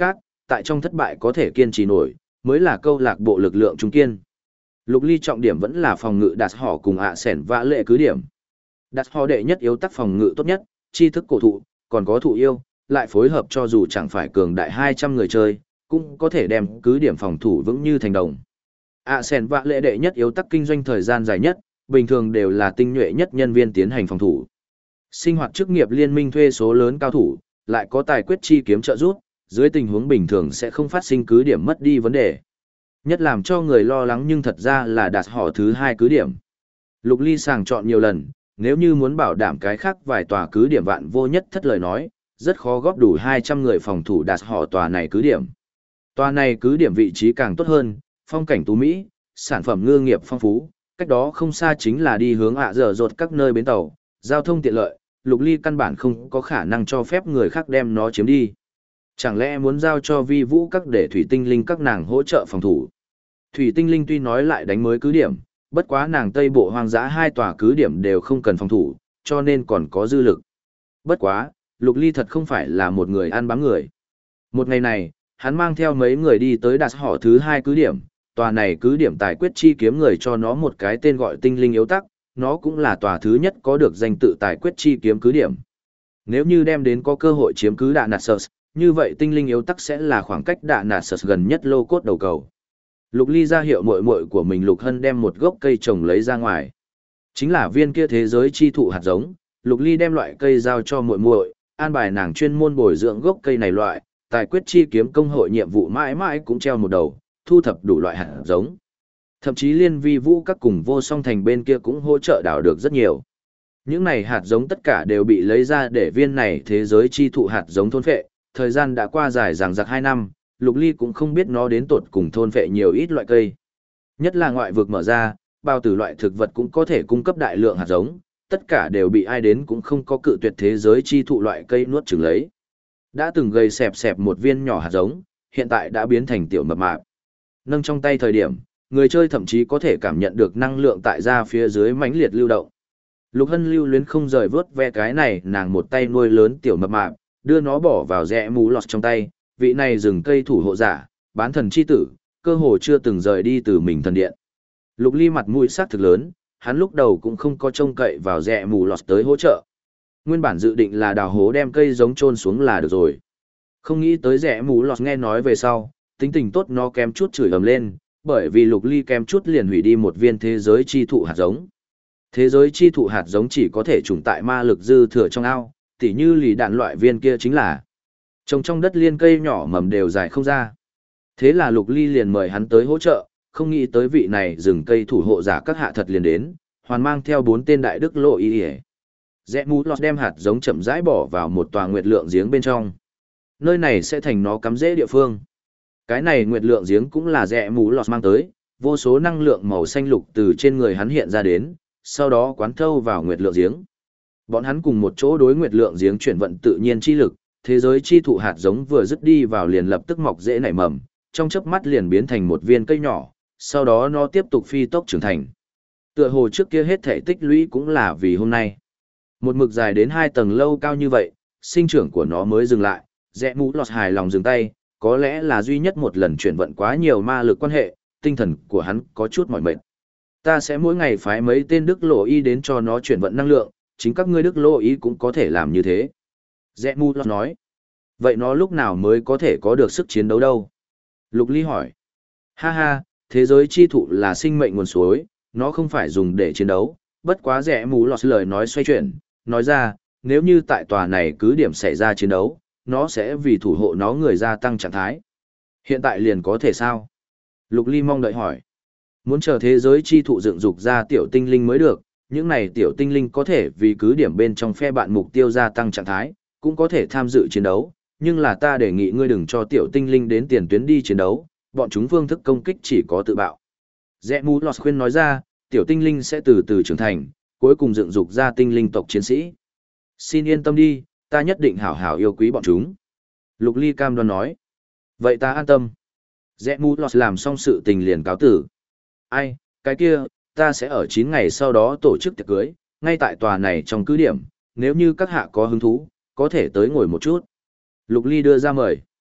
tại trong thất bại có thể kiên trì nổi, mới là câu lạc bộ lực lượng trung kiên. Lục Ly trọng điểm vẫn là phòng ngự đạt họ cùng ạ sẻn vã lệ cứ điểm. Đạt họ đệ nhất yếu tắc phòng ngự tốt nhất, tri thức cổ thụ, còn có thụ yêu, lại phối hợp cho dù chẳng phải cường đại 200 người chơi, cũng có thể đem cứ điểm phòng thủ vững như thành đồng. ạ sẻn vã lệ đệ nhất yếu tắc kinh doanh thời gian dài nhất, bình thường đều là tinh nhuệ nhất nhân viên tiến hành phòng thủ. Sinh hoạt chức nghiệp liên minh thuê số lớn cao thủ, lại có tài quyết chi kiếm trợ giúp, dưới tình huống bình thường sẽ không phát sinh cứ điểm mất đi vấn đề. Nhất làm cho người lo lắng nhưng thật ra là đạt họ thứ 2 cứ điểm. Lục Ly sàng chọn nhiều lần, nếu như muốn bảo đảm cái khác vài tòa cứ điểm vạn vô nhất thất lời nói, rất khó góp đủ 200 người phòng thủ đạt họ tòa này cứ điểm. Tòa này cứ điểm vị trí càng tốt hơn, phong cảnh tú mỹ, sản phẩm ngư nghiệp phong phú, cách đó không xa chính là đi hướng ạ dở dột các nơi bến tàu, giao thông tiện lợi, Lục Ly căn bản không có khả năng cho phép người khác đem nó chiếm đi. Chẳng lẽ muốn giao cho vi vũ các để thủy tinh linh các nàng hỗ trợ phòng thủ? Thủy tinh linh tuy nói lại đánh mới cứ điểm, bất quá nàng Tây Bộ hoang dã 2 tòa cứ điểm đều không cần phòng thủ, cho nên còn có dư lực. Bất quá, Lục Ly thật không phải là một người ăn bám người. Một ngày này, hắn mang theo mấy người đi tới đạt họ thứ 2 cứ điểm, tòa này cứ điểm tài quyết chi kiếm người cho nó một cái tên gọi tinh linh yếu tắc, nó cũng là tòa thứ nhất có được danh tự tài quyết chi kiếm cứ điểm. Nếu như đem đến có cơ hội chiếm cứ Đạ Nạt Sơ, như vậy tinh linh yếu tắc sẽ là khoảng cách Đạ Nạt Sơ gần nhất lô cốt đầu cầu. Lục Ly ra hiệu muội muội của mình Lục Hân đem một gốc cây trồng lấy ra ngoài. Chính là viên kia thế giới chi thụ hạt giống, Lục Ly đem loại cây giao cho muội muội, an bài nàng chuyên môn bồi dưỡng gốc cây này loại, tài quyết chi kiếm công hội nhiệm vụ mãi mãi cũng treo một đầu, thu thập đủ loại hạt giống. Thậm chí liên vi vũ các cùng vô song thành bên kia cũng hỗ trợ đào được rất nhiều. Những này hạt giống tất cả đều bị lấy ra để viên này thế giới chi thụ hạt giống thôn phệ, thời gian đã qua dài dằng dặc 2 năm, Lục Ly cũng không biết nó đến tột cùng thôn phệ nhiều ít loại cây. Nhất là ngoại vực mở ra, bao tử loại thực vật cũng có thể cung cấp đại lượng hạt giống, tất cả đều bị ai đến cũng không có cự tuyệt thế giới chi thụ loại cây nuốt chửng lấy. Đã từng gây xẹp xẹp một viên nhỏ hạt giống, hiện tại đã biến thành tiểu mập mạp. Nâng trong tay thời điểm, người chơi thậm chí có thể cảm nhận được năng lượng tại da phía dưới mãnh liệt lưu động. Lục Hân lưu luyến không rời vớt ve cái này, nàng một tay nuôi lớn tiểu mập mạp, đưa nó bỏ vào rẽ mũ lọt trong tay, vị này rừng cây thủ hộ giả, bán thần chi tử, cơ hồ chưa từng rời đi từ mình thần điện. Lục Ly mặt mũi sắc thực lớn, hắn lúc đầu cũng không có trông cậy vào rẽ mũ lọt tới hỗ trợ. Nguyên bản dự định là đào hố đem cây giống chôn xuống là được rồi. Không nghĩ tới rẽ mũ lọt nghe nói về sau, tính tình tốt nó kém chút chửi ầm lên, bởi vì Lục Ly kém chút liền hủy đi một viên thế giới chi thụ hạt giống. Thế giới chi thụ hạt giống chỉ có thể trùng tại ma lực dư thừa trong ao, tỉ như lì đạn loại viên kia chính là trồng trong đất liên cây nhỏ mầm đều dài không ra. Thế là Lục Ly liền mời hắn tới hỗ trợ, không nghĩ tới vị này rừng cây thủ hộ giả các hạ thật liền đến, hoàn mang theo 4 tên đại đức lộ y y. Rẽ mũ lọt đem hạt giống chậm rãi bỏ vào một tòa nguyệt lượng giếng bên trong. Nơi này sẽ thành nó cắm rễ địa phương. Cái này nguyệt lượng giếng cũng là rẽ mũ lọt mang tới, vô số năng lượng màu xanh lục từ trên người hắn hiện ra đến, sau đó quán thâu vào nguyệt lượng giếng. Bọn hắn cùng một chỗ đối nguyệt lượng giếng chuyển vận tự nhiên chi lực, thế giới chi thụ hạt giống vừa dứt đi vào liền lập tức mọc rễ nảy mầm, trong chớp mắt liền biến thành một viên cây nhỏ, sau đó nó tiếp tục phi tốc trưởng thành. Tựa hồ trước kia hết thể tích lũy cũng là vì hôm nay. Một mực dài đến 2 tầng lâu cao như vậy, sinh trưởng của nó mới dừng lại, rẽ mũ lọt hài lòng dừng tay, có lẽ là duy nhất một lần chuyển vận quá nhiều ma lực quan hệ, tinh thần của hắn có chút mỏi mệt. Ta sẽ mỗi ngày phái mấy tên đức lộ y đến cho nó chuyển vận năng lượng, chính các ngươi đức lộ y cũng có thể làm như thế. Rẽ mũ lọt nói. Vậy nó lúc nào mới có thể có được sức chiến đấu đâu? Lục Ly hỏi. Ha ha, thế giới chi thụ là sinh mệnh nguồn suối, nó không phải dùng để chiến đấu, bất quá rẽ mũ lọt lời nói xoay chuyển, nói ra, nếu như tại tòa này cứ điểm xảy ra chiến đấu, nó sẽ vì thủ hộ nó người gia tăng trạng thái. Hiện tại liền có thể sao? Lục Ly mong đợi hỏi. Muốn chờ thế giới chi thụ dựng dục ra tiểu tinh linh mới được, những này tiểu tinh linh có thể vì cứ điểm bên trong phe bạn mục tiêu gia tăng trạng thái, cũng có thể tham dự chiến đấu, nhưng là ta đề nghị ngươi đừng cho tiểu tinh linh đến tiền tuyến đi chiến đấu, bọn chúng phương thức công kích chỉ có tự bạo. Rẽ mũ lọt khuyên nói ra, tiểu tinh linh sẽ từ từ trưởng thành, cuối cùng dựng dục ra tinh linh tộc chiến sĩ. Xin yên tâm đi, ta nhất định hảo hảo yêu quý bọn chúng. Lục Ly cam đoan nói. Vậy ta an tâm. Rẽ mũ lọt làm xong sự tình liền cáo tử. Ai, cái kia, ta sẽ ở 9 ngày sau đó tổ chức tiệc cưới, ngay tại tòa này trong cứ điểm, nếu như các hạ có hứng thú, có thể tới ngồi một chút. Lục Ly đưa ra mời.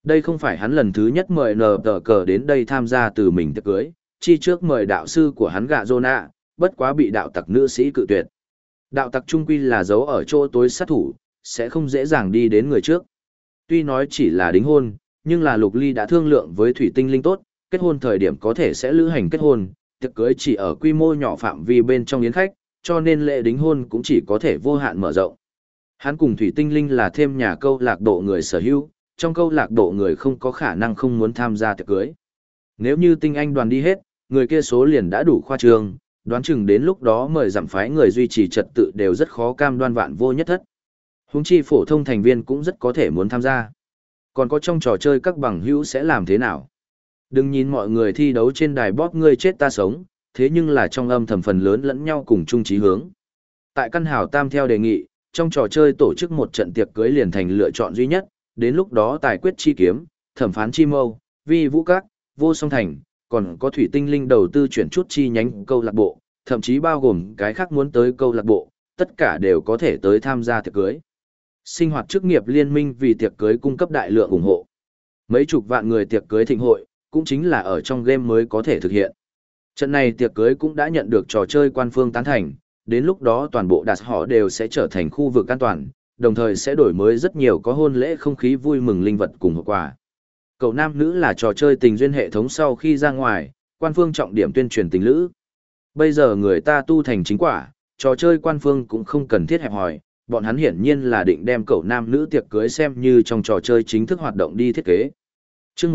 Đây không phải hắn lần thứ nhất mời nờ tờ cờ đến đây tham gia từ mình tiệc cưới, chi trước mời đạo sư của hắn gạ Zona, bất quá bị đạo tặc nữ sĩ cự tuyệt. Đạo tặc trung quy là giấu ở chỗ tối sát thủ, sẽ không dễ dàng đi đến người trước. Tuy nói chỉ là đính hôn, nhưng là Lục Ly đã thương lượng với Thủy Tinh Linh tốt, kết hôn thời điểm có thể sẽ lữ hành kết hôn, tiệc cưới chỉ ở quy mô nhỏ phạm vi bên trong yến khách, cho nên lễ đính hôn cũng chỉ có thể vô hạn mở rộng. Hắn cùng Thủy Tinh Linh là thêm nhà câu lạc bộ người sở hữu, trong câu lạc bộ người không có khả năng không muốn tham gia tiệc cưới. Nếu như tinh anh đoàn đi hết, người kia số liền đã đủ khoa trương, đoán chừng đến lúc đó mời giảm phái người duy trì trật tự đều rất khó cam đoan vạn vô nhất thất. Huống chi phổ thông thành viên cũng rất có thể muốn tham gia. Còn có trong trò chơi các bằng hữu sẽ làm thế nào? Đừng nhìn mọi người thi đấu trên đài bóp ngươi chết ta sống, thế nhưng là trong âm thầm phần lớn lẫn nhau cùng chung chí hướng. Tại căn hào tam theo đề nghị, trong trò chơi tổ chức một trận tiệc cưới liền thành lựa chọn duy nhất, đến lúc đó tài quyết chi kiếm, thẩm phán chi mâu, vi vũ các, vô song thành, còn có thủy tinh linh đầu tư chuyển chút chi nhánh câu lạc bộ, thậm chí bao gồm cái khác muốn tới câu lạc bộ, tất cả đều có thể tới tham gia tiệc cưới. Sinh hoạt chức nghiệp liên minh vì tiệc cưới cung cấp đại lượng ủng hộ. Mấy chục vạn người tiệc cưới thịnh hội, cũng chính là ở trong game mới có thể thực hiện. Trận này tiệc cưới cũng đã nhận được trò chơi quan phương tán thành, đến lúc đó toàn bộ đạt họ đều sẽ trở thành khu vực an toàn, đồng thời sẽ đổi mới rất nhiều có hôn lễ không khí vui mừng linh vật cùng hậu quả. Cậu nam nữ là trò chơi tình duyên hệ thống sau khi ra ngoài, quan phương trọng điểm tuyên truyền tình lữ. Bây giờ người ta tu thành chính quả, trò chơi quan phương cũng không cần thiết hẹp hòi, bọn hắn hiển nhiên là định đem cậu nam nữ tiệc cưới xem như trong trò chơi chính thức hoạt động đi thiết kế. Chương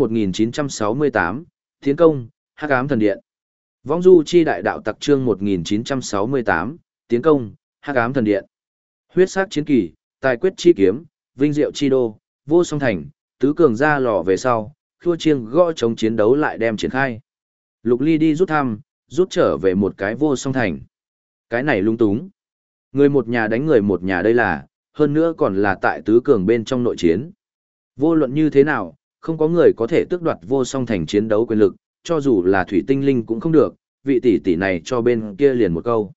1968, Tiến công, Hắc ám thần điện. Vong du chi đại đạo tặc chương 1968, Tiến công, Hắc ám thần điện. Huyết sắc chiến kỳ, tài quyết chi kiếm, vinh diệu chi đô, vô song thành, tứ cường ra lò về sau, khua chiêng gõ chống chiến đấu lại đem triển khai. Lục Ly đi rút thăm, rút trở về một cái vô song thành. Cái này lung túng. Người một nhà đánh người một nhà đây là, hơn nữa còn là tại tứ cường bên trong nội chiến. Vô luận như thế nào, không có người có thể tước đoạt vô song thành chiến đấu quyền lực, cho dù là thủy tinh linh cũng không được, vị tỷ tỷ này cho bên kia liền một câu.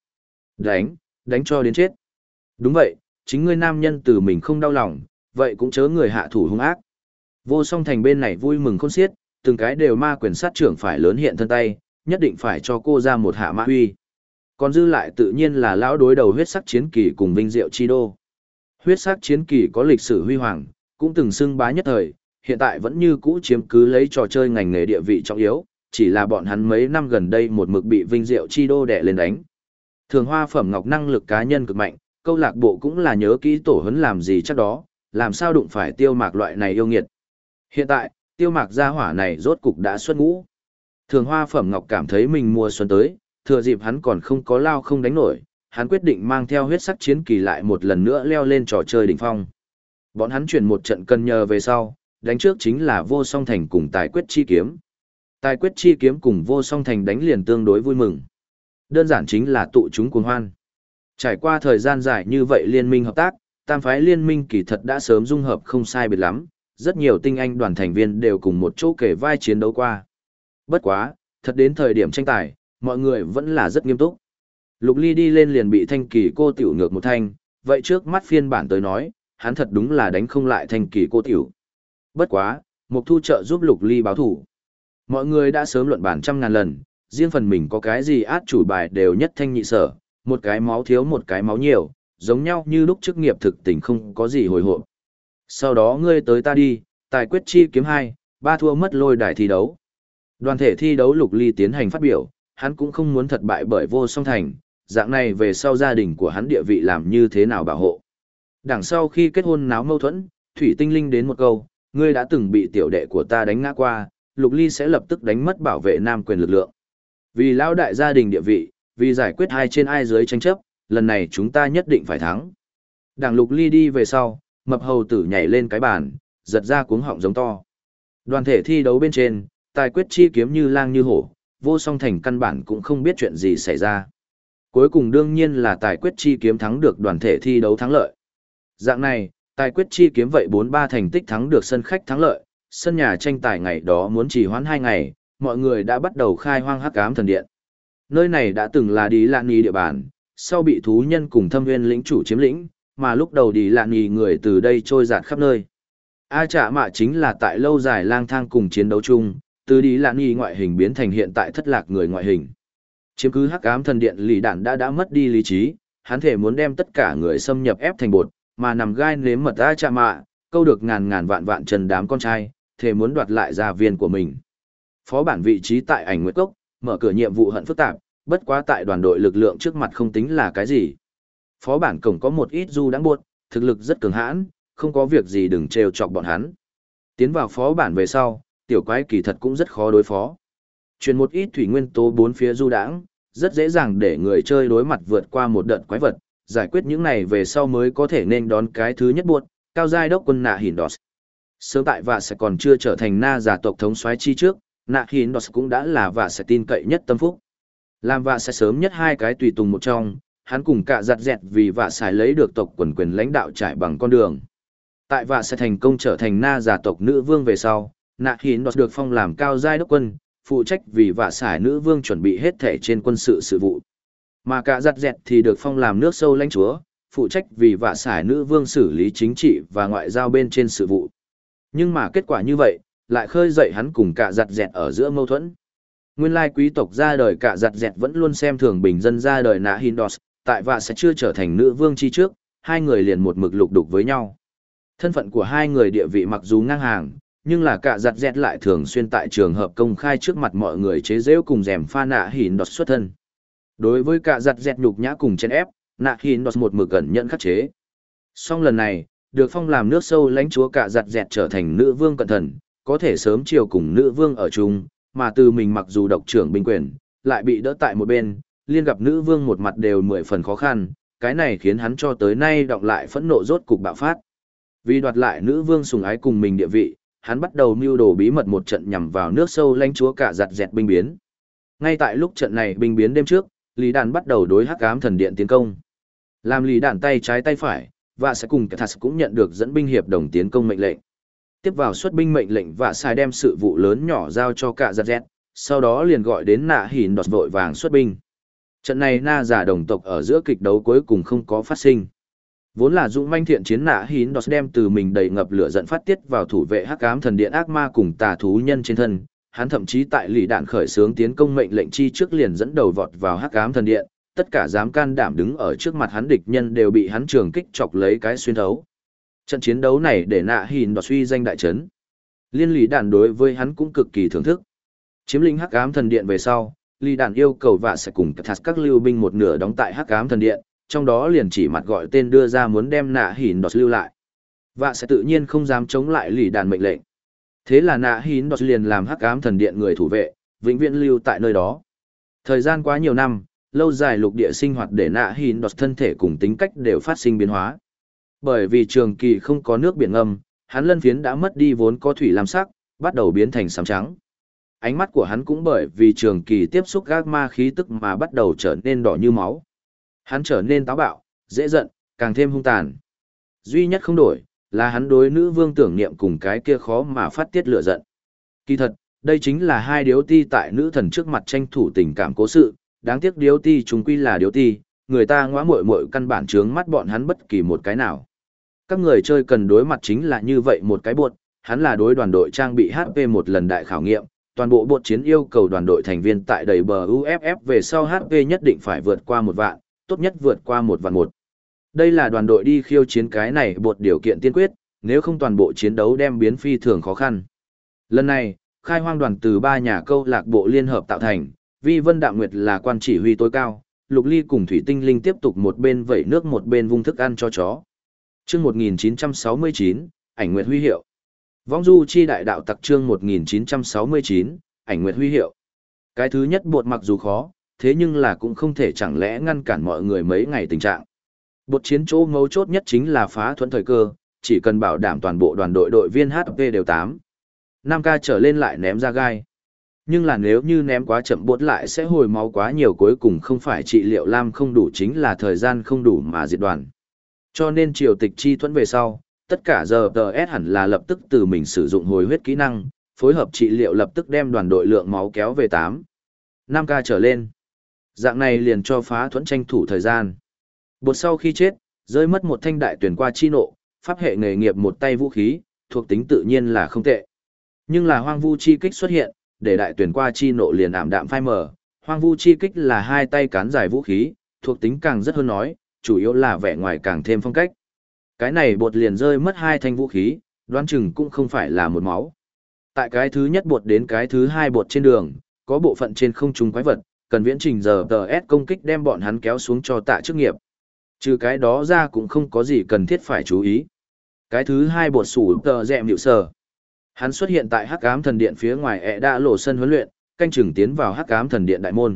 Đánh cho đến chết. Đúng vậy, chính ngươi nam nhân từ mình không đau lòng, vậy cũng chớ người hạ thủ hung ác. Vô song thành bên này vui mừng khôn xiết, từng cái đều ma quyền sát trưởng phải lớn hiện thân tay, nhất định phải cho cô ra một hạ mã huy. Còn dư lại tự nhiên là lão đối đầu huyết sắc chiến kỳ cùng vinh diệu chi đô. Huyết sắc chiến kỳ có lịch sử huy hoàng, cũng từng xưng bá nhất thời, hiện tại vẫn như cũ chiếm cứ lấy trò chơi ngành nghề địa vị trọng yếu, chỉ là bọn hắn mấy năm gần đây một mực bị vinh diệu chi đô đè lên đánh. Thường hoa phẩm ngọc năng lực cá nhân cực mạnh, câu lạc bộ cũng là nhớ kỹ tổ huấn làm gì chắc đó, làm sao đụng phải tiêu mạc loại này yêu nghiệt. Hiện tại, tiêu mạc gia hỏa này rốt cục đã xuất ngũ. Thường hoa phẩm ngọc cảm thấy mình mùa xuân tới, thừa dịp hắn còn không có lao không đánh nổi, hắn quyết định mang theo huyết sắc chiến kỳ lại một lần nữa leo lên trò chơi đỉnh phong. Bọn hắn chuyển một trận cần nhờ về sau, đánh trước chính là vô song thành cùng tài quyết chi kiếm. Tài quyết chi kiếm cùng vô song thành đánh liền tương đối vui mừng. Đơn giản chính là tụ chúng cuồng hoan. Trải qua thời gian dài như vậy liên minh hợp tác, tam phái liên minh kỳ thật đã sớm dung hợp không sai biệt lắm, rất nhiều tinh anh đoàn thành viên đều cùng một chỗ kể vai chiến đấu qua. Bất quá, thật đến thời điểm tranh tài, mọi người vẫn là rất nghiêm túc. Lục Ly đi lên liền bị thanh kỳ cô tiểu ngược một thanh, vậy trước mắt phiên bản tới nói, hắn thật đúng là đánh không lại thanh kỳ cô tiểu. Bất quá, Mục Thu trợ giúp Lục Ly báo thủ. Mọi người đã sớm luận bản trăm ngàn lần, riêng phần mình có cái gì át chủ bài đều nhất thanh nhị sở, một cái máu thiếu một cái máu nhiều, giống nhau như lúc chức nghiệp thực tình không có gì hồi hộp. Sau đó ngươi tới ta đi, tài quyết chi kiếm 2, 3 thua mất lôi đài thi đấu. Đoàn thể thi đấu Lục Ly tiến hành phát biểu, hắn cũng không muốn thật bại bởi vô song thành, dạng này về sau gia đình của hắn địa vị làm như thế nào bảo hộ. Đằng sau khi kết hôn náo mâu thuẫn, Thủy Tinh Linh đến một câu, ngươi đã từng bị tiểu đệ của ta đánh ngã qua, Lục Ly sẽ lập tức đánh mất bảo vệ nam quyền lực lượng. Vì lão đại gia đình địa vị, vì giải quyết hai trên ai dưới tranh chấp, lần này chúng ta nhất định phải thắng. Đảng Lục Ly đi về sau, mập hầu tử nhảy lên cái bàn, giật ra cuống họng giống to. Đoàn thể thi đấu bên trên, tài quyết chi kiếm như lang như hổ, vô song thành căn bản cũng không biết chuyện gì xảy ra. Cuối cùng đương nhiên là tài quyết chi kiếm thắng được đoàn thể thi đấu thắng lợi. Dạng này, tài quyết chi kiếm vậy 4-3 thành tích thắng được sân khách thắng lợi, sân nhà tranh tài ngày đó muốn trì hoãn 2 ngày, mọi người đã bắt đầu khai hoang hắc ám thần điện. Nơi này đã từng là Đi Lạn Nhi địa bàn, sau bị thú nhân cùng thâm viên lĩnh chủ chiếm lĩnh, mà lúc đầu Đi Lạn Nhi người từ đây trôi dạt khắp nơi. A Trạ Mạ chính là tại lâu dài lang thang cùng chiến đấu chung, từ đi lạn y ngoại hình biến thành hiện tại thất lạc người ngoại hình. Chiếm cứ hắc ám thần điện lì đạn đã mất đi lý trí, hắn thể muốn đem tất cả người xâm nhập ép thành bột, mà nằm gai nếm mật A Trạ Mạ, câu được ngàn ngàn vạn vạn trần đám con trai, thể muốn đoạt lại gia viên của mình. Phó bản vị trí tại Ảnh Nguyệt Cốc, mở cửa nhiệm vụ hận phức tạp, bất quá tại đoàn đội lực lượng trước mặt không tính là cái gì. Phó bản cổng có một ít du đáng buột, thực lực rất cường hãn, không có việc gì đừng trêu chọc bọn hắn. Tiến vào phó bản về sau, tiểu quái kỳ thật cũng rất khó đối phó. Truyền một ít thủy nguyên tố bốn phía du đãng, rất dễ dàng để người chơi đối mặt vượt qua một đợt quái vật, giải quyết những này về sau mới có thể nên đón cái thứ nhất buột, cao giai đốc quân nạ hỉn đọt. Sớm tại và sẽ còn chưa trở thành na giả tộc thống soái chi trước, nạ hỉn đọt cũng đã là và sẽ tin cậy nhất tâm phúc. Làm và sẽ sớm nhất hai cái tùy tùng một trong, hắn cùng cả giặt dẹt vì và xài lấy được tộc quần quyền lãnh đạo trải bằng con đường. Tại và sẽ thành công trở thành na giả tộc nữ vương về sau, nạ hỉn đọt được phong làm cao giai đốc quân, phụ trách vì và xài nữ vương chuẩn bị hết thể trên quân sự sự vụ. Mà cả giặt dẹt thì được phong làm nước sâu lãnh chúa, phụ trách vì và xài nữ vương xử lý chính trị và ngoại giao bên trên sự vụ. Nhưng mà kết quả như vậy, lại khơi dậy hắn cùng cả giặt dẹt ở giữa mâu thuẫn. Nguyên lai quý tộc ra đời cả giặt dẹt vẫn luôn xem thường bình dân ra đời nạ Hindos, tại và sẽ chưa trở thành nữ vương chi trước, hai người liền một mực lục đục với nhau. Thân phận của hai người địa vị mặc dù ngang hàng, nhưng là cả giặt dẹt lại thường xuyên tại trường hợp công khai trước mặt mọi người chế giễu cùng rèm pha nạ Hindos xuất thân. Đối với cả giặt dẹt nhục nhã cùng chen ép, nạ Hindos một mực cẩn nhận khắc chế. Song lần này, được phong làm nước sâu lãnh chúa cả giặt dẹt trở thành nữ vương cẩn thận, có thể sớm chiều cùng nữ vương ở chung, mà từ mình mặc dù độc trưởng binh quyền, lại bị đỡ tại một bên, liên gặp nữ vương một mặt đều 10 phần khó khăn, cái này khiến hắn cho tới nay đọng lại phẫn nộ rốt cục bạo phát. Vì đoạt lại nữ vương sủng ái cùng mình địa vị, hắn bắt đầu mưu đồ bí mật một trận nhằm vào nước sâu lãnh chúa cả giặt dẹt binh biến. Ngay tại lúc trận này binh biến đêm trước, Lý Đàn bắt đầu đối hắc ám thần điện tiến công. Làm Lý Đàn tay trái tay phải, và sẽ cùng Cathas cũng nhận được dẫn binh hiệp đồng tiến công mệnh lệnh. Tiếp vào xuất binh mệnh lệnh và sai đem sự vụ lớn nhỏ giao cho cả giặt dẹt, sau đó liền gọi đến nạ hỉn đọt vội vàng xuất binh. Trận này na giả đồng tộc ở giữa kịch đấu cuối cùng không có phát sinh. Vốn là dũng manh thiện chiến nạ hỉn đọt đem từ mình đầy ngập lửa giận phát tiết vào thủ vệ hắc ám thần điện ác ma cùng tà thú nhân trên thân. Hắn thậm chí tại lì đạn khởi xướng tiến công mệnh lệnh chi trước liền dẫn đầu vọt vào hắc ám thần điện, tất cả dám can đảm đứng ở trước mặt hắn địch nhân đều bị hắn trường kích chọc lấy cái xuyên thấu. Trận chiến đấu này để nạ hỉn đọt suy danh đại trấn. Liên lý đàn đối với hắn cũng cực kỳ thưởng thức. Chiếm lĩnh hắc ám thần điện về sau, lý đàn yêu cầu và sẽ cùng các lưu binh một nửa đóng tại hắc ám thần điện, trong đó liền chỉ mặt gọi tên đưa ra muốn đem nạ hỉn đọt lưu lại. Và sẽ tự nhiên không dám chống lại lý đàn mệnh lệnh. Thế là nạ hỉn đọt liền làm hắc ám thần điện người thủ vệ, vĩnh viễn lưu tại nơi đó. Thời gian quá nhiều năm, lâu dài lục địa sinh hoạt để nạ hỉn đọt thân thể cùng tính cách đều phát sinh biến hóa. Bởi vì trường kỳ không có nước biển ngâm, hắn lân phiến đã mất đi vốn có thủy lam sắc, bắt đầu biến thành xám trắng. Ánh mắt của hắn cũng bởi vì trường kỳ tiếp xúc gác ma khí tức mà bắt đầu trở nên đỏ như máu. Hắn trở nên táo bạo, dễ giận, càng thêm hung tàn. Duy nhất không đổi, là hắn đối nữ vương tưởng niệm cùng cái kia khó mà phát tiết lửa giận. Kỳ thật, đây chính là hai điếu ti tại nữ thần trước mặt tranh thủ tình cảm cố sự, đáng tiếc điếu ti chúng quy là điếu ti, người ta ngõa muội muội căn bản trướng mắt bọn hắn bất kỳ một cái nào. Các người chơi cần đối mặt chính là như vậy một cái buột, hắn là đối đoàn đội trang bị HP một lần đại khảo nghiệm, toàn bộ bột chiến yêu cầu đoàn đội thành viên tại đầy bờ UFF về sau HP nhất định phải vượt qua 1 vạn, tốt nhất vượt qua 1 vạn 1. Đây là đoàn đội đi khiêu chiến cái này bột điều kiện tiên quyết, nếu không toàn bộ chiến đấu đem biến phi thường khó khăn. Lần này, khai hoang đoàn từ 3 nhà câu lạc bộ liên hợp tạo thành, Vi Vân Đạm Nguyệt là quan chỉ huy tối cao, Lục Ly cùng Thủy Tinh Linh tiếp tục một bên vẩy nước một bên vung thức ăn cho chó. Chương 1969, Ảnh Nguyệt huy hiệu. Vong du chi đại đạo tặc chương 1969, Ảnh Nguyệt huy hiệu. Cái thứ nhất bột mặc dù khó, thế nhưng là cũng không thể chẳng lẽ ngăn cản mọi người mấy ngày tình trạng. Bột chiến chỗ mấu chốt nhất chính là phá thuẫn thời cơ, chỉ cần bảo đảm toàn bộ đoàn đội đội viên HP đều 8. 5k trở lên lại ném ra gai. Nhưng là nếu như ném quá chậm bột lại sẽ hồi máu quá nhiều, cuối cùng không phải trị liệu lam không đủ chính là thời gian không đủ mà diệt đoàn. Cho nên triều tịch chi thuẫn về sau, tất cả giờ TS hẳn là lập tức từ mình sử dụng hồi huyết kỹ năng, phối hợp trị liệu lập tức đem đoàn đội lượng máu kéo về 8. 5k trở lên. Dạng này liền cho phá thuẫn tranh thủ thời gian. Bột sau khi chết, rơi mất một thanh đại tuyển qua chi nộ, pháp hệ nghề nghiệp một tay vũ khí, thuộc tính tự nhiên là không tệ. Nhưng là hoang vu chi kích xuất hiện, để đại tuyển qua chi nộ liền ảm đạm phai mờ. Hoang vu chi kích là hai tay cán dài vũ khí, thuộc tính càng rất hơn nói, chủ yếu là vẻ ngoài càng thêm phong cách. Cái này bột liền rơi mất hai thanh vũ khí, đoán chừng cũng không phải là một máu. Tại cái thứ nhất bột đến cái thứ hai bột trên đường, có bộ phận trên không trung quái vật, cần viễn trình giờ TS công kích đem bọn hắn kéo xuống cho tạ chức nghiệp. Trừ cái đó ra cũng không có gì cần thiết phải chú ý. Cái thứ hai bột sủ tờ dẹm hiệu sở. Hắn xuất hiện tại Hắc Ám Thần Điện phía ngoài đã lộ sân huấn luyện, canh chừng tiến vào Hắc Ám Thần Điện đại môn.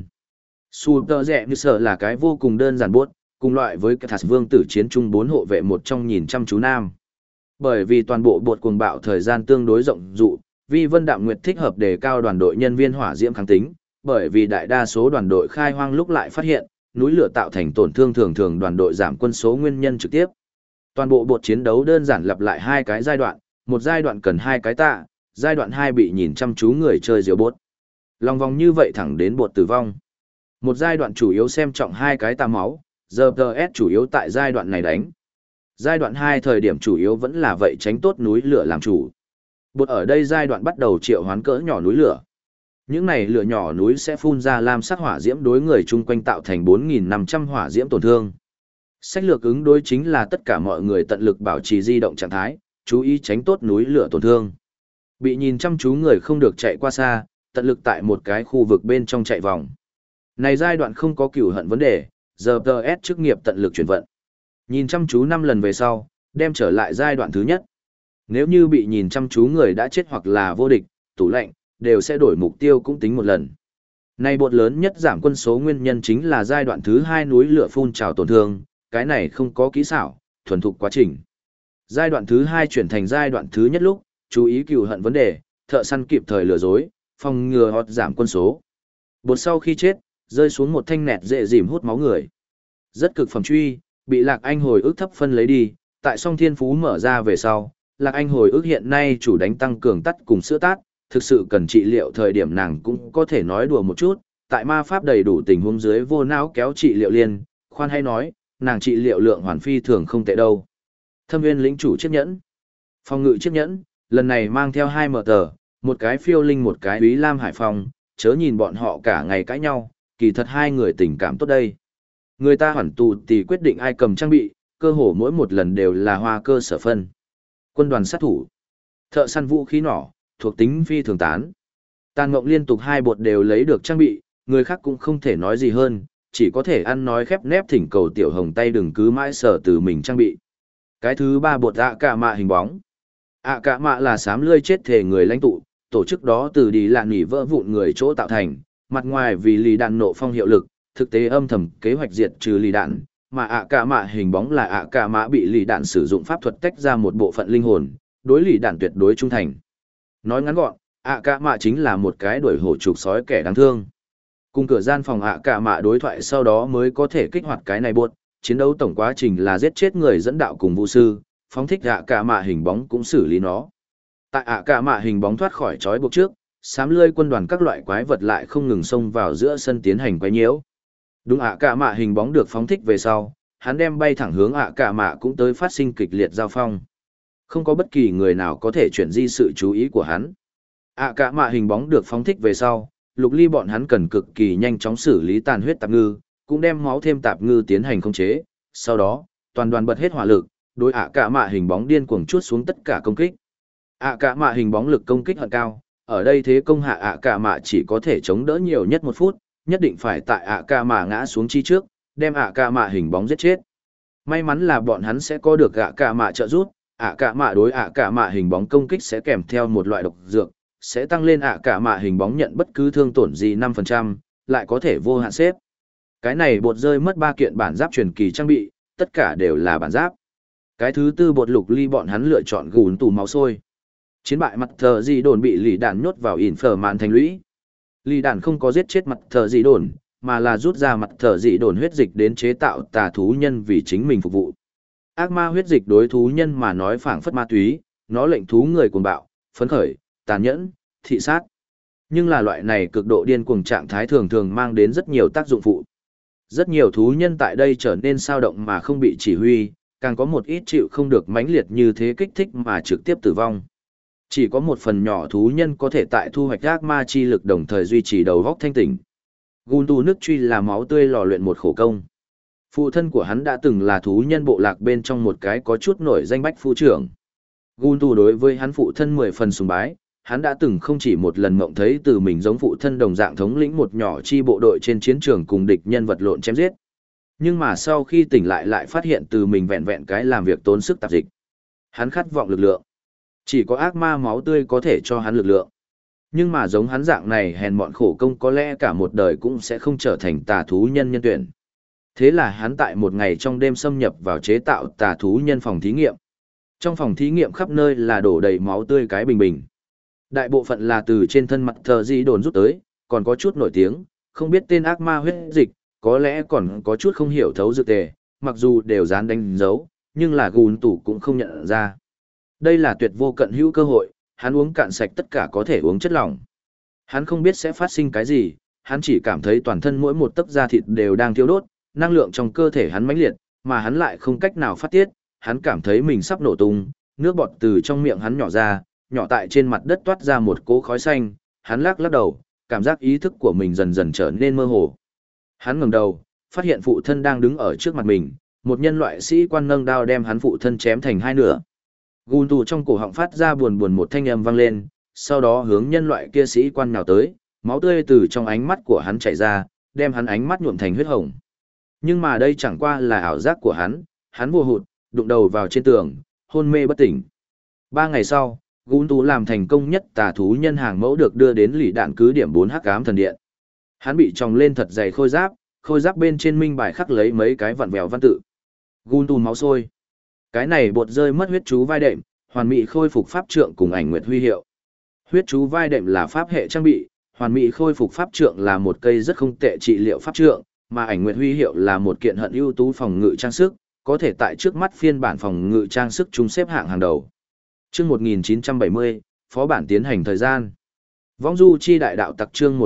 Sủ tờ dẹm hiệu sở là cái vô cùng đơn giản bột, cùng loại với Cathas Vương tử chiến trung 4 hộ vệ một trong nhìn chăm chú nam. Bởi vì toàn bộ bột cuồng bạo thời gian tương đối rộng dụ, Vi Vân Đạm Nguyệt thích hợp đề cao đoàn đội nhân viên hỏa diễm kháng tính, bởi vì đại đa số đoàn đội khai hoang lúc lại phát hiện, núi lửa tạo thành tổn thương thường thường đoàn đội giảm quân số nguyên nhân trực tiếp. Toàn bộ bột chiến đấu đơn giản lặp lại hai cái giai đoạn, một giai đoạn cần hai cái tạ, giai đoạn 2 bị nhìn chăm chú người chơi diều bột. Lòng vòng như vậy thẳng đến bột tử vong. Một giai đoạn chủ yếu xem trọng hai cái tà máu, giờ TS chủ yếu tại giai đoạn này đánh. Giai đoạn 2 thời điểm chủ yếu vẫn là vậy tránh tốt núi lửa làm chủ. Bột ở đây giai đoạn bắt đầu triệu hoán cỡ nhỏ núi lửa. Những này lửa nhỏ núi sẽ phun ra lam sắc hỏa diễm đối người chung quanh tạo thành 4.500 hỏa diễm tổn thương. Sách lược ứng đối chính là tất cả mọi người tận lực bảo trì di động trạng thái, chú ý tránh tốt núi lửa tổn thương. Bị nhìn chăm chú người không được chạy qua xa, tận lực tại một cái khu vực bên trong chạy vòng. Này giai đoạn không có cửu hận vấn đề, giờ TS chức nghiệp tận lực chuyển vận. Nhìn chăm chú 5 lần về sau, đem trở lại giai đoạn thứ nhất. Nếu như bị nhìn chăm chú người đã chết hoặc là vô địch, tủ lạnh, đều sẽ đổi mục tiêu cũng tính một lần. Này bột lớn nhất giảm quân số nguyên nhân chính là giai đoạn thứ 2 núi lửa phun trào tổn thương, cái này không có kỹ xảo, thuần thục quá trình. Giai đoạn thứ 2 chuyển thành giai đoạn thứ nhất lúc, chú ý cừu hận vấn đề, thợ săn kịp thời lừa dối, phòng ngừa hot giảm quân số. Bột sau khi chết, rơi xuống một thanh nẹt dễ dìm hút máu người. Rất cực phẩm truy, bị Lạc Anh hồi ức thấp phân lấy đi, tại song thiên phú mở ra về sau, Lạc Anh hồi ức hiện nay chủ đánh tăng cường tắt cùng sữa tát, thực sự cần trị liệu thời điểm nàng cũng có thể nói đùa một chút, tại ma pháp đầy đủ tình huống dưới vô não kéo trị liệu liên, khoan hay nói, nàng trị liệu lượng hoàn phi thường không tệ đâu. Thâm viên lĩnh chủ chiếc nhẫn, phòng ngự chiếc nhẫn, lần này mang theo 2 mở tờ, một cái phiêu linh một cái úy lam hải phòng, chớ nhìn bọn họ cả ngày cãi nhau, kỳ thật hai người tình cảm tốt đây. Người ta hoàn tù thì quyết định ai cầm trang bị, cơ hồ mỗi một lần đều là hoa cơ sở phân. Quân đoàn sát thủ, thợ săn vũ khí nỏ, thuộc tính phi thường tán. Tàn Ngộng liên tục 2 bột đều lấy được trang bị, người khác cũng không thể nói gì hơn, chỉ có thể ăn nói khép nép thỉnh cầu Tiểu Hồng tay đừng cứ mãi sở từ mình trang bị. Cái thứ 3 bột ạ cả mạ hình bóng. ạ cả mạ là xám lươi chết thể người lãnh tụ, tổ chức đó từ đi lạn nỉ vỡ vụn người chỗ tạo thành, mặt ngoài vì lì đạn nộ phong hiệu lực, thực tế âm thầm kế hoạch diệt trừ lì đạn, mà ạ cả mạ hình bóng là ạ cả mạ bị lì đạn sử dụng pháp thuật tách ra một bộ phận linh hồn, đối lì đạn tuyệt đối trung thành. Nói ngắn gọn, ạ cả mạ chính là một cái đuổi hổ trục sói kẻ đáng thương. Cùng cửa gian phòng ạ cả mạ đối thoại sau đó mới có thể kích hoạt cái này buốt, chiến đấu tổng quá trình là giết chết người dẫn đạo cùng vũ sư, phóng thích ạ cả mạ hình bóng cũng xử lý nó. Tại ạ cả mạ hình bóng thoát khỏi trói buộc trước, xám lươi quân đoàn các loại quái vật lại không ngừng xông vào giữa sân tiến hành quấy nhiễu. Đúng ạ cả mạ hình bóng được phóng thích về sau, hắn đem bay thẳng hướng ạ cả mạ cũng tới phát sinh kịch liệt giao phong. Không có bất kỳ người nào có thể chuyển di sự chú ý của hắn. ạ cả mạ hình bóng được phóng thích về sau, Lục Ly bọn hắn cần cực kỳ nhanh chóng xử lý tàn huyết tạp ngư, cũng đem máu thêm tạp ngư tiến hành khống chế. Sau đó, toàn đoàn bật hết hỏa lực, đối ạ cả mạ hình bóng điên cuồng chuốt xuống tất cả công kích. ạ cả mạ hình bóng lực công kích hận cao, ở đây thế công hạ ạ cả mạ chỉ có thể chống đỡ nhiều nhất 1 phút, nhất định phải tại ạ cả mạ ngã xuống chi trước, đem ạ cả mạ hình bóng giết chết. May mắn là bọn hắn sẽ có được ạ cả mạ trợ giúp, ạ cả mạ đối ạ cả mạ hình bóng công kích sẽ kèm theo một loại độc dược, sẽ tăng lên ạ cả mạ hình bóng nhận bất cứ thương tổn gì 5%, lại có thể vô hạn xếp. Cái này bột rơi mất 3 kiện bản giáp truyền kỳ trang bị, tất cả đều là bản giáp. Cái thứ tư bột Lục Ly bọn hắn lựa chọn gùn tù máu sôi. Chiến bại mặt thờ dị đồn bị lì đạn nhốt vào ỉn phở mạn thành lũy. Lì đạn không có giết chết mặt thờ dị đồn, mà là rút ra mặt thờ dị đồn huyết dịch đến chế tạo tà thú nhân vì chính mình phục vụ. Ác ma huyết dịch đối thú nhân mà nói phảng phất ma túy, nó lệnh thú người cuồng bạo, phấn khởi, tàn nhẫn, thị sát. Nhưng là loại này cực độ điên cuồng trạng thái thường thường mang đến rất nhiều tác dụng phụ. Rất nhiều thú nhân tại đây trở nên sao động mà không bị chỉ huy, càng có một ít chịu không được mãnh liệt như thế kích thích mà trực tiếp tử vong. Chỉ có một phần nhỏ thú nhân có thể tại thu hoạch ác ma chi lực đồng thời duy trì đầu óc thanh tỉnh. Guntu nước truy là máu tươi lò luyện một khổ công. Phụ thân của hắn đã từng là thú nhân bộ lạc bên trong một cái có chút nổi danh bách phu trưởng. Guntu đối với hắn phụ thân 10 phần sùng bái, hắn đã từng không chỉ một lần mộng thấy từ mình giống phụ thân đồng dạng thống lĩnh một nhỏ chi bộ đội trên chiến trường cùng địch nhân vật lộn chém giết. Nhưng mà sau khi tỉnh lại phát hiện từ mình vẹn vẹn cái làm việc tốn sức tạp dịch. Hắn khát vọng lực lượng. Chỉ có ác ma máu tươi có thể cho hắn lực lượng. Nhưng mà giống hắn dạng này hèn mọn khổ công có lẽ cả một đời cũng sẽ không trở thành tà thú nhân nhân tuyển. Thế là hắn tại một ngày trong đêm xâm nhập vào chế tạo tà thú nhân phòng thí nghiệm. Trong phòng thí nghiệm khắp nơi là đổ đầy máu tươi cái bình bình. Đại bộ phận là từ trên thân mặt thờ di đồn rút tới, còn có chút nổi tiếng, không biết tên ác ma huyết dịch, có lẽ còn có chút không hiểu thấu dược tề, mặc dù đều dán đánh dấu, nhưng là gùn tủ cũng không nhận ra. Đây là tuyệt vô cận hữu cơ hội, hắn uống cạn sạch tất cả có thể uống chất lỏng. Hắn không biết sẽ phát sinh cái gì, hắn chỉ cảm thấy toàn thân mỗi một tấc da thịt đều đang thiêu đốt, năng lượng trong cơ thể hắn mãnh liệt, mà hắn lại không cách nào phát tiết, hắn cảm thấy mình sắp nổ tung, nước bọt từ trong miệng hắn nhỏ ra, nhỏ tại trên mặt đất toát ra một cỗ khói xanh, hắn lắc lắc đầu, cảm giác ý thức của mình dần dần trở nên mơ hồ. Hắn ngẩng đầu, phát hiện phụ thân đang đứng ở trước mặt mình, một nhân loại sĩ quan nâng đao đem hắn phụ thân chém thành hai nửa. Gùn tù trong cổ họng phát ra buồn buồn một thanh âm vang lên, sau đó hướng nhân loại kia sĩ quan nhào tới, máu tươi từ trong ánh mắt của hắn chảy ra, đem hắn ánh mắt nhuộm thành huyết hồng. Nhưng mà đây chẳng qua là ảo giác của hắn vô hụt, đụng đầu vào trên tường, hôn mê bất tỉnh. 3 ngày sau, Gùn tù làm thành công nhất tà thú nhân hàng mẫu được đưa đến lì đạn cứ điểm 4 hắc ám thần điện. Hắn bị tròng lên thật dày khôi giáp bên trên minh bài khắc lấy mấy cái vặn vẹo văn tự. Gùn tù máu sôi. Cái này bột rơi mất huyết chú vai đệm, hoàn mỹ khôi phục pháp trượng cùng ảnh nguyệt huy hiệu. Huyết chú vai đệm là pháp hệ trang bị, hoàn mỹ khôi phục pháp trượng là một cây rất không tệ trị liệu pháp trượng, mà ảnh nguyệt huy hiệu là một kiện hận ưu tú phòng ngự trang sức, có thể tại trước mắt phiên bản phòng ngự trang sức chúng xếp hạng hàng đầu. Chương 1970, phó bản tiến hành thời gian. Vong du chi đại đạo tặc chương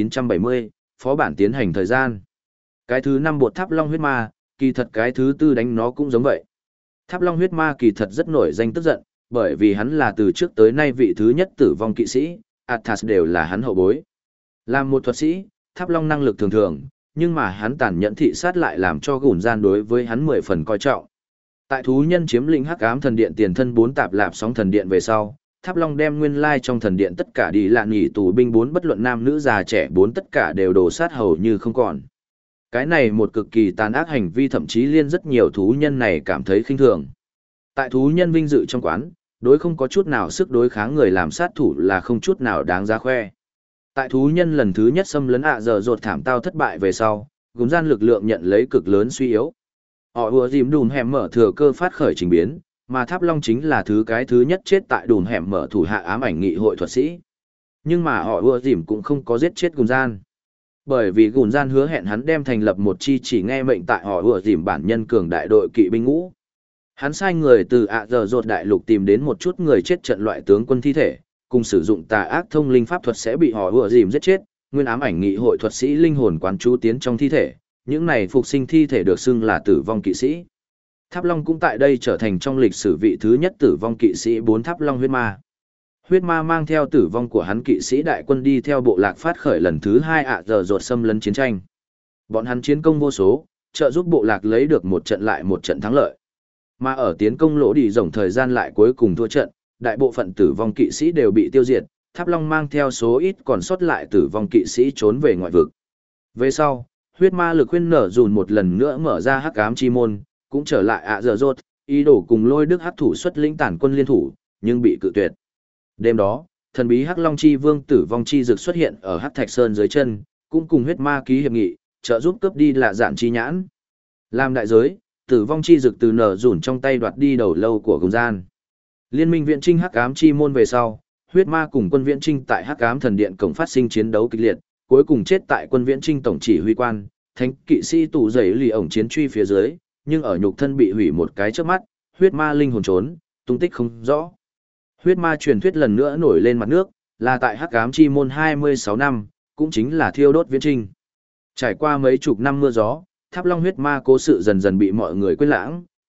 1970, phó bản tiến hành thời gian. Cái thứ 5 bột tháp long huyết ma, kỳ thật cái thứ 4 đánh nó cũng giống vậy. Tháp long huyết ma kỳ thật rất nổi danh tức giận, bởi vì hắn là từ trước tới nay vị thứ nhất tử vong kỵ sĩ, Athas đều là hắn hậu bối. Làm một thuật sĩ, tháp long năng lực thường thường, nhưng mà hắn tàn nhẫn thị sát lại làm cho gùn gian đối với hắn 10 phần coi trọng. Tại thú nhân chiếm lĩnh hắc ám thần điện tiền thân 4 tạp lạp sóng thần điện về sau, Tháp Long đem nguyên lai trong thần điện tất cả đi lạn nghỉ tù binh 4 bất luận nam nữ già trẻ 4 tất cả đều đổ sát hầu như không còn. Cái này một cực kỳ tàn ác hành vi thậm chí liên rất nhiều thú nhân này cảm thấy khinh thường. Tại thú nhân vinh dự trong quán, đối không có chút nào sức đối kháng người làm sát thủ là không chút nào đáng giá khoe. Tại thú nhân lần thứ nhất xâm lấn giờ rột thảm tao thất bại về sau, gồm gian lực lượng nhận lấy cực lớn suy yếu. Họ ùa dìm đùm hẻm mở thừa cơ phát khởi trình biến, mà Tháp Long chính là cái thứ nhất chết tại đùm hẻm mở thủ hạ ám ảnh nghị hội thuật sĩ. Nhưng mà họ ùa dìm cũng không có giết chết gùn gian. Bởi vì gùn gian hứa hẹn hắn đem thành lập một chi chỉ nghe mệnh tại họ ùa dìm bản nhân cường đại đội kỵ binh ngũ. Hắn sai người từ giờ rột đại lục tìm đến một chút người chết trận loại tướng quân thi thể, cùng sử dụng tà ác thông linh pháp thuật sẽ bị họ ùa dìm giết chết, nguyên ám ảnh nghị hội thuật sĩ linh hồn quán trú tiến trong thi thể. Những này phục sinh thi thể được xưng là tử vong kỵ sĩ. Tháp Long cũng tại đây trở thành trong lịch sử vị thứ nhất tử vong kỵ sĩ 4 Tháp Long huyết ma. Huyết ma mang theo tử vong của hắn kỵ sĩ đại quân đi theo bộ lạc phát khởi lần thứ 2 giờ rột xâm lấn chiến tranh. Bọn hắn chiến công vô số, trợ giúp bộ lạc lấy được một trận lại một trận thắng lợi. Mà ở tiến công lỗ đi rộng thời gian lại cuối cùng thua trận, đại bộ phận tử vong kỵ sĩ đều bị tiêu diệt, Tháp Long mang theo số ít còn sót lại tử vong kỵ sĩ trốn về ngoại vực. Về sau, huyết ma lực khuyên nở dùn một lần nữa mở ra hắc ám chi môn, cũng trở lại giờ rột, ý đồ cùng lôi đức hắc thủ xuất lĩnh tản quân liên thủ, nhưng bị cự tuyệt. Đêm đó, thần bí hắc long chi vương tử vong chi dực xuất hiện ở hắc thạch sơn dưới chân, cũng cùng huyết ma ký hiệp nghị, trợ giúp cướp đi lạ dạn chi nhãn. Làm đại giới, tử vong chi dực từ nở dùn trong tay đoạt đi đầu lâu của gồng gian. Liên minh viện trinh hắc ám chi môn về sau, huyết ma cùng quân viện trinh tại hắc ám thần điện cổng phát sinh chiến đấu kịch liệt, cuối cùng chết tại quân viễn trinh tổng chỉ huy quan, thánh kỵ sĩ tù giấy lì ổng chiến truy phía dưới, nhưng ở nhục thân bị hủy một cái trước mắt, huyết ma linh hồn trốn, tung tích không rõ. Huyết ma truyền thuyết lần nữa nổi lên mặt nước, là tại hắc ám chi môn 26 năm, cũng chính là thiêu đốt viễn trinh. Trải qua mấy chục năm mưa gió, Tháp Long huyết ma cố sự dần dần bị mọi người quên lãng,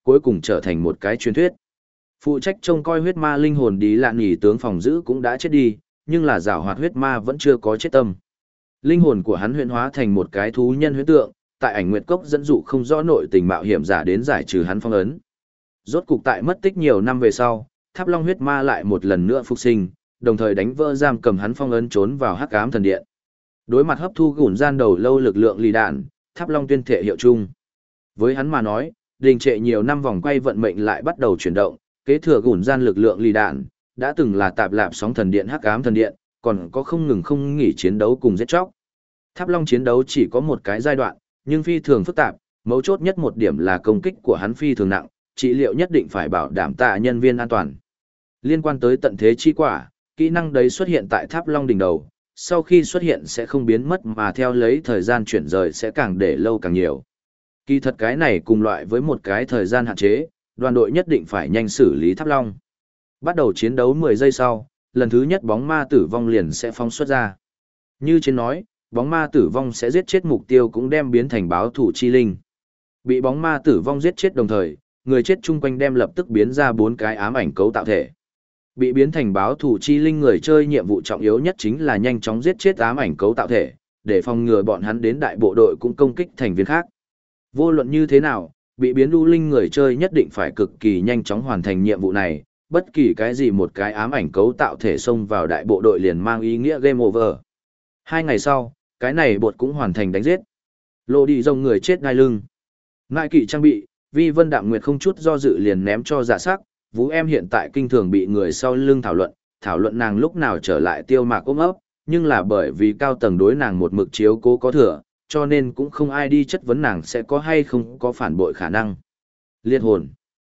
cuối cùng trở thành một cái truyền thuyết. Phụ trách trông coi huyết ma linh hồn đi lạn nhỉ tướng phòng giữ cũng đã chết đi, nhưng là giảo hoạt huyết ma vẫn chưa có chết tâm. Linh hồn của hắn huyễn hóa thành một cái thú nhân huyễn tượng, tại ảnh nguyệt cốc dẫn dụ không rõ nội tình mạo hiểm giả đến giải trừ hắn phong ấn. Rốt cục tại mất tích nhiều năm về sau, Tháp Long huyết ma lại một lần nữa phục sinh, đồng thời đánh vỡ giam cầm hắn phong ấn trốn vào Hắc Ám Thần Điện. Đối mặt hấp thu gùn gian đầu lâu lực lượng lì đạn, Tháp Long tuyên thệ hiệu chung. Với hắn mà nói, đình trệ nhiều năm vòng quay vận mệnh lại bắt đầu chuyển động, kế thừa gùn gian lực lượng lì đạn, đã từng là tạp lạp sóng thần điện Hắc Ám Thần Điện, còn có không ngừng không nghỉ chiến đấu cùng giết chóc. Tháp Long chiến đấu chỉ có một cái giai đoạn, nhưng phi thường phức tạp, mấu chốt nhất một điểm là công kích của hắn phi thường nặng, trị liệu nhất định phải bảo đảm tạ nhân viên an toàn. Liên quan tới tận thế chi quả, kỹ năng đấy xuất hiện tại Tháp Long đỉnh đầu, sau khi xuất hiện sẽ không biến mất mà theo lấy thời gian chuyển rời sẽ càng để lâu càng nhiều. Kỳ thật cái này cùng loại với một cái thời gian hạn chế, đoàn đội nhất định phải nhanh xử lý Tháp Long. Bắt đầu chiến đấu 10 giây sau, lần thứ nhất bóng ma tử vong liền sẽ phóng xuất ra. Như trên nói, bóng ma tử vong sẽ giết chết mục tiêu cũng đem biến thành báo thủ chi linh. Bị bóng ma tử vong giết chết đồng thời, người chết chung quanh đem lập tức biến ra 4 cái ám ảnh cấu tạo thể. Bị biến thành báo thủ chi linh người chơi nhiệm vụ trọng yếu nhất chính là nhanh chóng giết chết ám ảnh cấu tạo thể, để phòng ngừa bọn hắn đến đại bộ đội cũng công kích thành viên khác. Vô luận như thế nào, bị biến lưu linh người chơi nhất định phải cực kỳ nhanh chóng hoàn thành nhiệm vụ này, bất kỳ cái gì một cái ám ảnh cấu tạo thể xông vào đại bộ đội liền mang ý nghĩa game over. 2 ngày sau, cái này bột cũng hoàn thành đánh giết. Lộ đi rồng người chết ngai lưng. Ngại kỵ trang bị, Vi Vân Đạm Nguyệt không chút do dự liền ném cho Dạ Sắc, Vũ em hiện tại kinh thường bị người sau lưng thảo luận nàng lúc nào trở lại Tiêu Mạc ôm ấp, nhưng là bởi vì cao tầng đối nàng một mực chiếu cố có thừa, cho nên cũng không ai đi chất vấn nàng sẽ có hay không có phản bội khả năng. Liệt hồn.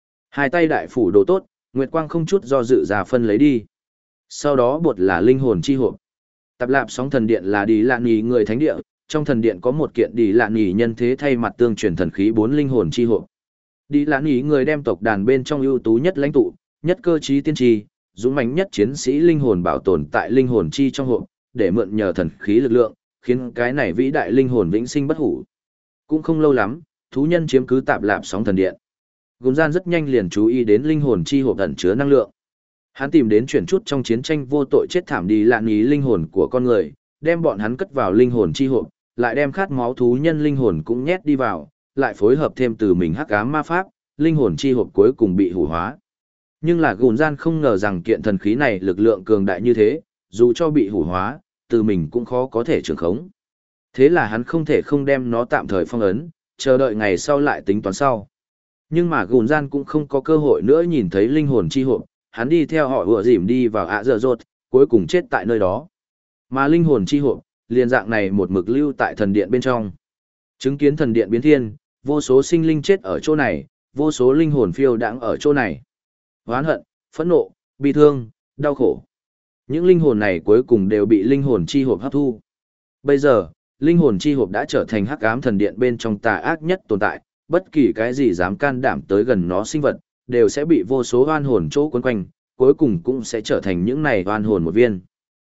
2 tay đại phủ đồ tốt, Nguyệt Quang không chút do dự ra phân lấy đi. Sau đó bột là linh hồn chi hộp. Tạp lạp sóng thần điện là đi lạn nhì người thánh địa, trong thần điện có một kiện đi lạn nhì nhân thế thay mặt tương truyền thần khí 4 linh hồn chi hộp. Đi lạn nhì người đem tộc đàn bên trong ưu tú nhất lãnh tụ, nhất cơ trí tiên tri, dũng mãnh nhất chiến sĩ linh hồn bảo tồn tại linh hồn chi trong hộp, để mượn nhờ thần khí lực lượng, khiến cái này vĩ đại linh hồn vĩnh sinh bất hủ. Cũng không lâu lắm, thú nhân chiếm cứ tạp lạp sóng thần điện. Gồm gian rất nhanh liền chú ý đến linh hồn chi hộp ẩn chứa năng lượng. Hắn tìm đến chuyển chút trong chiến tranh vô tội chết thảm đi lạn ý linh hồn của con người, đem bọn hắn cất vào linh hồn chi hộp, lại đem khát máu thú nhân linh hồn cũng nhét đi vào, lại phối hợp thêm từ mình hắc ám ma pháp, linh hồn chi hộp cuối cùng bị hủ hóa. Nhưng là gùn gian không ngờ rằng kiện thần khí này lực lượng cường đại như thế, dù cho bị hủ hóa, từ mình cũng khó có thể trường khống. Thế là hắn không thể không đem nó tạm thời phong ấn, chờ đợi ngày sau lại tính toán sau. Nhưng mà gùn gian cũng không có cơ hội nữa nhìn thấy linh hồn chi hộp, hắn đi theo họ ùa dìm đi vào ạ dở dột, cuối cùng chết tại nơi đó. Mà linh hồn chi hộp, liền dạng này một mực lưu tại thần điện bên trong. Chứng kiến thần điện biến thiên, vô số sinh linh chết ở chỗ này, vô số linh hồn phiêu đãng ở chỗ này. Oán hận, phẫn nộ, bi thương, đau khổ. Những linh hồn này cuối cùng đều bị linh hồn chi hộp hấp thu. Bây giờ, linh hồn chi hộp đã trở thành hắc ám thần điện bên trong tà ác nhất tồn tại, bất kỳ cái gì dám can đảm tới gần nó sinh vật, đều sẽ bị vô số oan hồn chỗ quấn quanh, cuối cùng cũng sẽ trở thành những này oan hồn một viên.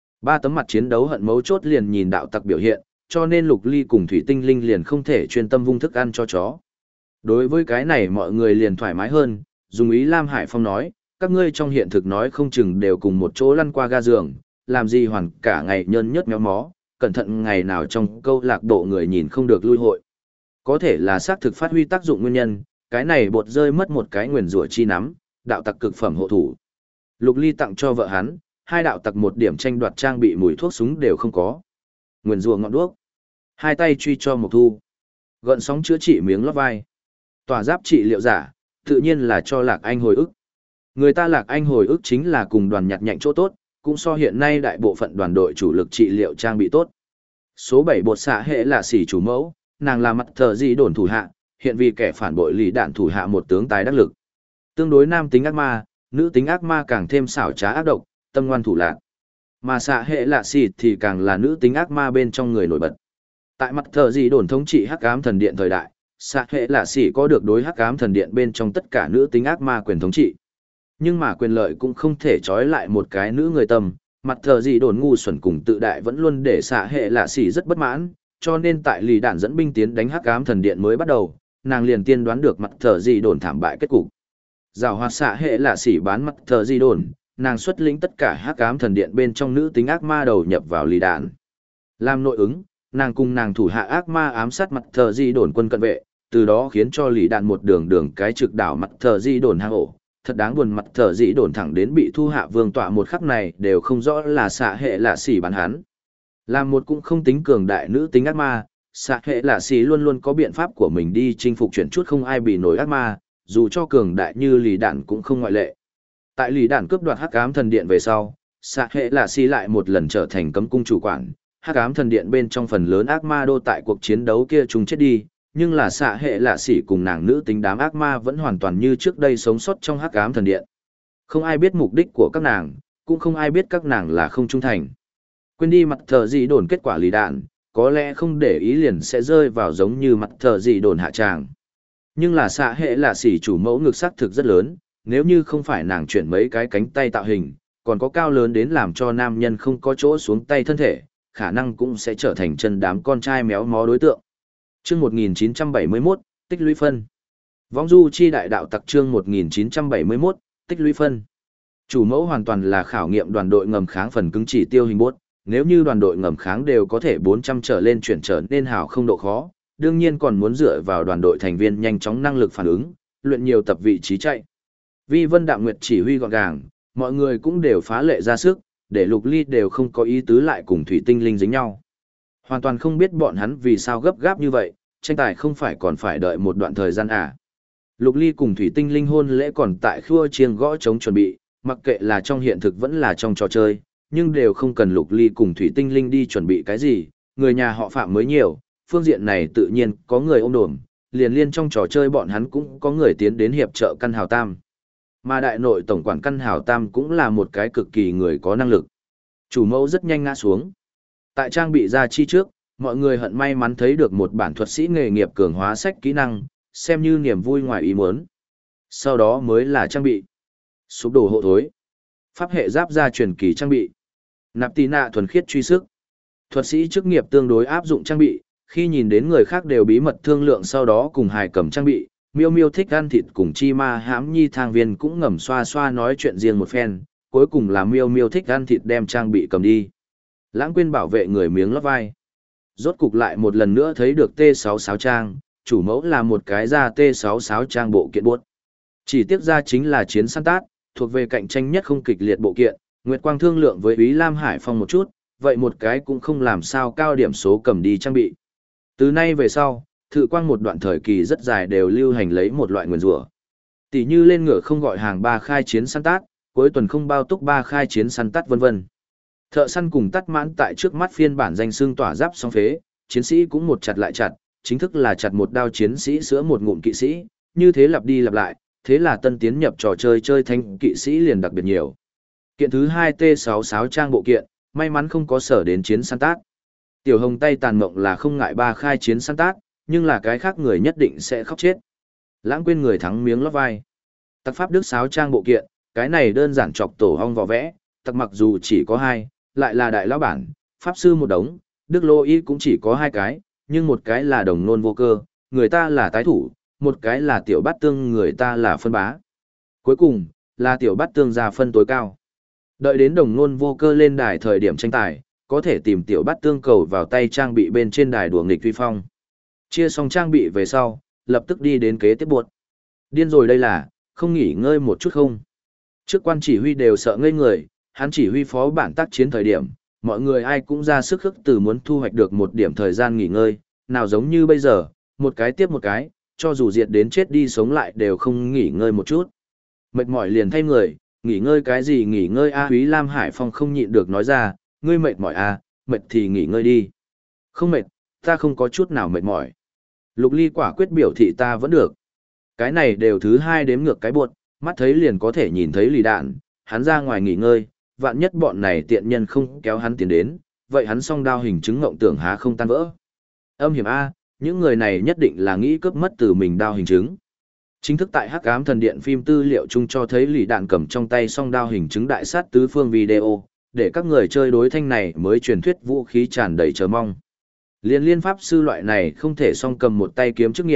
3 tấm mặt chiến đấu hận mấu chốt liền nhìn đạo tặc biểu hiện, cho nên Lục Ly cùng Thủy Tinh Linh liền không thể chuyên tâm vung thức ăn cho chó. Đối với cái này mọi người liền thoải mái hơn, dùng ý Lam Hải Phong nói, các ngươi trong hiện thực nói không chừng đều cùng một chỗ lăn qua ga giường, làm gì hoàn cả ngày nhơn nhớt méo mó, cẩn thận ngày nào trong câu lạc bộ người nhìn không được lui hội. Có thể là xác thực phát huy tác dụng nguyên nhân, cái này bột rơi mất một cái nguyền rủa chi nắm, đạo tặc cực phẩm hộ thủ. Lục Ly tặng cho vợ hắn, 2 đạo tặc một điểm tranh đoạt trang bị mùi thuốc súng đều không có. Nguyền rủa ngọn đuốc. 2 tay truy cho Mộc Thu. Gợn sóng chữa trị miếng lót vai. Tỏa giáp trị liệu giả, tự nhiên là cho Lạc Anh hồi ức. Người ta Lạc Anh hồi ức chính là cùng đoàn nhặt nhạnh chỗ tốt, cũng so hiện nay đại bộ phận đoàn đội chủ lực trị liệu trang bị tốt. Số 7 bột xạ hệ là sỉ chủ mẫu, nàng là mặt thờ gì đồn thủ hạ, hiện vì kẻ phản bội lì đạn thủ hạ một tướng tài đắc lực. Tương đối nam tính ác ma, nữ tính ác ma càng thêm xảo trá ác độc, tâm ngoan thủ lạc. Mà xạ hệ lạ xỉ thì càng là nữ tính ác ma bên trong người nổi bật. Tại mặt thờ gì đồn thống trị hắc ám thần điện thời đại, xạ hệ lạ xỉ có được đối hắc ám thần điện bên trong tất cả nữ tính ác ma quyền thống trị. Nhưng mà quyền lợi cũng không thể trói lại một cái nữ người tâm, mặt thờ gì đồn ngu xuẩn cùng tự đại vẫn luôn để xạ hệ lạ xỉ rất bất mãn, cho nên tại lì đạn dẫn binh tiến đánh hắc ám thần điện mới bắt đầu, nàng liền tiên đoán được mặt thờ gì đồn thảm bại kết cục. Giảo hoạt xạ hệ là sỉ bán mặt thờ gì đồn, nàng xuất lĩnh tất cả hắc ám thần điện bên trong nữ tính ác ma đầu nhập vào lì đạn. Làm nội ứng, nàng cùng nàng thủ hạ ác ma ám sát mặt thờ di đồn quân cận vệ, từ đó khiến cho lì đạn một đường đường cái trực đảo mặt thờ di đồn hang ổ. Thật đáng buồn, mặt thờ di đồn thẳng đến bị thu hạ vương tọa một khắc này đều không rõ là xạ hệ là xỉ bán hắn. Làm một cũng không tính cường đại nữ tính ác ma, xạ hệ là xỉ luôn luôn có biện pháp của mình đi chinh phục chuyển chút không ai bị nổi ác ma, dù cho cường đại như lì đạn cũng không ngoại lệ. Tại lì đạn cướp đoạt hắc ám thần điện về sau, xạ hệ là xỉ lại một lần trở thành cấm cung chủ quản. Hắc ám thần điện bên trong phần lớn ác ma đô tại cuộc chiến đấu kia chúng chết đi, nhưng là xạ hệ lạ xỉ cùng nàng nữ tính đám ác ma vẫn hoàn toàn như trước đây sống sót trong hắc ám thần điện. Không ai biết mục đích của các nàng, cũng không ai biết các nàng là không trung thành. Quên đi mặt thờ gì đồn kết quả lì đạn, có lẽ không để ý liền sẽ rơi vào giống như mặt thờ gì đồn hạ tràng. Nhưng là xạ hệ lạ xỉ chủ mẫu ngực sắc thực rất lớn, nếu như không phải nàng chuyển mấy cái cánh tay tạo hình, còn có cao lớn đến làm cho nam nhân không có chỗ xuống tay thân thể, khả năng cũng sẽ trở thành chân đám con trai méo mó đối tượng. Chương 1971, tích lũy phân. Võng du chi đại đạo tặc chương 1971, tích lũy phân. Chủ mẫu hoàn toàn là khảo nghiệm đoàn đội ngầm kháng phần cứng chỉ tiêu hình bốt, nếu như đoàn đội ngầm kháng đều có thể 400 trở lên chuyển trở nên hào không độ khó, đương nhiên còn muốn dựa vào đoàn đội thành viên nhanh chóng năng lực phản ứng, luyện nhiều tập vị trí chạy. Vi Vân Đạm Nguyệt chỉ huy gọn gàng, mọi người cũng đều phá lệ ra sức, để Lục Ly đều không có ý tứ lại cùng Thủy Tinh Linh dính nhau. Hoàn toàn không biết bọn hắn vì sao gấp gáp như vậy, tranh tài không phải còn phải đợi một đoạn thời gian à. Lục Ly cùng Thủy Tinh Linh hôn lễ còn tại khua chiêng gõ trống chuẩn bị, mặc kệ là trong hiện thực vẫn là trong trò chơi, nhưng đều không cần Lục Ly cùng Thủy Tinh Linh đi chuẩn bị cái gì, người nhà họ Phạm mới nhiều, phương diện này tự nhiên có người ôm đồm, liền liên trong trò chơi bọn hắn cũng có người tiến đến hiệp trợ Căn Hào Tam. Mà đại nội tổng quản Căn Hào Tam cũng là một cái cực kỳ người có năng lực. Chủ mẫu rất nhanh ngã xuống. Tại trang bị ra chi trước, mọi người hận may mắn thấy được một bản thuật sĩ nghề nghiệp cường hóa sách kỹ năng, xem như niềm vui ngoài ý muốn. Sau đó mới là trang bị. Sụp đổ hộ thối. Pháp hệ giáp ra truyền kỳ trang bị. Nạp tì nạ thuần khiết truy sức. Thuật sĩ chức nghiệp tương đối áp dụng trang bị, khi nhìn đến người khác đều bí mật thương lượng sau đó cùng hài cầm trang bị, Miêu Miêu thích ăn thịt cùng Chi Ma hãm nhi thang viên cũng ngầm xoa xoa nói chuyện riêng một phen, cuối cùng là Miêu Miêu thích ăn thịt đem trang bị cầm đi. Lãng quên bảo vệ người miếng lót vai. Rốt cục lại một lần nữa thấy được T66 trang, chủ mẫu là một cái da T66 trang bộ kiện buốt. Chỉ tiếc ra chính là chiến săn tát, thuộc về cạnh tranh nhất không kịch liệt bộ kiện, Nguyệt Quang thương lượng với Úy Lam Hải Phong một chút, vậy một cái cũng không làm sao cao điểm số cầm đi trang bị. Từ nay về sau, Thự Quang một đoạn thời kỳ rất dài đều lưu hành lấy một loại nguyền rủa. Tỷ như lên ngựa không gọi hàng ba khai chiến săn tát, cuối tuần không bao túc ba khai chiến săn tát vân vân. Thợ săn cùng tắt mãn tại trước mắt phiên bản danh xương tỏa giáp song phế, chiến sĩ cũng một chặt lại chặt, chính thức là chặt một đao chiến sĩ sữa một ngụm kỵ sĩ, như thế lặp đi lặp lại, thế là tân tiến nhập trò chơi chơi thanh kỵ sĩ liền đặc biệt nhiều. Kiện thứ 2 T66 trang bộ kiện, may mắn không có sở đến chiến săn tác. Tiểu Hồng tay tàn mộng là không ngại ba khai chiến săn tác, nhưng là cái khác người nhất định sẽ khóc chết. Lãng quên người thắng miếng lót vai. Tặc pháp đức sáo trang bộ kiện, cái này đơn giản chọc tổ hong vỏ vẽ, tặc mặc dù chỉ có 2, lại là đại lão bản, pháp sư một đống, đức lô y cũng chỉ có 2 cái, nhưng một cái là đồng nôn vô cơ, người ta là tái thủ, một cái là tiểu bát tương, người ta là phân bá. Cuối cùng, là tiểu bát tương ra phân tối cao. Đợi đến đồng nôn vô cơ lên đài thời điểm tranh tài, có thể tìm tiểu bát tương cầu vào tay trang bị bên trên đài đùa nghịch vi phong. Chia xong trang bị về sau, lập tức đi đến kế tiếp buộc. Điên rồi đây là, không nghỉ ngơi một chút không. Trước quan chỉ huy đều sợ ngây người, hắn chỉ huy phó bản tác chiến thời điểm, mọi người ai cũng ra sức khức từ muốn thu hoạch được một điểm thời gian nghỉ ngơi, nào giống như bây giờ, một cái tiếp một cái, cho dù diệt đến chết đi sống lại đều không nghỉ ngơi một chút. Mệt mỏi liền thay người, nghỉ ngơi cái gì nghỉ ngơi a Úy Lam Hải Phong không nhịn được nói ra, ngươi mệt mỏi a, mệt thì nghỉ ngơi đi. Không mệt, ta không có chút nào mệt mỏi. Lục Ly quả quyết biểu thị ta vẫn được. Cái này đều thứ 2 đếm ngược cái buột, mắt thấy liền có thể nhìn thấy lì đạn, hắn ra ngoài nghỉ ngơi, vạn nhất bọn này tiện nhân không kéo hắn tiến đến, vậy hắn song đao hình chứng ngộng tưởng há không tan vỡ. Âm hiểm a, những người này nhất định là nghĩ cướp mất từ mình đao hình chứng. Chính thức tại Hắc Ám Thần Điện phim tư liệu chung cho thấy lì đạn cầm trong tay song đao hình chứng đại sát tứ phương video, để các người chơi đối thanh này mới truyền thuyết vũ khí tràn đầy chờ mong. Liên pháp sư loại này không thể song cầm một tay kiếm chức nghiệp,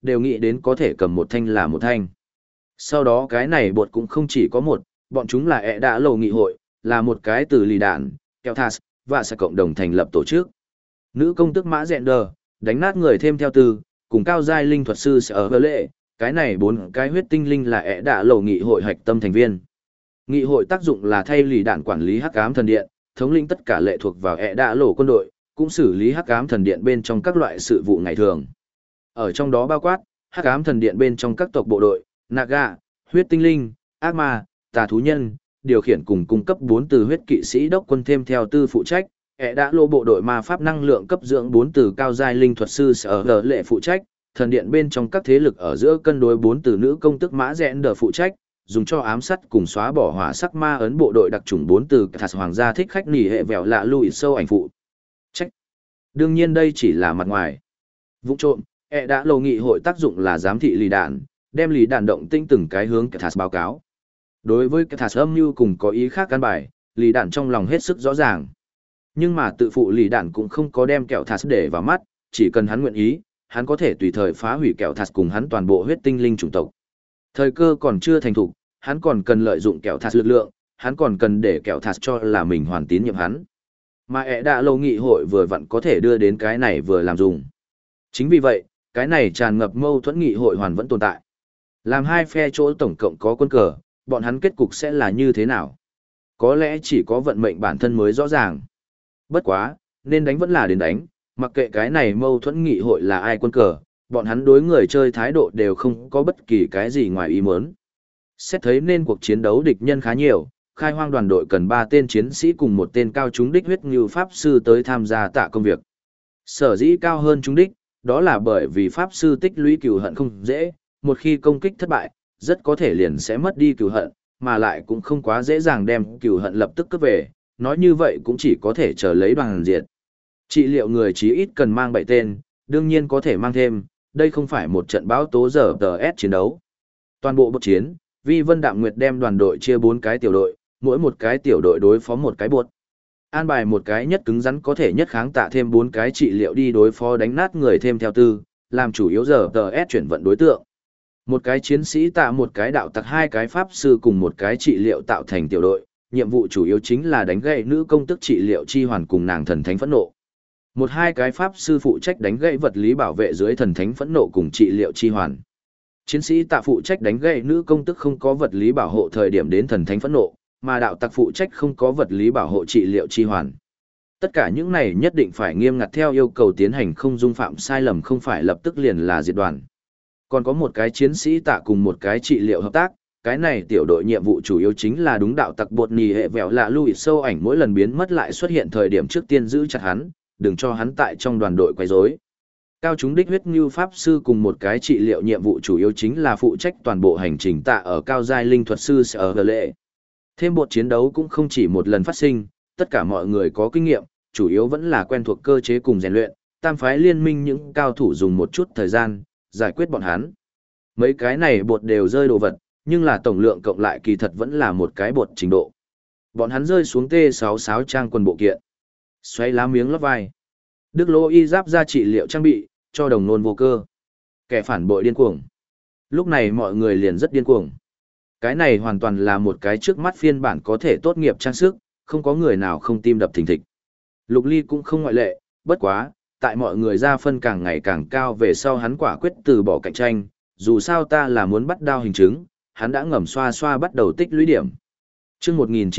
đều nghĩ đến có thể cầm một thanh là một thanh. Sau đó cái này bột cũng không chỉ có một, bọn chúng là đã lầu nghị hội, là một cái từ lì đạn, kẹo thas, và sẽ cộng đồng thành lập tổ chức. Nữ công tước mã dẹn đờ, đánh nát người thêm theo từ, cùng cao giai linh thuật sư sẽ ở hơ lệ, cái này 4 cái huyết tinh linh là đã lầu nghị hội hạch tâm thành viên. Nghị hội tác dụng là thay lì đạn quản lý hắc ám thần điện, thống lĩnh tất cả lệ thuộc vào đã lầu quân đội, cũng xử lý hắc ám thần điện bên trong các loại sự vụ ngày thường. Ở trong đó bao quát, hắc ám thần điện bên trong các tộc bộ đội, Naga, huyết tinh linh, ác ma, tà thú nhân, điều khiển cùng cung cấp 4 từ huyết kỵ sĩ đốc quân thêm theo tư phụ trách, đã lô bộ đội ma pháp năng lượng cấp dưỡng 4 từ cao giai linh thuật sư sở lệ phụ trách, thần điện bên trong các thế lực ở giữa cân đối 4 từ nữ công tức mã rẽn đờ phụ trách, dùng cho ám sát cùng xóa bỏ hỏa sắc ma ấn bộ đội đặc chủng 4 từ thạt hoàng gia thích khách nỉ hệ vẹo lạ lùi sâu ảnh phụ trách. Đương nhiên đây chỉ là mặt ngoài. Vụ trộm, đã lô nghị hội tác dụng là giám thị lì đạn, đem lì đạn động tinh từng cái hướng thạt báo cáo. Đối với thạt âm mưu cùng có ý khác căn bài, lì đạn trong lòng hết sức rõ ràng. Nhưng mà tự phụ lì đạn cũng không có đem kẹo thạt để vào mắt, chỉ cần hắn nguyện ý, hắn có thể tùy thời phá hủy kẹo thạt cùng hắn toàn bộ huyết tinh linh chủng tộc. Thời cơ còn chưa thành thục, hắn còn cần lợi dụng kẹo thạt lực lượng, hắn còn cần để kẹo thạt cho là mình hoàn tín nhiệm hắn. Mà đã lâu nghị hội vừa vặn có thể đưa đến cái này vừa làm dùng. Chính vì vậy, cái này tràn ngập mâu thuẫn nghị hội hoàn vẫn tồn tại. Làm hai phe chỗ tổng cộng có quân cờ, bọn hắn kết cục sẽ là như thế nào? Có lẽ chỉ có vận mệnh bản thân mới rõ ràng. Bất quá, nên đánh vẫn là đến đánh, mặc kệ cái này mâu thuẫn nghị hội là ai quân cờ, bọn hắn đối người chơi thái độ đều không có bất kỳ cái gì ngoài ý muốn. Xét thấy nên cuộc chiến đấu địch nhân khá nhiều, khai hoang đoàn đội cần 3 tên chiến sĩ cùng một tên cao trúng đích huyết như pháp sư tới tham gia tạ công việc. Sở dĩ cao hơn trúng đích, đó là bởi vì pháp sư tích lũy cừu hận không dễ, một khi công kích thất bại, rất có thể liền sẽ mất đi cừu hận, mà lại cũng không quá dễ dàng đem cừu hận lập tức cướp về, nói như vậy cũng chỉ có thể chờ lấy đoàn diệt. Trị liệu người chí ít cần mang 7 tên, đương nhiên có thể mang thêm, đây không phải một trận báo tố giờ TS chiến đấu. Toàn bộ bột chiến, Vi Vân Đạm Nguyệt đem đoàn đội chia 4 cái tiểu đội, mỗi một cái tiểu đội đối phó một cái bột. An bài một cái nhất cứng rắn có thể nhất kháng tạ thêm 4 cái trị liệu đi đối phó đánh nát người thêm theo tư, làm chủ yếu giờ TS chuyển vận đối tượng. Một cái chiến sĩ tạ một cái đạo tặc 2 cái pháp sư cùng một cái trị liệu tạo thành tiểu đội, nhiệm vụ chủ yếu chính là đánh gãy nữ công tức trị liệu chi hoàn cùng nàng thần thánh phẫn nộ. 1-2 cái pháp sư phụ trách đánh gãy vật lý bảo vệ dưới thần thánh phẫn nộ cùng trị liệu chi hoàn. Chiến sĩ tạ phụ trách đánh gãy nữ công tức không có vật lý bảo hộ thời điểm đến thần thánh phẫn nộ, mà đạo tặc phụ trách không có vật lý bảo hộ trị liệu chi hoàn. Tất cả những này nhất định phải nghiêm ngặt theo yêu cầu tiến hành, không dung phạm sai lầm, không phải lập tức liền là diệt đoàn. Còn có một cái chiến sĩ tạ cùng một cái trị liệu hợp tác, cái này tiểu đội nhiệm vụ chủ yếu chính là đúng đạo tặc bột nì hệ vẹo lạ lui sâu ảnh mỗi lần biến mất lại xuất hiện thời điểm trước tiên giữ chặt hắn, đừng cho hắn tại trong đoàn đội quấy rối. Cao chúng đích huyết như pháp sư cùng một cái trị liệu nhiệm vụ chủ yếu chính là phụ trách toàn bộ hành trình tạ ở cao giai linh thuật sư sẽ ở lệ. Thêm bột chiến đấu cũng không chỉ một lần phát sinh, tất cả mọi người có kinh nghiệm, chủ yếu vẫn là quen thuộc cơ chế cùng rèn luyện, tam phái liên minh những cao thủ dùng một chút thời gian, giải quyết bọn hắn. Mấy cái này bột đều rơi đồ vật, nhưng là tổng lượng cộng lại kỳ thật vẫn là một cái bột trình độ. Bọn hắn rơi xuống T66 trang quần bộ kiện. Xoay lá miếng lót vai. Đức lô y giáp ra trị liệu trang bị, cho đồng nôn vô cơ. Kẻ phản bội điên cuồng. Lúc này mọi người liền rất điên cuồng. Cái này hoàn toàn là một cái trước mắt phiên bản có thể tốt nghiệp trang sức, không có người nào không tim đập thình thịch. Lục Ly cũng không ngoại lệ, bất quá, tại mọi người ra phân càng ngày càng cao về sau hắn quả quyết từ bỏ cạnh tranh, dù sao ta là muốn bắt đao hình chứng, hắn đã ngầm xoa xoa bắt đầu tích lũy điểm. Chương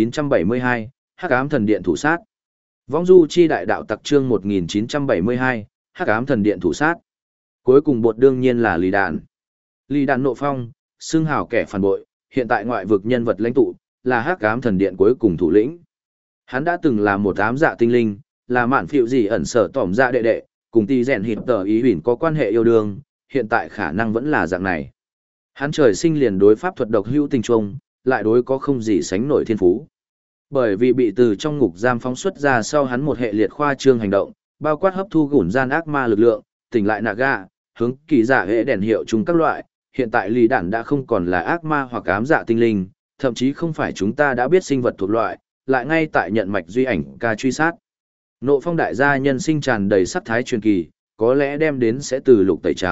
1972, Hắc ám thần điện thủ sát. Vong du chi đại đạo tặc chương 1972, Hắc ám thần điện thủ sát. Cuối cùng bột đương nhiên là Lý Đạn. Lý Đạn nộ phong, xưng hào kẻ phản bội, hiện tại ngoại vực nhân vật lãnh tụ, là Hắc ám thần điện cuối cùng thủ lĩnh. Hắn đã từng là một ám dạ tinh linh, là mạn phiệu gì ẩn sở tỏm dạ đệ đệ, cùng tỷ rèn hịt tờ ý huỳnh có quan hệ yêu đương, hiện tại khả năng vẫn là dạng này. Hắn trời sinh liền đối pháp thuật độc hữu tình trung, lại đối có không gì sánh nổi thiên phú. Bởi vì bị từ trong ngục giam phóng xuất ra sau hắn một hệ liệt khoa trương hành động, bao quát hấp thu gủn gian ác ma lực lượng, tỉnh lại Naga, hướng kỳ giả hệ đèn hiệu chúng các loại, hiện tại Lý Đản đã không còn là ác ma hoặc ám dạ tinh linh, thậm chí không phải chúng ta đã biết sinh vật thuộc loại, lại ngay tại nhận mạch duy ảnh ca truy sát. Nộ phong đại gia nhân sinh tràn đầy sắc thái truyền kỳ, có lẽ đem đến sẽ từ lục tẩy trắng,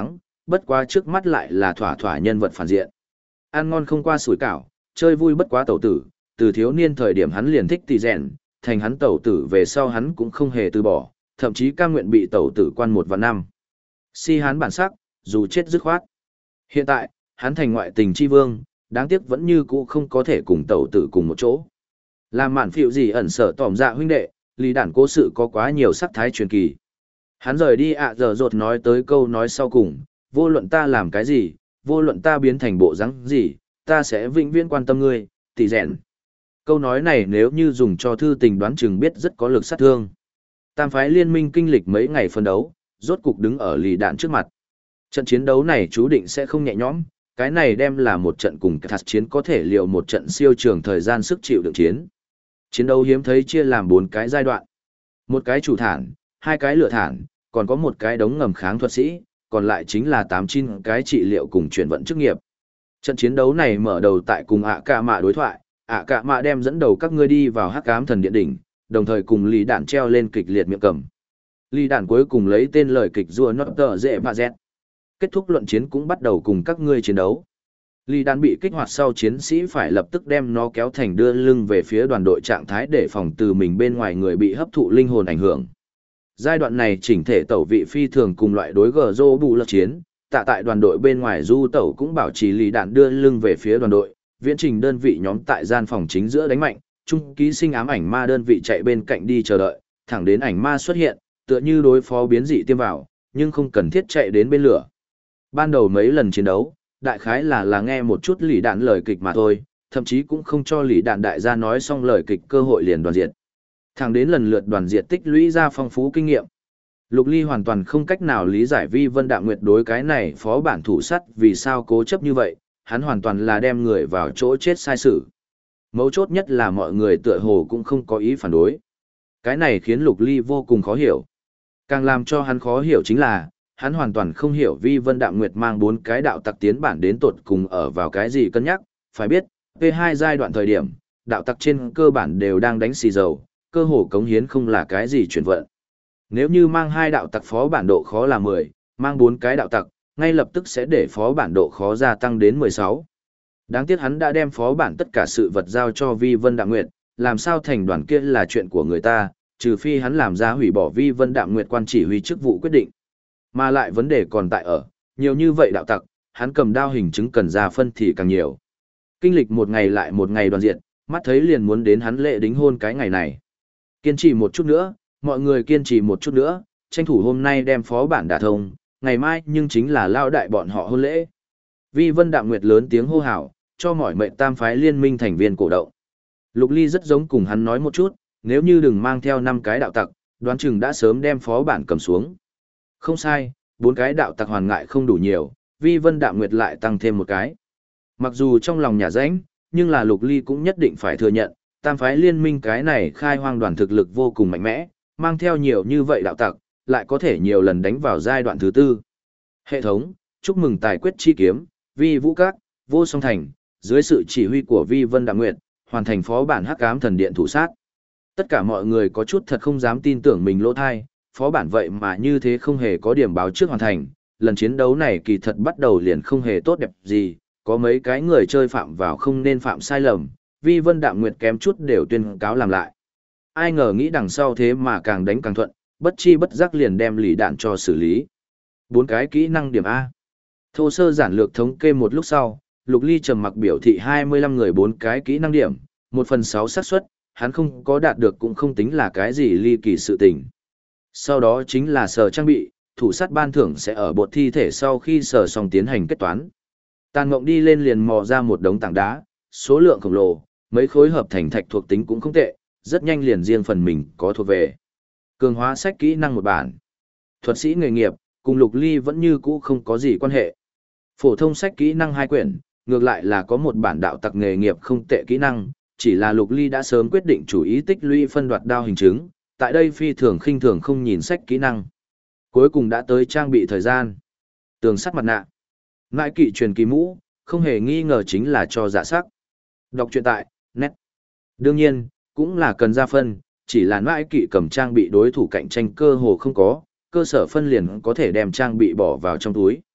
bất quá trước mắt lại là thỏa thỏa nhân vật phản diện. Ăn ngon không qua sủi cảo, chơi vui bất quá tẩu tử, từ thiếu niên thời điểm hắn liền thích tỷ rèn, thành hắn tẩu tử về sau hắn cũng không hề từ bỏ, thậm chí cam nguyện bị tẩu tử quan 1 và 5. Si hắn bản sắc, dù chết dứt khoát. Hiện tại, hắn thành ngoại tình chi vương, đáng tiếc vẫn như cũ không có thể cùng tẩu tử cùng một chỗ. Làm mạn phiệu gì ẩn sở tỏm dạ huynh đệ, Lý Đản cố sự có quá nhiều sắc thái truyền kỳ. Hắn rời đi giờ rột nói tới câu nói sau cùng, vô luận ta làm cái gì, vô luận ta biến thành bộ dáng gì, ta sẽ vĩnh viễn quan tâm ngươi, tỷ rèn. Câu nói này nếu như dùng cho thư tình đoán chừng biết rất có lực sát thương. Tam phái liên minh kinh lịch mấy ngày phân đấu, rốt cục đứng ở Lý Đản trước mặt. Trận chiến đấu này chú định sẽ không nhẹ nhõm, cái này đem là một trận cùng thật chiến có thể liệu một trận siêu trường thời gian sức chịu đựng chiến. Chiến đấu hiếm thấy chia làm 4 cái giai đoạn. Một cái chủ thản, 2 cái lửa thản, còn có một cái đống ngầm kháng thuật sĩ, còn lại chính là 8-9 cái trị liệu cùng chuyển vận chức nghiệp. Trận chiến đấu này mở đầu tại cùng ạ cạ mạ đối thoại, ạ cạ mạ đem dẫn đầu các ngươi đi vào hắc ám thần điện đỉnh, đồng thời cùng Lý Đản treo lên kịch liệt miệng cầm. Lý Đản cuối cùng lấy tên lời kịch rùa nót tờ dễ bà dẹt. Kết thúc luận chiến cũng bắt đầu cùng các ngươi chiến đấu. Lý Đản bị kích hoạt sau chiến sĩ phải lập tức đem nó kéo thành đưa lưng về phía đoàn đội trạng thái để phòng từ mình bên ngoài người bị hấp thụ linh hồn ảnh hưởng. Giai đoạn này chỉnh thể tẩu vị phi thường cùng loại đối gờ rô bù lật chiến, tại đoàn đội bên ngoài du tẩu cũng bảo trì Lý Đản đưa lưng về phía đoàn đội, viễn trình đơn vị nhóm tại gian phòng chính giữa đánh mạnh, trung ký sinh ám ảnh ma đơn vị chạy bên cạnh đi chờ đợi, thẳng đến ảnh ma xuất hiện, tựa như đối phó biến dị tiêm vào, nhưng không cần thiết chạy đến bên lửa. Ban đầu mấy lần chiến đấu, đại khái là nghe một chút Lý Đản lời kịch mà thôi, thậm chí cũng không cho Lý Đản đại gia nói xong lời kịch cơ hội liền đoàn diệt. Thẳng đến lần lượt đoàn diệt tích lũy ra phong phú kinh nghiệm. Lục Ly hoàn toàn không cách nào lý giải Vi Vân Đạm Nguyệt đối cái này phó bản thủ sắt vì sao cố chấp như vậy, hắn hoàn toàn là đem người vào chỗ chết sai sự. Mấu chốt nhất là mọi người tựa hồ cũng không có ý phản đối. Cái này khiến Lục Ly vô cùng khó hiểu. Càng làm cho hắn khó hiểu chính là, hắn hoàn toàn không hiểu Vi Vân Đạm Nguyệt mang 4 cái đạo tặc tiến bản đến tột cùng ở vào cái gì cân nhắc, phải biết, P2 giai đoạn thời điểm, đạo tặc trên cơ bản đều đang đánh xì dầu, cơ hồ cống hiến không là cái gì chuyển vận. Nếu như mang 2 đạo tặc phó bản độ khó là 10, mang 4 cái đạo tặc, ngay lập tức sẽ để phó bản độ khó gia tăng đến 16. Đáng tiếc hắn đã đem phó bản tất cả sự vật giao cho Vi Vân Đạm Nguyệt, làm sao thành đoàn kia là chuyện của người ta, trừ phi hắn làm ra hủy bỏ Vi Vân Đạm Nguyệt quan chỉ huy chức vụ quyết định. Mà lại vấn đề còn tại ở, nhiều như vậy đạo tặc, hắn cầm đao hình chứng cần ra phân thì càng nhiều. Kinh lịch một ngày lại một ngày đoàn diện, mắt thấy liền muốn đến hắn lễ đính hôn cái ngày này. Kiên trì một chút nữa, mọi người kiên trì một chút nữa, tranh thủ hôm nay đem phó bản đả thông, ngày mai nhưng chính là lao đại bọn họ hôn lễ. Vi Vân Đạm Nguyệt lớn tiếng hô hào, cho mọi mệnh tam phái liên minh thành viên cổ động. Lục Ly rất giống cùng hắn nói một chút, nếu như đừng mang theo 5 cái đạo tặc, đoán chừng đã sớm đem phó bản cầm xuống. Không sai, 4 cái đạo tặc hoàn ngại không đủ nhiều, Vi Vân Đạm Nguyệt lại tăng thêm một cái. Mặc dù trong lòng nhà rãnh, nhưng là Lục Ly cũng nhất định phải thừa nhận, tam phái liên minh cái này khai hoang đoàn thực lực vô cùng mạnh mẽ, mang theo nhiều như vậy đạo tặc, lại có thể nhiều lần đánh vào giai đoạn thứ 4. Hệ thống, chúc mừng tài quyết chi kiếm, Vi Vũ Các, Vô Song Thành, dưới sự chỉ huy của Vi Vân Đạm Nguyệt, hoàn thành phó bản Hắc Ám Thần Điện thủ sát. Tất cả mọi người có chút thật không dám tin tưởng mình lỗ thai, phó bản vậy mà như thế không hề có điểm báo trước hoàn thành, lần chiến đấu này kỳ thật bắt đầu liền không hề tốt đẹp gì, có mấy cái người chơi phạm vào không nên phạm sai lầm, Vi Vân Đạm Nguyệt kém chút đều tuyên cáo làm lại. Ai ngờ nghĩ đằng sau thế mà càng đánh càng thuận, bất chi bất giác liền đem Lý Đản cho xử lý. 4 cái kỹ năng điểm A. Thô sơ giản lược thống kê một lúc sau, Lục Ly trầm mặc biểu thị 25 người 4 cái kỹ năng điểm, 1/6 xác suất, hắn không có đạt được cũng không tính là cái gì ly kỳ sự tình. Sau đó chính là sở trang bị, thủ sát ban thưởng sẽ ở bột thi thể sau khi sở xong tiến hành kết toán. Tàn Ngộng đi lên liền mò ra một đống tảng đá, số lượng khổng lồ, mấy khối hợp thành thạch thuộc tính cũng không tệ, rất nhanh liền riêng phần mình có thuộc về. Cường hóa sách kỹ năng một bản. Thuật sĩ nghề nghiệp, cùng Lục Ly vẫn như cũ không có gì quan hệ. Phổ thông sách kỹ năng 2 quyển, ngược lại là có một bản đạo tặc nghề nghiệp không tệ kỹ năng, chỉ là Lục Ly đã sớm quyết định chủ ý tích lũy phân đoạt đao hình chứng, tại đây phi thường khinh thường không nhìn sách kỹ năng. Cuối cùng đã tới trang bị thời gian. Tường sắt mặt nạ. Ngại kỵ truyền kỳ mũ, không hề nghi ngờ chính là cho dạ sắc. Đọc truyện tại, net. Đương nhiên, cũng là cần ra phân, chỉ là ngại kỵ cầm trang bị đối thủ cạnh tranh cơ hồ không có, cơ sở phân liền có thể đem trang bị bỏ vào trong túi.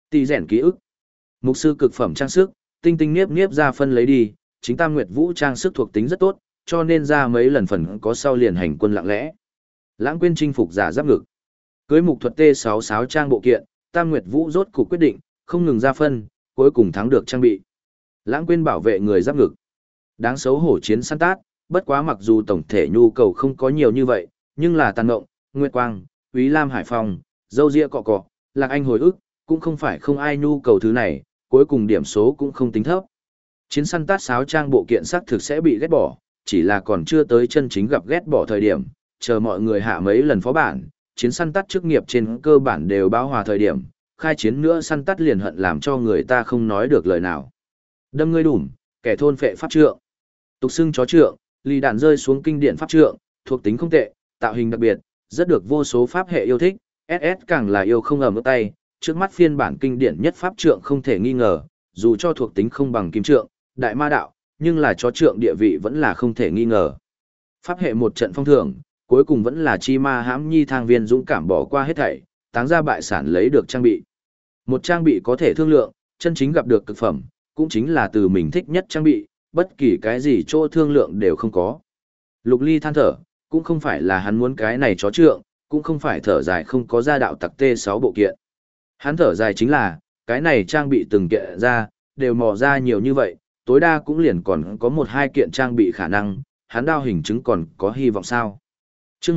Tỷ rèn ký ức. Mục sư cực phẩm trang sức, tinh tinh niếp niếp ra phân lấy đi, chính Tam Nguyệt Vũ trang sức thuộc tính rất tốt, cho nên ra mấy lần phần có sau liền hành quân lặng lẽ. Lãng quên chinh phục giả giáp ngực. Cưới mục thuật T66 trang bộ kiện, Tam Nguyệt Vũ rốt cục quyết định, không ngừng ra phân, cuối cùng thắng được trang bị. Lãng quên bảo vệ người giáp ngực. Đáng xấu hổ chiến săn tát, bất quá mặc dù tổng thể nhu cầu không có nhiều như vậy, nhưng là Tàn Ngộng, Nguyệt Quang, Úy Lam Hải Phòng, Dâu Ria Cọ Cọ, Lạc Anh hồi ức, cũng không phải không ai nhu cầu thứ này, cuối cùng điểm số cũng không tính thấp. Chiến săn tát sáo trang bộ kiện xác thực sẽ bị ghét bỏ, chỉ là còn chưa tới chân chính gặp ghét bỏ thời điểm, chờ mọi người hạ mấy lần phó bản, chiến săn tát chức nghiệp trên cơ bản đều báo hòa thời điểm, khai chiến nữa săn tát liền hận làm cho người ta không nói được lời nào. Đâm ngươi đủm, kẻ thôn phệ pháp trượng. Tục xưng chó trượng, lì đạn rơi xuống kinh điển pháp trượng, thuộc tính không tệ, tạo hình đặc biệt, rất được vô số pháp hệ yêu thích, SS càng là yêu không ẩm ướt tay, trước mắt phiên bản kinh điển nhất pháp trượng không thể nghi ngờ, dù cho thuộc tính không bằng kim trượng, đại ma đạo, nhưng là chó trượng địa vị vẫn là không thể nghi ngờ. Pháp hệ một trận phong thưởng, cuối cùng vẫn là chi ma hãm nhi thang viên dũng cảm bỏ qua hết thảy, táng ra bại sản lấy được trang bị. Một trang bị có thể thương lượng, chân chính gặp được cực phẩm, cũng chính là từ mình thích nhất trang bị, bất kỳ cái gì chỗ thương lượng đều không có. Lục Ly than thở, cũng không phải là hắn muốn cái này chó trượng, cũng không phải thở dài không có ra đạo tặc T6 bộ kiện. Hắn thở dài chính là, cái này trang bị từng kiện ra, đều mò ra nhiều như vậy, tối đa cũng liền còn có một hai kiện trang bị khả năng, hắn đao hình chứng còn có hy vọng sao. Chương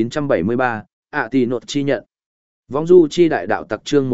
1973, tỷ nột chi nhận. Vong du chi đại đạo tặc chương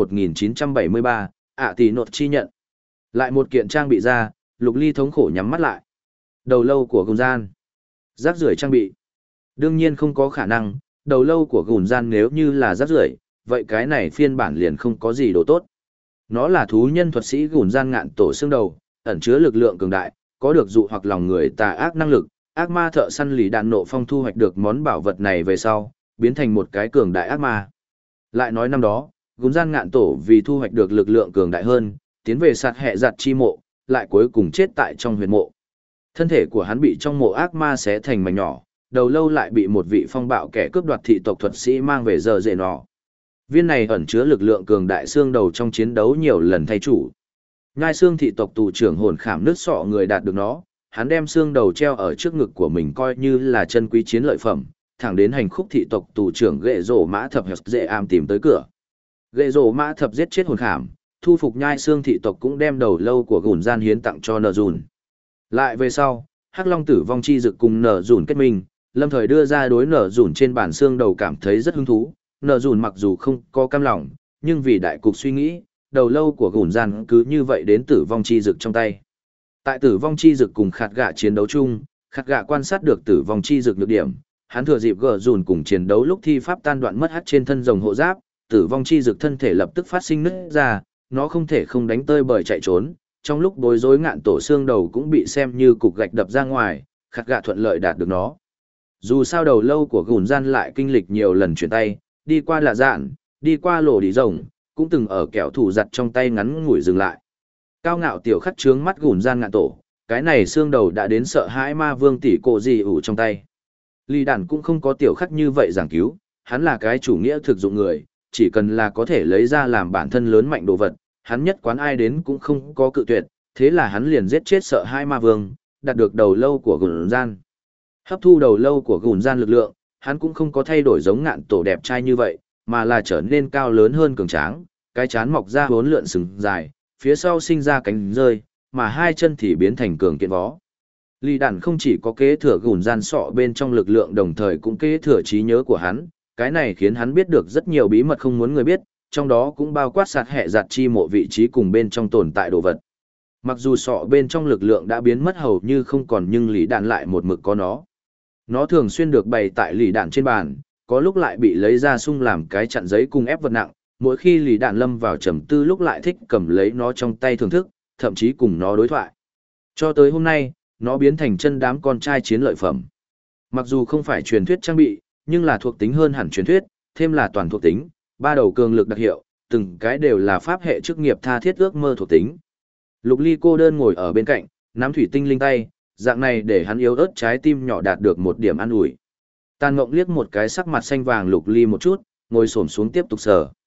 1973, tỷ nột chi nhận. Lại một kiện trang bị ra, Lục Ly thống khổ nhắm mắt lại. Đầu lâu của gùn gian. Rác rưởi trang bị. Đương nhiên không có khả năng, đầu lâu của gùn gian nếu như là rác rưởi, vậy cái này phiên bản liền không có gì đồ tốt. Nó là thú nhân thuật sĩ gùn gian ngạn tổ xương đầu, ẩn chứa lực lượng cường đại, có được dụ hoặc lòng người tà ác năng lực. Ác ma thợ săn lì đạn nộ phong thu hoạch được món bảo vật này về sau, biến thành một cái cường đại ác ma. Lại nói năm đó, gùn gian ngạn tổ vì thu hoạch được lực lượng cường đại hơn, tiến về sạt hẹ giặt chi mộ, lại cuối cùng chết tại trong huyệt mộ. Thân thể của hắn bị trong mộ ác ma xé thành mảnh nhỏ, đầu lâu lại bị một vị phong bạo kẻ cướp đoạt thị tộc thuật sĩ mang về giờ dễ nọ. Viên này ẩn chứa lực lượng cường đại xương đầu trong chiến đấu nhiều lần thay chủ. Ngai xương thị tộc tù trưởng hồn khảm nứt sọ người đạt được nó, hắn đem xương đầu treo ở trước ngực của mình coi như là chân quý chiến lợi phẩm, thẳng đến hành khúc thị tộc tù trưởng ghệ rổ mã thập dễ am tìm tới cửa. Ghệ rổ mã thập giết chết hồn khảm, thu phục nhai xương thị tộc cũng đem đầu lâu của gùn gian hiến tặng cho nợ dùn. Lại về sau, hắc long tử vong chi dực cùng nợ dùn kết minh, lâm thời đưa ra đối nợ dùn trên bản xương đầu cảm thấy rất hứng thú. Nợ dùn mặc dù không có cam lòng, nhưng vì đại cục suy nghĩ, đầu lâu của gùn gian cứ như vậy đến tử vong chi dực trong tay. Tại tử vong chi dực cùng khạt gạ chiến đấu chung, khạt gạ quan sát được tử vong chi dực nhược điểm, hắn thừa dịp gờ dùn cùng chiến đấu lúc thi pháp tan đoạn mất hắt trên thân rồng hộ giáp, tử vong chi dực thân thể lập tức phát sinh nứt ra, nó không thể không đánh tơi bời chạy trốn, trong lúc bối rối ngạn tổ xương đầu cũng bị xem như cục gạch đập ra ngoài, khạt gạ thuận lợi đạt được nó. Dù sao đầu lâu của gùn gian lại kinh lịch nhiều lần chuyển tay, đi qua lạ dạn, đi qua lỗ đi rồng, cũng từng ở kẻo thủ giặt trong tay ngắn ngủi dừng lại. Cao ngạo tiểu khắc trướng mắt gùn gian ngạn tổ, cái này xương đầu đã đến sợ hãi ma vương tỷ cổ gì ủ trong tay. Lý đàn cũng không có tiểu khắc như vậy giảng cứu, hắn là cái chủ nghĩa thực dụng người, chỉ cần là có thể lấy ra làm bản thân lớn mạnh đồ vật, hắn nhất quán ai đến cũng không có cự tuyệt, thế là hắn liền giết chết sợ hãi ma vương, đạt được đầu lâu của gùn gian. Hấp thu đầu lâu của gùn gian lực lượng, hắn cũng không có thay đổi giống ngạn tổ đẹp trai như vậy, mà là trở nên cao lớn hơn cường tráng, cái chán mọc ra hốn lượn sừng dài, phía sau sinh ra cánh rơi, mà hai chân thì biến thành cường kiện vó. Lý đàn không chỉ có kế thừa gùn gian sọ bên trong lực lượng đồng thời cũng kế thừa trí nhớ của hắn, cái này khiến hắn biết được rất nhiều bí mật không muốn người biết, trong đó cũng bao quát sạt hẹ giặt chi mộ vị trí cùng bên trong tồn tại đồ vật. Mặc dù sọ bên trong lực lượng đã biến mất hầu như không còn nhưng Lý đàn lại một mực có nó. Nó thường xuyên được bày tại Lý đàn trên bàn, có lúc lại bị lấy ra sung làm cái chặn giấy cùng ép vật nặng, mỗi khi Lý đàn lâm vào trầm tư lúc lại thích cầm lấy nó trong tay thưởng thức, thậm chí cùng nó đối thoại. Cho tới hôm nay, nó biến thành chân đám con trai chiến lợi phẩm. Mặc dù không phải truyền thuyết trang bị, nhưng là thuộc tính hơn hẳn truyền thuyết, thêm là toàn thuộc tính, ba đầu cường lực đặc hiệu, từng cái đều là pháp hệ chức nghiệp tha thiết ước mơ thuộc tính. Lục Ly cô đơn ngồi ở bên cạnh, nắm thủy tinh linh tay, dạng này để hắn yếu ớt trái tim nhỏ đạt được một điểm an ủi. Tàn Ngộng liếc một cái sắc mặt xanh vàng Lục Ly một chút, ngồi xổm xuống tiếp tục sờ.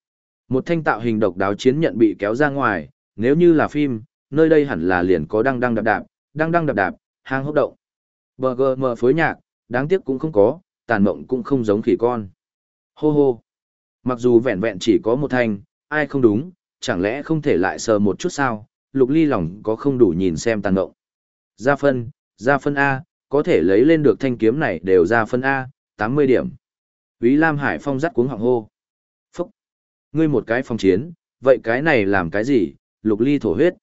Một thanh tạo hình độc đáo chiến nhận bị kéo ra ngoài, nếu như là phim, nơi đây hẳn là liền có đăng đăng đạp đạp, hang hốc động. BGM phối nhạc, đáng tiếc cũng không có, tàn mộng cũng không giống khỉ con. Hô hô. Mặc dù vẹn vẹn chỉ có một thanh, ai không đúng, chẳng lẽ không thể lại sờ một chút sao, Lục Ly lòng có không đủ nhìn xem tàn mộng. Ra phân A, có thể lấy lên được thanh kiếm này đều ra phân A, 80 điểm. Úy Lam Hải Phong dắt cuống họng hô. Phúc. Ngươi một cái phòng chiến, vậy cái này làm cái gì, Lục Ly thổ huyết.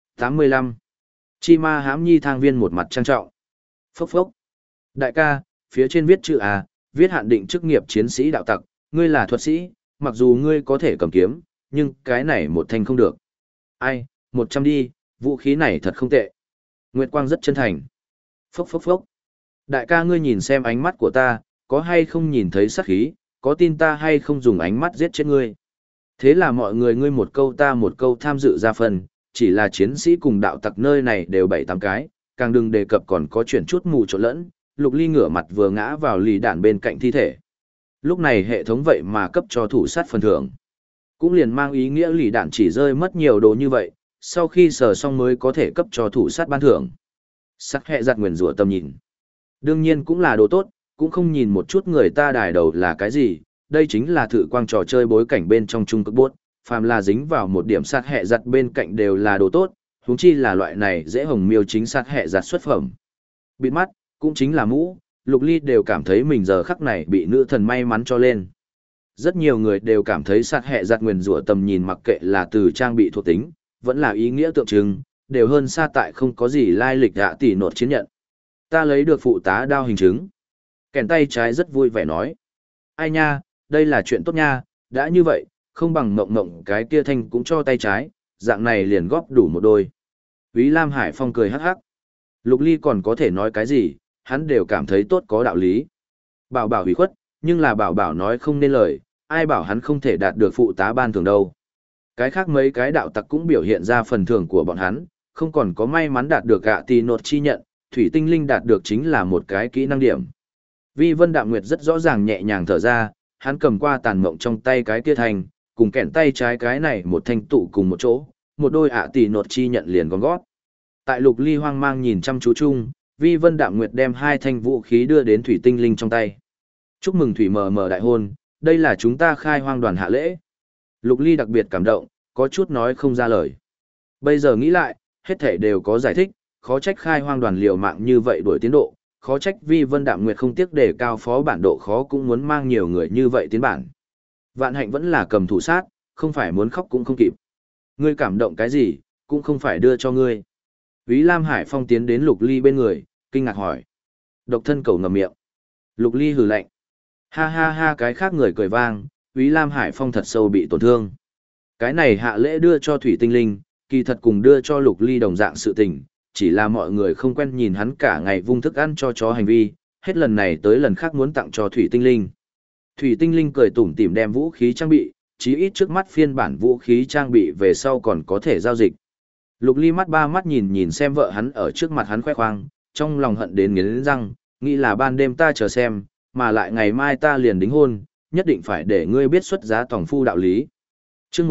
85. Chi ma hãm nhi thang viên một mặt trang trọng. Phốc phốc. Đại ca, phía trên viết chữ A, viết hạn định chức nghiệp chiến sĩ đạo tặc, ngươi là thuật sĩ, mặc dù ngươi có thể cầm kiếm, nhưng cái này một thanh không được. Ai, 100 đi, vũ khí này thật không tệ. Nguyệt Quang rất chân thành. Phốc phốc phốc. Đại ca ngươi nhìn xem ánh mắt của ta, có hay không nhìn thấy sát khí, có tin ta hay không dùng ánh mắt giết chết ngươi. Thế là mọi người ngươi một câu ta một câu tham dự ra phần, chỉ là chiến sĩ cùng đạo tặc nơi này đều 7-8 cái, càng đừng đề cập còn có chuyện chút mù trộn lẫn, Lục Ly ngửa mặt vừa ngã vào lì đạn bên cạnh thi thể. Lúc này hệ thống vậy mà cấp cho thủ sát phần thưởng. Cũng liền mang ý nghĩa lì đạn chỉ rơi mất nhiều đồ như vậy, sau khi sờ xong mới có thể cấp cho thủ sát ban thưởng. Sắc hệ giặt nguyền rủa tầm nhìn. Đương nhiên cũng là đồ tốt, cũng không nhìn một chút người ta đài đầu là cái gì, đây chính là thử quang trò chơi bối cảnh bên trong trung cực bốt, phàm là dính vào một điểm sát hệ giặt bên cạnh đều là đồ tốt, huống chi là loại này dễ hồng miêu chính sát hệ giặt xuất phẩm. Bịt mắt, cũng chính là mũ, Lục Ly đều cảm thấy mình giờ khắc này bị nữ thần may mắn cho lên. Rất nhiều người đều cảm thấy sát hệ giặt nguyền rủa tầm nhìn mặc kệ là từ trang bị thuộc tính, vẫn là ý nghĩa tượng trưng, đều hơn xa tại không có gì lai lịch ạ tỷ nột chiến nhận. Ta lấy được phụ tá đao hình chứng. Kèn tay trái rất vui vẻ nói. Ai nha, đây là chuyện tốt nha, đã như vậy, không bằng mộng mộng cái kia thanh cũng cho tay trái, dạng này liền góp đủ một đôi. Úy Lam Hải Phong cười hắc hắc. Lục Ly còn có thể nói cái gì, hắn đều cảm thấy tốt có đạo lý. Bảo bảo hủy khuất, nhưng là bảo bảo nói không nên lời, ai bảo hắn không thể đạt được phụ tá ban thường đâu. Cái khác mấy cái đạo tặc cũng biểu hiện ra phần thưởng của bọn hắn, không còn có may mắn đạt được gạ tì nột chi nhận, thủy tinh linh đạt được chính là một cái kỹ năng điểm. Vi Vân Đạm Nguyệt rất rõ ràng nhẹ nhàng thở ra, hắn cầm qua tàn mộng trong tay cái kia thành, cùng kẹn tay trái cái này một thanh tụ cùng một chỗ, một đôi tì nột chi nhận liền gom gót. Tại Lục Ly hoang mang nhìn chăm chú chung, Vi Vân Đạm Nguyệt đem hai thanh vũ khí đưa đến thủy tinh linh trong tay. Chúc mừng thủy mờ mờ đại hôn, đây là chúng ta khai hoang đoàn hạ lễ. Lục Ly đặc biệt cảm động, có chút nói không ra lời. Bây giờ nghĩ lại, hết thảy đều có giải thích, khó trách khai hoang đoàn liều mạng như vậy đuổi tiến độ, khó trách Vi Vân Đạm Nguyệt không tiếc đề cao phó bản độ khó cũng muốn mang nhiều người như vậy tiến bản. Vạn hạnh vẫn là cầm thủ sát, không phải muốn khóc cũng không kịp. Ngươi cảm động cái gì, cũng không phải đưa cho ngươi. Úy Lam Hải Phong tiến đến Lục Ly bên người, kinh ngạc hỏi. Độc thân cầu ngậm miệng. Lục Ly hừ lạnh. Ha ha ha, cái khác người cười vang, Úy Lam Hải Phong thật sâu bị tổn thương. Cái này hạ lễ đưa cho thủy tinh linh, kỳ thật cùng đưa cho Lục Ly đồng dạng sự tình, chỉ là mọi người không quen nhìn hắn cả ngày vung thức ăn cho chó hành vi, hết lần này tới lần khác muốn tặng cho thủy tinh linh. Thủy tinh linh cười tủm tỉm đem vũ khí trang bị, chí ít trước mắt phiên bản vũ khí trang bị về sau còn có thể giao dịch. Lục Ly mắt ba mắt nhìn nhìn xem vợ hắn ở trước mặt hắn khoe khoang, trong lòng hận đến nghiến răng, nghĩ là ban đêm ta chờ xem, mà lại ngày mai ta liền đính hôn, nhất định phải để ngươi biết xuất giá tòng phu đạo lý. Chương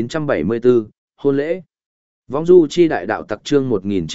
1974, hôn lễ. Vong du chi đại đạo tặc chương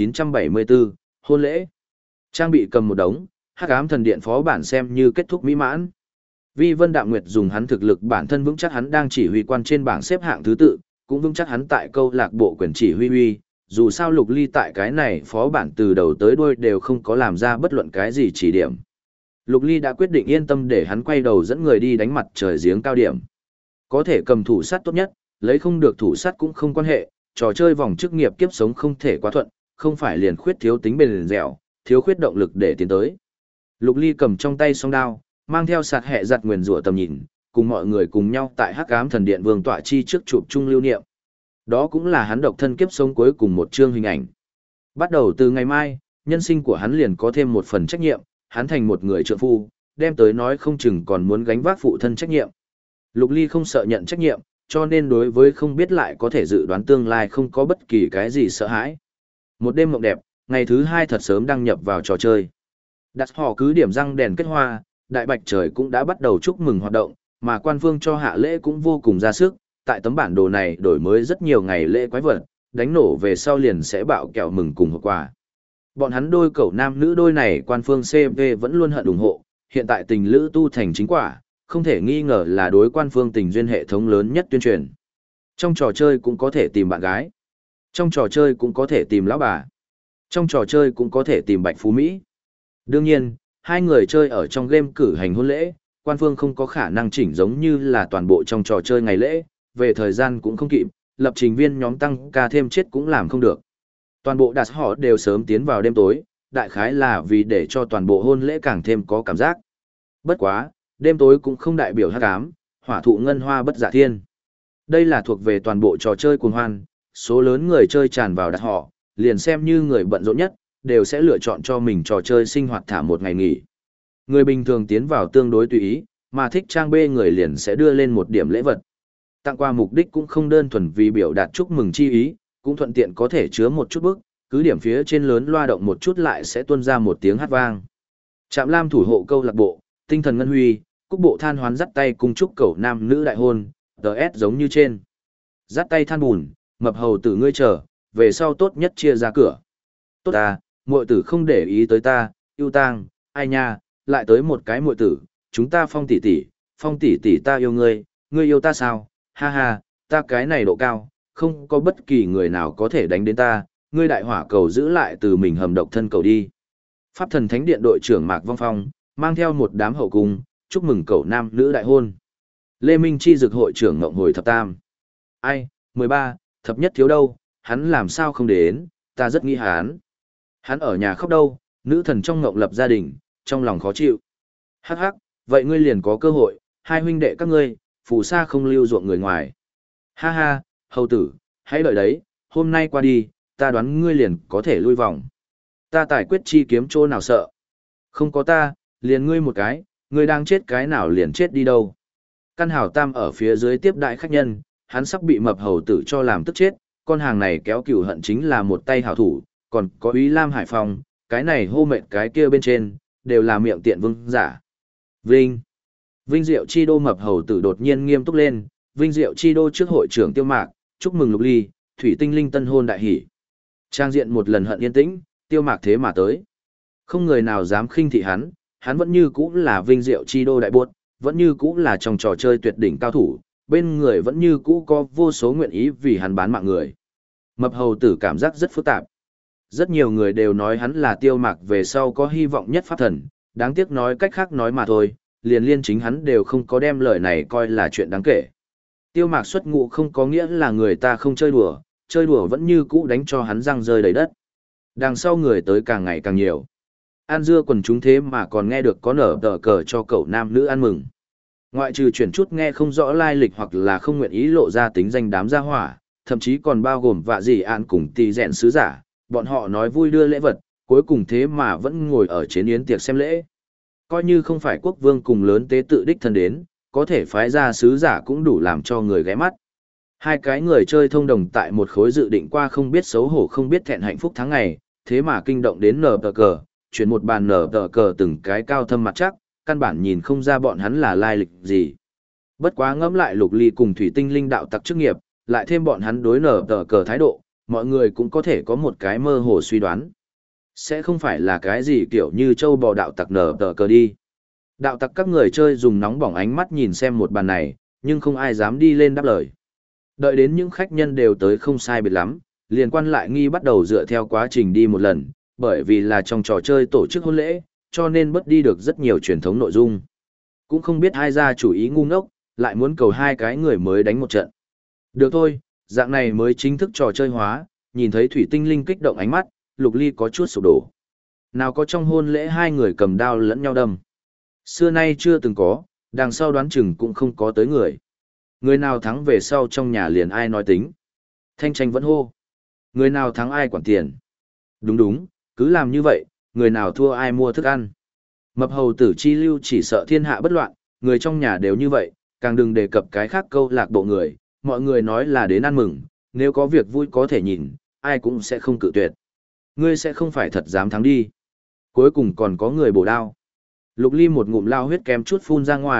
1974, hôn lễ. Trang bị cầm một đống, Hắc Ám Thần Điện phó bản xem như kết thúc mỹ mãn. Vi Vân Đạm Nguyệt dùng hắn thực lực bản thân vững chắc hắn đang chỉ huy quan trên bảng xếp hạng thứ tự, cũng vững chắc hắn tại câu lạc bộ quyền chỉ huy uy, dù sao Lục Ly tại cái này phó bản từ đầu tới đuôi đều không có làm ra bất luận cái gì chỉ điểm. Lục Ly đã quyết định yên tâm để hắn quay đầu dẫn người đi đánh mặt trời giếng cao điểm. Có thể cầm thủ sát tốt nhất, lấy không được thủ sát cũng không quan hệ, trò chơi vòng chức nghiệp kiếp sống không thể quá thuận, không phải liền khuyết thiếu tính bền dẻo, thiếu khuyết động lực để tiến tới. Lục Ly cầm trong tay song đao, mang theo sạt hệ giặt nguyền rủa tầm nhìn, cùng mọi người cùng nhau tại Hắc Ám Thần Điện Vương tọa chi trước chụp chung lưu niệm. Đó cũng là hắn độc thân kiếp sống cuối cùng một chương hình ảnh. Bắt đầu từ ngày mai, nhân sinh của hắn liền có thêm một phần trách nhiệm, hắn thành một người trượng phu, đem tới nói không chừng còn muốn gánh vác phụ thân trách nhiệm. Lục Ly không sợ nhận trách nhiệm, cho nên đối với không biết lại có thể dự đoán tương lai không có bất kỳ cái gì sợ hãi. Một đêm mộng đẹp, ngày thứ hai thật sớm đăng nhập vào trò chơi. Đặt họ cứ điểm răng đèn kết hoa, đại bạch trời cũng đã bắt đầu chúc mừng hoạt động, mà quan phương cho hạ lễ cũng vô cùng ra sức, tại tấm bản đồ này đổi mới rất nhiều ngày lễ quái vật, đánh nổ về sau liền sẽ bạo kẹo mừng cùng hộp quà. Bọn hắn đôi cẩu nam nữ đôi này quan phương CV vẫn luôn hận ủng hộ, hiện tại tình lữ tu thành chính quả, không thể nghi ngờ là đối quan phương tình duyên hệ thống lớn nhất tuyên truyền. Trong trò chơi cũng có thể tìm bạn gái. Trong trò chơi cũng có thể tìm lão bà. Trong trò chơi cũng có thể tìm bạch phú Mỹ. Đương nhiên, hai người chơi ở trong game cử hành hôn lễ, quan phương không có khả năng chỉnh giống như là toàn bộ trong trò chơi ngày lễ, về thời gian cũng không kịp, lập trình viên nhóm tăng ca thêm chết cũng làm không được. Toàn bộ đặt họ đều sớm tiến vào đêm tối, đại khái là vì để cho toàn bộ hôn lễ càng thêm có cảm giác. Bất quá, đêm tối cũng không đại biểu hắc ám, hỏa thụ ngân hoa bất dạ thiên. Đây là thuộc về toàn bộ trò chơi cuồng hoan, số lớn người chơi tràn vào đặt họ, liền xem như người bận rộn nhất, đều sẽ lựa chọn cho mình trò chơi sinh hoạt thả một ngày nghỉ. Người bình thường tiến vào tương đối tùy ý, mà thích trang bê người liền sẽ đưa lên một điểm lễ vật. Tặng quà mục đích cũng không đơn thuần vì biểu đạt chúc mừng chi ý, cũng thuận tiện có thể chứa một chút bức, cứ điểm phía trên lớn loa động một chút lại sẽ tuôn ra một tiếng hát vang. Trạm Lam thủ hộ câu lạc bộ, tinh thần ngân huy, cúc bộ than hoán dắt tay cùng chúc cẩu nam nữ đại hôn, DS giống như trên. Dắt tay than bùn, mập hầu tử ngươi chờ, về sau tốt nhất chia ra cửa. Tốt à, muội tử không để ý tới ta, yêu tang, ai nha, lại tới một cái muội tử, chúng ta Phong tỷ tỷ ta yêu ngươi, ngươi yêu ta sao, ha ha, ta cái này độ cao, không có bất kỳ người nào có thể đánh đến ta, ngươi đại hỏa cầu giữ lại từ mình hầm độc thân cầu đi. Pháp thần thánh điện đội trưởng Mạc Vong Phong, mang theo một đám hậu cung, chúc mừng cậu nam nữ đại hôn. Lê Minh Chi dực hội trưởng Ngộng Hồi thập tam. Ai, 13, thập nhất thiếu đâu, hắn làm sao không đến, ta rất nghi hắn. Hắn ở nhà khóc đâu, nữ thần trong ngộng lập gia đình, trong lòng khó chịu. Hắc hắc, vậy ngươi liền có cơ hội, hai huynh đệ các ngươi, phù sa không lưu ruộng người ngoài. Ha ha, hầu tử, hãy đợi đấy, hôm nay qua đi, ta đoán ngươi liền có thể lui vòng. Ta tài quyết chi kiếm chỗ nào sợ. Không có ta, liền ngươi một cái, ngươi đang chết cái nào liền chết đi đâu. Căn hảo tam ở phía dưới tiếp đại khách nhân, hắn sắp bị mập hầu tử cho làm tức chết, con hàng này kéo cửu hận chính là một tay hảo thủ, còn có Úy Lam Hải Phong, cái này hô mệt cái kia bên trên, đều là miệng tiện vương giả. Vinh Diệu Chi Đô mập hầu tử đột nhiên nghiêm túc lên, Vinh Diệu Chi Đô trước hội trưởng Tiêu Mạc, chúc mừng Lục Ly, Thủy Tinh Linh tân hôn đại hỷ. Trang diện một lần hận yên tĩnh, Tiêu Mạc thế mà tới. Không người nào dám khinh thị hắn vẫn như cũ là Vinh Diệu Chi Đô đại buốt, vẫn như cũ là trong trò chơi tuyệt đỉnh cao thủ, bên người vẫn như cũ có vô số nguyện ý vì hắn bán mạng người. Mập hầu tử cảm giác rất phức tạp. Rất nhiều người đều nói hắn là Tiêu Mạc về sau có hy vọng nhất pháp thần, đáng tiếc nói cách khác nói mà thôi, liền liên chính hắn đều không có đem lời này coi là chuyện đáng kể. Tiêu Mạc xuất ngũ không có nghĩa là người ta không chơi đùa vẫn như cũ đánh cho hắn răng rơi đầy đất. Đằng sau người tới càng ngày càng nhiều. An dưa quần chúng thế mà còn nghe được có nở tờ cờ cho cậu nam nữ ăn mừng. Ngoại trừ chuyển chút nghe không rõ lai lịch hoặc là không nguyện ý lộ ra tính danh đám gia hỏa, thậm chí còn bao gồm vạ dì an cùng tì dẹn sứ giả, bọn họ nói vui đưa lễ vật, cuối cùng thế mà vẫn ngồi ở trên yến tiệc xem lễ. Coi như không phải quốc vương cùng lớn tế tự đích thân đến, có thể phái ra sứ giả cũng đủ làm cho người ghé mắt. Hai cái người chơi thông đồng tại một khối dự định qua không biết xấu hổ không biết thẹn hạnh phúc tháng ngày, thế mà kinh động đến nở tờ cờ, chuyển một bàn nở tờ cờ từng cái cao thâm mặt chắc, căn bản nhìn không ra bọn hắn là lai lịch gì. Bất quá ngẫm lại Lục Ly cùng Thủy Tinh Linh đạo tặc chức nghiệp, lại thêm bọn hắn đối nở tờ cờ thái độ, mọi người cũng có thể có một cái mơ hồ suy đoán. Sẽ không phải là cái gì kiểu như châu bò đạo tặc nở tờ cờ đi. Đạo tặc các người chơi dùng nóng bỏng ánh mắt nhìn xem một bàn này, nhưng không ai dám đi lên đáp lời. Đợi đến những khách nhân đều tới không sai biệt lắm, liền quan lại nghi bắt đầu dựa theo quá trình đi một lần, bởi vì là trong trò chơi tổ chức hôn lễ, cho nên bớt đi được rất nhiều truyền thống nội dung. Cũng không biết ai ra chủ ý ngu ngốc, lại muốn cầu hai cái người mới đánh một trận. Được thôi, dạng này mới chính thức trò chơi hóa, nhìn thấy Thủy Tinh Linh kích động ánh mắt, Lục Ly có chút sụp đổ. Nào có trong hôn lễ hai người cầm đao lẫn nhau đâm. Xưa nay chưa từng có, đằng sau đoán chừng cũng không có tới người. Người nào thắng về sau trong nhà liền ai nói tính. Thanh tranh vẫn hô. Người nào thắng ai quản tiền. Đúng đúng, cứ làm như vậy, người nào thua ai mua thức ăn. Mập hầu tử chi lưu chỉ sợ thiên hạ bất loạn, người trong nhà đều như vậy, càng đừng đề cập cái khác câu lạc bộ người, mọi người nói là đến ăn mừng, nếu có việc vui có thể nhìn, ai cũng sẽ không cự tuyệt. Ngươi sẽ không phải thật dám thắng đi. Cuối cùng còn có người bổ đao. Lục Ly một ngụm lao huyết kém chút phun ra ngoài,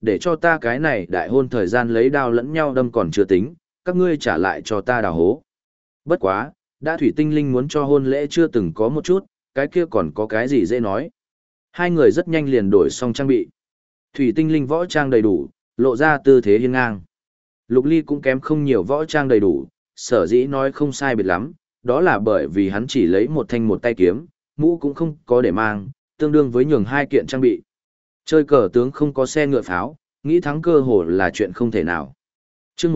để cho ta cái này đại hôn thời gian lấy đao lẫn nhau đâm còn chưa tính, các ngươi trả lại cho ta đào hố. Bất quá, đã thủy tinh linh muốn cho hôn lễ chưa từng có một chút, cái kia còn có cái gì dễ nói. Hai người rất nhanh liền đổi xong trang bị. Thủy tinh linh võ trang đầy đủ, lộ ra tư thế hiên ngang. Lục Ly cũng kém không nhiều võ trang đầy đủ, sở dĩ nói không sai biệt lắm, đó là bởi vì hắn chỉ lấy một thanh một tay kiếm, mũ cũng không có để mang, tương đương với nhường hai kiện trang bị. Chơi cờ tướng không có xe ngựa pháo, nghĩ thắng cơ hồ là chuyện không thể nào. Chương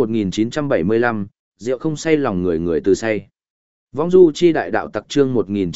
1975, rượu không say lòng người người từ say. Võng du chi đại đạo tặc chương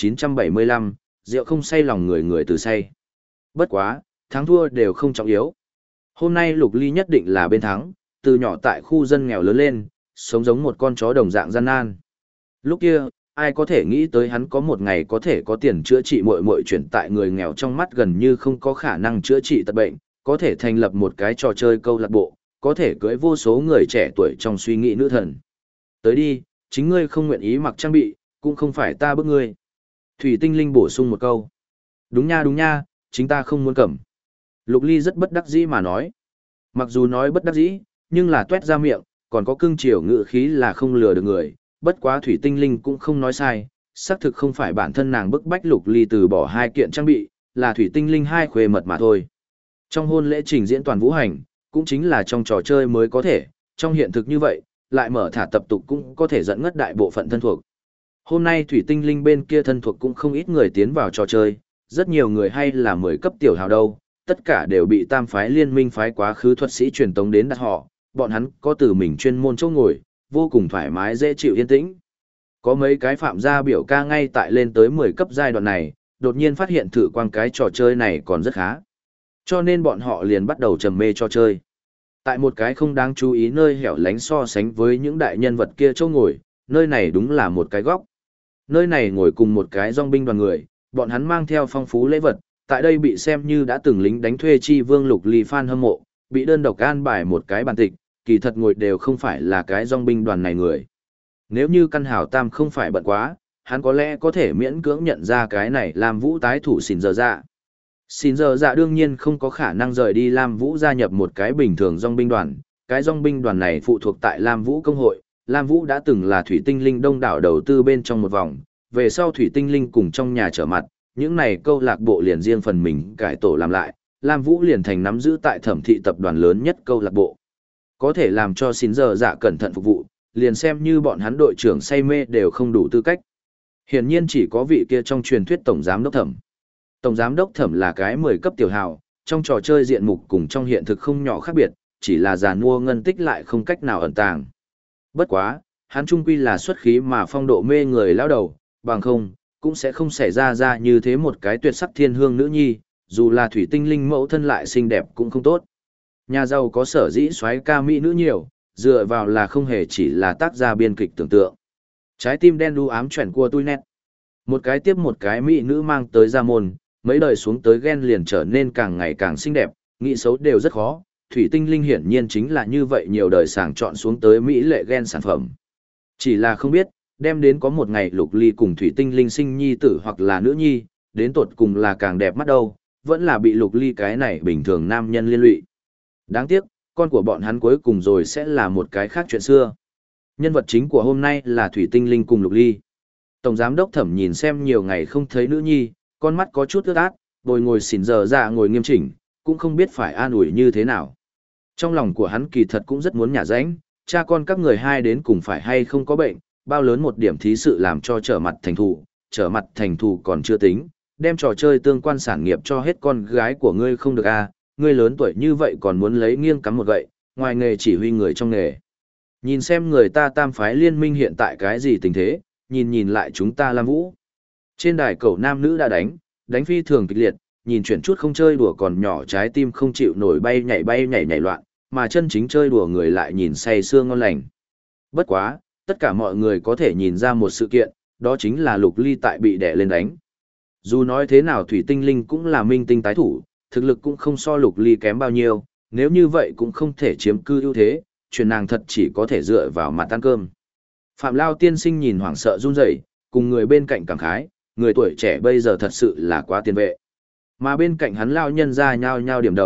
1975, rượu không say lòng người người từ say. Bất quá, thắng thua đều không trọng yếu. Hôm nay Lục Ly nhất định là bên thắng, từ nhỏ tại khu dân nghèo lớn lên, sống giống một con chó đồng dạng gian nan. Lúc kia, ai có thể nghĩ tới hắn có một ngày có thể có tiền chữa trị muội chuyển tại người nghèo trong mắt gần như không có khả năng chữa trị tật bệnh, có thể thành lập một cái trò chơi câu lạc bộ, có thể cưới vô số người trẻ tuổi trong suy nghĩ nữ thần. Tới đi, chính ngươi không nguyện ý mặc trang bị, cũng không phải ta bức ngươi. Thủy tinh linh bổ sung một câu. Đúng nha, chính ta không muốn cầm. Lục Ly rất bất đắc dĩ mà nói. Mặc dù nói bất đắc dĩ, nhưng là tuét ra miệng, còn có cưng chiều ngữ khí là không lừa được người. Bất quá thủy tinh linh cũng không nói sai, xác thực không phải bản thân nàng bức bách Lục Ly từ bỏ hai kiện trang bị, là thủy tinh linh hai khuê mật mà thôi. Trong hôn lễ trình diễn toàn vũ hành, cũng chính là trong trò chơi mới có thể, trong hiện thực như vậy, lại mở thả tập tục cũng có thể dẫn ngất đại bộ phận thân thuộc. Hôm nay thủy tinh linh bên kia thân thuộc cũng không ít người tiến vào trò chơi, rất nhiều người hay là 10 cấp tiểu hào đâu, tất cả đều bị tam phái liên minh phái quá khứ thuật sĩ truyền tống đến đặt họ, bọn hắn có từ mình chuyên môn chỗ ngồi, vô cùng thoải mái dễ chịu yên tĩnh. Có mấy cái phạm gia biểu ca ngay tại lên tới 10 cấp giai đoạn này, đột nhiên phát hiện thử quang cái trò chơi này còn rất khá. Cho nên bọn họ liền bắt đầu trầm mê trò chơi. Tại một cái không đáng chú ý nơi hẻo lánh so sánh với những đại nhân vật kia chỗ ngồi, nơi này đúng là một cái góc. Nơi này ngồi cùng một cái dòng binh đoàn người, bọn hắn mang theo phong phú lễ vật, tại đây bị xem như đã từng lính đánh thuê chi vương Lục Ly fan hâm mộ, bị đơn độc an bài một cái bàn tịch, kỳ thật ngồi đều không phải là cái dòng binh đoàn này người. Nếu như căn hảo tam không phải bận quá, hắn có lẽ có thể miễn cưỡng nhận ra cái này làm vũ tái thủ xỉn giờ dạ. Xỉn giờ dạ đương nhiên không có khả năng rời đi Lam Vũ gia nhập một cái bình thường dòng binh đoàn, cái dòng binh đoàn này phụ thuộc tại Lam Vũ công hội, Lam Vũ đã từng là thủy tinh linh đông đảo đầu tư bên trong một vòng, về sau thủy tinh linh cùng trong nhà trở mặt, những này câu lạc bộ liền riêng phần mình cải tổ làm lại, Lam Vũ liền thành nắm giữ tại thẩm thị tập đoàn lớn nhất câu lạc bộ. Có thể làm cho xỉn giờ dạ cẩn thận phục vụ, liền xem như bọn hắn đội trưởng say mê đều không đủ tư cách. Hiển nhiên chỉ có vị kia trong truyền thuyết tổng giám đốc thẩm. Tổng giám đốc thẩm là cái 10 cấp tiểu hào, trong trò chơi diện mục cùng trong hiện thực không nhỏ khác biệt, chỉ là giàn mua ngân tích lại không cách nào ẩn tàng. Bất quá, hắn trung quy là xuất khí mà phong độ mê người lão đầu, bằng không, cũng sẽ không xảy ra như thế một cái tuyệt sắc thiên hương nữ nhi, dù là thủy tinh linh mẫu thân lại xinh đẹp cũng không tốt. Nhà giàu có sở dĩ soái ca mỹ nữ nhiều, dựa vào là không hề chỉ là tác gia biên kịch tưởng tượng. Trái tim đen đu ám chuyển của tôi nét. Một cái tiếp một cái mỹ nữ mang tới ra môn, mấy đời xuống tới ghen liền trở nên càng ngày càng xinh đẹp, nghĩ xấu đều rất khó. Thủy tinh linh hiển nhiên chính là như vậy nhiều đời sàng chọn xuống tới mỹ lệ ghen sản phẩm. Chỉ là không biết, đem đến có một ngày Lục Ly cùng thủy tinh linh sinh nhi tử hoặc là nữ nhi, đến tột cùng là càng đẹp mắt đâu, vẫn là bị Lục Ly cái này bình thường nam nhân liên lụy. Đáng tiếc, con của bọn hắn cuối cùng rồi sẽ là một cái khác chuyện xưa. Nhân vật chính của hôm nay là thủy tinh linh cùng Lục Ly. Tổng giám đốc thẩm nhìn xem nhiều ngày không thấy nữ nhi, con mắt có chút ướt át, bồi ngồi xỉn giờ dạ ngồi nghiêm chỉnh, cũng không biết phải an ủi như thế nào. Trong lòng của hắn kỳ thật cũng rất muốn nhả rãnh, cha con các người hai đến cùng phải hay không có bệnh, bao lớn một điểm thí sự làm cho trở mặt thành thù còn chưa tính, đem trò chơi tương quan sản nghiệp cho hết con gái của ngươi không được à, ngươi lớn tuổi như vậy còn muốn lấy nghiêng cắm một gậy, ngoài nghề chỉ huy người trong nghề. Nhìn xem người ta tam phái liên minh hiện tại cái gì tình thế, nhìn lại chúng ta Lam Vũ. Trên đài cầu nam nữ đã đánh phi thường kịch liệt, nhìn chuyển chút không chơi đùa còn nhỏ trái tim không chịu nổi bay nhảy loạn, mà chân chính chơi đùa người lại nhìn say sưa ngon lành. Bất quá, tất cả mọi người có thể nhìn ra một sự kiện, đó chính là Lục Ly tại bị đè lên đánh. Dù nói thế nào thủy tinh linh cũng là minh tinh tái thủ, thực lực cũng không so Lục Ly kém bao nhiêu, nếu như vậy cũng không thể chiếm cư ưu thế, chuyện nàng thật chỉ có thể dựa vào mặt ăn cơm. Phạm Lao tiên sinh nhìn hoảng sợ run rẩy, cùng người bên cạnh cảm khái, người tuổi trẻ bây giờ thật sự là quá tiền vệ. Mà bên cạnh hắn lao nhân ra nhao nhao điểm đầu,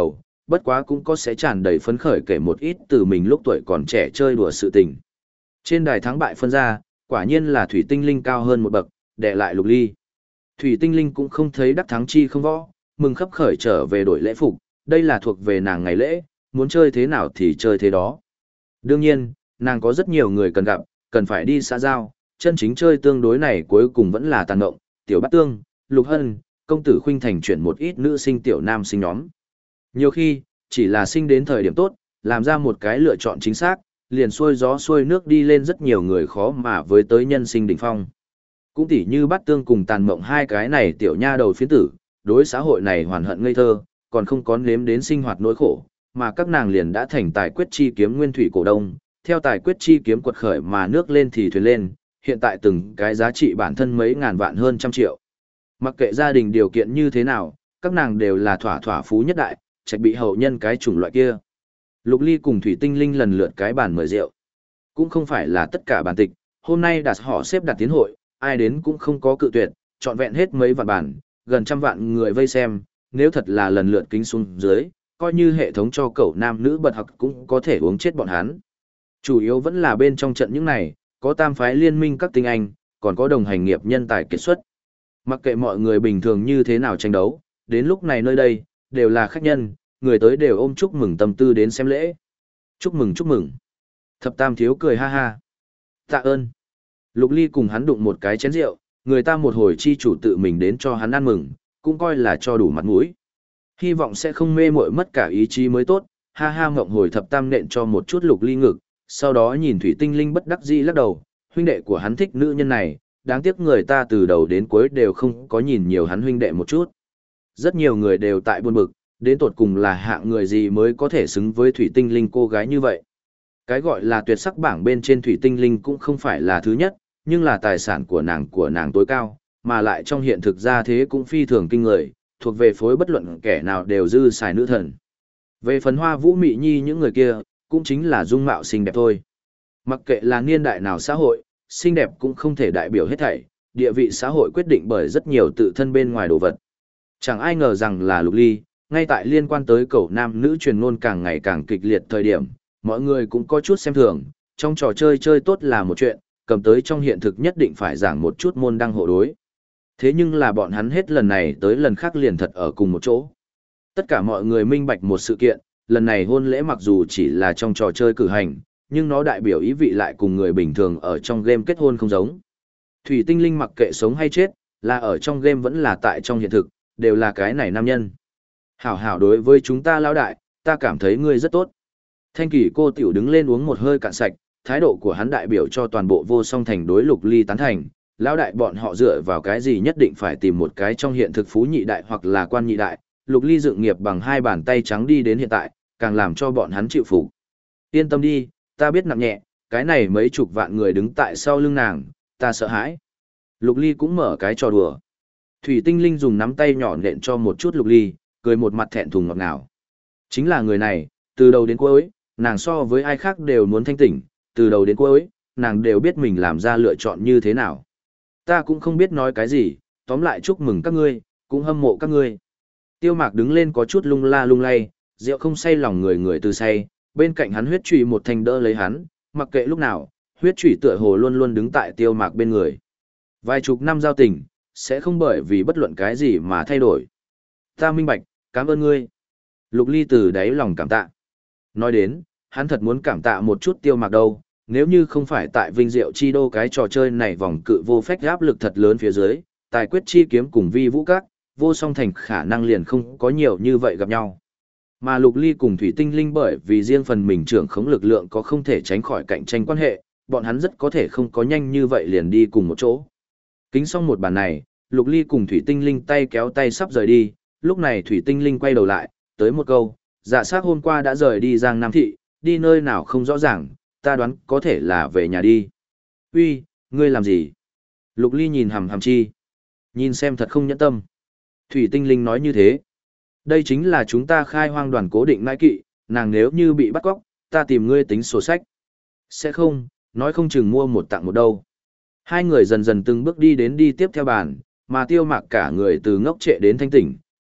bất quá cũng có sẽ tràn đầy phấn khởi kể một ít từ mình lúc tuổi còn trẻ chơi đùa sự tình. Trên đài thắng bại phân ra, quả nhiên là Thủy Tinh Linh cao hơn một bậc, đè lại Lục Ly. Thủy Tinh Linh cũng không thấy đắc thắng chi không võ, mừng khấp khởi trở về đổi lễ phục, đây là thuộc về nàng ngày lễ, muốn chơi thế nào thì chơi thế đó. Đương nhiên, nàng có rất nhiều người cần gặp, cần phải đi xã giao, chân chính chơi tương đối này cuối cùng vẫn là Tàn Mộng, Tiểu Bát Tương, Lục Hân, công tử Khuynh Thành chuyển một ít nữ sinh tiểu nam sinh nhóm. Nhiều khi, chỉ là sinh đến thời điểm tốt, làm ra một cái lựa chọn chính xác, liền xuôi gió xuôi nước đi lên rất nhiều người khó mà với tới nhân sinh đỉnh phong. Cũng tỉ như Bát Tương cùng Tàn Mộng hai cái này tiểu nha đầu phiến tử, đối xã hội này hoàn hận ngây thơ, còn không có nếm đến sinh hoạt nỗi khổ, mà các nàng liền đã thành tài quyết chi kiếm nguyên thủy cổ đông, theo tài quyết chi kiếm quật khởi mà nước lên thì thuyền lên, hiện tại từng cái giá trị bản thân mấy ngàn vạn hơn trăm triệu. Mặc kệ gia đình điều kiện như thế nào, các nàng đều là thỏa thỏa phú nhất đại, trạch bị hậu nhân cái chủng loại kia. Lục Ly cùng Thủy Tinh Linh lần lượt cái bàn mời rượu. Cũng không phải là tất cả bàn tịch, hôm nay đặt họ xếp đặt tiến hội, ai đến cũng không có cự tuyệt, trọn vẹn hết mấy vạn bàn, gần trăm vạn người vây xem, nếu thật là lần lượt kính xuống dưới, coi như hệ thống cho cậu nam nữ bật học cũng có thể uống chết bọn hắn. Chủ yếu vẫn là bên trong trận những này, có tam phái liên minh các tinh anh, còn có đồng hành nghiệp nhân tài kiệt xuất. Mặc kệ mọi người bình thường như thế nào tranh đấu, đến lúc này nơi đây, đều là khách nhân, người tới đều ôm chúc mừng tâm tư đến xem lễ. Chúc mừng chúc mừng. Thập Tam thiếu cười ha ha. Tạ ơn. Lục Ly cùng hắn đụng một cái chén rượu, người ta một hồi chi chủ tự mình đến cho hắn ăn mừng, cũng coi là cho đủ mặt mũi. Hy vọng sẽ không mê muội mất cả ý chí mới tốt, ha ha ngậm hồi Thập Tam nện cho một chút Lục Ly ngực, sau đó nhìn Thủy Tinh Linh bất đắc dĩ lắc đầu, huynh đệ của hắn thích nữ nhân này, đáng tiếc người ta từ đầu đến cuối đều không có nhìn nhiều hắn huynh đệ một chút. Rất nhiều người đều tại buồn bực, đến tột cùng là hạng người gì mới có thể xứng với Thủy Tinh Linh cô gái như vậy. Cái gọi là tuyệt sắc bảng bên trên Thủy Tinh Linh cũng không phải là thứ nhất, nhưng là tài sản của nàng tối cao, mà lại trong hiện thực ra thế cũng phi thường kinh người, thuộc về phối bất luận kẻ nào đều dư xài nữ thần. Về phần Hoa Vũ Mị Nhi những người kia, cũng chính là dung mạo xinh đẹp thôi. Mặc kệ là niên đại nào xã hội, xinh đẹp cũng không thể đại biểu hết thảy, địa vị xã hội quyết định bởi rất nhiều tự thân bên ngoài đồ vật. Chẳng ai ngờ rằng là Lục Ly, ngay tại liên quan tới cậu nam nữ truyền ngôn càng ngày càng kịch liệt thời điểm, mọi người cũng có chút xem thường, trong trò chơi chơi tốt là một chuyện, cầm tới trong hiện thực nhất định phải giảng một chút môn đăng hộ đối. Thế nhưng là bọn hắn hết lần này tới lần khác liền thật ở cùng một chỗ. Tất cả mọi người minh bạch một sự kiện, lần này hôn lễ mặc dù chỉ là trong trò chơi cử hành, nhưng nó đại biểu ý vị lại cùng người bình thường ở trong game kết hôn không giống. Thủy Tinh Linh mặc kệ sống hay chết, là ở trong game vẫn là tại trong hiện thực, đều là cái này nam nhân. Hảo hảo đối với chúng ta lão đại, ta cảm thấy ngươi rất tốt. Thanh Kỳ cô tiểu đứng lên uống một hơi cạn sạch, thái độ của hắn đại biểu cho toàn bộ Vô Song Thành đối Lục Ly tán thành, lão đại bọn họ dựa vào cái gì nhất định phải tìm một cái trong hiện thực phú nhị đại hoặc là quan nhị đại, Lục Ly dựng nghiệp bằng hai bàn tay trắng đi đến hiện tại, càng làm cho bọn hắn chịu phục. Yên tâm đi, ta biết nặng nhẹ, cái này mấy chục vạn người đứng tại sau lưng nàng, ta sợ hãi. Lục Ly cũng mở cái trò đùa. Thủy Tinh Linh dùng nắm tay nhỏ nện cho một chút Lục Ly, cười một mặt thẹn thùng ngọt ngào. Chính là người này, từ đầu đến cuối, nàng so với ai khác đều muốn thanh tỉnh, từ đầu đến cuối, nàng đều biết mình làm ra lựa chọn như thế nào. Ta cũng không biết nói cái gì, tóm lại chúc mừng các ngươi, cũng hâm mộ các ngươi. Tiêu Mạc đứng lên có chút lung la lung lay, rượu không say lòng người người từ say, bên cạnh hắn huyết trụy một thanh đỡ lấy hắn, mặc kệ lúc nào, huyết trụy tựa hồ luôn luôn đứng tại Tiêu Mạc bên người. Vài chục năm giao tình, sẽ không bởi vì bất luận cái gì mà thay đổi. Ta minh bạch, cảm ơn ngươi. Lục Ly từ đáy lòng cảm tạ. Nói đến, hắn thật muốn cảm tạ một chút Tiêu Mạc đâu, nếu như không phải tại Vinh Diệu Chi Đô cái trò chơi này vòng cự vô phách áp lực thật lớn phía dưới, tài quyết chi kiếm cùng vi vũ các, Vô Song Thành khả năng liền không có nhiều như vậy gặp nhau. Mà Lục Ly cùng Thủy Tinh Linh bởi vì riêng phần mình trưởng khống lực lượng có không thể tránh khỏi cạnh tranh quan hệ, bọn hắn rất có thể không có nhanh như vậy liền đi cùng một chỗ. Kính xong một bàn này, Lục Ly cùng Thủy Tinh Linh tay kéo tay sắp rời đi, lúc này Thủy Tinh Linh quay đầu lại, tới một câu, dạ xác hôm qua đã rời đi Giang Nam Thị, đi nơi nào không rõ ràng, ta đoán có thể là về nhà đi. Uy, ngươi làm gì? Lục Ly nhìn hằm hằm chi. Nhìn xem thật không nhẫn tâm. Thủy Tinh Linh nói như thế. Đây chính là chúng ta khai hoang đoàn cố định nãi kỵ, nàng nếu như bị bắt cóc, ta tìm ngươi tính sổ sách. Sẽ không, nói không chừng mua một tặng một đâu. Hai người dần dần từng bước đi đến đi tiếp theo bàn, mà Tiêu Mạc cả người từ ngốc trệ đến thanh tỉnh,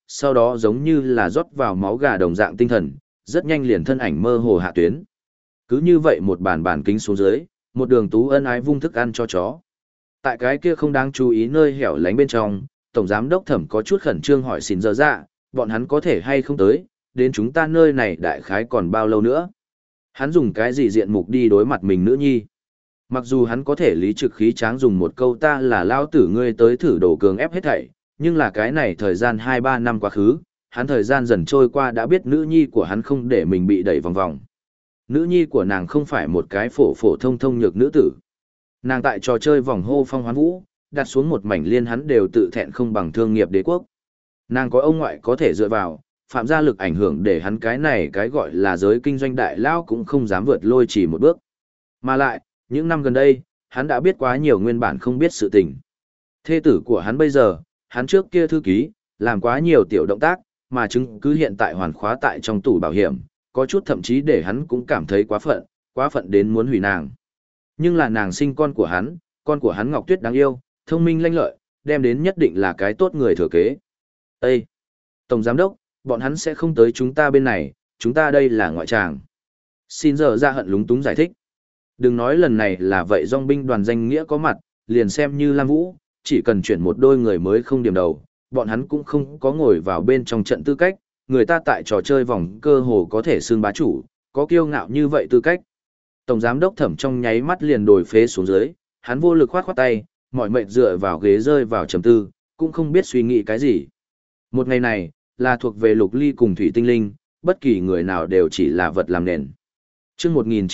sau đó giống như là rót vào máu gà đồng dạng tinh thần, rất nhanh liền thân ảnh mơ hồ hạ tuyến. Cứ như vậy một bàn kính xuống dưới, một đường tú ân ái vung thức ăn cho chó. Tại cái kia không đáng chú ý nơi hẻo lánh bên trong, tổng giám đốc Thẩm có chút khẩn trương hỏi xin giờ dạ, bọn hắn có thể hay không tới, đến chúng ta nơi này đại khái còn bao lâu nữa. Hắn dùng cái gì diện mục đi đối mặt mình nữ nhi. Mặc dù hắn có thể lý trực khí tráng dùng một câu ta là lao tử ngươi tới thử đổ cường ép hết thảy, nhưng là cái này thời gian 2-3 năm quá khứ, hắn thời gian dần trôi qua đã biết nữ nhi của hắn không để mình bị đẩy vòng vòng. Nữ nhi của nàng không phải một cái phổ phổ thông thông nhược nữ tử. Nàng tại trò chơi vòng hô phong hoán vũ, đặt xuống một mảnh liên hắn đều tự thẹn không bằng thương nghiệp đế quốc. Nàng có ông ngoại có thể dựa vào, phạm gia lực ảnh hưởng để hắn cái này cái gọi là giới kinh doanh đại lao cũng không dám vượt lôi chỉ một bước. Mà lại, những năm gần đây, hắn đã biết quá nhiều nguyên bản không biết sự tình. Thê tử của hắn bây giờ, hắn trước kia thư ký, làm quá nhiều tiểu động tác, mà chứng cứ hiện tại hoàn khóa tại trong tủ bảo hiểm, có chút thậm chí để hắn cũng cảm thấy quá phận đến muốn hủy nàng. Nhưng là nàng sinh con của hắn Ngọc Tuyết đáng yêu, thông minh lanh lợi, đem đến nhất định là cái tốt người thừa kế. Ê! Tổng giám đốc, bọn hắn sẽ không tới chúng ta bên này, chúng ta đây là ngoại tràng. Xin giờ ra hận lúng túng giải thích. Đừng nói lần này là vậy dòng binh đoàn danh nghĩa có mặt, liền xem như Lam Vũ, chỉ cần chuyển một đôi người mới không điểm đầu, bọn hắn cũng không có ngồi vào bên trong trận tư cách, người ta tại trò chơi vòng cơ hồ có thể xương bá chủ, có kiêu ngạo như vậy tư cách. Tổng giám đốc Thẩm trong nháy mắt liền đổi phế xuống dưới, hắn vô lực khoát khoát tay, mỏi mệt dựa vào ghế rơi vào trầm tư, cũng không biết suy nghĩ cái gì. Một ngày này, là thuộc về Lục Ly cùng Thủy Tinh Linh, bất kỳ người nào đều chỉ là vật làm nền. Chương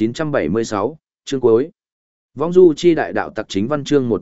1976, chương cuối. Vong du chi đại đạo tặc chính văn chương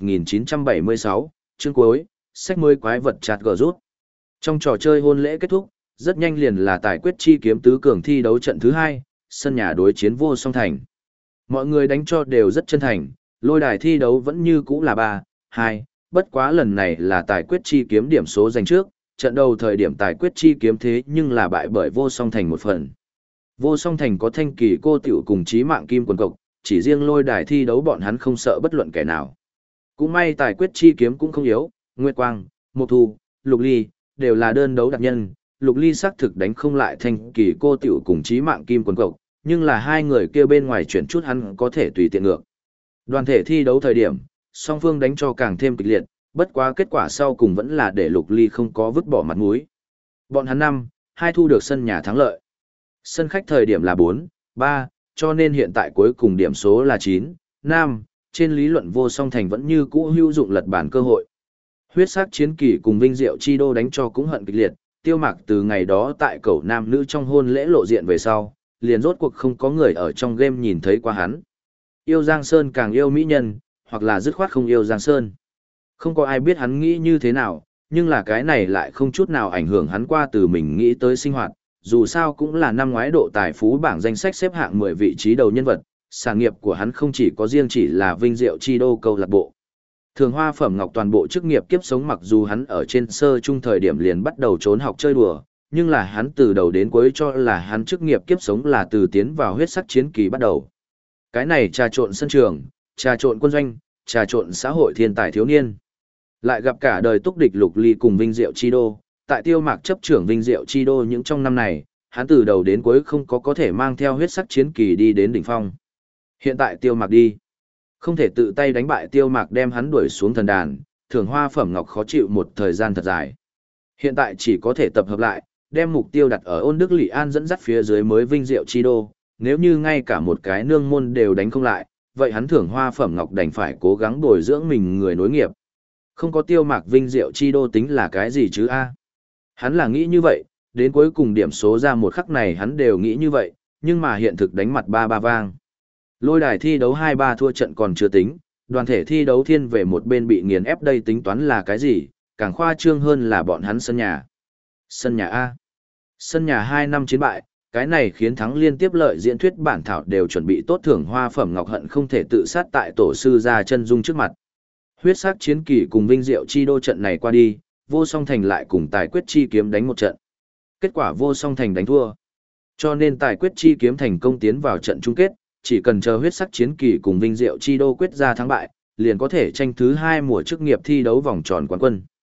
1976, chương cuối, sách mới quái vật chặt gờ rút. Trong trò chơi hôn lễ kết thúc, rất nhanh liền là tài quyết chi kiếm tứ cường thi đấu trận thứ 2, sân nhà đối chiến vô song thành. Mọi người đánh cho đều rất chân thành, lôi đài thi đấu vẫn như cũ là 3-2, bất quá lần này là tài quyết chi kiếm điểm số giành trước, trận đầu thời điểm tài quyết chi kiếm thế nhưng là bại bởi vô song thành một phần. Vô song thành có thanh kỳ cô tiểu cùng chí mạng kim quần cộc, chỉ riêng lôi đài thi đấu bọn hắn không sợ bất luận kẻ nào. Cũng may tài quyết chi kiếm cũng không yếu, Nguyệt Quang, Mộc Thu, Lục Ly, đều là đơn đấu đặc nhân, Lục Ly xác thực đánh không lại thanh kỳ cô tiểu cùng chí mạng kim quần cộc, nhưng là hai người kia bên ngoài chuyển chút hắn có thể tùy tiện ngược. Đoàn thể thi đấu thời điểm, song phương đánh cho càng thêm kịch liệt, bất quá kết quả sau cùng vẫn là để Lục Ly không có vứt bỏ mặt mũi. Bọn hắn 5-2 thu được sân nhà thắng lợi. Sân khách thời điểm là 4-3, cho nên hiện tại cuối cùng điểm số là 9-5, trên lý luận vô song thành vẫn như cũ hữu dụng lật bản cơ hội. Huyết sắc chiến kỳ cùng Vinh Diệu Chi Đô đánh cho cũng hận kịch liệt, Tiêu Mạc từ ngày đó tại cẩu nam nữ trong hôn lễ lộ diện về sau, liền rốt cuộc không có người ở trong game nhìn thấy qua hắn. Yêu Giang Sơn càng yêu mỹ nhân, hoặc là dứt khoát không yêu Giang Sơn. Không có ai biết hắn nghĩ như thế nào, nhưng là cái này lại không chút nào ảnh hưởng hắn qua từ mình nghĩ tới sinh hoạt, dù sao cũng là năm ngoái độ tài phú bảng danh sách xếp hạng 10 vị trí đầu nhân vật, sản nghiệp của hắn không chỉ có riêng chỉ là Vinh Diệu Chi Đô câu lạc bộ. Thường Hoa Phẩm Ngọc toàn bộ chức nghiệp kiếp sống mặc dù hắn ở trên sơ trung thời điểm liền bắt đầu trốn học chơi đùa, nhưng là hắn từ đầu đến cuối cho là hắn chức nghiệp kiếp sống là từ tiến vào huyết sắc chiến kỳ bắt đầu. Cái này trà trộn sân trường, trà trộn quân doanh, trà trộn xã hội thiên tài thiếu niên. Lại gặp cả đời túc địch Lục Ly cùng Vinh Diệu Chi Đô, tại Tiêu Mạc chấp trưởng Vinh Diệu Chi Đô những trong năm này, hắn từ đầu đến cuối không có thể mang theo huyết sắc chiến kỳ đi đến đỉnh phong. Hiện tại Tiêu Mạc đi, không thể tự tay đánh bại Tiêu Mạc đem hắn đuổi xuống thần đàn, Thường Hoa Phẩm Ngọc khó chịu một thời gian thật dài. Hiện tại chỉ có thể tập hợp lại, đem mục tiêu đặt ở Ôn Đức Lỵ An dẫn dắt phía dưới mới Vinh Diệu Chi Đô, nếu như ngay cả một cái nương môn đều đánh không lại, vậy hắn Thường Hoa Phẩm Ngọc đành phải cố gắng bồi dưỡng mình người nối nghiệp. Không có Tiêu Mạc Vinh Diệu Chi Đô tính là cái gì chứ a? Hắn là nghĩ như vậy, đến cuối cùng điểm số ra một khắc này hắn đều nghĩ như vậy, nhưng mà hiện thực đánh mặt 3-3 vang. Lôi đài thi đấu 2-3 thua trận còn chưa tính, đoàn thể thi đấu thiên về một bên bị nghiền ép đây tính toán là cái gì, càng khoa trương hơn là bọn hắn sân nhà. Sân nhà A. Sân nhà 2 năm chiến bại, cái này khiến thắng liên tiếp lợi diễn thuyết bản thảo đều chuẩn bị tốt Thưởng Hoa Phẩm Ngọc hận không thể tự sát tại tổ sư ra chân dung trước mặt. Huyết sắc chiến kỳ cùng Vinh Diệu Chi Đô trận này qua đi, Vô Song Thành lại cùng Tài Quyết Chi Kiếm đánh một trận. Kết quả Vô Song Thành đánh thua. Cho nên Tài Quyết Chi Kiếm thành công tiến vào trận chung kết, chỉ cần chờ huyết sắc chiến kỳ cùng Vinh Diệu Chi Đô quyết ra thắng bại, liền có thể tranh thứ 2 mùa chức nghiệp thi đấu vòng tròn quán quân.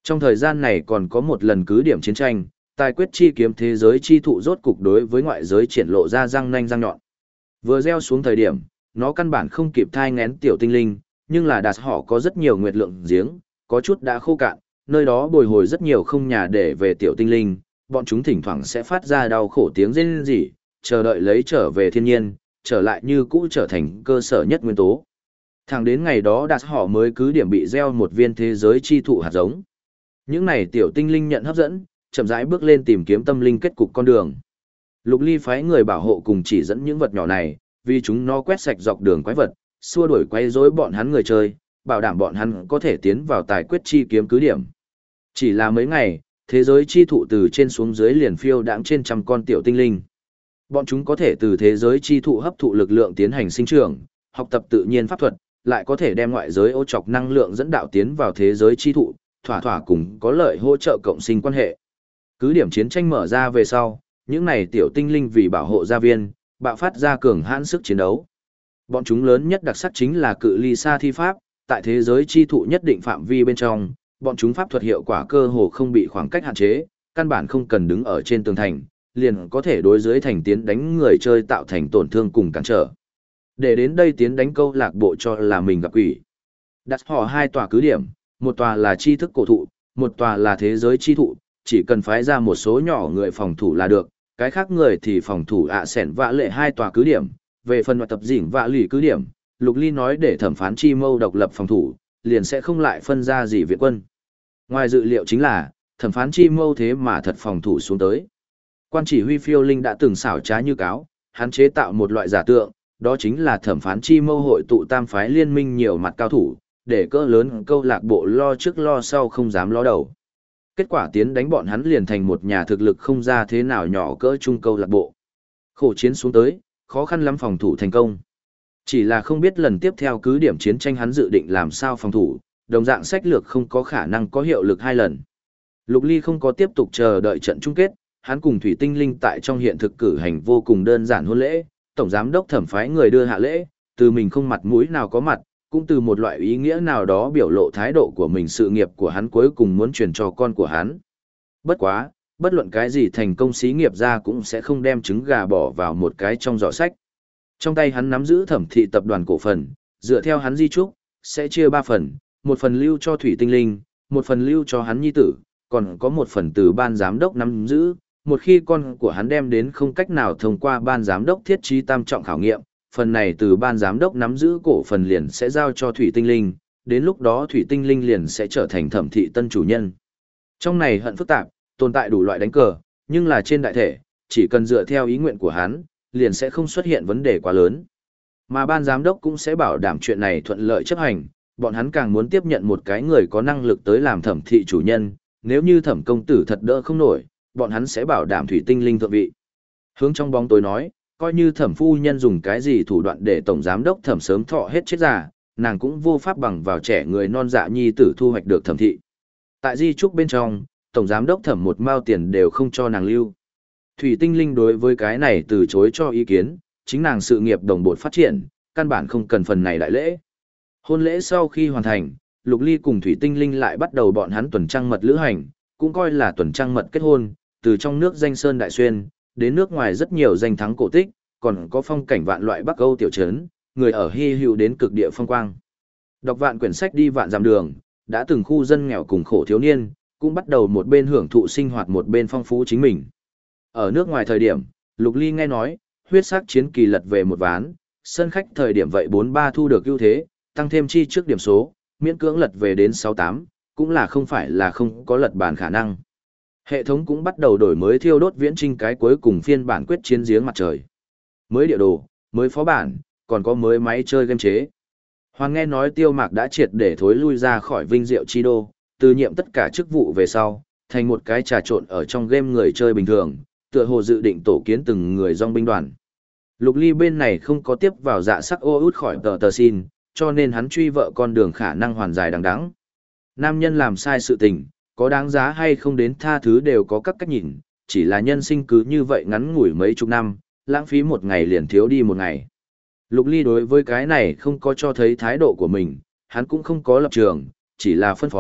Trong thời gian này còn có một lần cứ điểm chiến tranh, tài quyết chi kiếm thế giới chi thụ rốt cục đối với ngoại giới triển lộ ra răng nanh răng nhọn. Vừa gieo xuống thời điểm, nó căn bản không kịp thai ngén tiểu tinh linh, nhưng là đạt họ có rất nhiều nguyệt lượng giếng, có chút đã khô cạn, nơi đó bồi hồi rất nhiều không nhà để về tiểu tinh linh, bọn chúng thỉnh thoảng sẽ phát ra đau khổ tiếng rên rỉ, chờ đợi lấy trở về thiên nhiên, trở lại như cũ trở thành cơ sở nhất nguyên tố. Thẳng đến ngày đó đạt họ mới cứ điểm bị gieo một viên thế giới chi thụ hạt giống. Những này tiểu tinh linh nhận hấp dẫn, chậm rãi bước lên tìm kiếm tâm linh kết cục con đường. Lục Ly phái người bảo hộ cùng chỉ dẫn những vật nhỏ này, vì chúng nó quét sạch dọc đường quái vật, xua đuổi quấy rối bọn hắn người chơi, bảo đảm bọn hắn có thể tiến vào tài quyết chi kiếm cứ điểm. Chỉ là mấy ngày, thế giới chi thụ từ trên xuống dưới liền phiêu đãng trên trăm con tiểu tinh linh. Bọn chúng có thể từ thế giới chi thụ hấp thụ lực lượng tiến hành sinh trưởng, học tập tự nhiên pháp thuật, lại có thể đem ngoại giới ô trọc năng lượng dẫn đạo tiến vào thế giới chi thụ, thỏa thỏa cùng có lợi hỗ trợ cộng sinh quan hệ. Cứ điểm chiến tranh mở ra về sau, những này tiểu tinh linh vì bảo hộ gia viên, bạo phát ra cường hãn sức chiến đấu. Bọn chúng lớn nhất đặc sắc chính là cự ly xa thi pháp, tại thế giới chi thụ nhất định phạm vi bên trong, bọn chúng pháp thuật hiệu quả cơ hồ không bị khoảng cách hạn chế, căn bản không cần đứng ở trên tường thành, liền có thể đối dưới thành tiến đánh người chơi tạo thành tổn thương cùng cản trở. Để đến đây tiến đánh câu lạc bộ cho là mình gặp quỷ. Đặt họ hai tòa cứ điểm, một tòa là tri thức cổ thụ, một tòa là thế giới chi thụ, chỉ cần phái ra một số nhỏ người phòng thủ là được, cái khác người thì phòng thủ sẻn vạ lệ hai tòa cứ điểm. Về phần tập dĩnh vạ lì cứ điểm, Lục Ly nói để thẩm phán chi mâu độc lập phòng thủ, liền sẽ không lại phân ra gì viện quân. Ngoài dự liệu chính là, thẩm phán chi mâu thế mà thật phòng thủ xuống tới. Quan chỉ huy phiêu linh đã từng xảo trá như cáo, hắn chế tạo một loại giả tượng, đó chính là thẩm phán chi mâu hội tụ tam phái liên minh nhiều mặt cao thủ, để cỡ lớn câu lạc bộ lo trước lo sau không dám lo đầu. Kết quả tiến đánh bọn hắn liền thành một nhà thực lực không ra thế nào nhỏ cỡ trung câu lạc bộ. Khổ chiến xuống tới, khó khăn lắm phòng thủ thành công. Chỉ là không biết lần tiếp theo cứ điểm chiến tranh hắn dự định làm sao phòng thủ, đồng dạng sách lược không có khả năng có hiệu lực hai lần. Lục Ly không có tiếp tục chờ đợi trận chung kết, hắn cùng Thủy Tinh Linh tại trong hiện thực cử hành vô cùng đơn giản hôn lễ, tổng giám đốc thẩm phái người đưa hạ lễ, từ mình không mặt mũi nào có mặt, cũng từ một loại ý nghĩa nào đó biểu lộ thái độ của mình, sự nghiệp của hắn cuối cùng muốn truyền cho con của hắn. Bất quá, bất luận cái gì thành công xí nghiệp ra cũng sẽ không đem trứng gà bỏ vào một cái trong giỏ sách. Trong tay hắn nắm giữ thẩm thị tập đoàn cổ phần, dựa theo hắn di trúc, sẽ chia 3 phần, một phần lưu cho Thủy Tinh Linh, một phần lưu cho hắn nhi tử, còn có một phần từ ban giám đốc nắm giữ. Một khi con của hắn đem đến không cách nào thông qua ban giám đốc thiết trí tam trọng khảo nghiệm, phần này từ ban giám đốc nắm giữ cổ phần liền sẽ giao cho Thủy Tinh Linh, đến lúc đó Thủy Tinh Linh liền sẽ trở thành thẩm thị tân chủ nhân. Trong này hận phức tạp, tồn tại đủ loại đánh cờ, nhưng là trên đại thể, chỉ cần dựa theo ý nguyện của hắn, liền sẽ không xuất hiện vấn đề quá lớn. Mà ban giám đốc cũng sẽ bảo đảm chuyện này thuận lợi chấp hành, bọn hắn càng muốn tiếp nhận một cái người có năng lực tới làm thẩm thị chủ nhân, nếu như thẩm công tử thật đỡ không nổi, bọn hắn sẽ bảo đảm Thủy Tinh Linh thượng vị. Hướng trong bóng tối nói, coi như thẩm phu nhân dùng cái gì thủ đoạn để tổng giám đốc thẩm sớm thọ hết chết già, nàng cũng vô pháp bằng vào trẻ người non dạ nhi tử thu hoạch được thẩm thị. Tại di trúc bên trong, tổng giám đốc thẩm một mao tiền đều không cho nàng lưu. Thủy Tinh Linh đối với cái này từ chối cho ý kiến, chính nàng sự nghiệp đồng bộ phát triển, căn bản không cần phần này đại lễ. Hôn lễ sau khi hoàn thành, Lục Ly cùng Thủy Tinh Linh lại bắt đầu bọn hắn tuần trăng mật lữ hành, cũng coi là tuần trăng mật kết hôn, từ trong nước danh sơn đại xuyên, đến nước ngoài rất nhiều danh thắng cổ tích, còn có phong cảnh vạn loại Bắc Âu tiểu trấn, người ở hy hữu đến cực địa phong quang. Đọc vạn quyển sách đi vạn dặm đường, đã từng khu dân nghèo cùng khổ thiếu niên, cũng bắt đầu một bên hưởng thụ sinh hoạt một bên phong phú chính mình. Ở nước ngoài thời điểm, Lục Ly nghe nói, huyết sắc chiến kỳ lật về một ván, sân khách thời điểm vậy 4-3 thu được ưu thế, tăng thêm chi trước điểm số, miễn cưỡng lật về đến 6-8, cũng là không phải là không có lật bàn khả năng. Hệ thống cũng bắt đầu đổi mới thiêu đốt viễn trinh cái cuối cùng phiên bản quyết chiến giếng mặt trời. Mới địa đồ, mới phó bản, còn có mới máy chơi game chế. Hoàng nghe nói Tiêu Mạc đã triệt để thối lui ra khỏi vinh diệu chi đô, từ nhiệm tất cả chức vụ về sau, thành một cái trà trộn ở trong game người chơi bình thường, tựa hồ dự định tổ kiến từng người dòng binh đoàn. Lục Ly bên này không có tiếp vào dạ sắc ô út khỏi tờ xin, cho nên hắn truy vợ con đường khả năng hoàn dài đằng đẵng. Nam nhân làm sai sự tình, có đáng giá hay không đến tha thứ đều có các cách nhìn, chỉ là nhân sinh cứ như vậy ngắn ngủi mấy chục năm, lãng phí một ngày liền thiếu đi một ngày. Lục Ly đối với cái này không có cho thấy thái độ của mình, hắn cũng không có lập trường, chỉ là phân phó,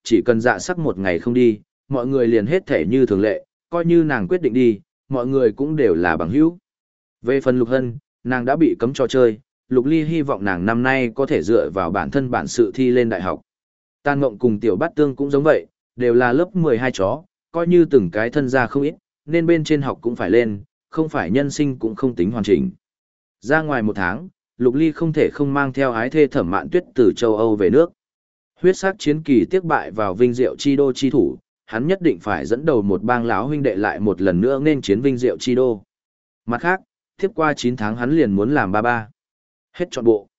chỉ cần dạ sắc một ngày không đi, mọi người liền hết thể như thường lệ, coi như nàng quyết định đi, mọi người cũng đều là bằng hữu. Về phần Lục Hân, nàng đã bị cấm trò chơi, Lục Ly hy vọng nàng năm nay có thể dựa vào bản thân bản sự thi lên đại học. Tàn Ngộng cùng Tiểu Bát Tương cũng giống vậy, đều là lớp 12 chó, coi như từng cái thân gia không ít, nên bên trên học cũng phải lên, không phải nhân sinh cũng không tính hoàn chỉnh. Ra ngoài một tháng, Lục Ly không thể không mang theo ái thê Thẩm Mạn Tuyết từ châu Âu về nước. Huyết sắc chiến kỳ tiếc bại vào Vinh Diệu chi đô chi thủ, hắn nhất định phải dẫn đầu một bang lão huynh đệ lại một lần nữa nên chiến Vinh Diệu chi đô. Mặt khác, tiếp qua 9 tháng hắn liền muốn làm ba ba. Hết trọn bộ.